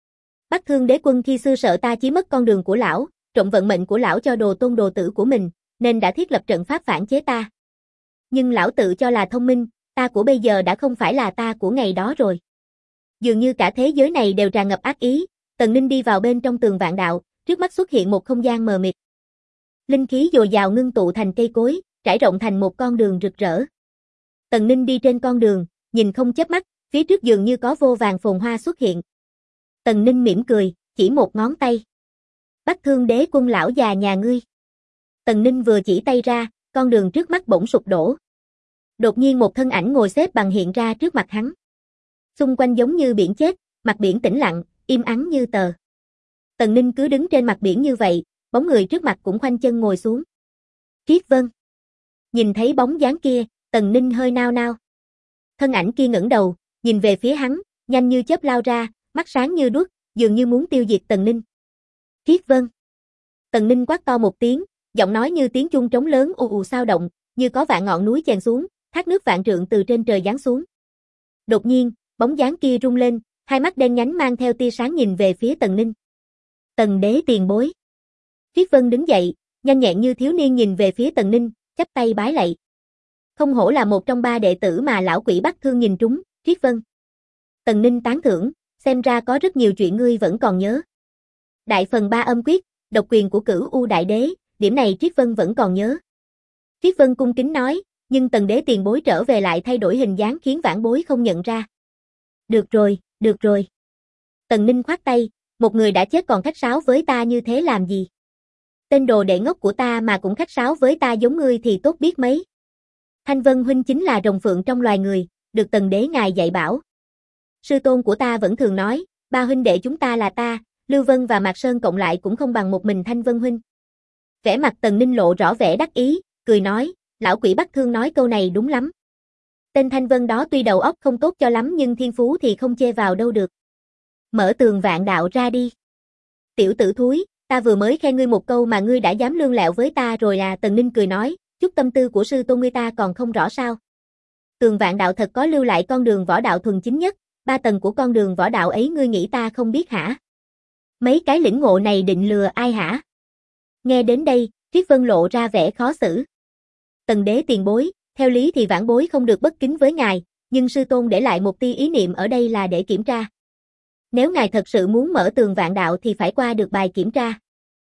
Bắc Thương Đế Quân khi xưa sợ ta chiếm mất con đường của lão, trộm vận mệnh của lão cho đồ tôn đồ tử của mình, nên đã thiết lập trận pháp phản chế ta. Nhưng lão tự cho là thông minh, ta của bây giờ đã không phải là ta của ngày đó rồi. Dường như cả thế giới này đều tràn ngập ác ý, Tần Ninh đi vào bên trong tường vạn đạo, trước mắt xuất hiện một không gian mờ mịt. Linh khí dồi dào ngưng tụ thành cây cối, trải rộng thành một con đường rực rỡ. Tần Ninh đi trên con đường, nhìn không chớp mắt, phía trước dường như có vô vàn phồn hoa xuất hiện. Tần Ninh mỉm cười, chỉ một ngón tay. Bắc Thương Đế Quân lão già nhà ngươi. Tần Ninh vừa chỉ tay ra, con đường trước mắt bỗng sụp đổ. Đột nhiên một thân ảnh ngồi xếp bằng hiện ra trước mặt hắn. Xung quanh giống như biển chết, mặt biển tĩnh lặng, im ắng như tờ. Tần Ninh cứ đứng trên mặt biển như vậy, bóng người trước mặt cũng khoanh chân ngồi xuống. Triết Vân. Nhìn thấy bóng dáng kia, Tần Ninh hơi nao nao. Thân ảnh kia ngẩng đầu, nhìn về phía hắn, nhanh như chớp lao ra, mắt sáng như đuốc, dường như muốn tiêu diệt Tần Ninh. Triết Vân. Tần Ninh quát to một tiếng, giọng nói như tiếng chuông trống lớn ù ù sao động, như có vạn ngọn núi chèn xuống, thác nước vạn trượng từ trên trời giáng xuống. Đột nhiên, bóng dáng kia rung lên, hai mắt đen nhánh mang theo tia sáng nhìn về phía Tần Ninh. Tần đế tiền bối. Triết Vân đứng dậy, nhanh nhẹn như thiếu niên nhìn về phía Tần Ninh, chắp tay bái lạy. Không hổ là một trong 3 đệ tử mà lão quỷ Bắc Thương nhìn trúng, Triết Vân. Tần Ninh tán thưởng, xem ra có rất nhiều chuyện ngươi vẫn còn nhớ. Đại phần 3 âm quyết, độc quyền của Cửu U Đại Đế, điểm này Triết Vân vẫn còn nhớ. Triết Vân cung kính nói, nhưng Tần đế tiền bối trở về lại thay đổi hình dáng khiến vãn bối không nhận ra. Được rồi, được rồi. Tần Ninh khoát tay, một người đã chết còn khách sáo với ta như thế làm gì? Tên đồ đệ ngốc của ta mà cũng khách sáo với ta giống ngươi thì tốt biết mấy. Thanh Vân huynh chính là rồng phượng trong loài người, được Tần đế ngài dạy bảo. Sư tôn của ta vẫn thường nói, 3 huynh đệ chúng ta là ta, Lưu Vân và Mạc Sơn cộng lại cũng không bằng một mình Thanh Vân huynh. Vẻ mặt Tần Ninh lộ rõ vẻ đắc ý, cười nói, lão quỷ Bắc Thương nói câu này đúng lắm. Tên Thanh Vân đó tuy đầu óc không tốt cho lắm nhưng thiên phú thì không chê vào đâu được. Mở tường vạn đạo ra đi. Tiểu tử thúi, ta vừa mới khen ngươi một câu mà ngươi đã dám lươn lẹo với ta rồi à? Tần Ninh cười nói, chút tâm tư của sư tôn ngươi ta còn không rõ sao. Tường vạn đạo thật có lưu lại con đường võ đạo thuần chính nhất, 3 tầng của con đường võ đạo ấy ngươi nghĩ ta không biết hả? Mấy cái lĩnh ngộ này định lừa ai hả? Nghe đến đây, Triết Vân lộ ra vẻ khó xử. Tần đế tiền bối, theo lý thì vãn bối không được bất kính với ngài, nhưng sư tôn để lại một tia ý niệm ở đây là để kiểm tra. Nếu ngài thật sự muốn mở tường vạn đạo thì phải qua được bài kiểm tra.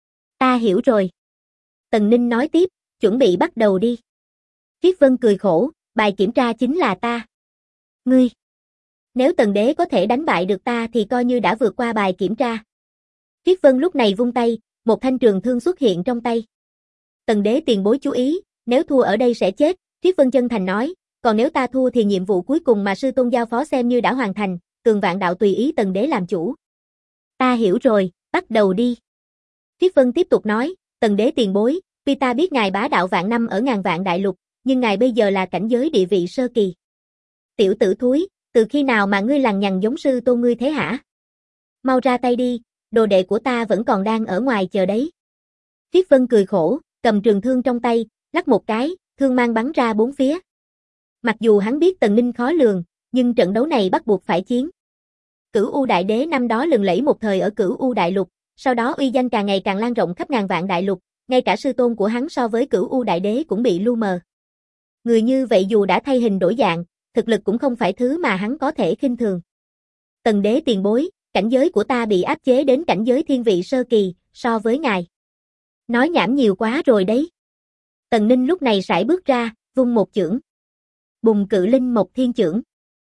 Ta hiểu rồi. Tần Ninh nói tiếp, chuẩn bị bắt đầu đi. Triết Vân cười khổ, bài kiểm tra chính là ta. Ngươi. Nếu Tần đế có thể đánh bại được ta thì coi như đã vượt qua bài kiểm tra. Triết Vân lúc này vung tay, một thanh trường thương xuất hiện trong tay. Tần đế tiền bối chú ý, nếu thua ở đây sẽ chết, Triết Vân chân thành nói, còn nếu ta thua thì nhiệm vụ cuối cùng mà sư tôn giao phó xem như đã hoàn thành, tường vạn đạo tùy ý Tần đế làm chủ. Ta hiểu rồi, bắt đầu đi. Triết Vân tiếp tục nói, Tần đế tiền bối, tuy ta biết ngài bá đạo vạn năm ở ngàn vạn đại lục, nhưng ngài bây giờ là cảnh giới địa vị sơ kỳ. Tiểu tử thúi, từ khi nào mà ngươi lằng nhằng giống sư tôn ngươi thế hả? Mau ra tay đi, đồ đệ của ta vẫn còn đang ở ngoài chờ đấy. Triết Vân cười khổ, cầm trường thương trong tay, lắc một cái, thương mang bắn ra bốn phía. Mặc dù hắn biết Tần Ninh khó lường, nhưng trận đấu này bắt buộc phải chiến. Cửu U Đại Đế năm đó lừng lẫy một thời ở Cửu U Đại Lục, sau đó uy danh càng ngày càng lan rộng khắp ngàn vạn đại lục, ngay cả sư tôn của hắn so với Cửu U Đại Đế cũng bị lu mờ. Người như vậy dù đã thay hình đổi dạng, thực lực cũng không phải thứ mà hắn có thể khinh thường. Tần Đế tiền bối, cảnh giới của ta bị áp chế đến cảnh giới thiên vị sơ kỳ, so với ngài. Nói nhảm nhiều quá rồi đấy. Tần Ninh lúc này sải bước ra, vung một chưởng. Bùng Cự Linh Mộc Thiên Chưởng.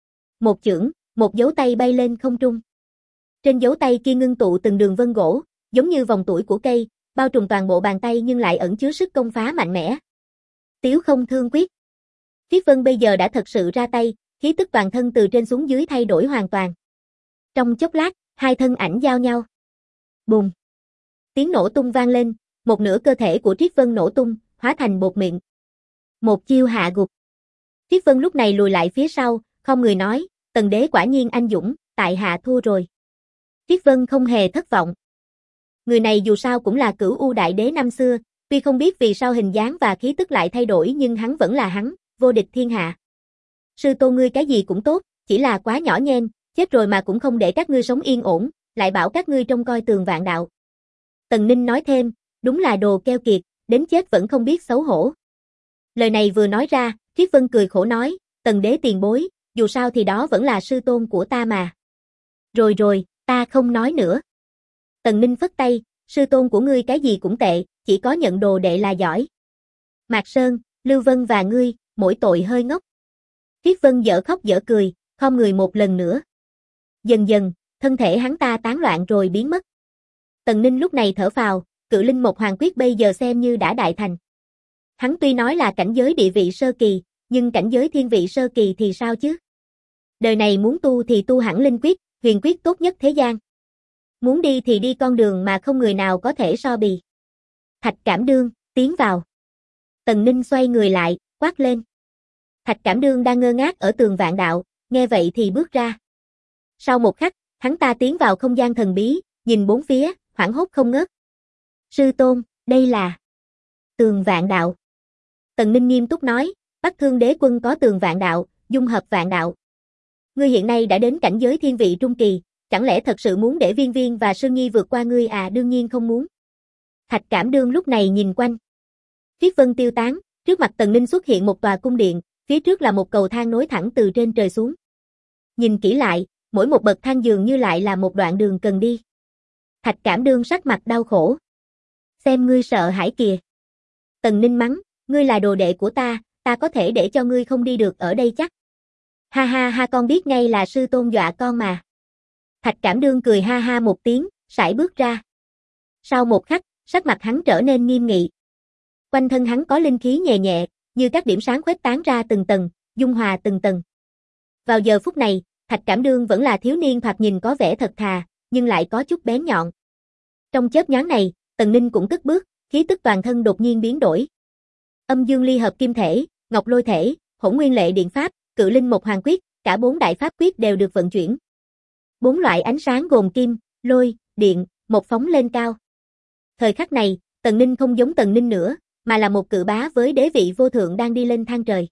Một chưởng, một dấu tay bay lên không trung. Trên dấu tay kia ngưng tụ từng đường vân gỗ, giống như vòng tuổi của cây, bao trùm toàn bộ bàn tay nhưng lại ẩn chứa sức công phá mạnh mẽ. Tiếu Không Thương Quyết. Triết Vân bây giờ đã thật sự ra tay, khí tức toàn thân từ trên xuống dưới thay đổi hoàn toàn. Trong chốc lát, hai thân ảnh giao nhau. Bùng. Tiếng nổ tung vang lên, một nửa cơ thể của Triết Vân nổ tung, hóa thành bột mịn. Một chiêu hạ gục. Triết Vân lúc này lùi lại phía sau, không người nói, Tần Đế quả nhiên anh dũng, tại hạ thua rồi. Triết Vân không hề thất vọng. Người này dù sao cũng là Cửu U Đại Đế năm xưa, tuy không biết vì sao hình dáng và khí tức lại thay đổi nhưng hắn vẫn là hắn, vô địch thiên hạ. Sư tôn ngươi cái gì cũng tốt, chỉ là quá nhỏ nhen, chết rồi mà cũng không để các ngươi sống yên ổn, lại bảo các ngươi trông coi Tường Vạn Đạo. Tần Ninh nói thêm, đúng là đồ keo kiệt, đến chết vẫn không biết xấu hổ. Lời này vừa nói ra, Triết Vân cười khổ nói, Tần Đế tiền bối, dù sao thì đó vẫn là sư tôn của ta mà. Rồi rồi, ta không nói nữa. Tần Ninh phất tay, sư tôn của ngươi cái gì cũng tệ, chỉ có nhận đồ đệ là giỏi. Mạc Sơn, Lưu Vân và ngươi, mỗi tội hơi ngốc. Triết Vân dở khóc dở cười, khom người một lần nữa. Dần dần, thân thể hắn ta tán loạn rồi biến mất. Tần Ninh lúc này thở phào, Cự Linh Mộc Hoàng Quyết bây giờ xem như đã đại thành. Hắn tuy nói là cảnh giới địa vị sơ kỳ, nhưng cảnh giới thiên vị sơ kỳ thì sao chứ? Đời này muốn tu thì tu hẳn linh quyết, huyền quyết tốt nhất thế gian. Muốn đi thì đi con đường mà không người nào có thể so bì. Thạch Cảm Đương, tiến vào. Tần Ninh xoay người lại, quát lên. Thạch Cảm Đương đang ngơ ngác ở Tường Vạn Đạo, nghe vậy thì bước ra. Sau một khắc, hắn ta tiến vào không gian thần bí, nhìn bốn phía, hoảng hốt không ngớt. Sư tôn, đây là Tường Vạn Đạo. Tần Ninh nghiêm túc nói, Bắc Thương Đế Quân có Tường Vạn Đạo, dung hợp vạn đạo. Ngươi hiện nay đã đến cảnh giới thiên vị trung kỳ, chẳng lẽ thật sự muốn để Viên Viên và Sương Nhi vượt qua ngươi à? Đương nhiên không muốn. Thạch Cảm Đương lúc này nhìn quanh. Triết Vân tiêu tán, trước mặt Tần Ninh xuất hiện một tòa cung điện, phía trước là một cầu thang nối thẳng từ trên trời xuống. Nhìn kỹ lại, mỗi một bậc thang dường như lại là một đoạn đường cần đi. Thạch Cảm Đương sắc mặt đau khổ. Xem ngươi sợ hãi kìa. Tần Ninh mắng, ngươi là đồ đệ của ta có thể để cho ngươi không đi được ở đây chắc. Ha ha ha, con biết ngay là sư tôn dọa con mà. Thạch Cảm Đương cười ha ha một tiếng, sải bước ra. Sau một khắc, sắc mặt hắn trở nên nghiêm nghị. Quanh thân hắn có linh khí nhẹ nhẹ, như các điểm sáng khuếch tán ra từng tầng, dung hòa từng tầng. Vào giờ phút này, Thạch Cảm Đương vẫn là thiếu niên thoạt nhìn có vẻ thật thà, nhưng lại có chút bén nhọn. Trong chớp nhoáng này, Tần Ninh cũng cất bước, khí tức toàn thân đột nhiên biến đổi. Âm Dương Ly Hợp Kim Thể, Ngọc Lôi Thể, Hỗn Nguyên Lệ Điện Pháp, Cự Linh Mộc Hoàng Quyết, cả 4 đại pháp quyết đều được vận chuyển. 4 loại ánh sáng gồm kim, lôi, điện, một phóng lên cao. Thời khắc này, Tần Ninh không giống Tần Ninh nữa, mà là một cự bá với đế vị vô thượng đang đi lên thang trời.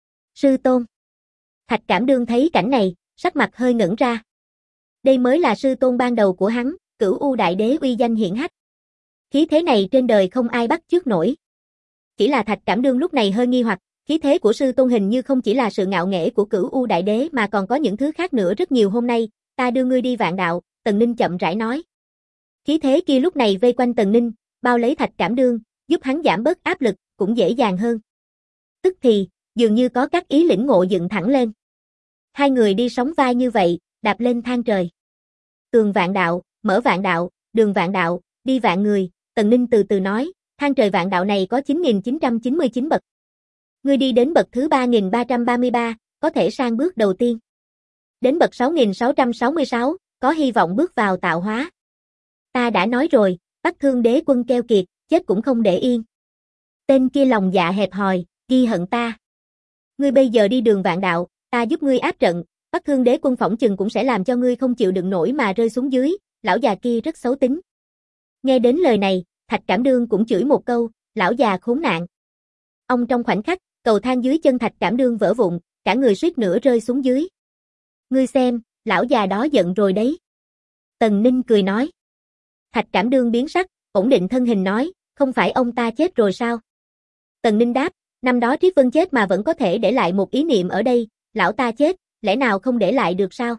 Sư tôn. Thạch Cảm Đương thấy cảnh này, sắc mặt hơi ngẩn ra. Đây mới là sư tôn ban đầu của hắn, Cửu U Đại Đế uy danh hiển hách. Khí thế này trên đời không ai bắt chước nổi. Chỉ là Thạch Cảm Đương lúc này hơi nghi hoặc, khí thế của sư tôn hình như không chỉ là sự ngạo nghễ của Cửu U Đại Đế mà còn có những thứ khác nữa rất nhiều. Hôm nay, ta đưa ngươi đi vạn đạo, Tần Ninh chậm rãi nói. Khí thế kia lúc này vây quanh Tần Ninh, bao lấy Thạch Cảm Đương, giúp hắn giảm bớt áp lực, cũng dễ dàng hơn. Tức thì, dường như có các ý lĩnh ngộ dựng thẳng lên. Hai người đi sóng vai như vậy, đạp lên thang trời. Tường vạn đạo, mở vạn đạo, đường vạn đạo, đi vạn người, Tần Ninh từ từ nói, thang trời vạn đạo này có 9.999 bậc. Ngươi đi đến bậc thứ 3.333, có thể sang bước đầu tiên. Đến bậc 6.666, có hy vọng bước vào tạo hóa. Ta đã nói rồi, Bắc Thương Đế Quân keo kiệt, chết cũng không để yên. Tên kia lòng dạ hẹp hòi, Ghi hận ta. Ngươi bây giờ đi đường vạn đạo, ta giúp ngươi áp trận, Bắc Thương Đế quân phỏng chừng cũng sẽ làm cho ngươi không chịu đựng nổi mà rơi xuống dưới, lão già kia rất xấu tính. Nghe đến lời này, Thạch Cảm Đương cũng chửi một câu, lão già khốn nạn. Ông trong khoảnh khắc, cầu thang dưới chân Thạch Cảm Đương vỡ vụn, cả người suýt nữa rơi xuống dưới. Ngươi xem, lão già đó giận rồi đấy. Tần Ninh cười nói. Thạch Cảm Đương biến sắc, ổn định thân hình nói, không phải ông ta chết rồi sao? Tần Ninh đáp, năm đó Triết Vân chết mà vẫn có thể để lại một ý niệm ở đây, lão ta chết, lẽ nào không để lại được sao?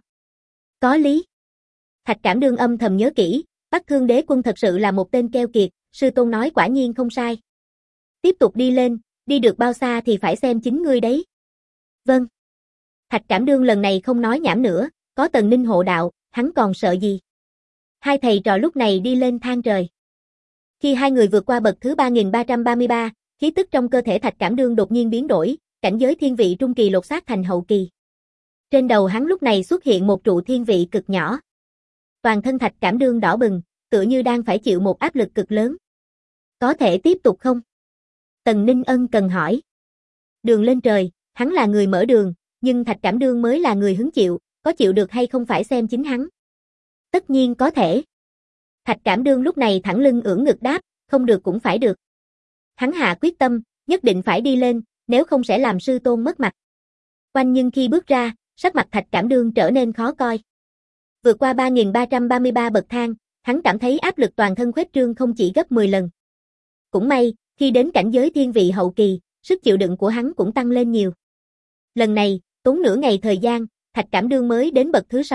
Có lý. Thạch Cảm Đương âm thầm nhớ kỹ, Bắc Thương Đế quân thật sự là một tên keo kiệt, sư tôn nói quả nhiên không sai. Tiếp tục đi lên, đi được bao xa thì phải xem chính ngươi đấy. Vâng. Thạch Cảm Đương lần này không nói nhảm nữa, có Tần Ninh hộ đạo, hắn còn sợ gì. Hai thầy trò lúc này đi lên thang trời. Khi hai người vượt qua bậc thứ 3333, khí tức trong cơ thể Thạch Cảm Đương đột nhiên biến đổi, cảnh giới thiên vị trung kỳ lột xác thành hậu kỳ. Trên đầu hắn lúc này xuất hiện một trụ thiên vị cực nhỏ. Toàn thân Thạch Cảm Đương đỏ bừng, tựa như đang phải chịu một áp lực cực lớn. Có thể tiếp tục không? Tần Ninh ân cần hỏi. Đường lên trời, hắn là người mở đường, nhưng Thạch Cảm Đương mới là người hứng chịu, có chịu được hay không phải xem chính hắn. Tất nhiên có thể. Thạch Cảm Đương lúc này thẳng lưng ưỡn ngực đáp, không được cũng phải được. Hắn hạ quyết tâm, nhất định phải đi lên, nếu không sẽ làm sư tôn mất mặt. Oanh nhưng khi bước ra, sắc mặt Thạch Cảm Đương trở nên khó coi. Vượt qua 3333 bậc thang, hắn cảm thấy áp lực toàn thân khuếch trương không chỉ gấp 10 lần. Cũng may, khi đến cảnh giới thiên vị hậu kỳ, sức chịu đựng của hắn cũng tăng lên nhiều. Lần này, tốn nửa ngày thời gian, Thạch Cảm Đương mới đến bậc thứ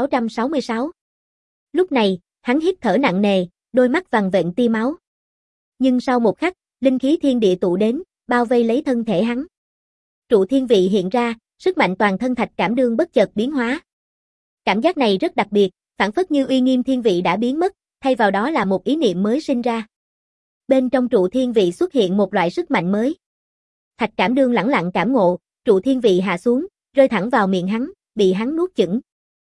6666. Lúc này, hắn hít thở nặng nề, đôi mắt vằn vện tia máu. Nhưng sau một khắc, linh khí thiên địa tụ đến, bao vây lấy thân thể hắn. Trụ thiên vị hiện ra, sức mạnh toàn thân Thạch Cảm Đương bất chợt biến hóa. Cảm giác này rất đặc biệt, phảng phất như uy nghiêm thiên vị đã biến mất, thay vào đó là một ý niệm mới sinh ra. Bên trong trụ thiên vị xuất hiện một loại sức mạnh mới. Thạch Cảm Đương lẳng lặng cảm ngộ, trụ thiên vị hạ xuống, rơi thẳng vào miệng hắn, bị hắn nuốt chửng.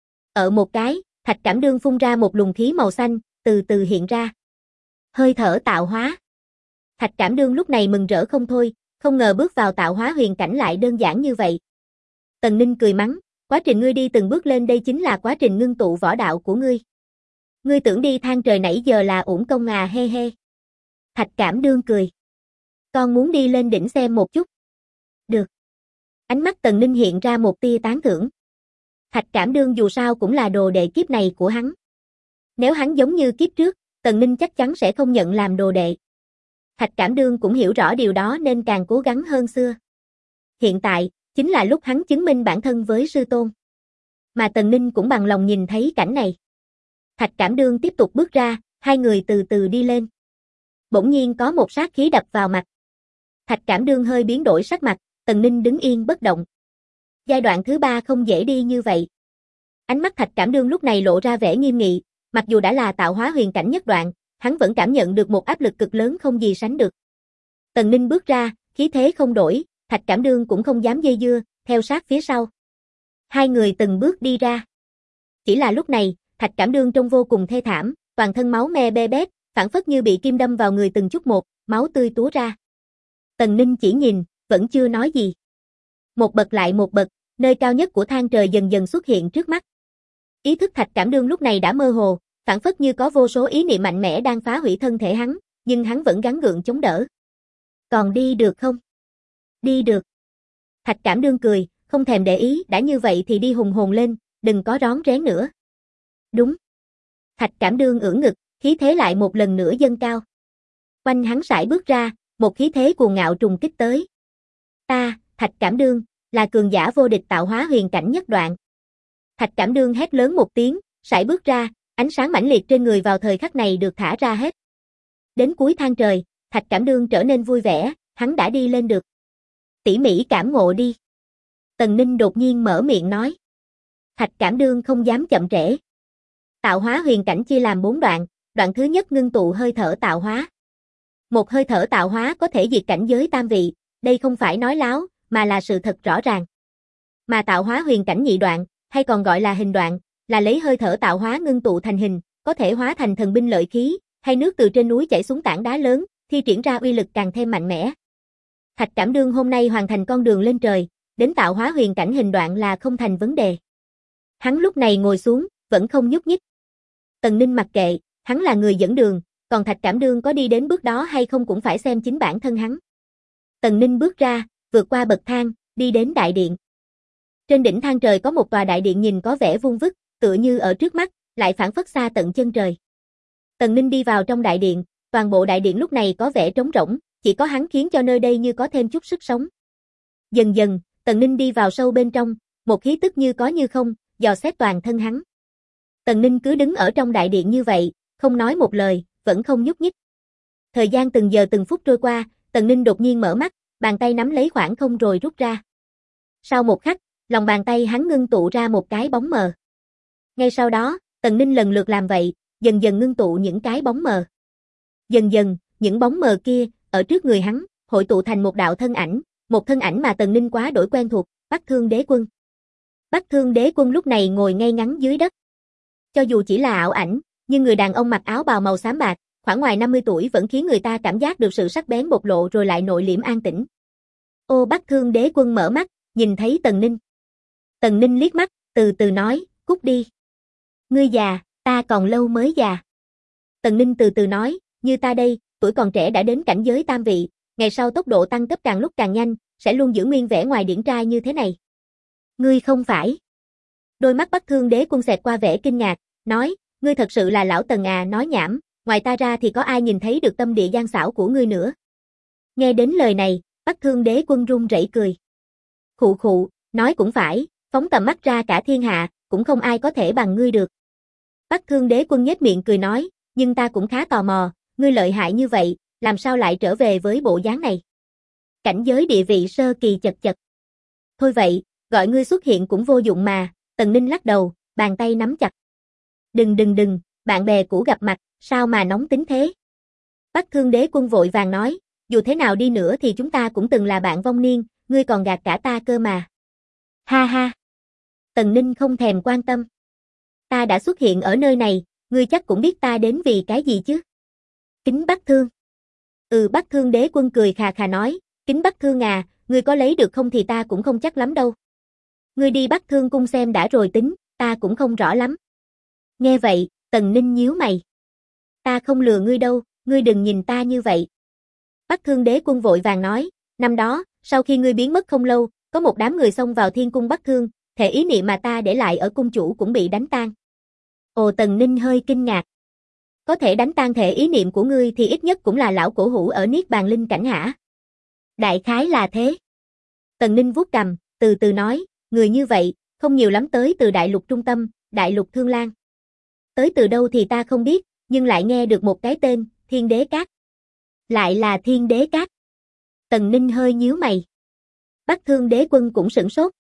Ở một cái, Thạch Cảm Đương phun ra một luồng khí màu xanh, từ từ hiện ra. Hơi thở tạo hóa. Thạch Cảm Đương lúc này mừng rỡ không thôi, không ngờ bước vào tạo hóa huyền cảnh lại đơn giản như vậy. Tần Ninh cười mắng, quá trình ngươi đi từng bước lên đây chính là quá trình ngưng tụ võ đạo của ngươi. Ngươi tưởng đi thang trời nãy giờ là uổng công à he he. Thạch Cảm Đương cười. Con muốn đi lên đỉnh xem một chút. Được. Ánh mắt Tần Ninh hiện ra một tia tán thưởng. Thạch Cảm Đương dù sao cũng là đồ đệ kiếp này của hắn. Nếu hắn giống như kiếp trước, Tần Ninh chắc chắn sẽ không nhận làm đồ đệ. Thạch Cảm Đương cũng hiểu rõ điều đó nên càng cố gắng hơn xưa. Hiện tại, chính là lúc hắn chứng minh bản thân với sư tôn. Mà Tần Ninh cũng bằng lòng nhìn thấy cảnh này. Thạch Cảm Đương tiếp tục bước ra, hai người từ từ đi lên. Bỗng nhiên có một sát khí đập vào mặt. Thạch Cảm Đương hơi biến đổi sắc mặt, Tần Ninh đứng yên bất động. Giai đoạn thứ 3 không dễ đi như vậy. Ánh mắt Thạch Cảm Đương lúc này lộ ra vẻ nghiêm nghị, mặc dù đã là tạo hóa huyền cảnh nhất đoạn, hắn vẫn cảm nhận được một áp lực cực lớn không gì sánh được. Tần Ninh bước ra, khí thế không đổi, Thạch Cảm Đương cũng không dám dây dưa, theo sát phía sau. Hai người từng bước đi ra. Chỉ là lúc này, Thạch Cảm Đương trông vô cùng thê thảm, toàn thân máu me be bét, phảng phất như bị kim đâm vào người từng chút một, máu tươi túa ra. Tần Ninh chỉ nhìn, vẫn chưa nói gì. Một bậc lại một bậc, nơi cao nhất của thang trời dần dần xuất hiện trước mắt. Ý thức Thạch Cảm Đương lúc này đã mơ hồ, phảng phất như có vô số ý niệm mạnh mẽ đang phá hủy thân thể hắn, nhưng hắn vẫn gắng gượng chống đỡ. Còn đi được không? Đi được. Thạch Cảm Đương cười, không thèm để ý, đã như vậy thì đi hùng hồn lên, đừng có rón rén nữa. Đúng. Thạch Cảm Đương ưỡn ngực, khí thế lại một lần nữa dâng cao. Quanh hắn sải bước ra, một khí thế cuồng ngạo trùng kích tới. Ta, Thạch Cảm Đương, là cường giả vô địch tạo hóa huyền cảnh nhất đoạn. Thạch Cảm Đương hét lớn một tiếng, sải bước ra, ánh sáng mãnh liệt trên người vào thời khắc này được thả ra hết. Đến cuối thang trời, Thạch Cảm Đương trở nên vui vẻ, hắn đã đi lên được. Tỉ mỉ cảm ngộ đi. Tần Ninh đột nhiên mở miệng nói. Thạch Cảm Đương không dám chậm trễ. Tạo hóa huyền cảnh chia làm 4 đoạn, đoạn thứ nhất ngưng tụ hơi thở tạo hóa. Một hơi thở tạo hóa có thể diệt cảnh giới tam vị, đây không phải nói láo, mà là sự thật rõ ràng. Mà tạo hóa huyền cảnh nhị đoạn, hay còn gọi là hình đoạn, là lấy hơi thở tạo hóa ngưng tụ thành hình, có thể hóa thành thần binh lợi khí, hay nước từ trên núi chảy xuống tảng đá lớn, thi triển ra uy lực càng thêm mạnh mẽ. Thạch Trảm Đương hôm nay hoàn thành con đường lên trời, đến tạo hóa huyền cảnh hình đoạn là không thành vấn đề. Hắn lúc này ngồi xuống, vẫn không nhúc nhích. Tần Ninh mặc kệ, hắn là người dẫn đường, còn Thạch Trảm Đương có đi đến bước đó hay không cũng phải xem chính bản thân hắn. Tần Ninh bước ra, vượt qua bậc thang, đi đến đại điện. Trên đỉnh thang trời có một tòa đại điện nhìn có vẻ vuông vức, tựa như ở trước mắt, lại phảng phất xa tận chân trời. Tần Ninh đi vào trong đại điện, toàn bộ đại điện lúc này có vẻ trống rỗng, chỉ có hắn khiến cho nơi đây như có thêm chút sức sống. Dần dần, Tần Ninh đi vào sâu bên trong, một khí tức như có như không, dò xét toàn thân hắn. Tần Ninh cứ đứng ở trong đại điện như vậy, không nói một lời, vẫn không nhúc nhích. Thời gian từng giờ từng phút trôi qua, Tần Ninh đột nhiên mở mắt, bàn tay nắm lấy khoảng không rồi rút ra. Sau một khắc, lòng bàn tay hắn ngưng tụ ra một cái bóng mờ. Ngay sau đó, Tần Ninh lần lượt làm vậy, dần dần ngưng tụ những cái bóng mờ. Dần dần, những bóng mờ kia, ở trước người hắn, hội tụ thành một đạo thân ảnh, một thân ảnh mà Tần Ninh quá đổi quen thuộc, Bắc Thương Đế Quân. Bắc Thương Đế Quân lúc này ngồi ngay ngắn dưới đất. Cho dù chỉ là ảo ảnh, nhưng người đàn ông mặc áo bào màu xám bạc, khoảng ngoài 50 tuổi vẫn khiến người ta cảm giác được sự sắc bén bộc lộ rồi lại nội liễm an tĩnh. Ô Bắc Thương Đế Quân mở mắt, nhìn thấy Tần Ninh. Tần Ninh liếc mắt, từ từ nói, cút đi. Ngươi già, ta còn lâu mới già. Tần Ninh từ từ nói, như ta đây, tuổi còn trẻ đã đến cảnh giới tam vị, ngày sau tốc độ tăng cấp càng lúc càng nhanh, sẽ luôn giữ nguyên vẻ ngoài điển trai như thế này. Ngươi không phải. Đôi mắt Bắc Thương Đế Quân xẹt qua vẻ kinh ngạc, nói, ngươi thật sự là lão Tần à, nói nhảm, ngoài ta ra thì có ai nhìn thấy được tâm địa gian xảo của ngươi nữa. Nghe đến lời này, Bắc Thương Đế Quân run rẩy cười. Khụ khụ, nói cũng phải, phóng tầm mắt ra cả thiên hạ, cũng không ai có thể bằng ngươi được. Bắc Thương Đế Quân nhếch miệng cười nói, nhưng ta cũng khá tò mò, ngươi lợi hại như vậy, làm sao lại trở về với bộ dáng này? Cảnh giới địa vị sơ kỳ chật chật. Thôi vậy, gọi ngươi xuất hiện cũng vô dụng mà, Tần Ninh lắc đầu, bàn tay nắm chặt. Đừng, bạn bè cũ gặp mặt, sao mà nóng tính thế? Bắc Thương Đế Quân vội vàng nói, dù thế nào đi nữa thì chúng ta cũng từng là bạn vong niên, ngươi còn gạt cả ta cơ mà. Ha ha. Tần Ninh không thèm quan tâm. Ta đã xuất hiện ở nơi này, ngươi chắc cũng biết ta đến vì cái gì chứ? Kính Bắc Thương. Bắc Thương Đế Quân cười khà khà nói, Kính Bắc Thương à, ngươi có lấy được không thì ta cũng không chắc lắm đâu. Ngươi đi Bắc Thương cung xem đã rồi tính, ta cũng không rõ lắm. Nghe vậy, Tần Ninh nhíu mày. Ta không lừa ngươi đâu, ngươi đừng nhìn ta như vậy. Bắc Thương Đế Quân vội vàng nói, năm đó, sau khi ngươi biến mất không lâu, có một đám người xông vào Thiên Cung Bắc Thương, thể ý niệm mà ta để lại ở cung chủ cũng bị đánh tan. Ồ, Tần Ninh hơi kinh ngạc. Có thể đánh tan thể ý niệm của ngươi thì ít nhất cũng là lão cổ hủ ở Niết Bàn Linh cảnh hả? Đại khái là thế. Tần Ninh vuốt cằm, từ từ nói, người như vậy, không nhiều lắm tới từ đại lục trung tâm, đại lục Thương Lan. Tới từ đâu thì ta không biết, nhưng lại nghe được một cái tên, Thiên Đế Cát. Lại là Thiên Đế Cát. Tần Ninh hơi nhíu mày. Bắc Thương Đế Quân cũng sửng sốt.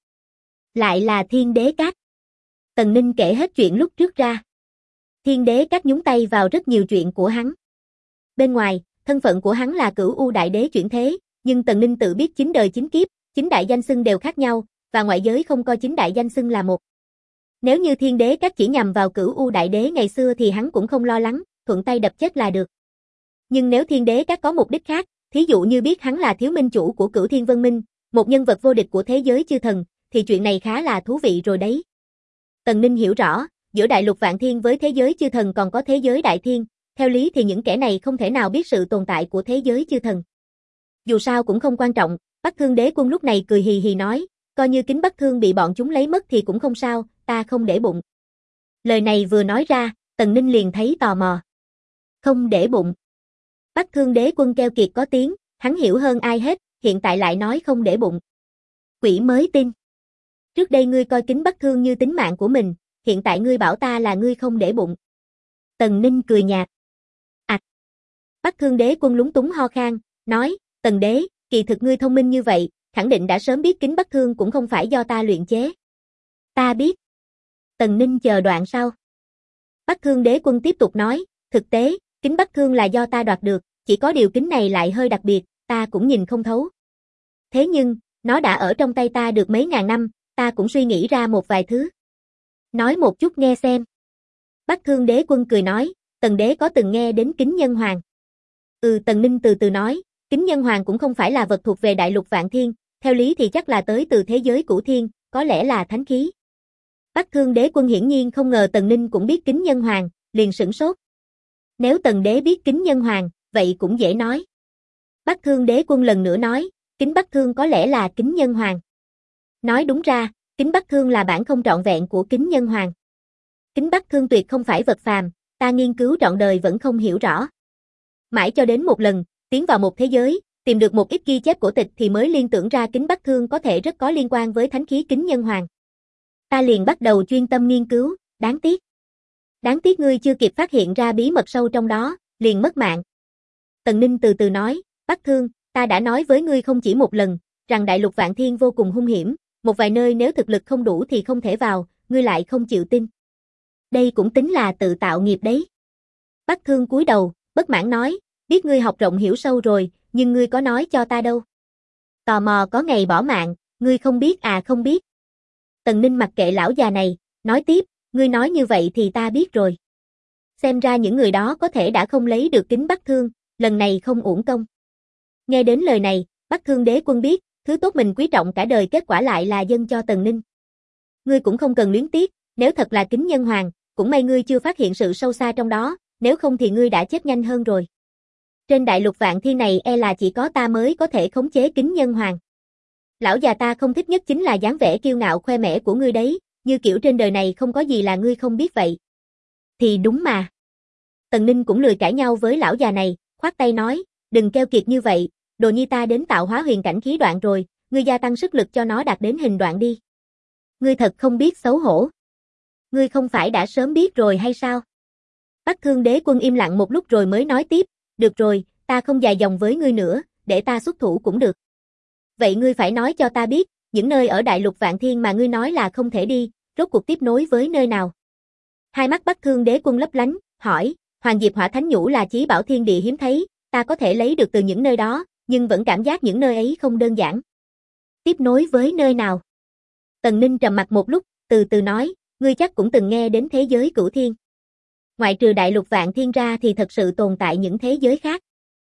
Lại là Thiên Đế Cát. Tần Ninh kể hết chuyện lúc trước ra. Thiên Đế Cát nhúng tay vào rất nhiều chuyện của hắn. Bên ngoài, thân phận của hắn là Cửu U Đại Đế chuyển thế, nhưng Tần Ninh tự biết 9 đời 9 kiếp, 9 đại danh xưng đều khác nhau, và ngoại giới không coi 9 đại danh xưng là một. Nếu như Thiên Đế Cát chỉ nhằm vào Cửu U Đại Đế ngày xưa thì hắn cũng không lo lắng, thuận tay đập chết là được. Nhưng nếu Thiên Đế Cát có mục đích khác, thí dụ như biết hắn là thiếu minh chủ của Cửu Thiên Vân Minh, một nhân vật vô địch của thế giới chư thần, thì chuyện này khá là thú vị rồi đấy. Tần Ninh hiểu rõ, giữa đại lục Vạn Thiên với thế giới chư thần còn có thế giới Đại Thiên, theo lý thì những kẻ này không thể nào biết sự tồn tại của thế giới chư thần. Dù sao cũng không quan trọng, Bắc Thương Đế Quân lúc này cười hì hì nói, coi như Kính Bắc Thương bị bọn chúng lấy mất thì cũng không sao, ta không để bụng. Lời này vừa nói ra, Tần Ninh liền thấy tò mò. Không để bụng. Bắc Thương Đế Quân keo kiệt có tiếng, hắn hiểu hơn ai hết, hiện tại lại nói không để bụng. Quỷ mới tin. Trước đây ngươi coi Kính Bắc Thương như tính mạng của mình, hiện tại ngươi bảo ta là ngươi không để bụng. Tần Ninh cười nhạt. Bắc Thương Đế Quân lúng túng ho khan, nói, Tần Đế, kỳ thực ngươi thông minh như vậy, khẳng định đã sớm biết Kính Bắc Thương cũng không phải do ta luyện chế. Ta biết. Tần Ninh chờ đoạn sau. Bắc Thương Đế Quân tiếp tục nói, thực tế, Kính Bắc Thương là do ta đoạt được, chỉ có điều kính này lại hơi đặc biệt, ta cũng nhìn không thấu. Thế nhưng, nó đã ở trong tay ta được mấy ngàn năm, ta cũng suy nghĩ ra một vài thứ. Nói một chút nghe xem. Bắc Thương Đế Quân cười nói, Tần Đế có từng nghe đến kính nhân hoàng. Tần Ninh từ từ nói, Kính Nhân Hoàng cũng không phải là vật thuộc về đại lục Vạn Thiên, theo lý thì chắc là tới từ thế giới Cửu Thiên, có lẽ là thánh khí. Bắc Thương Đế Quân hiển nhiên không ngờ Tần Ninh cũng biết Kính Nhân Hoàng, liền sửng sốt. Nếu Tần Đế biết Kính Nhân Hoàng, vậy cũng dễ nói. Bắc Thương Đế Quân lần nữa nói, Kính Bắc Thương có lẽ là Kính Nhân Hoàng. Nói đúng ra, Kính Bắc Thương là bản không trọn vẹn của Kính Nhân Hoàng. Kính Bắc Thương tuyệt không phải vật phàm, ta nghiên cứu trọn đời vẫn không hiểu rõ. Mãi cho đến một lần, tiến vào một thế giới, tìm được một ít ghi chép cổ tịch thì mới liên tưởng ra Kính Bắc Thương có thể rất có liên quan với thánh khí Kính Nhân Hoàng. Ta liền bắt đầu chuyên tâm nghiên cứu, đáng tiếc. Đáng tiếc ngươi chưa kịp phát hiện ra bí mật sâu trong đó, liền mất mạng. Tần Ninh từ từ nói, Bắc Thương, ta đã nói với ngươi không chỉ một lần, rằng đại lục Vạn Thiên vô cùng hung hiểm, một vài nơi nếu thực lực không đủ thì không thể vào, ngươi lại không chịu tin. Đây cũng tính là tự tạo nghiệp đấy. Bắc Thương cúi đầu, bất mãn nói, biết ngươi học rộng hiểu sâu rồi, nhưng ngươi có nói cho ta đâu. Tò mò có ngày bỏ mạng, ngươi không biết à không biết. Tần Ninh mặc kệ lão già này, nói tiếp, ngươi nói như vậy thì ta biết rồi. Xem ra những người đó có thể đã không lấy được Kính Bắc Thương, lần này không uổng công. Nghe đến lời này, Bắc Thương Đế Quân biết, thứ tốt mình quý trọng cả đời kết quả lại là dâng cho Tần Ninh. Ngươi cũng không cần luyến tiếc, nếu thật là Kính Nhân Hoàng, cũng may ngươi chưa phát hiện sự sâu xa trong đó, nếu không thì ngươi đã chết nhanh hơn rồi. Trên đại lục Vạn Thiên này e là chỉ có ta mới có thể khống chế Kính Nhân Hoàng. Lão già ta không thích nhất chính là dáng vẻ kiêu ngạo khoe mẽ của ngươi đấy, như kiểu trên đời này không có gì là ngươi không biết vậy. Thì đúng mà. Tần Ninh cũng lười cãi nhau với lão già này, khoát tay nói, đừng keo kiệt như vậy, đồ nhi ta đến tạo hóa huyền cảnh khí đoạn rồi, ngươi gia tăng sức lực cho nó đạt đến hình đoạn đi. Ngươi thật không biết xấu hổ. Ngươi không phải đã sớm biết rồi hay sao? Bắc Thương Đế Quân im lặng một lúc rồi mới nói tiếp, được rồi, ta không dài dòng với ngươi nữa, để ta xuất thủ cũng được. Vậy ngươi phải nói cho ta biết, những nơi ở đại lục Vạn Thiên mà ngươi nói là không thể đi, rốt cuộc tiếp nối với nơi nào? Hai mắt Bắc Thương Đế Quân lấp lánh, hỏi, Hoàng Diệp Hỏa Thánh Nhũ là chí bảo thiên địa hiếm thấy, ta có thể lấy được từ những nơi đó, nhưng vẫn cảm giác những nơi ấy không đơn giản. Tiếp nối với nơi nào? Tần Ninh trầm mặt một lúc, từ từ nói, ngươi chắc cũng từng nghe đến thế giới Cửu Thiên. Ngoại trừ đại lục Vạn Thiên ra thì thật sự tồn tại những thế giới khác.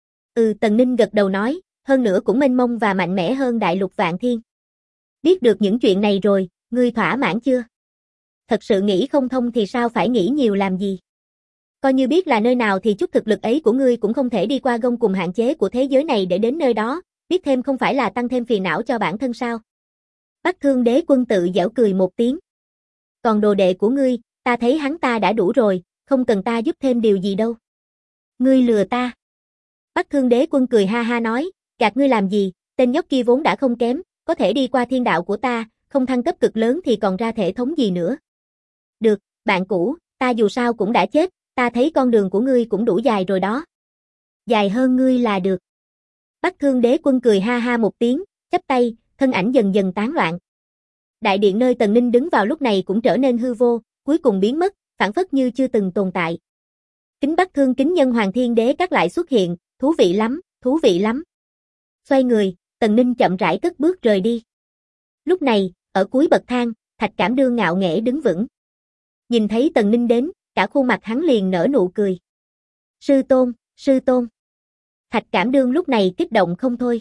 Tần Ninh gật đầu nói, hơn nữa cũng mênh mông và mạnh mẽ hơn đại lục Vạn Thiên. Biết được những chuyện này rồi, ngươi thỏa mãn chưa? Thật sự nghĩ không thông thì sao phải nghĩ nhiều làm gì? Coi như biết là nơi nào thì chút thực lực ấy của ngươi cũng không thể đi qua gông cùng hạn chế của thế giới này để đến nơi đó, biết thêm không phải là tăng thêm phiền não cho bản thân sao? Bắc Thương Đế Quân tự giễu cười một tiếng. Còn đồ đệ của ngươi, ta thấy hắn ta đã đủ rồi, không cần ta giúp thêm điều gì đâu. Ngươi lừa ta. Bắc Thương Đế Quân cười ha ha nói, gạt ngươi làm gì, tên nhóc kia vốn đã không kém, có thể đi qua thiên đạo của ta, không thăng cấp cực lớn thì còn ra thể thống gì nữa. Được, bạn cũ, ta dù sao cũng đã chết, ta thấy con đường của ngươi cũng đủ dài rồi đó. Dài hơn ngươi là được. Bắc Thương Đế Quân cười ha ha một tiếng, chắp tay, thân ảnh dần dần tán loạn. Đại điện nơi Tần Ninh đứng vào lúc này cũng trở nên hư vô, cuối cùng biến mất, phảng phất như chưa từng tồn tại. Kính Bắc Thương Kính Nhân Hoàng Thiên Đế các lại xuất hiện, thú vị lắm, thú vị lắm. Xoay người, Tần Ninh chậm rãi cất bước rời đi. Lúc này, ở cuối bậc thang, Thạch Cảm Đương ngạo nghễ đứng vững. Nhìn thấy Tần Ninh đến, cả khuôn mặt hắn liền nở nụ cười. Sư Tôn, Sư Tôn. Thạch Cảm Đương lúc này kích động không thôi.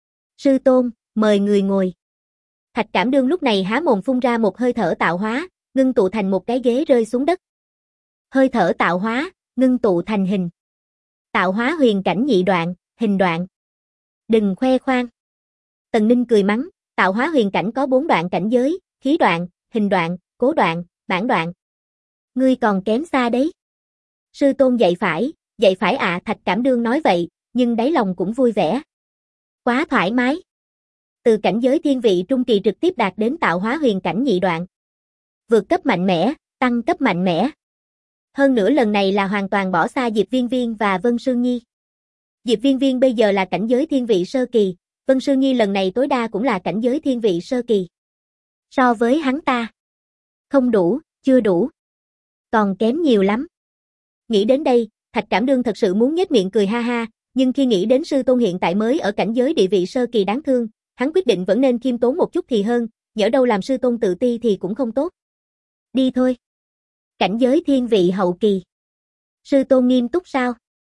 Sư Tôn, mời người ngồi. Thạch Cảm Đương lúc này há mồm phun ra một hơi thở tạo hóa, ngưng tụ thành một cái ghế rơi xuống đất. Hơi thở tạo hóa, ngưng tụ thành hình. Tạo hóa huyền cảnh nhị đoạn, hình đoạn. Đừng khoe khoang. Tần Ninh cười mắng, tạo hóa huyền cảnh có 4 đoạn cảnh giới, khí đoạn, hình đoạn, cố đoạn, bản đoạn. Ngươi còn kém xa đấy. Sư Tôn dạy phải ạ. Thạch Cảm Đương nói vậy, nhưng đáy lòng cũng vui vẻ. Quá thoải mái. Từ cảnh giới thiên vị trung kỳ trực tiếp đạt đến tạo hóa huyền cảnh nhị đoạn. Vượt cấp mạnh mẽ, tăng cấp mạnh mẽ. Hơn nữa lần này là hoàn toàn bỏ xa Diệp Viên Viên và Vân Sương Nhi. Diệp Viên Viên bây giờ là cảnh giới thiên vị sơ kỳ, Vân Sương Nhi lần này tối đa cũng là cảnh giới thiên vị sơ kỳ. So với hắn ta, không đủ, chưa đủ. Còn kém nhiều lắm. Nghĩ đến đây, Thạch Cảm Đương thật sự muốn nhếch miệng cười ha ha, nhưng khi nghĩ đến sư tôn hiện tại mới ở cảnh giới địa vị sơ kỳ đáng thương, hắn quyết định vẫn nên khiêm tốn một chút thì hơn, nhỡ đâu làm sư tôn tự ti thì cũng không tốt. Đi thôi. Cảnh giới thiên vị hậu kỳ. Sư tôn nghiêm túc sao?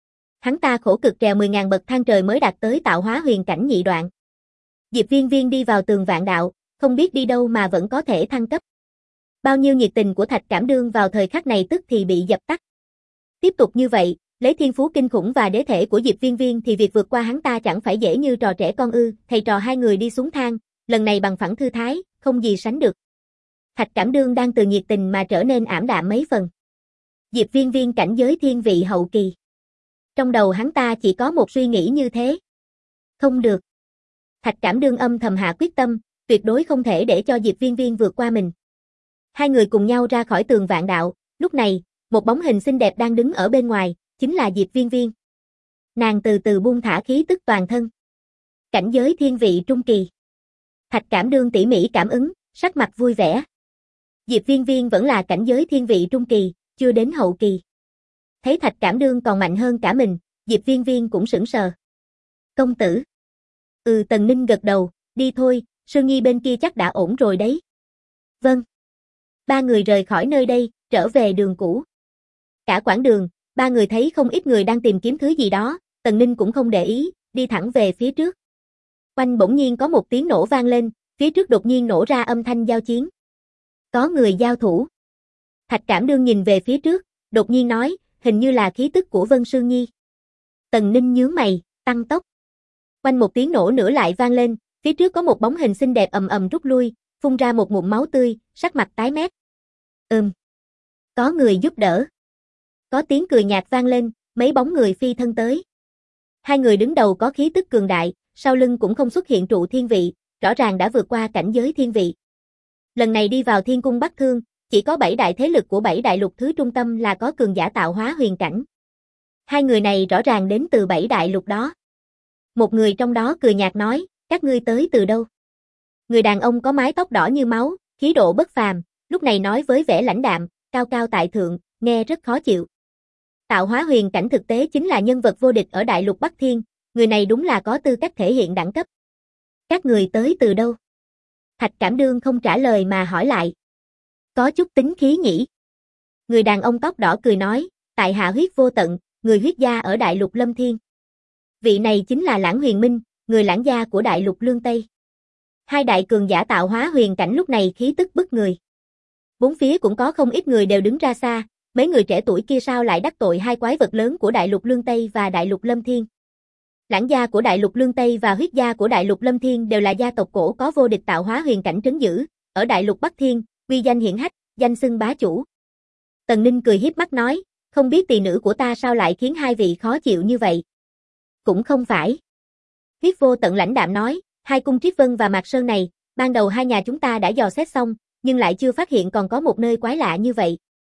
Hắn ta khổ cực trèo 10.000 bậc thang trời mới đạt tới tạo hóa huyền cảnh nhị đoạn. Diệp Viên Viên đi vào tường vạn đạo, không biết đi đâu mà vẫn có thể thăng cấp. Bao nhiêu nhiệt tình của Thạch Cảm Đương vào thời khắc này tức thì bị dập tắt. Tiếp tục như vậy, lấy thiên phú kinh khủng và đế thể của Diệp Viên Viên thì việc vượt qua hắn ta chẳng phải dễ như trò trẻ con ư. Thầy trò hai người đi xuống thang, lần này bằng phẳng thư thái, không gì sánh được. Thạch Cảm Đương đang từ nhiệt tình mà trở nên ảm đạm mấy phần. Diệp Viên Viên cảnh giới thiên vị hậu kỳ. Trong đầu hắn ta chỉ có một suy nghĩ như thế. Không được. Thạch Cảm Đương âm thầm hạ quyết tâm, tuyệt đối không thể để cho Diệp Viên Viên vượt qua mình. Hai người cùng nhau ra khỏi tường vạn đạo, lúc này, một bóng hình xinh đẹp đang đứng ở bên ngoài, chính là Diệp Viên Viên. Nàng từ từ buông thả khí tức toàn thân. Cảnh giới thiên vị trung kỳ. Thạch Cảm Đương tỉ mỉ cảm ứng, sắc mặt vui vẻ. Diệp Viên Viên vẫn là cảnh giới thiên vị trung kỳ, chưa đến hậu kỳ. Thấy Thạch Cảm Đương còn mạnh hơn cả mình, Diệp Viên Viên cũng sững sờ. Công tử. Tần Ninh gật đầu, đi thôi, Sương Nhi bên kia chắc đã ổn rồi đấy. Vâng. Ba người rời khỏi nơi đây, trở về đường cũ. Cả quãng đường, ba người thấy không ít người đang tìm kiếm thứ gì đó, Tần Ninh cũng không để ý, đi thẳng về phía trước. Quanh bỗng nhiên có một tiếng nổ vang lên, phía trước đột nhiên nổ ra âm thanh giao chiến. Có người giao thủ. Thạch Cảm Đương nhìn về phía trước, đột nhiên nói, hình như là khí tức của Vân Sương Nhi. Tần Ninh nhướng mày, tăng tốc. Quanh một tiếng nổ nữa lại vang lên, phía trước có một bóng hình xinh đẹp ầm ầm rút lui, phun ra một ngụm máu tươi, sắc mặt tái mét. Có người giúp đỡ. Có tiếng cười nhạt vang lên, mấy bóng người phi thân tới. Hai người đứng đầu có khí tức cường đại, sau lưng cũng không xuất hiện trụ thiên vị, rõ ràng đã vượt qua cảnh giới thiên vị. Lần này đi vào Thiên Cung Bắc Thương, chỉ có 7 đại thế lực của 7 đại lục thứ trung tâm là có cường giả tạo hóa huyền cảnh. Hai người này rõ ràng đến từ 7 đại lục đó. Một người trong đó cười nhạt nói, các ngươi tới từ đâu? Người đàn ông có mái tóc đỏ như máu, khí độ bất phàm, lúc này nói với vẻ lãnh đạm, cao cao tại thượng, nghe rất khó chịu. Tạo hóa huyền cảnh thực tế chính là nhân vật vô địch ở đại lục Bắc Thiên, người này đúng là có tư cách thể hiện đẳng cấp. Các người tới từ đâu? Thạch Cảm Đương không trả lời mà hỏi lại. Có chút tính khí nhỉ? Người đàn ông tóc đỏ cười nói, tại hạ huyết vô tận, người huyết gia ở đại lục Lâm Thiên. Vị này chính là Lãng Huyền Minh, người lãng gia của đại lục Lương Tây. Hai đại cường giả tạo hóa huyền cảnh lúc này khí tức bức người. Bốn phía cũng có không ít người đều đứng ra xa, mấy người trẻ tuổi kia sao lại đắc tội hai quái vật lớn của đại lục Lương Tây và đại lục Lâm Thiên. Lãng gia của đại lục Lương Tây và huyết gia của đại lục Lâm Thiên đều là gia tộc cổ có vô địch tạo hóa huyền cảnh trấn giữ, ở đại lục Bắc Thiên, uy danh hiển hách, danh xưng bá chủ. Tần Ninh cười hiếp mắt nói, không biết tỳ nữ của ta sao lại khiến hai vị khó chịu như vậy. Cũng không phải. Huyết vô tận lãnh đạm nói, hai cung Triết Vân và Mạc Sơn này, ban đầu hai nhà chúng ta đã dò xét xong, nhưng lại chưa phát hiện còn có một nơi quái lạ như vậy.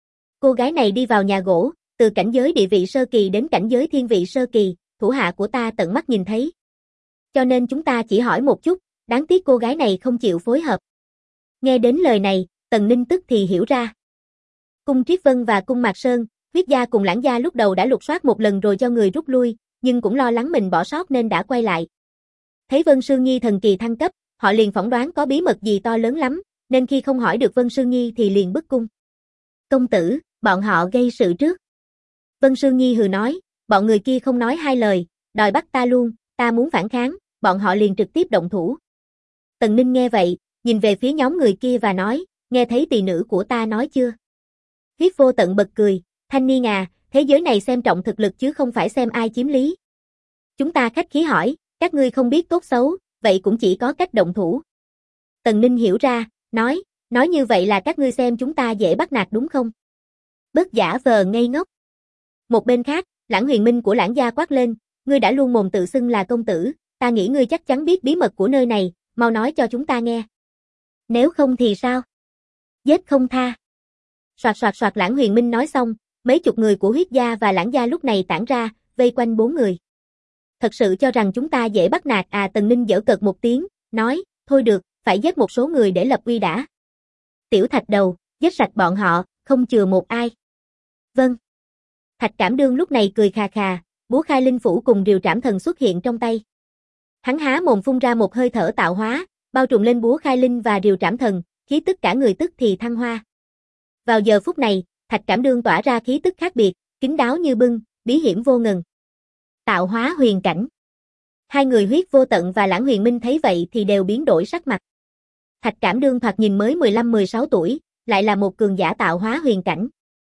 Cô gái này đi vào nhà gỗ, từ cảnh giới địa vị sơ kỳ đến cảnh giới thiên vị sơ kỳ, thủ hạ của ta tận mắt nhìn thấy. Cho nên chúng ta chỉ hỏi một chút, đáng tiếc cô gái này không chịu phối hợp. Nghe đến lời này, Tần Ninh tức thì hiểu ra. Cung Triết Vân và cung Mạc Sơn, huyết gia cùng lãng gia lúc đầu đã lục soát một lần rồi cho người rút lui, nhưng cũng lo lắng mình bỏ sót nên đã quay lại. Thấy Vân Sương Nhi thần kỳ thăng cấp, họ liền phỏng đoán có bí mật gì to lớn lắm, nên khi không hỏi được Vân Sương Nhi thì liền bức cung. Công tử, bọn họ gây sự trước. Vân Sương Nhi hừ nói, bọn người kia không nói hai lời, đòi bắt ta luôn, ta muốn phản kháng, bọn họ liền trực tiếp động thủ. Tần Ninh nghe vậy, nhìn về phía nhóm người kia và nói, nghe thấy tỳ nữ của ta nói chưa? Huyết vô tận bật cười, thanh niên à, thế giới này xem trọng thực lực chứ không phải xem ai chiếm lý. Chúng ta khách khí hỏi, các ngươi không biết tốt xấu, vậy cũng chỉ có cách động thủ. Tần Ninh hiểu ra, nói như vậy là các ngươi xem chúng ta dễ bắt nạt đúng không? Bớt giả vờ ngây ngốc. Một bên khác, Lãng Huyền Minh của Lãng gia quát lên, ngươi đã luôn mồm tự xưng là công tử, ta nghĩ ngươi chắc chắn biết bí mật của nơi này, mau nói cho chúng ta nghe. Nếu không thì sao? Giết không tha. Soạt soạt soạt. Lãng Huyền Minh nói xong, mấy chục người của huyết gia và Lãng gia lúc này tản ra, vây quanh bốn người. Thật sự cho rằng chúng ta dễ bắt nạt à? Tần Ninh giở cợt một tiếng, nói, thôi được, phải giết một số người để lập uy đã. Tiểu Thạch Đầu, giết sạch bọn họ, không chừa một ai. Vâng. Thạch Cảm Đương lúc này cười khà khà, búa khai linh phủ cùng rìu trảm thần xuất hiện trong tay. Hắn há mồm phun ra một hơi thở tạo hóa, bao trùm lên búa khai linh và rìu trảm thần, khí tức cả người tức thì thăng hoa. Vào giờ phút này, Thạch Cảm Đương tỏa ra khí tức khác biệt, kín đáo như bưng, bí hiểm vô ngần. Tạo hóa huyền cảnh. Hai người Huyết Vô Tận và Lãng Huyền Minh thấy vậy thì đều biến đổi sắc mặt. Thạch Cảm Đương thoạt nhìn mới 15-16 tuổi, lại là một cường giả tạo hóa huyền cảnh.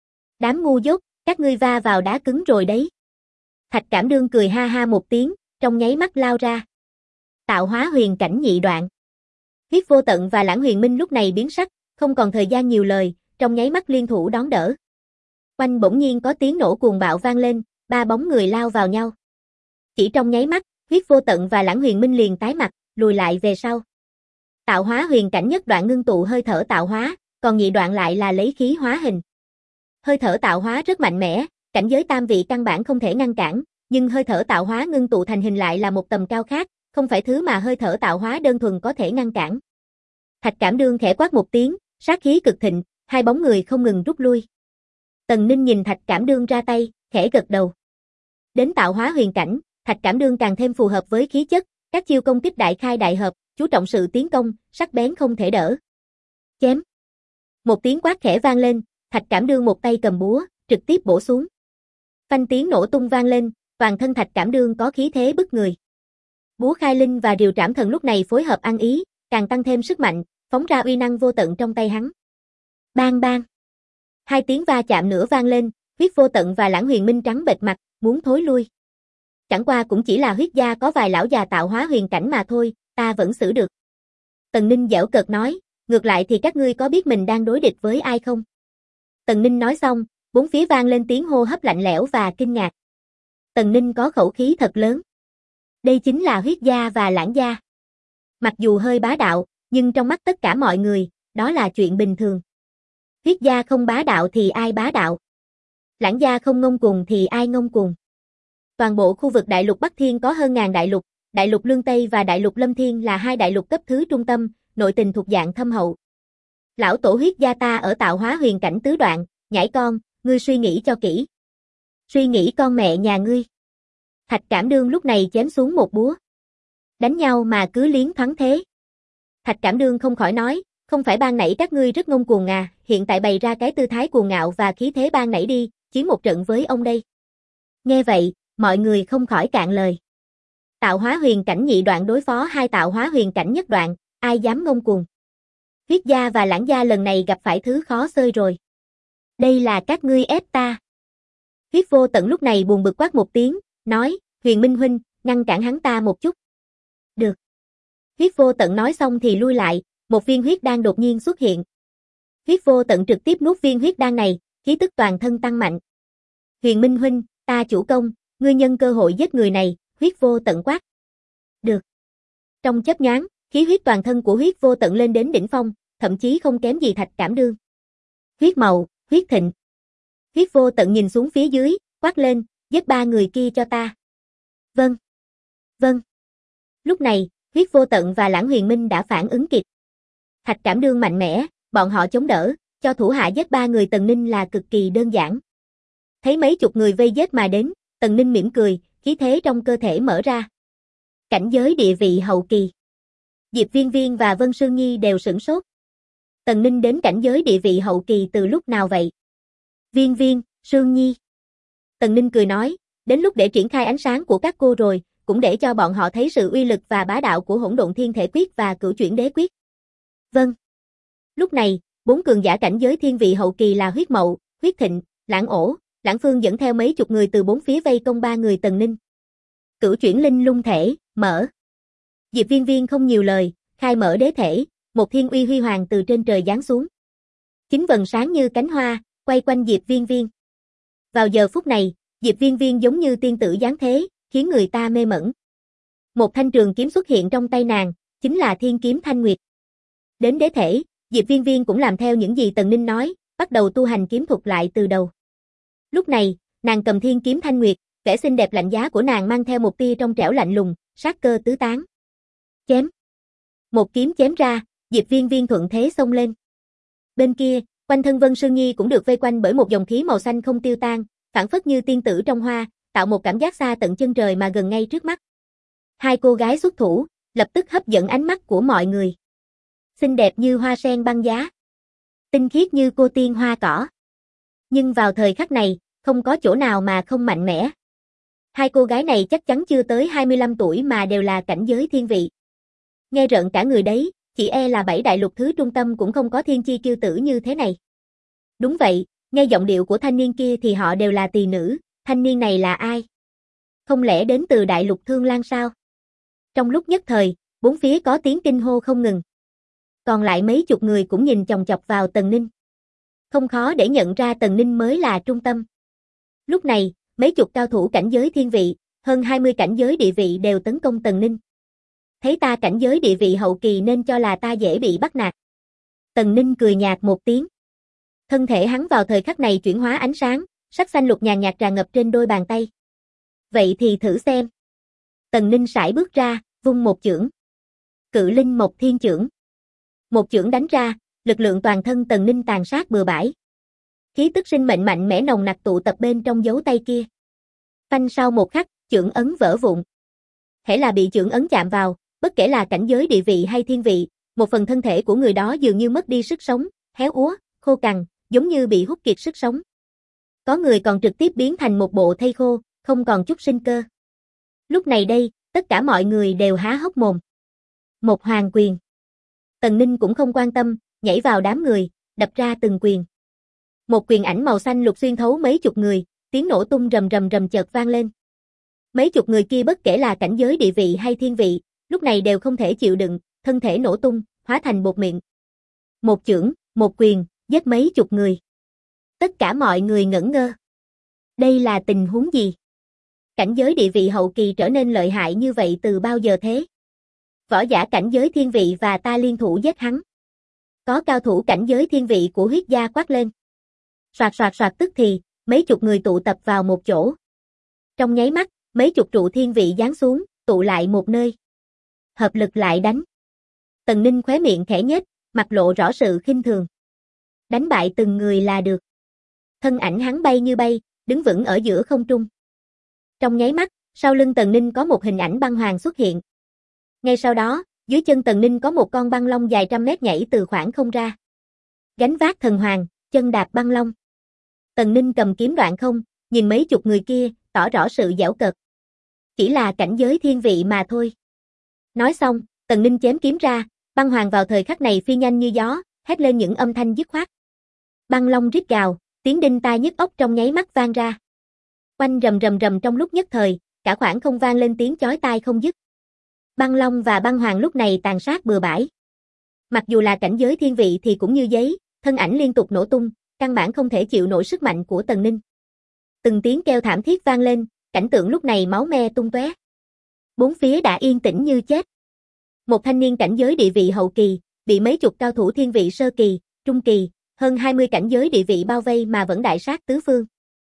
Đám ngu dốt, các ngươi va vào đá cứng rồi đấy. Thạch Cảm Đương cười ha ha một tiếng, trong nháy mắt lao ra. Tạo hóa huyền cảnh nhị đoạn. Huyết Vô Tận và Lãng Huyền Minh lúc này biến sắc, không còn thời gian nhiều lời, trong nháy mắt liên thủ đón đỡ. Oanh bỗng nhiên có tiếng nổ cuồng bạo vang lên, ba bóng người lao vào nhau. Chỉ trong nháy mắt, Huyết Vô Tận và Lãng Huyền Minh liền tái mặt, lùi lại về sau. Tạo hóa huyền cảnh nhất đoạn ngưng tụ hơi thở tạo hóa, còn nhị đoạn lại là lấy khí hóa hình. Hơi thở tạo hóa rất mạnh mẽ, cảnh giới tam vị căn bản không thể ngăn cản, nhưng hơi thở tạo hóa ngưng tụ thành hình lại là một tầm cao khác, không phải thứ mà hơi thở tạo hóa đơn thuần có thể ngăn cản. Thạch Cảm Đương khẽ quát một tiếng, sát khí cực thịnh, hai bóng người không ngừng rút lui. Tần Ninh nhìn Thạch Cảm Đương ra tay, khẽ gật đầu. Đến tạo hóa huyền cảnh, Thạch Cảm Đương càng thêm phù hợp với khí chất, các chiêu công kích đại khai đại hợp, chú trọng sự tiến công, sắc bén không thể đỡ. Chém. Một tiếng quát khẽ vang lên, Thạch Cảm Đương một tay cầm búa, trực tiếp bổ xuống. Phanh tiếng nổ tung vang lên, toàn thân Thạch Cảm Đương có khí thế bức người. Búa khai linh và rìu trảm thần lúc này phối hợp ăn ý, càng tăng thêm sức mạnh, phóng ra uy năng vô tận trong tay hắn. Bang bang. Hai tiếng va chạm nữa vang lên, Huyết Vô Tận và Lãng Huyền Minh trắng bệch mặt, muốn thối lui. Chẳng qua cũng chỉ là Huyết gia có vài lão già tạo hóa huyền cảnh mà thôi, ta vẫn xử được. Tần Ninh giễu cợt nói, ngược lại thì các ngươi có biết mình đang đối địch với ai không? Tần Ninh nói xong, bốn phía vang lên tiếng hô hấp lạnh lẽo và kinh ngạc. Tần Ninh có khẩu khí thật lớn. Đây chính là Huyết gia và Lãng gia. Mặc dù hơi bá đạo, nhưng trong mắt tất cả mọi người, đó là chuyện bình thường. Huyết gia không bá đạo thì ai bá đạo? Lãng gia không ngông cuồng thì ai ngông cuồng? Toàn bộ khu vực Đại lục Bắc Thiên có hơn ngàn đại lục, Đại lục Lương Tây và Đại lục Lâm Thiên là hai đại lục cấp thứ trung tâm, nội tình thuộc dạng thâm hậu. Lão tổ Huyết gia ta ở tạo hóa huyền cảnh tứ đoạn, nhãi con, ngươi suy nghĩ cho kỹ. Suy nghĩ con mẹ nhà ngươi. Thạch Cảm Đương lúc này chém xuống một búa. Đánh nhau mà cứ liến thoáng thế. Thạch Cảm Đương không khỏi nói, không phải ban nãy các ngươi rất ngông cuồng à, hiện tại bày ra cái tư thái cuồng ngạo và khí thế ban nãy đi, chiến một trận với ông đây. Nghe vậy, mọi người không khỏi cạn lời. Tạo hóa huyền cảnh nhị đoạn đối phó hai tạo hóa huyền cảnh nhất đoạn, ai dám ngông cuồng. Huyết gia và Lãng gia lần này gặp phải thứ khó xơi rồi. Đây là các ngươi ép ta. Huyết Vô Tận lúc này buồn bực quát một tiếng, nói, Huyền Minh huynh, ngăn cản hắn ta một chút. Được. Huyết Vô Tận nói xong thì lui lại, một viên huyết đan đột nhiên xuất hiện. Huyết Vô Tận trực tiếp nuốt viên huyết đan này, khí tức toàn thân tăng mạnh. Huyền Minh huynh, ta chủ công, ngươi nhân cơ hội giết người này, Huyết Vô Tận quát. Được. Trong chớp nhoáng, khí huyết toàn thân của Huyết Vô Tận lên đến đỉnh phong, thậm chí không kém gì Thạch Cảm Đương. Huyết màu, huyết thịnh. Huyết Vô Tận nhìn xuống phía dưới, quát lên, giết ba người kia cho ta. Vâng. Vâng. Lúc này, Huyết Vô Tận và Lãng Huyền Minh đã phản ứng kịp. Thạch Cảm Đương mạnh mẽ, bọn họ chống đỡ, cho thủ hạ giết ba người Tần Ninh là cực kỳ đơn giản. Thấy mấy chục người vây giết mà đến, Tần Ninh mỉm cười, khí thế trong cơ thể mở ra. Cảnh giới địa vị hậu kỳ. Diệp Viên Viên và Vân Sương Nhi đều sửng sốt. Tần Ninh đến cảnh giới địa vị hậu kỳ từ lúc nào vậy? Viên Viên, Sương Nhi. Tần Ninh cười nói, đến lúc để triển khai ánh sáng của các cô rồi, cũng để cho bọn họ thấy sự uy lực và bá đạo của Hỗn Độn Thiên Thể Quyết và Cửu Chuyển Đế Quyết. Vâng. Lúc này, bốn cường giả cảnh giới thiên vị hậu kỳ là Huyết Mậu, Huyết Thịnh, Lãng Ổ, Lãng Phương dẫn theo mấy chục người từ bốn phía vây công ba người Tần Ninh. Cửu Chuyển Linh Lung Thể, mở. Diệp Viên Viên không nhiều lời, khai mở đế thể, một thiên uy huy hoàng từ trên trời giáng xuống. Chính vầng sáng như cánh hoa, quay quanh Diệp Viên Viên. Vào giờ phút này, Diệp Viên Viên giống như tiên tử giáng thế, khiến người ta mê mẩn. Một thanh trường kiếm xuất hiện trong tay nàng, chính là Thiên Kiếm Thanh Nguyệt. Đến đế thể, Diệp Viên Viên cũng làm theo những gì Tần Ninh nói, bắt đầu tu hành kiếm thuật lại từ đầu. Lúc này, nàng cầm Thiên Kiếm Thanh Nguyệt, vẻ xinh đẹp lạnh giá của nàng mang theo một tia trong trẻo lạnh lùng, sát cơ tứ tán. Chém. Một kiếm chém ra, Diệp Viên Viên thuận thế xông lên. Bên kia, quanh thân Vân Sương Nhi cũng được vây quanh bởi một dòng khí màu xanh không tiêu tan, phảng phất như tiên tử trong hoa, tạo một cảm giác xa tận chân trời mà gần ngay trước mắt. Hai cô gái xuất thủ, lập tức hấp dẫn ánh mắt của mọi người. Xinh đẹp như hoa sen băng giá, tinh khiết như cô tiên hoa cỏ. Nhưng vào thời khắc này, không có chỗ nào mà không mạnh mẽ. Hai cô gái này chắc chắn chưa tới 25 tuổi mà đều là cảnh giới thiên vị. Nghe rợn cả người đấy, chỉ e là 7 đại lục thứ trung tâm cũng không có thiên chi kiêu tử như thế này. Đúng vậy, nghe giọng điệu của thanh niên kia thì họ đều là tỳ nữ, thanh niên này là ai? Không lẽ đến từ đại lục Thương Lan sao? Trong lúc nhất thời, bốn phía có tiếng kinh hô không ngừng. Còn lại mấy chục người cũng nhìn chòng chọc vào Tần Ninh. Không khó để nhận ra Tần Ninh mới là trung tâm. Lúc này, mấy chục cao thủ cảnh giới thiên vị, hơn 20 cảnh giới địa vị đều tấn công Tần Ninh. Thấy ta cảnh giới địa vị hậu kỳ nên cho là ta dễ bị bắt nạt. Tần Ninh cười nhạt một tiếng. Thân thể hắn vào thời khắc này chuyển hóa ánh sáng, sắc xanh lục nhàn nhạt tràn ngập trên đôi bàn tay. Vậy thì thử xem. Tần Ninh sải bước ra, vung một chưởng. Cự Linh Mộc Thiên Chưởng. Một chưởng đánh ra, lực lượng toàn thân Tần Ninh tàn sát bừa bãi. Khí tức sinh mệnh mạnh mẽ nồng nặc tụ tập bên trong dấu tay kia. Phanh sau một khắc, chưởng ấn vỡ vụn. Hễ là bị chưởng ấn chạm vào, bất kể là cảnh giới địa vị hay thiên vị, một phần thân thể của người đó dường như mất đi sức sống, héo úa, khô cằn, giống như bị hút kiệt sức sống. Có người còn trực tiếp biến thành một bộ thây khô, không còn chút sinh cơ. Lúc này đây, tất cả mọi người đều há hốc mồm. Một hoàng quyền. Tần Ninh cũng không quan tâm, nhảy vào đám người, đập ra từng quyền. Một quyền ảnh màu xanh lục xuyên thấu mấy chục người, tiếng nổ tung rầm rầm rầm chợt vang lên. Mấy chục người kia bất kể là cảnh giới địa vị hay thiên vị, lúc này đều không thể chịu đựng, thân thể nổ tung, hóa thành bột mịn. Một chưởng, một quyền, giết mấy chục người. Tất cả mọi người ngẩn ngơ. Đây là tình huống gì? Cảnh giới địa vị hậu kỳ trở nên lợi hại như vậy từ bao giờ thế? Võ giả cảnh giới thiên vị và ta liên thủ giết hắn. Có cao thủ cảnh giới thiên vị của huyết gia quát lên. Soạt soạt soạt tức thì, mấy chục người tụ tập vào một chỗ. Trong nháy mắt, mấy chục trụ thiên vị giáng xuống, tụ lại một nơi. Hợp lực lại đánh. Tần Ninh khóe miệng khẽ nhếch, mặt lộ rõ sự khinh thường. Đánh bại từng người là được. Thân ảnh hắn bay như bay, đứng vững ở giữa không trung. Trong nháy mắt, sau lưng Tần Ninh có một hình ảnh băng hoàng xuất hiện. Ngay sau đó, dưới chân Tần Ninh có một con băng long dài trăm mét nhảy từ khoảng không ra. Gánh vác thần hoàng, chân đạp băng long. Tần Ninh cầm kiếm đoạn không, nhìn mấy chục người kia, tỏ rõ sự giễu cợt. Chỉ là cảnh giới thiên vị mà thôi. Nói xong, Tần Ninh chém kiếm ra, băng hoàng vào thời khắc này phi nhanh như gió, hét lên những âm thanh dứt khoát. Băng long rít gào, tiếng đinh tai nhức óc trong nháy mắt vang ra. Oanh rầm rầm rầm trong lúc nhất thời, cả khoảng không vang lên tiếng chói tai không dứt. Băng long và băng hoàng lúc này tàn sát bừa bãi. Mặc dù là cảnh giới thiên vị thì cũng như giấy, thân ảnh liên tục nổ tung, căn bản không thể chịu nổi sức mạnh của Tần Ninh. Từng tiếng kêu thảm thiết vang lên, cảnh tượng lúc này máu me tung tóe. Bốn phía đã yên tĩnh như chết. Một thanh niên cảnh giới địa vị hậu kỳ, bị mấy chục cao thủ thiên vị sơ kỳ, trung kỳ, hơn 20 cảnh giới địa vị bao vây mà vẫn đại sát tứ phương.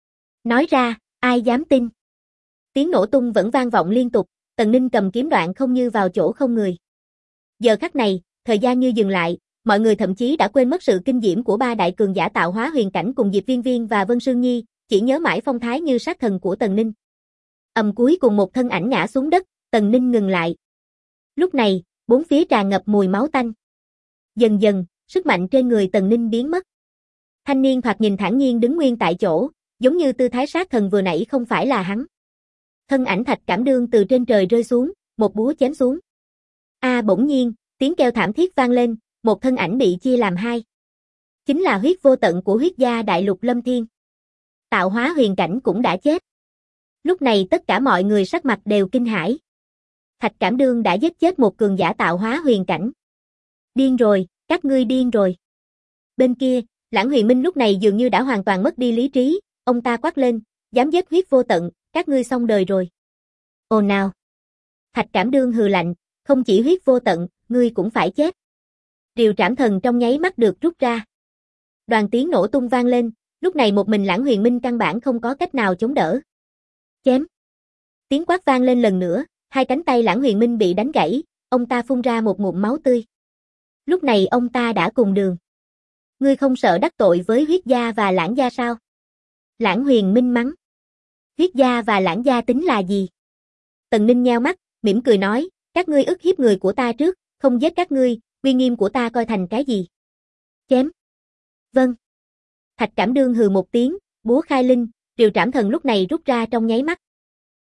Nói ra, ai dám tin? Tiếng nổ tung vẫn vang vọng liên tục, Tần Ninh cầm kiếm đoạn không như vào chỗ không người. Giờ khắc này, thời gian như dừng lại, mọi người thậm chí đã quên mất sự kinh diễm của ba đại cường giả tạo hóa huyền cảnh cùng Diệp Viên Viên và Vân Sương Nhi, chỉ nhớ mãi phong thái như sát thần của Tần Ninh. Cuối cùng một thân ảnh ngã xuống đất, Tần Ninh ngừng lại. Lúc này, bốn phía tràn ngập mùi máu tanh. Dần dần, sức mạnh trên người Tần Ninh biến mất. Thanh niên thoạt nhìn thản nhiên đứng nguyên tại chỗ, giống như tư thái sát thần vừa nãy không phải là hắn. Thân ảnh Thạch Cảm Đương từ trên trời rơi xuống, một búa chém xuống. Bỗng nhiên, tiếng kêu thảm thiết vang lên, một thân ảnh bị chia làm hai. Chính là huyết vô tận của huyết gia đại lục Lâm Thiên. Tạo hóa huyền cảnh cũng đã chết. Lúc này tất cả mọi người sắc mặt đều kinh hãi. Thạch Cảm Đương đã giết chết một cường giả tạo hóa huyền cảnh. Điên rồi, các ngươi điên rồi. Bên kia, Lãng Huyền Minh lúc này dường như đã hoàn toàn mất đi lý trí, ông ta quát lên, dám giết huyết vô tận, các ngươi xong đời rồi. Ồn nào. Thạch Cảm Đương hừ lạnh, không chỉ huyết vô tận, ngươi cũng phải chết. Rìu trảm thần trong nháy mắt được rút ra. Đoàn tiếng nổ tung vang lên, lúc này một mình Lãng Huyền Minh căn bản không có cách nào chống đỡ. Chém. Tiếng quát vang lên lần nữa, hai cánh tay Lãng Huyền Minh bị đánh gãy, ông ta phun ra một ngụm máu tươi. Lúc này ông ta đã cùng đường. Ngươi không sợ đắc tội với huyết gia và Lãng gia sao? Lãng Huyền Minh mắng. Huyết gia và Lãng gia tính là gì? Tần Ninh nheo mắt, mỉm cười nói, các ngươi ức hiếp người của ta trước, không giết các ngươi, uy nghiêm của ta coi thành cái gì? Chém. Vâng. Thạch Cảm Đương hừ một tiếng, búa khai linh, rìu trảm thần lúc này rút ra trong nháy mắt.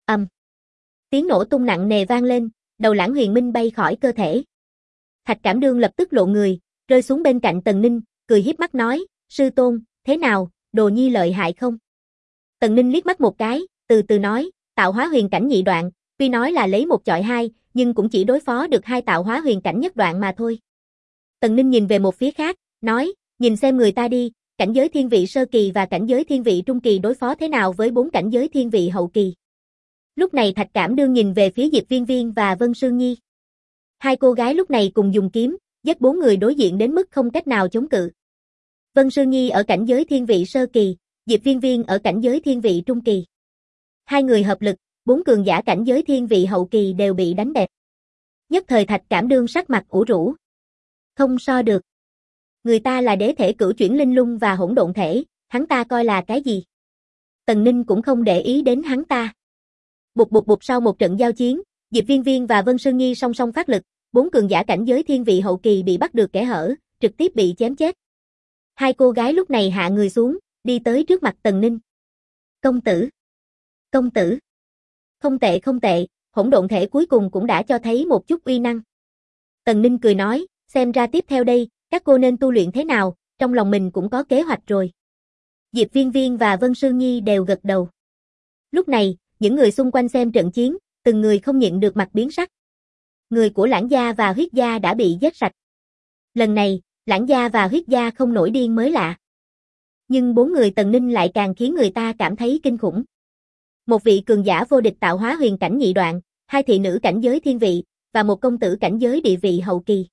Tiếng nổ tung nặng nề vang lên, đầu Lãng Huyền Minh bay khỏi cơ thể. Thạch Cảm Đương lập tức lộ người, rơi xuống bên cạnh Tần Ninh, cười hiếp mắt nói, sư tôn, thế nào, đồ nhi lợi hại không? Tần Ninh liếc mắt một cái, từ từ nói, tạo hóa huyền cảnh nhị đoạn, tuy nói là lấy một chọi hai, nhưng cũng chỉ đối phó được 2 tạo hóa huyền cảnh nhất đoạn mà thôi. Tần Ninh nhìn về một phía khác, nói, nhìn xem người ta đi, cảnh giới thiên vị sơ kỳ và cảnh giới thiên vị trung kỳ đối phó thế nào với 4 cảnh giới thiên vị hậu kỳ. Lúc này Thạch Cảm Đương nhìn về phía Diệp Viên Viên và Vân Sương Nhi. Hai cô gái lúc này cùng dùng kiếm, giết 4 người đối diện đến mức không cách nào chống cự. Vân Sương Nhi ở cảnh giới thiên vị sơ kỳ, Diệp Viên Viên ở cảnh giới thiên vị trung kỳ. Hai người hợp lực, 4 cường giả cảnh giới thiên vị hậu kỳ đều bị đánh bẹp. Nhất thời Thạch Cảm Đương sắc mặt ủ rũ. Không so được. Người ta là đế thể cửu chuyển linh lung và hỗn độn thể, hắn ta coi là cái gì? Tần Ninh cũng không để ý đến hắn ta. Bụp bụp bụp, sau một trận giao chiến, Diệp Viên Viên và Vân Sương Nhi song song phát lực, 4 cường giả cảnh giới thiên vị hậu kỳ bị bắt được kẽ hở, trực tiếp bị chém chết. Hai cô gái lúc này hạ người xuống, đi tới trước mặt Tần Ninh. Công tử! Công tử! Không tệ không tệ, hỗn độn thể cuối cùng cũng đã cho thấy một chút uy năng. Tần Ninh cười nói, xem ra tiếp theo đây, các cô nên tu luyện thế nào, trong lòng mình cũng có kế hoạch rồi. Diệp Viên Viên và Vân Sương Nhi đều gật đầu. Lúc này, những người xung quanh xem trận chiến, từng người không nhịn được mặt biến sắc. Người của Lãng gia và Huyết gia đã bị giết sạch. Lần này, Lãng gia và Huyết gia không nổi điên mới lạ. Nhưng 4 người Tần Ninh lại càng khiến người ta cảm thấy kinh khủng. Một vị cường giả vô địch tạo hóa huyền cảnh nhị đoạn, 2 thị nữ cảnh giới thiên vị, và một công tử cảnh giới địa vị hậu kỳ.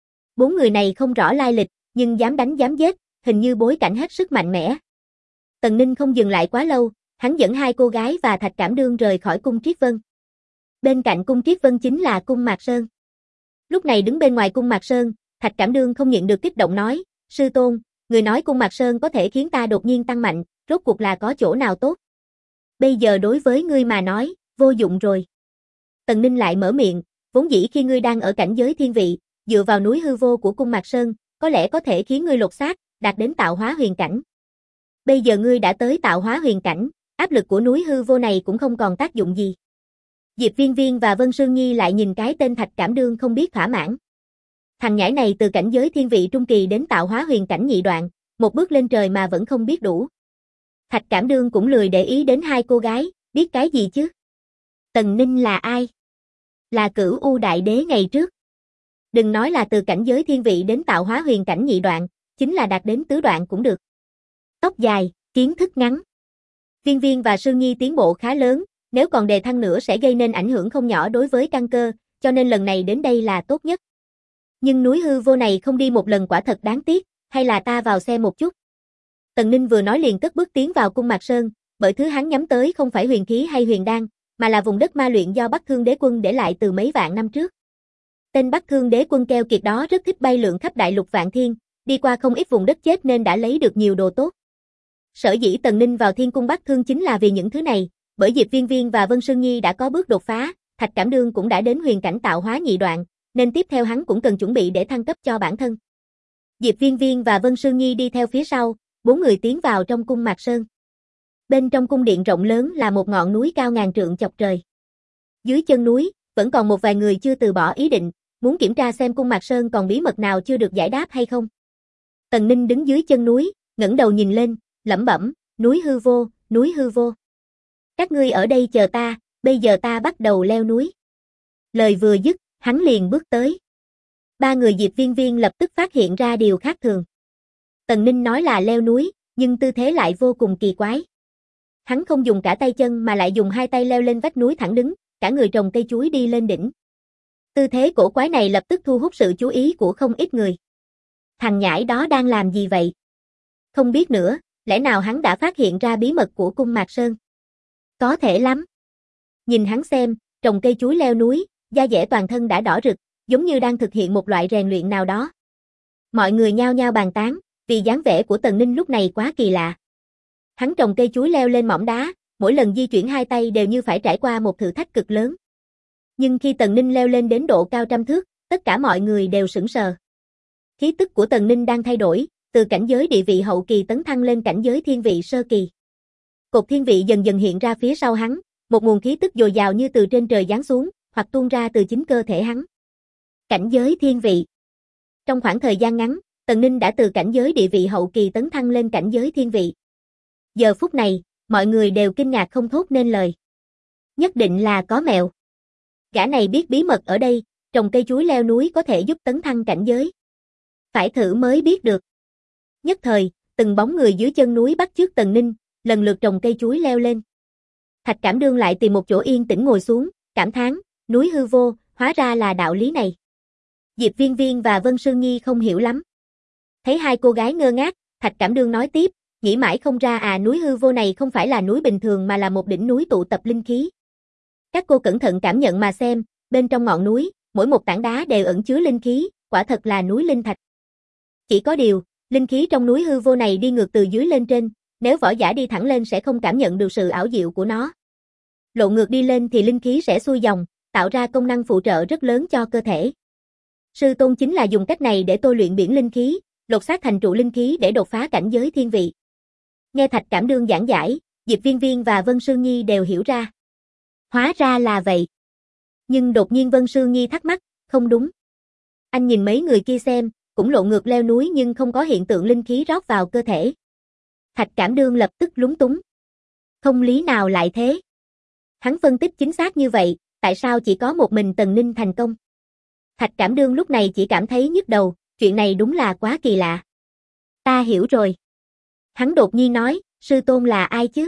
4 người này không rõ lai lịch, nhưng dám đánh dám giết, hình như bối cảnh hết sức mạnh mẽ. Tần Ninh không dừng lại quá lâu, hắn dẫn 2 cô gái và Thạch Cảm Đương rời khỏi cung Triết Vân. Bên cạnh cung Triết Vân chính là cung Mạc Sơn. Lúc này đứng bên ngoài cung Mạc Sơn, Thạch Cảm Đương không nhịn được kích động nói, sư tôn, người nói cung Mạc Sơn có thể khiến ta đột nhiên tăng mạnh, rốt cuộc là có chỗ nào tốt? Bây giờ đối với ngươi mà nói, vô dụng rồi. Tần Ninh lại mở miệng, vốn dĩ khi ngươi đang ở cảnh giới thiên vị, dựa vào núi hư vô của cung Mạc Sơn, có lẽ có thể khiến ngươi lột xác, đạt đến tạo hóa huyền cảnh. Bây giờ ngươi đã tới tạo hóa huyền cảnh, áp lực của núi hư vô này cũng không còn tác dụng gì. Diệp Viên Viên và Vân Sương Nhi lại nhìn cái tên Thạch Cảm Đương không biết thỏa mãn. Thằng nhãi này từ cảnh giới thiên vị trung kỳ đến tạo hóa huyền cảnh nhị đoạn, một bước lên trời mà vẫn không biết đủ. Thạch Cảm Đương cũng lười để ý đến 2 cô gái, biết cái gì chứ? Tần Ninh là ai? Là Cửu U Đại Đế ngày trước. Đừng nói là từ cảnh giới thiên vị đến tạo hóa huyền cảnh nhị đoạn, chính là đạt đến tứ đoạn cũng được. Tóc dài, kiến thức ngắn. Viên Viên và Sương Nhi tiến bộ khá lớn, nếu còn đề thăng nữa sẽ gây nên ảnh hưởng không nhỏ đối với căn cơ, cho nên lần này đến đây là tốt nhất. Nhưng núi hư vô này không đi một lần quả thật đáng tiếc, hay là ta vào xem một chút. Tần Ninh vừa nói liền cất bước tiến vào cung Mạc Sơn, bởi thứ hắn nhắm tới không phải huyền khí hay huyền đan, mà là vùng đất ma luyện do Bắc Thương Đế Quân để lại từ mấy vạn năm trước. Tên Bắc Thương Đế Quân keo kiệt đó rất thích bay lượn khắp đại lục vạn thiên, đi qua không ít vùng đất chết nên đã lấy được nhiều đồ tốt. Sở dĩ Tần Ninh vào Thiên Cung Bắc Thương chính là vì những thứ này, bởi Diệp Viên Viên và Vân Sương Nhi đã có bước đột phá, Thạch Cảm Đương cũng đã đến huyền cảnh tạo hóa nhị đoạn, nên tiếp theo hắn cũng cần chuẩn bị để thăng cấp cho bản thân. Diệp Viên Viên và Vân Sương Nhi đi theo phía sau, 4 người tiến vào trong cung Mạc Sơn. Bên trong cung điện rộng lớn là một ngọn núi cao ngàn trượng chọc trời. Dưới chân núi, vẫn còn một vài người chưa từ bỏ ý định, muốn kiểm tra xem cung Mạc Sơn còn bí mật nào chưa được giải đáp hay không. Tần Ninh đứng dưới chân núi, ngẩng đầu nhìn lên, lẩm bẩm, núi hư vô, núi hư vô. Các ngươi ở đây chờ ta, bây giờ ta bắt đầu leo núi. Lời vừa dứt, hắn liền bước tới. 3 người Diệp Viên Viên lập tức phát hiện ra điều khác thường. Tần Ninh nói là leo núi, nhưng tư thế lại vô cùng kỳ quái. Hắn không dùng cả tay chân mà lại dùng 2 tay leo lên vách núi thẳng đứng, cả người trồng cây chuối đi lên đỉnh. Tư thế cổ quái này lập tức thu hút sự chú ý của không ít người. Thằng nhãi đó đang làm gì vậy? Không biết nữa, lẽ nào hắn đã phát hiện ra bí mật của cung Mạc Sơn? Có thể lắm. Nhìn hắn xem, trồng cây chuối leo núi, da dẻ toàn thân đã đỏ rực, giống như đang thực hiện một loại rèn luyện nào đó. Mọi người nhao nhao bàn tán, vì dáng vẻ của Tần Ninh lúc này quá kỳ lạ. Hắn trồng cây chuối leo lên mỏm đá, mỗi lần di chuyển 2 tay đều như phải trải qua một thử thách cực lớn. Nhưng khi Tần Ninh leo lên đến độ cao trăm thước, tất cả mọi người đều sững sờ. Khí tức của Tần Ninh đang thay đổi, từ cảnh giới địa vị hậu kỳ tấn thăng lên cảnh giới thiên vị sơ kỳ. Cột thiên vị dần dần hiện ra phía sau hắn, một nguồn khí tức dồi dào như từ trên trời giáng xuống, hoặc tuôn ra từ chính cơ thể hắn. Cảnh giới thiên vị. Trong khoảng thời gian ngắn, Tần Ninh đã từ cảnh giới địa vị hậu kỳ tấn thăng lên cảnh giới thiên vị. Giờ phút này, mọi người đều kinh ngạc không thốt nên lời. Nhất định là có mẹo. Gã này biết bí mật ở đây, trồng cây chuối leo núi có thể giúp tấn thăng cảnh giới. Phải thử mới biết được. Nhất thời, từng bóng người dưới chân núi bắt chước Tần Ninh, lần lượt trồng cây chuối leo lên. Thạch Cảm Đương lại tìm một chỗ yên tĩnh ngồi xuống, cảm thán, núi hư vô, hóa ra là đạo lý này. Diệp Viên Viên và Vân Sương Nhi không hiểu lắm. Thấy hai cô gái ngơ ngác, Thạch Cảm Đương nói tiếp, nghĩ mãi không ra núi hư vô này không phải là núi bình thường mà là một đỉnh núi tụ tập linh khí. Các cô cẩn thận cảm nhận mà xem, bên trong ngọn núi, mỗi một tảng đá đều ẩn chứa linh khí, quả thật là núi linh thạch. Chỉ có điều, linh khí trong núi hư vô này đi ngược từ dưới lên trên, nếu võ giả đi thẳng lên sẽ không cảm nhận được sự ảo diệu của nó. Lộ ngược đi lên thì linh khí sẽ xuôi dòng, tạo ra công năng phụ trợ rất lớn cho cơ thể. Sư tôn chính là dùng cách này để tôi luyện biển linh khí, lột xác thành trụ linh khí để đột phá cảnh giới thiên vị. Nghe Thạch Cảm Đương giảng giải, Diệp Viên Viên và Vân Sương Nhi đều hiểu ra. Hóa ra là vậy. Nhưng đột nhiên Vân Sương Nhi thắc mắc, không đúng. Anh nhìn mấy người kia xem, cũng lộ ngược leo núi nhưng không có hiện tượng linh khí rót vào cơ thể. Thạch Cảm Đương lập tức lúng túng. Không lý nào lại thế. Hắn phân tích chính xác như vậy, tại sao chỉ có một mình Tần Ninh thành công? Thạch Cảm Đương lúc này chỉ cảm thấy nhức đầu, chuyện này đúng là quá kỳ lạ. Ta hiểu rồi. Hắn đột nhiên nói, sư tôn là ai chứ?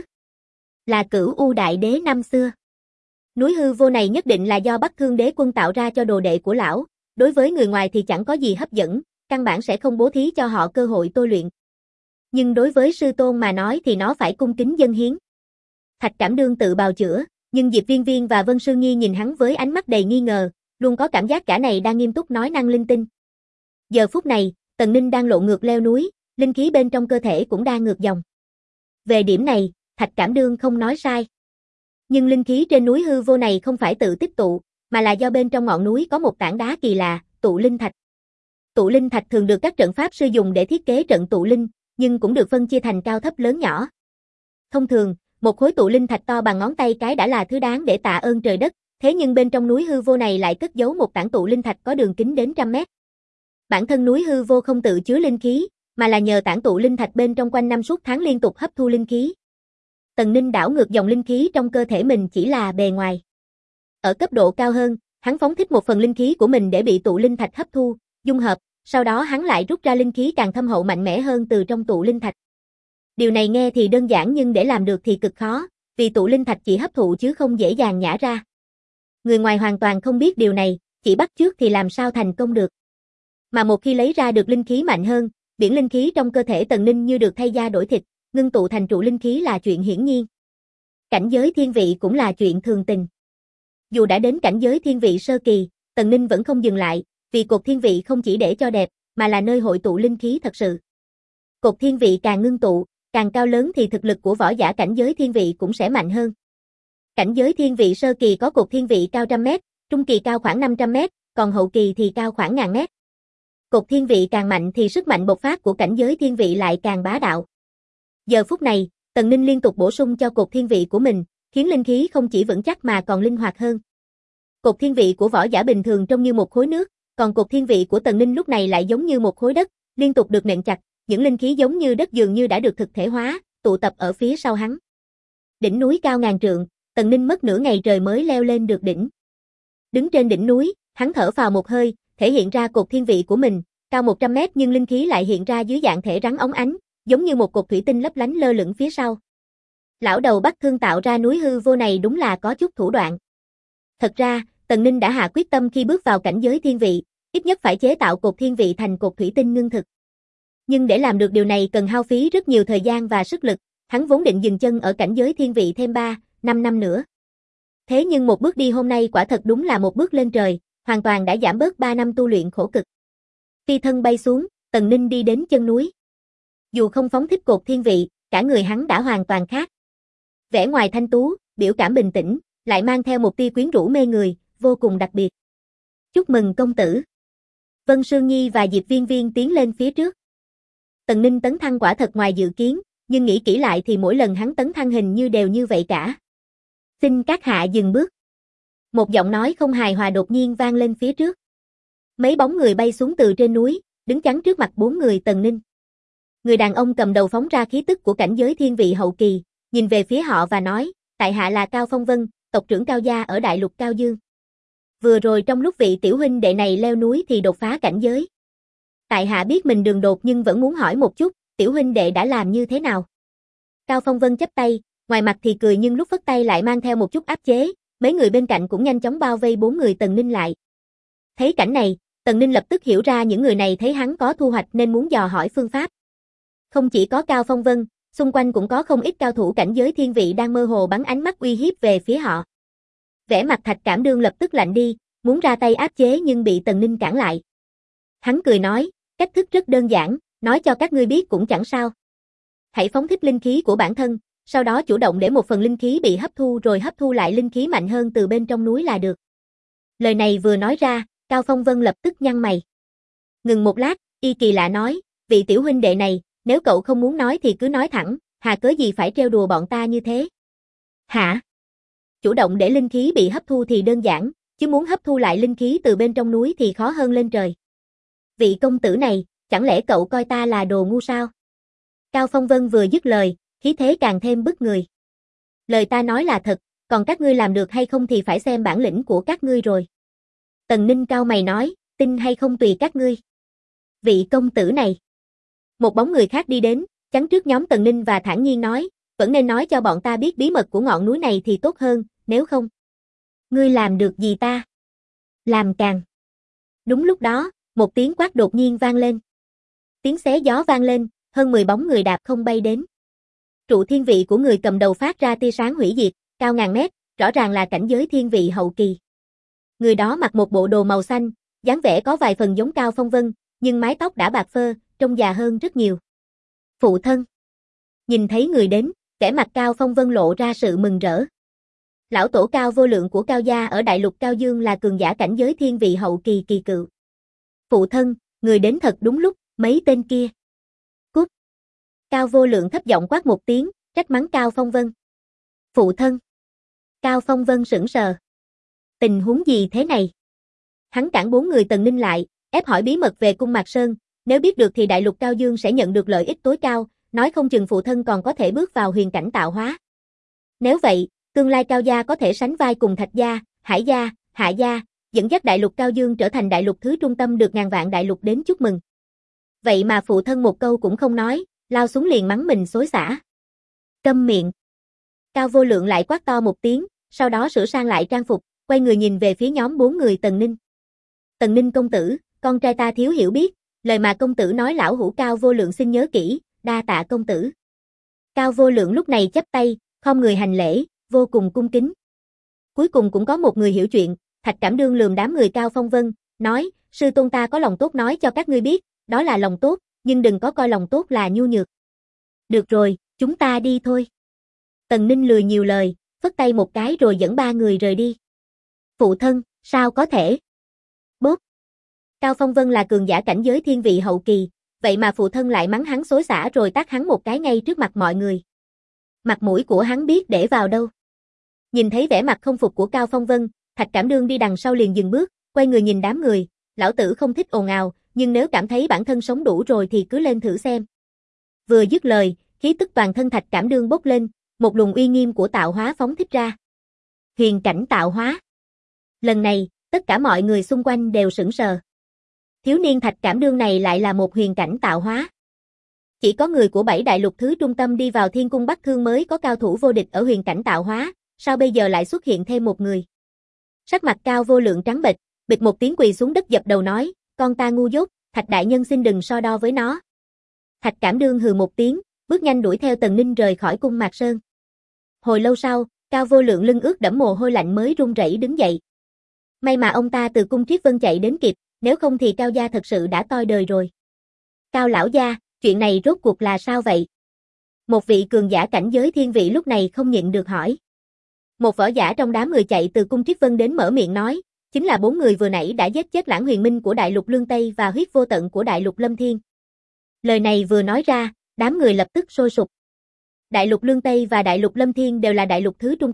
Là Cửu U Đại Đế năm xưa. Núi hư vô này nhất định là do Bắc Thương Đế quân tạo ra cho đồ đệ của lão, đối với người ngoài thì chẳng có gì hấp dẫn, căn bản sẽ không bố thí cho họ cơ hội tôi luyện. Nhưng đối với sư tôn mà nói thì nó phải cung kính dâng hiến. Thạch Cảm Đương tự bào chữa, nhưng Diệp Viên Viên và Vân Sương Nhi nhìn hắn với ánh mắt đầy nghi ngờ, luôn có cảm giác cả này đang nghiêm túc nói năng linh tinh. Giờ phút này, Tần Ninh đang lộ ngược leo núi, linh khí bên trong cơ thể cũng đang ngược dòng. Về điểm này, Thạch Cảm Đương không nói sai. Nhưng linh khí trên núi hư vô này không phải tự tích tụ, mà là do bên trong ngọn núi có một tảng đá kỳ lạ, tụ linh thạch. Tụ linh thạch thường được các trận pháp sư dùng để thiết kế trận tụ linh, nhưng cũng được phân chia thành cao thấp lớn nhỏ. Thông thường, một khối tụ linh thạch to bằng ngón tay cái đã là thứ đáng để tạ ơn trời đất, thế nhưng bên trong núi hư vô này lại cất giấu một tảng tụ linh thạch có đường kính đến trăm mét. Bản thân núi hư vô không tự chứa linh khí, mà là nhờ tảng tụ linh thạch bên trong quanh năm suốt tháng liên tục hấp thu linh khí. Tần Ninh đảo ngược dòng linh khí trong cơ thể mình chỉ là bề ngoài. Ở cấp độ cao hơn, hắn phóng thích một phần linh khí của mình để bị tụ linh thạch hấp thu, dung hợp, sau đó hắn lại rút ra linh khí càng thâm hậu mạnh mẽ hơn từ trong tụ linh thạch. Điều này nghe thì đơn giản nhưng để làm được thì cực khó, vì tụ linh thạch chỉ hấp thụ chứ không dễ dàng nhả ra. Người ngoài hoàn toàn không biết điều này, chỉ bắt chước thì làm sao thành công được. Mà một khi lấy ra được linh khí mạnh hơn, biển linh khí trong cơ thể Tần Ninh như được thay da đổi thịt, ngưng tụ thành trụ linh khí là chuyện hiển nhiên. Cảnh giới thiên vị cũng là chuyện thường tình. Dù đã đến cảnh giới thiên vị sơ kỳ, Tần Ninh vẫn không dừng lại, vì cột thiên vị không chỉ để cho đẹp, mà là nơi hội tụ linh khí thật sự. Cột thiên vị càng ngưng tụ, càng cao lớn thì thực lực của võ giả cảnh giới thiên vị cũng sẽ mạnh hơn. Cảnh giới thiên vị sơ kỳ có cột thiên vị cao trăm mét, trung kỳ cao khoảng 500 mét, còn hậu kỳ thì cao khoảng ngàn mét. Cột thiên vị càng mạnh thì sức mạnh bộc phát của cảnh giới thiên vị lại càng bá đạo. Giờ phút này, Tần Ninh liên tục bổ sung cho cột thiên vị của mình, khiến linh khí không chỉ vững chắc mà còn linh hoạt hơn. Cột thiên vị của võ giả bình thường trông như một khối nước, còn cột thiên vị của Tần Ninh lúc này lại giống như một khối đất, liên tục được nện chặt, những linh khí giống như đất dường như đã được thực thể hóa, tụ tập ở phía sau hắn. Đỉnh núi cao ngàn trượng, Tần Ninh mất nửa ngày trời mới leo lên được đỉnh. Đứng trên đỉnh núi, hắn thở phào một hơi, thể hiện ra cột thiên vị của mình, cao 100 mét nhưng linh khí lại hiện ra dưới dạng thể rắn óng ánh, giống như một cột thủy tinh lấp lánh lơ lửng phía sau. Lão đầu Bắc Thương tạo ra núi hư vô này đúng là có chút thủ đoạn. Thật ra, Tần Ninh đã hạ quyết tâm khi bước vào cảnh giới thiên vị, ít nhất phải chế tạo cột thiên vị thành cột thủy tinh ngưng thực. Nhưng để làm được điều này cần hao phí rất nhiều thời gian và sức lực, hắn vốn định dừng chân ở cảnh giới thiên vị thêm 3, 5 năm nữa. Thế nhưng một bước đi hôm nay quả thật đúng là một bước lên trời, hoàn toàn đã giảm bớt 3 năm tu luyện khổ cực. Phi thân bay xuống, Tần Ninh đi đến chân núi. Dù không phóng thích cột thiên vị, cả người hắn đã hoàn toàn khác. Vẻ ngoài thanh tú, biểu cảm bình tĩnh, lại mang theo một tia quyến rũ mê người, vô cùng đặc biệt. Chúc mừng công tử. Vân Sương Nhi và Diệp Viên Viên tiến lên phía trước. Tần Ninh tấn thăng quả thật ngoài dự kiến, nhưng nghĩ kỹ lại thì mỗi lần hắn tấn thăng hình như đều như vậy cả. Xin các hạ dừng bước. Một giọng nói không hài hòa đột nhiên vang lên phía trước. Mấy bóng người bay xuống từ trên núi, đứng chắn trước mặt bốn người Tần Ninh. Người đàn ông cầm đầu phóng ra khí tức của cảnh giới thiên vị hậu kỳ, nhìn về phía họ và nói, tại hạ là Cao Phong Vân, tộc trưởng Cao gia ở Đại Lục Cao Dương. Vừa rồi trong lúc vị tiểu huynh đệ này leo núi thì đột phá cảnh giới. Tại hạ biết mình đường đột nhưng vẫn muốn hỏi một chút, tiểu huynh đệ đã làm như thế nào? Cao Phong Vân chắp tay, ngoài mặt thì cười nhưng lúc phất tay lại mang theo một chút áp chế, mấy người bên cạnh cũng nhanh chóng bao vây bốn người Tần Ninh lại. Thấy cảnh này, Tần Ninh lập tức hiểu ra những người này thấy hắn có thu hoạch nên muốn dò hỏi phương pháp. Không chỉ có Cao Phong Vân, xung quanh cũng có không ít cao thủ cảnh giới thiên vị đang mơ hồ bắn ánh mắt uy hiếp về phía họ. Vẻ mặt Thạch Cảm Đương lập tức lạnh đi, muốn ra tay áp chế nhưng bị Tần Ninh cản lại. Hắn cười nói, cách thức rất đơn giản, nói cho các ngươi biết cũng chẳng sao. Hãy phóng thích linh khí của bản thân, sau đó chủ động để một phần linh khí bị hấp thu rồi hấp thu lại linh khí mạnh hơn từ bên trong núi là được. Lời này vừa nói ra, Cao Phong Vân lập tức nhăn mày. Ngừng một lát, y kỳ lạ nói, vị tiểu huynh đệ này, nếu cậu không muốn nói thì cứ nói thẳng, hà cớ gì phải trêu đùa bọn ta như thế? Hả? Chủ động để linh khí bị hấp thu thì đơn giản, chứ muốn hấp thu lại linh khí từ bên trong núi thì khó hơn lên trời. Vị công tử này, chẳng lẽ cậu coi ta là đồ ngu sao? Cao Phong Vân vừa dứt lời, khí thế càng thêm bức người. Lời ta nói là thật, còn các ngươi làm được hay không thì phải xem bản lĩnh của các ngươi rồi. Tần Ninh cau mày nói, tin hay không tùy các ngươi. Vị công tử này. Một bóng người khác đi đến, chắn trước nhóm Tần Ninh và thản nhiên nói, vẫn nên nói cho bọn ta biết bí mật của ngọn núi này thì tốt hơn, nếu không. Ngươi làm được gì ta? Làm càng. Đúng lúc đó, một tiếng quát đột nhiên vang lên. Tiếng xé gió vang lên, hơn 10 bóng người đạp không bay đến. Trụ thiên vị của người cầm đầu phát ra tia sáng hủy diệt, cao ngàn mét, rõ ràng là cảnh giới thiên vị hậu kỳ. Người đó mặc một bộ đồ màu xanh, dáng vẻ có vài phần giống Cao Phong Vân, nhưng mái tóc đã bạc phơ, trông già hơn rất nhiều. Phụ thân. Nhìn thấy người đến, vẻ mặt Cao Phong Vân lộ ra sự mừng rỡ. Lão tổ Cao Vô Lượng của Cao gia ở Đại Lục Cao Dương là cường giả cảnh giới thiên vị hậu kỳ kỳ cựu. Phụ thân, người đến thật đúng lúc, mấy tên kia. Cút. Cao Vô Lượng thấp giọng quát một tiếng, trách mắng Cao Phong Vân. Phụ thân. Cao Phong Vân sững sờ. Tình huống gì thế này? Hắn cản bốn người Tần Ninh lại, ép hỏi bí mật về cung Mạc Sơn, nếu biết được thì Đại Lục Cao Dương sẽ nhận được lợi ích tối cao, nói không chừng phụ thân còn có thể bước vào huyền cảnh tạo hóa. Nếu vậy, tương lai Cao gia có thể sánh vai cùng Thạch gia, Hải gia, Hạ gia, dẫn dắt Đại Lục Cao Dương trở thành đại lục thứ trung tâm được ngàn vạn đại lục đến chúc mừng. Vậy mà phụ thân một câu cũng không nói, lao xuống liền mắng mình xối xả. Câm miệng. Cao Vô Lượng lại quát to một tiếng, sau đó sửa sang lại trang phục, quay người nhìn về phía nhóm bốn người Tần Ninh. Tần Ninh công tử, con trai ta thiếu hiểu biết, lời mà công tử nói lão hữu Cao Vô Lượng xin nhớ kỹ, đa tạ công tử. Cao Vô Lượng lúc này chắp tay, khom người hành lễ, vô cùng cung kính. Cuối cùng cũng có một người hiểu chuyện, Thạch Cảm Đương lườm đám người Cao Phong Vân, nói, sư tôn ta có lòng tốt nói cho các ngươi biết, đó là lòng tốt, nhưng đừng có coi lòng tốt là nhu nhược. Được rồi, chúng ta đi thôi. Tần Ninh lười nhiều lời, phất tay một cái rồi dẫn ba người rời đi. Phụ thân, sao có thể? Bốp. Cao Phong Vân là cường giả cảnh giới thiên vị hậu kỳ, vậy mà phụ thân lại mắng hắn xối xả rồi tát hắn một cái ngay trước mặt mọi người. Mặt mũi của hắn biết để vào đâu. Nhìn thấy vẻ mặt không phục của Cao Phong Vân, Thạch Cảm Đương đi đằng sau liền dừng bước, quay người nhìn đám người, lão tử không thích ồn ào, nhưng nếu cảm thấy bản thân sống đủ rồi thì cứ lên thử xem. Vừa dứt lời, khí tức toàn thân Thạch Cảm Đương bốc lên, một luồng uy nghiêm của tạo hóa phóng thích ra. Huyền cảnh tạo hóa. Lần này, tất cả mọi người xung quanh đều sững sờ. Thiếu niên Thạch Cảm Đương này lại là một huyền cảnh tạo hóa. Chỉ có người của 7 đại lục thứ trung tâm đi vào Thiên Cung Bắc Thương mới có cao thủ vô địch ở huyền cảnh tạo hóa, sao bây giờ lại xuất hiện thêm một người? Sắc mặt Cao Vô Lượng trắng bệch, bịch một tiếng quỳ xuống đất dập đầu nói, con ta ngu dốt, Thạch đại nhân xin đừng so đo với nó. Thạch Cảm Đương hừ một tiếng, bước nhanh đuổi theo Tần Ninh rời khỏi cung Mạc Sơn. Hồi lâu sau, Cao Vô Lượng lưng ướt đẫm mồ hôi lạnh mới run rẩy đứng dậy. May mà ông ta từ cung Triết Vân chạy đến kịp, nếu không thì Cao gia thật sự đã toi đời rồi. Cao lão gia, chuyện này rốt cuộc là sao vậy? Một vị cường giả cảnh giới thiên vị lúc này không nhịn được hỏi. Một võ giả trong đám người chạy từ cung Triết Vân đến mở miệng nói, chính là 4 người vừa nãy đã giết chết Lãng Huyền Minh của Đại Lục Lương Tây và Huyết Vô Tận của Đại Lục Lâm Thiên. Lời này vừa nói ra, đám người lập tức sôi sục. Đại Lục Lương Tây và Đại Lục Lâm Thiên đều là đại lục thứ trung tâm,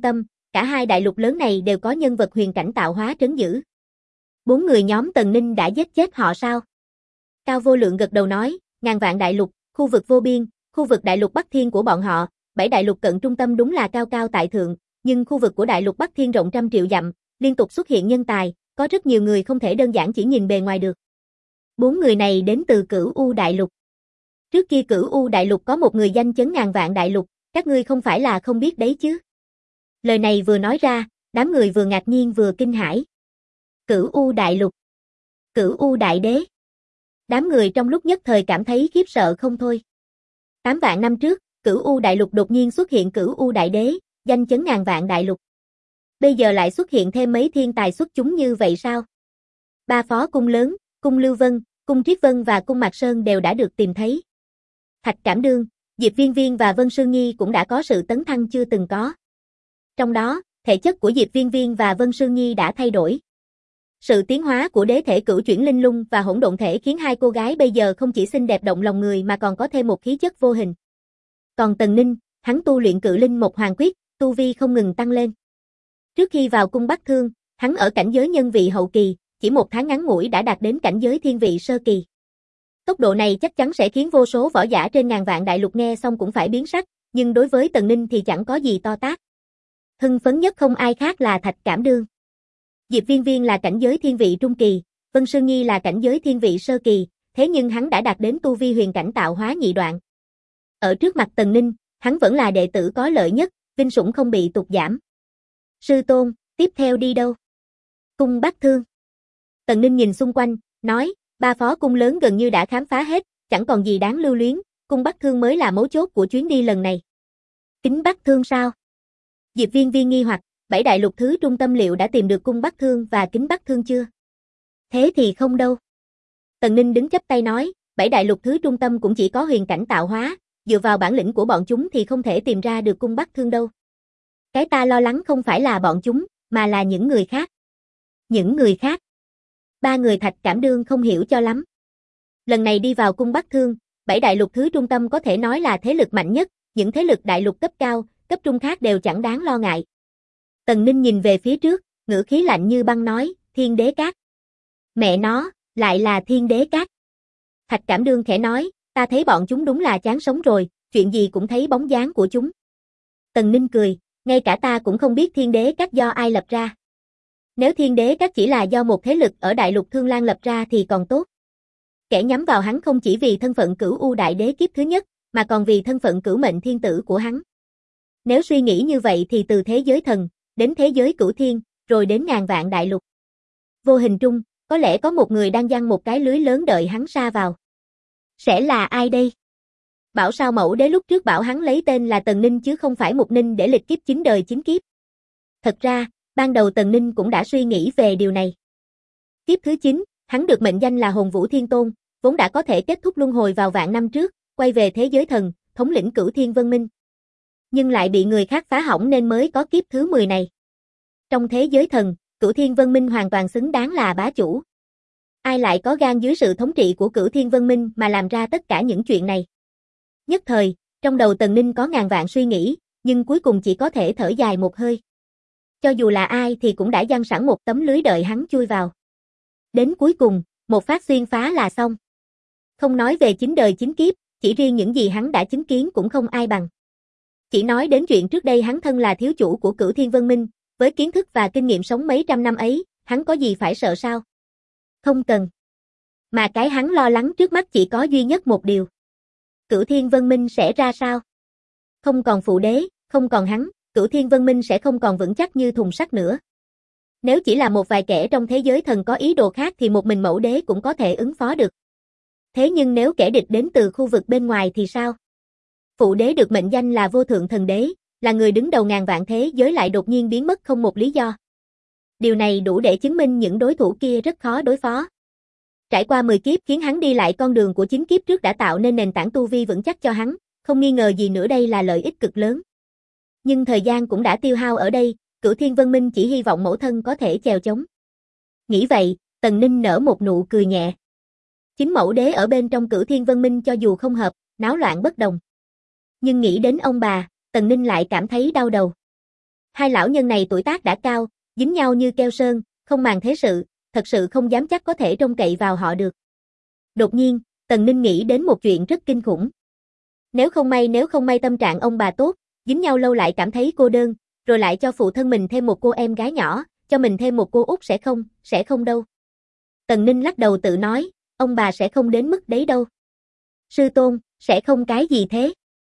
cả hai đại lục lớn này đều có nhân vật huyền cảnh tạo hóa trấn giữ. 4 người nhóm Tần Ninh đã giết chết họ sao? Cao Vô Lượng gật đầu nói, ngàn vạn đại lục, khu vực vô biên, khu vực đại lục Bắc Thiên của bọn họ, 7 đại lục cận trung tâm đúng là cao cao tại thượng, nhưng khu vực của đại lục Bắc Thiên rộng trăm triệu dặm, liên tục xuất hiện nhân tài, có rất nhiều người không thể đơn giản chỉ nhìn bề ngoài được. 4 người này đến từ Cửu U đại lục. Trước kia Cửu U đại lục có một người danh chấn ngàn vạn đại lục, các ngươi không phải là không biết đấy chứ? Lời này vừa nói ra, đám người vừa ngạc nhiên vừa kinh hãi. Cửu U đại lục, Cửu U đại đế. Đám người trong lúc nhất thời cảm thấy khiếp sợ không thôi. 8 vạn năm trước, Cửu U đại lục đột nhiên xuất hiện Cửu U đại đế, danh chấn ngàn vạn đại lục. Bây giờ lại xuất hiện thêm mấy thiên tài xuất chúng như vậy sao? 3 phó cung lớn, cung Lưu Vân, cung Triết Vân và cung Mạc Sơn đều đã được tìm thấy. Thạch Cảm Đương, Diệp Viên Viên và Vân Sương Nhi cũng đã có sự tấn thăng chưa từng có. Trong đó, thể chất của Diệp Viên Viên và Vân Sương Nhi đã thay đổi. Sự tiến hóa của đế thể cửu chuyển linh lung và hỗn độn thể khiến hai cô gái bây giờ không chỉ xinh đẹp động lòng người mà còn có thêm một khí chất vô hình. Còn Tần Ninh, hắn tu luyện Cự Linh Một Hoàng Quyết, tu vi không ngừng tăng lên. Trước khi vào cung Bắc Thương, hắn ở cảnh giới nhân vị hậu kỳ, chỉ 1 tháng ngắn ngủi đã đạt đến cảnh giới thiên vị sơ kỳ. Tốc độ này chắc chắn sẽ khiến vô số võ giả trên ngàn vạn đại lục nghe xong cũng phải biến sắc, nhưng đối với Tần Ninh thì chẳng có gì to tát. Hưng phấn nhất không ai khác là Thạch Cảm Đương. Diệp Viên Viên là cảnh giới thiên vị trung kỳ, Vân Sương Nhi là cảnh giới thiên vị sơ kỳ, thế nhưng hắn đã đạt đến tu vi huyền cảnh tạo hóa nhị đoạn. Ở trước mặt Tần Ninh, hắn vẫn là đệ tử có lợi nhất, vinh sủng không bị tụt giảm. Sư tôn, tiếp theo đi đâu? Cung Bắc Thương. Tần Ninh nhìn xung quanh, nói, 3 phó cung lớn gần như đã khám phá hết, chẳng còn gì đáng lưu luyến, cung Bắc Thương mới là mấu chốt của chuyến đi lần này. Kính Bắc Thương sao? Diệp Viên Viên nghi hoặc, 7 đại lục thứ trung tâm liệu đã tìm được cung Bắc Thương và kính Bắc Thương chưa? Thế thì không đâu. Tần Ninh đứng chắp tay nói, 7 đại lục thứ trung tâm cũng chỉ có huyền cảnh tạo hóa, dựa vào bản lĩnh của bọn chúng thì không thể tìm ra được cung Bắc Thương đâu. Cái ta lo lắng không phải là bọn chúng, mà là những người khác. Những người khác. 3 người Thạch Cảm Đương không hiểu cho lắm. Lần này đi vào cung Bắc Thương, 7 đại lục thứ trung tâm có thể nói là thế lực mạnh nhất, những thế lực đại lục cấp cao, cấp trung khác đều chẳng đáng lo ngại. Tần Ninh nhìn về phía trước, ngữ khí lạnh như băng nói, Thiên Đế Các. Mẹ nó, lại là Thiên Đế Các. Thạch Cảm Đương khẽ nói, ta thấy bọn chúng đúng là chán sống rồi, chuyện gì cũng thấy bóng dáng của chúng. Tần Ninh cười, ngay cả ta cũng không biết Thiên Đế Các do ai lập ra. Nếu Thiên Đế Các chỉ là do một thế lực ở đại lục Thương Lan lập ra thì còn tốt. Kẻ nhắm vào hắn không chỉ vì thân phận Cửu U đại đế kiếp thứ nhất, mà còn vì thân phận cửu mệnh thiên tử của hắn. Nếu suy nghĩ như vậy thì từ thế giới thần, đến thế giới cửu thiên, rồi đến ngàn vạn đại lục. Vô hình trung, có lẽ có một người đang giăng một cái lưới lớn đợi hắn sa vào. Sẽ là ai đây? Bảo sao Mẫu Đế lúc trước bảo hắn lấy tên là Tần Ninh chứ không phải Mục Ninh để lịch kiếp 9 đời 9 kiếp. Thật ra, ban đầu Tần Ninh cũng đã suy nghĩ về điều này. Kiếp thứ 9, hắn được mệnh danh là Hồn Vũ Thiên Tôn, vốn đã có thể kết thúc luân hồi vào vạn năm trước, quay về thế giới thần, thống lĩnh Cửu Thiên Vân Minh. Nhưng lại bị người khác phá hỏng nên mới có kiếp thứ 10 này. Trong thế giới thần, Cửu Thiên Vân Minh hoàn toàn xứng đáng là bá chủ. Ai lại có gan dưới sự thống trị của Cửu Thiên Vân Minh mà làm ra tất cả những chuyện này? Nhất thời, trong đầu Tần Ninh có ngàn vạn suy nghĩ, nhưng cuối cùng chỉ có thể thở dài một hơi. Cho dù là ai thì cũng đã giăng sẵn một tấm lưới đợi hắn chui vào. Đến cuối cùng, một phát xuyên phá là xong. Không nói về 9 đời 9 kiếp, chỉ riêng những gì hắn đã chứng kiến cũng không ai bằng. Chỉ nói đến chuyện trước đây hắn thân là thiếu chủ của Cửu Thiên Vân Minh, với kiến thức và kinh nghiệm sống mấy trăm năm ấy, hắn có gì phải sợ sao? Không cần. Mà cái hắn lo lắng trước mắt chỉ có duy nhất một điều. Cửu Thiên Vân Minh sẽ ra sao? Không còn phụ đế, không còn hắn, Cửu Thiên Vân Minh sẽ không còn vững chắc như thùng sắt nữa. Nếu chỉ là một vài kẻ trong thế giới thần có ý đồ khác thì một mình Mẫu Đế cũng có thể ứng phó được. Thế nhưng nếu kẻ địch đến từ khu vực bên ngoài thì sao? Phụ đế được mệnh danh là Vô Thượng Thần Đế, là người đứng đầu ngàn vạn thế giới lại đột nhiên biến mất không một lý do. Điều này đủ để chứng minh những đối thủ kia rất khó đối phó. Trải qua 10 kiếp khiến hắn đi lại con đường của 9 kiếp trước đã tạo nên nền tảng tu vi vững chắc cho hắn, không nghi ngờ gì nữa đây là lợi ích cực lớn. Nhưng thời gian cũng đã tiêu hao ở đây, Cửu Thiên Vân Minh chỉ hy vọng mẫu thân có thể chèo chống. Nghĩ vậy, Tần Ninh nở một nụ cười nhẹ. Chính Mẫu Đế ở bên trong Cửu Thiên Vân Minh cho dù không hợp, náo loạn bất đồng. Nhưng nghĩ đến ông bà, Tần Ninh lại cảm thấy đau đầu. Hai lão nhân này tuổi tác đã cao, dính nhau như keo sơn, không màng thế sự, thật sự không dám chắc có thể trông cậy vào họ được. Đột nhiên, Tần Ninh nghĩ đến một chuyện rất kinh khủng. Nếu không may tâm trạng ông bà tốt, dính nhau lâu lại cảm thấy cô đơn, rồi lại cho phụ thân mình thêm một cô em gái nhỏ, cho mình thêm một cô út sẽ không đâu. Tần Ninh lắc đầu tự nói, ông bà sẽ không đến mức đấy đâu. Sư tôn, sẽ không cái gì thế?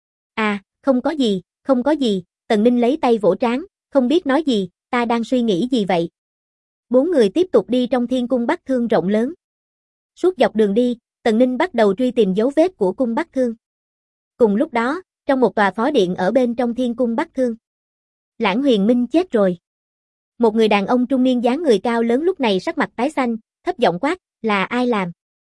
À, không có gì, Tần Ninh lấy tay vỗ trán, không biết nói gì, ta đang suy nghĩ gì vậy? Bốn người tiếp tục đi trong thiên cung Bắc Thương rộng lớn. Suốt dọc đường đi, Tần Ninh bắt đầu truy tìm dấu vết của cung Bắc Thương. Cùng lúc đó, trong một tòa phó điện ở bên trong thiên cung Bắc Thương, Lãng Huyền Minh chết rồi. Một người đàn ông trung niên dáng người cao lớn lúc này sắc mặt tái xanh, thấp giọng quát, là ai làm?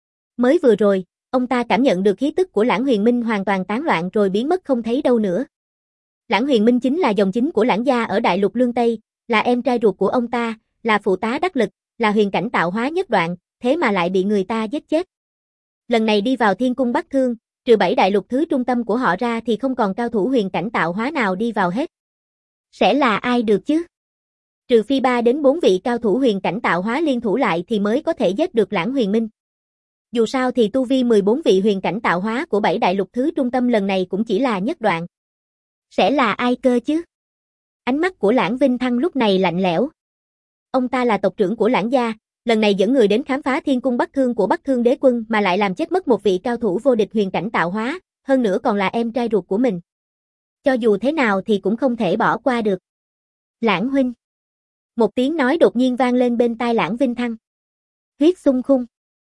Mới vừa rồi, ông ta cảm nhận được khí tức của Lãng Huyền Minh hoàn toàn tán loạn rồi biến mất không thấy đâu nữa. Lãng Huyền Minh chính là dòng chính của Lãng gia ở Đại Lục Lương Tây, là em trai ruột của ông ta, là phụ tá đắc lực, là huyền cảnh tạo hóa nhất đoạn, thế mà lại bị người ta giết chết. Lần này đi vào thiên cung Bắc Thương, trừ 7 đại lục thứ trung tâm của họ ra thì không còn cao thủ huyền cảnh tạo hóa nào đi vào hết. Sẽ là ai được chứ? Trừ phi 3 đến 4 vị cao thủ huyền cảnh tạo hóa liên thủ lại thì mới có thể giết được Lãng Huyền Minh. Dù sao thì tu vi 14 vị huyền cảnh tạo hóa của 7 đại lục thứ trung tâm lần này cũng chỉ là nhất đoạn. Sẽ là ai cơ chứ? Ánh mắt của Lãng Vinh Thăng lúc này lạnh lẽo. Ông ta là tộc trưởng của Lãng gia, lần này dẫn người đến khám phá thiên cung Bắc Thương của Bắc Thương đế quân mà lại làm chết mất một vị cao thủ vô địch huyền cảnh tạo hóa, hơn nữa còn là em trai ruột của mình. Cho dù thế nào thì cũng không thể bỏ qua được. Lãng huynh. Một tiếng nói đột nhiên vang lên bên tai Lãng Vinh Thăng. Huyết xung khung.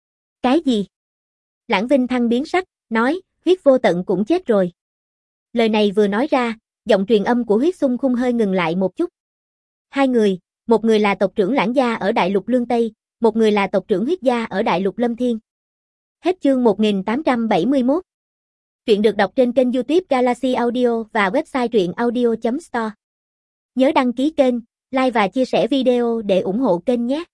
Cái gì? Lãng Vinh Thăng biến sắc, nói, huyết vô tận cũng chết rồi. Lời này vừa nói ra, giọng truyền âm của huyết xung khung hơi ngừng lại một chút. Hai người, một người là tộc trưởng Lãng gia ở Đại Lục Lương Tây, một người là tộc trưởng huyết gia ở Đại Lục Lâm Thiên. Hết chương 1871. Truyện được đọc trên kênh YouTube Galaxy Audio và website truyệnaudio.store. Nhớ đăng ký kênh, like và chia sẻ video để ủng hộ kênh nhé.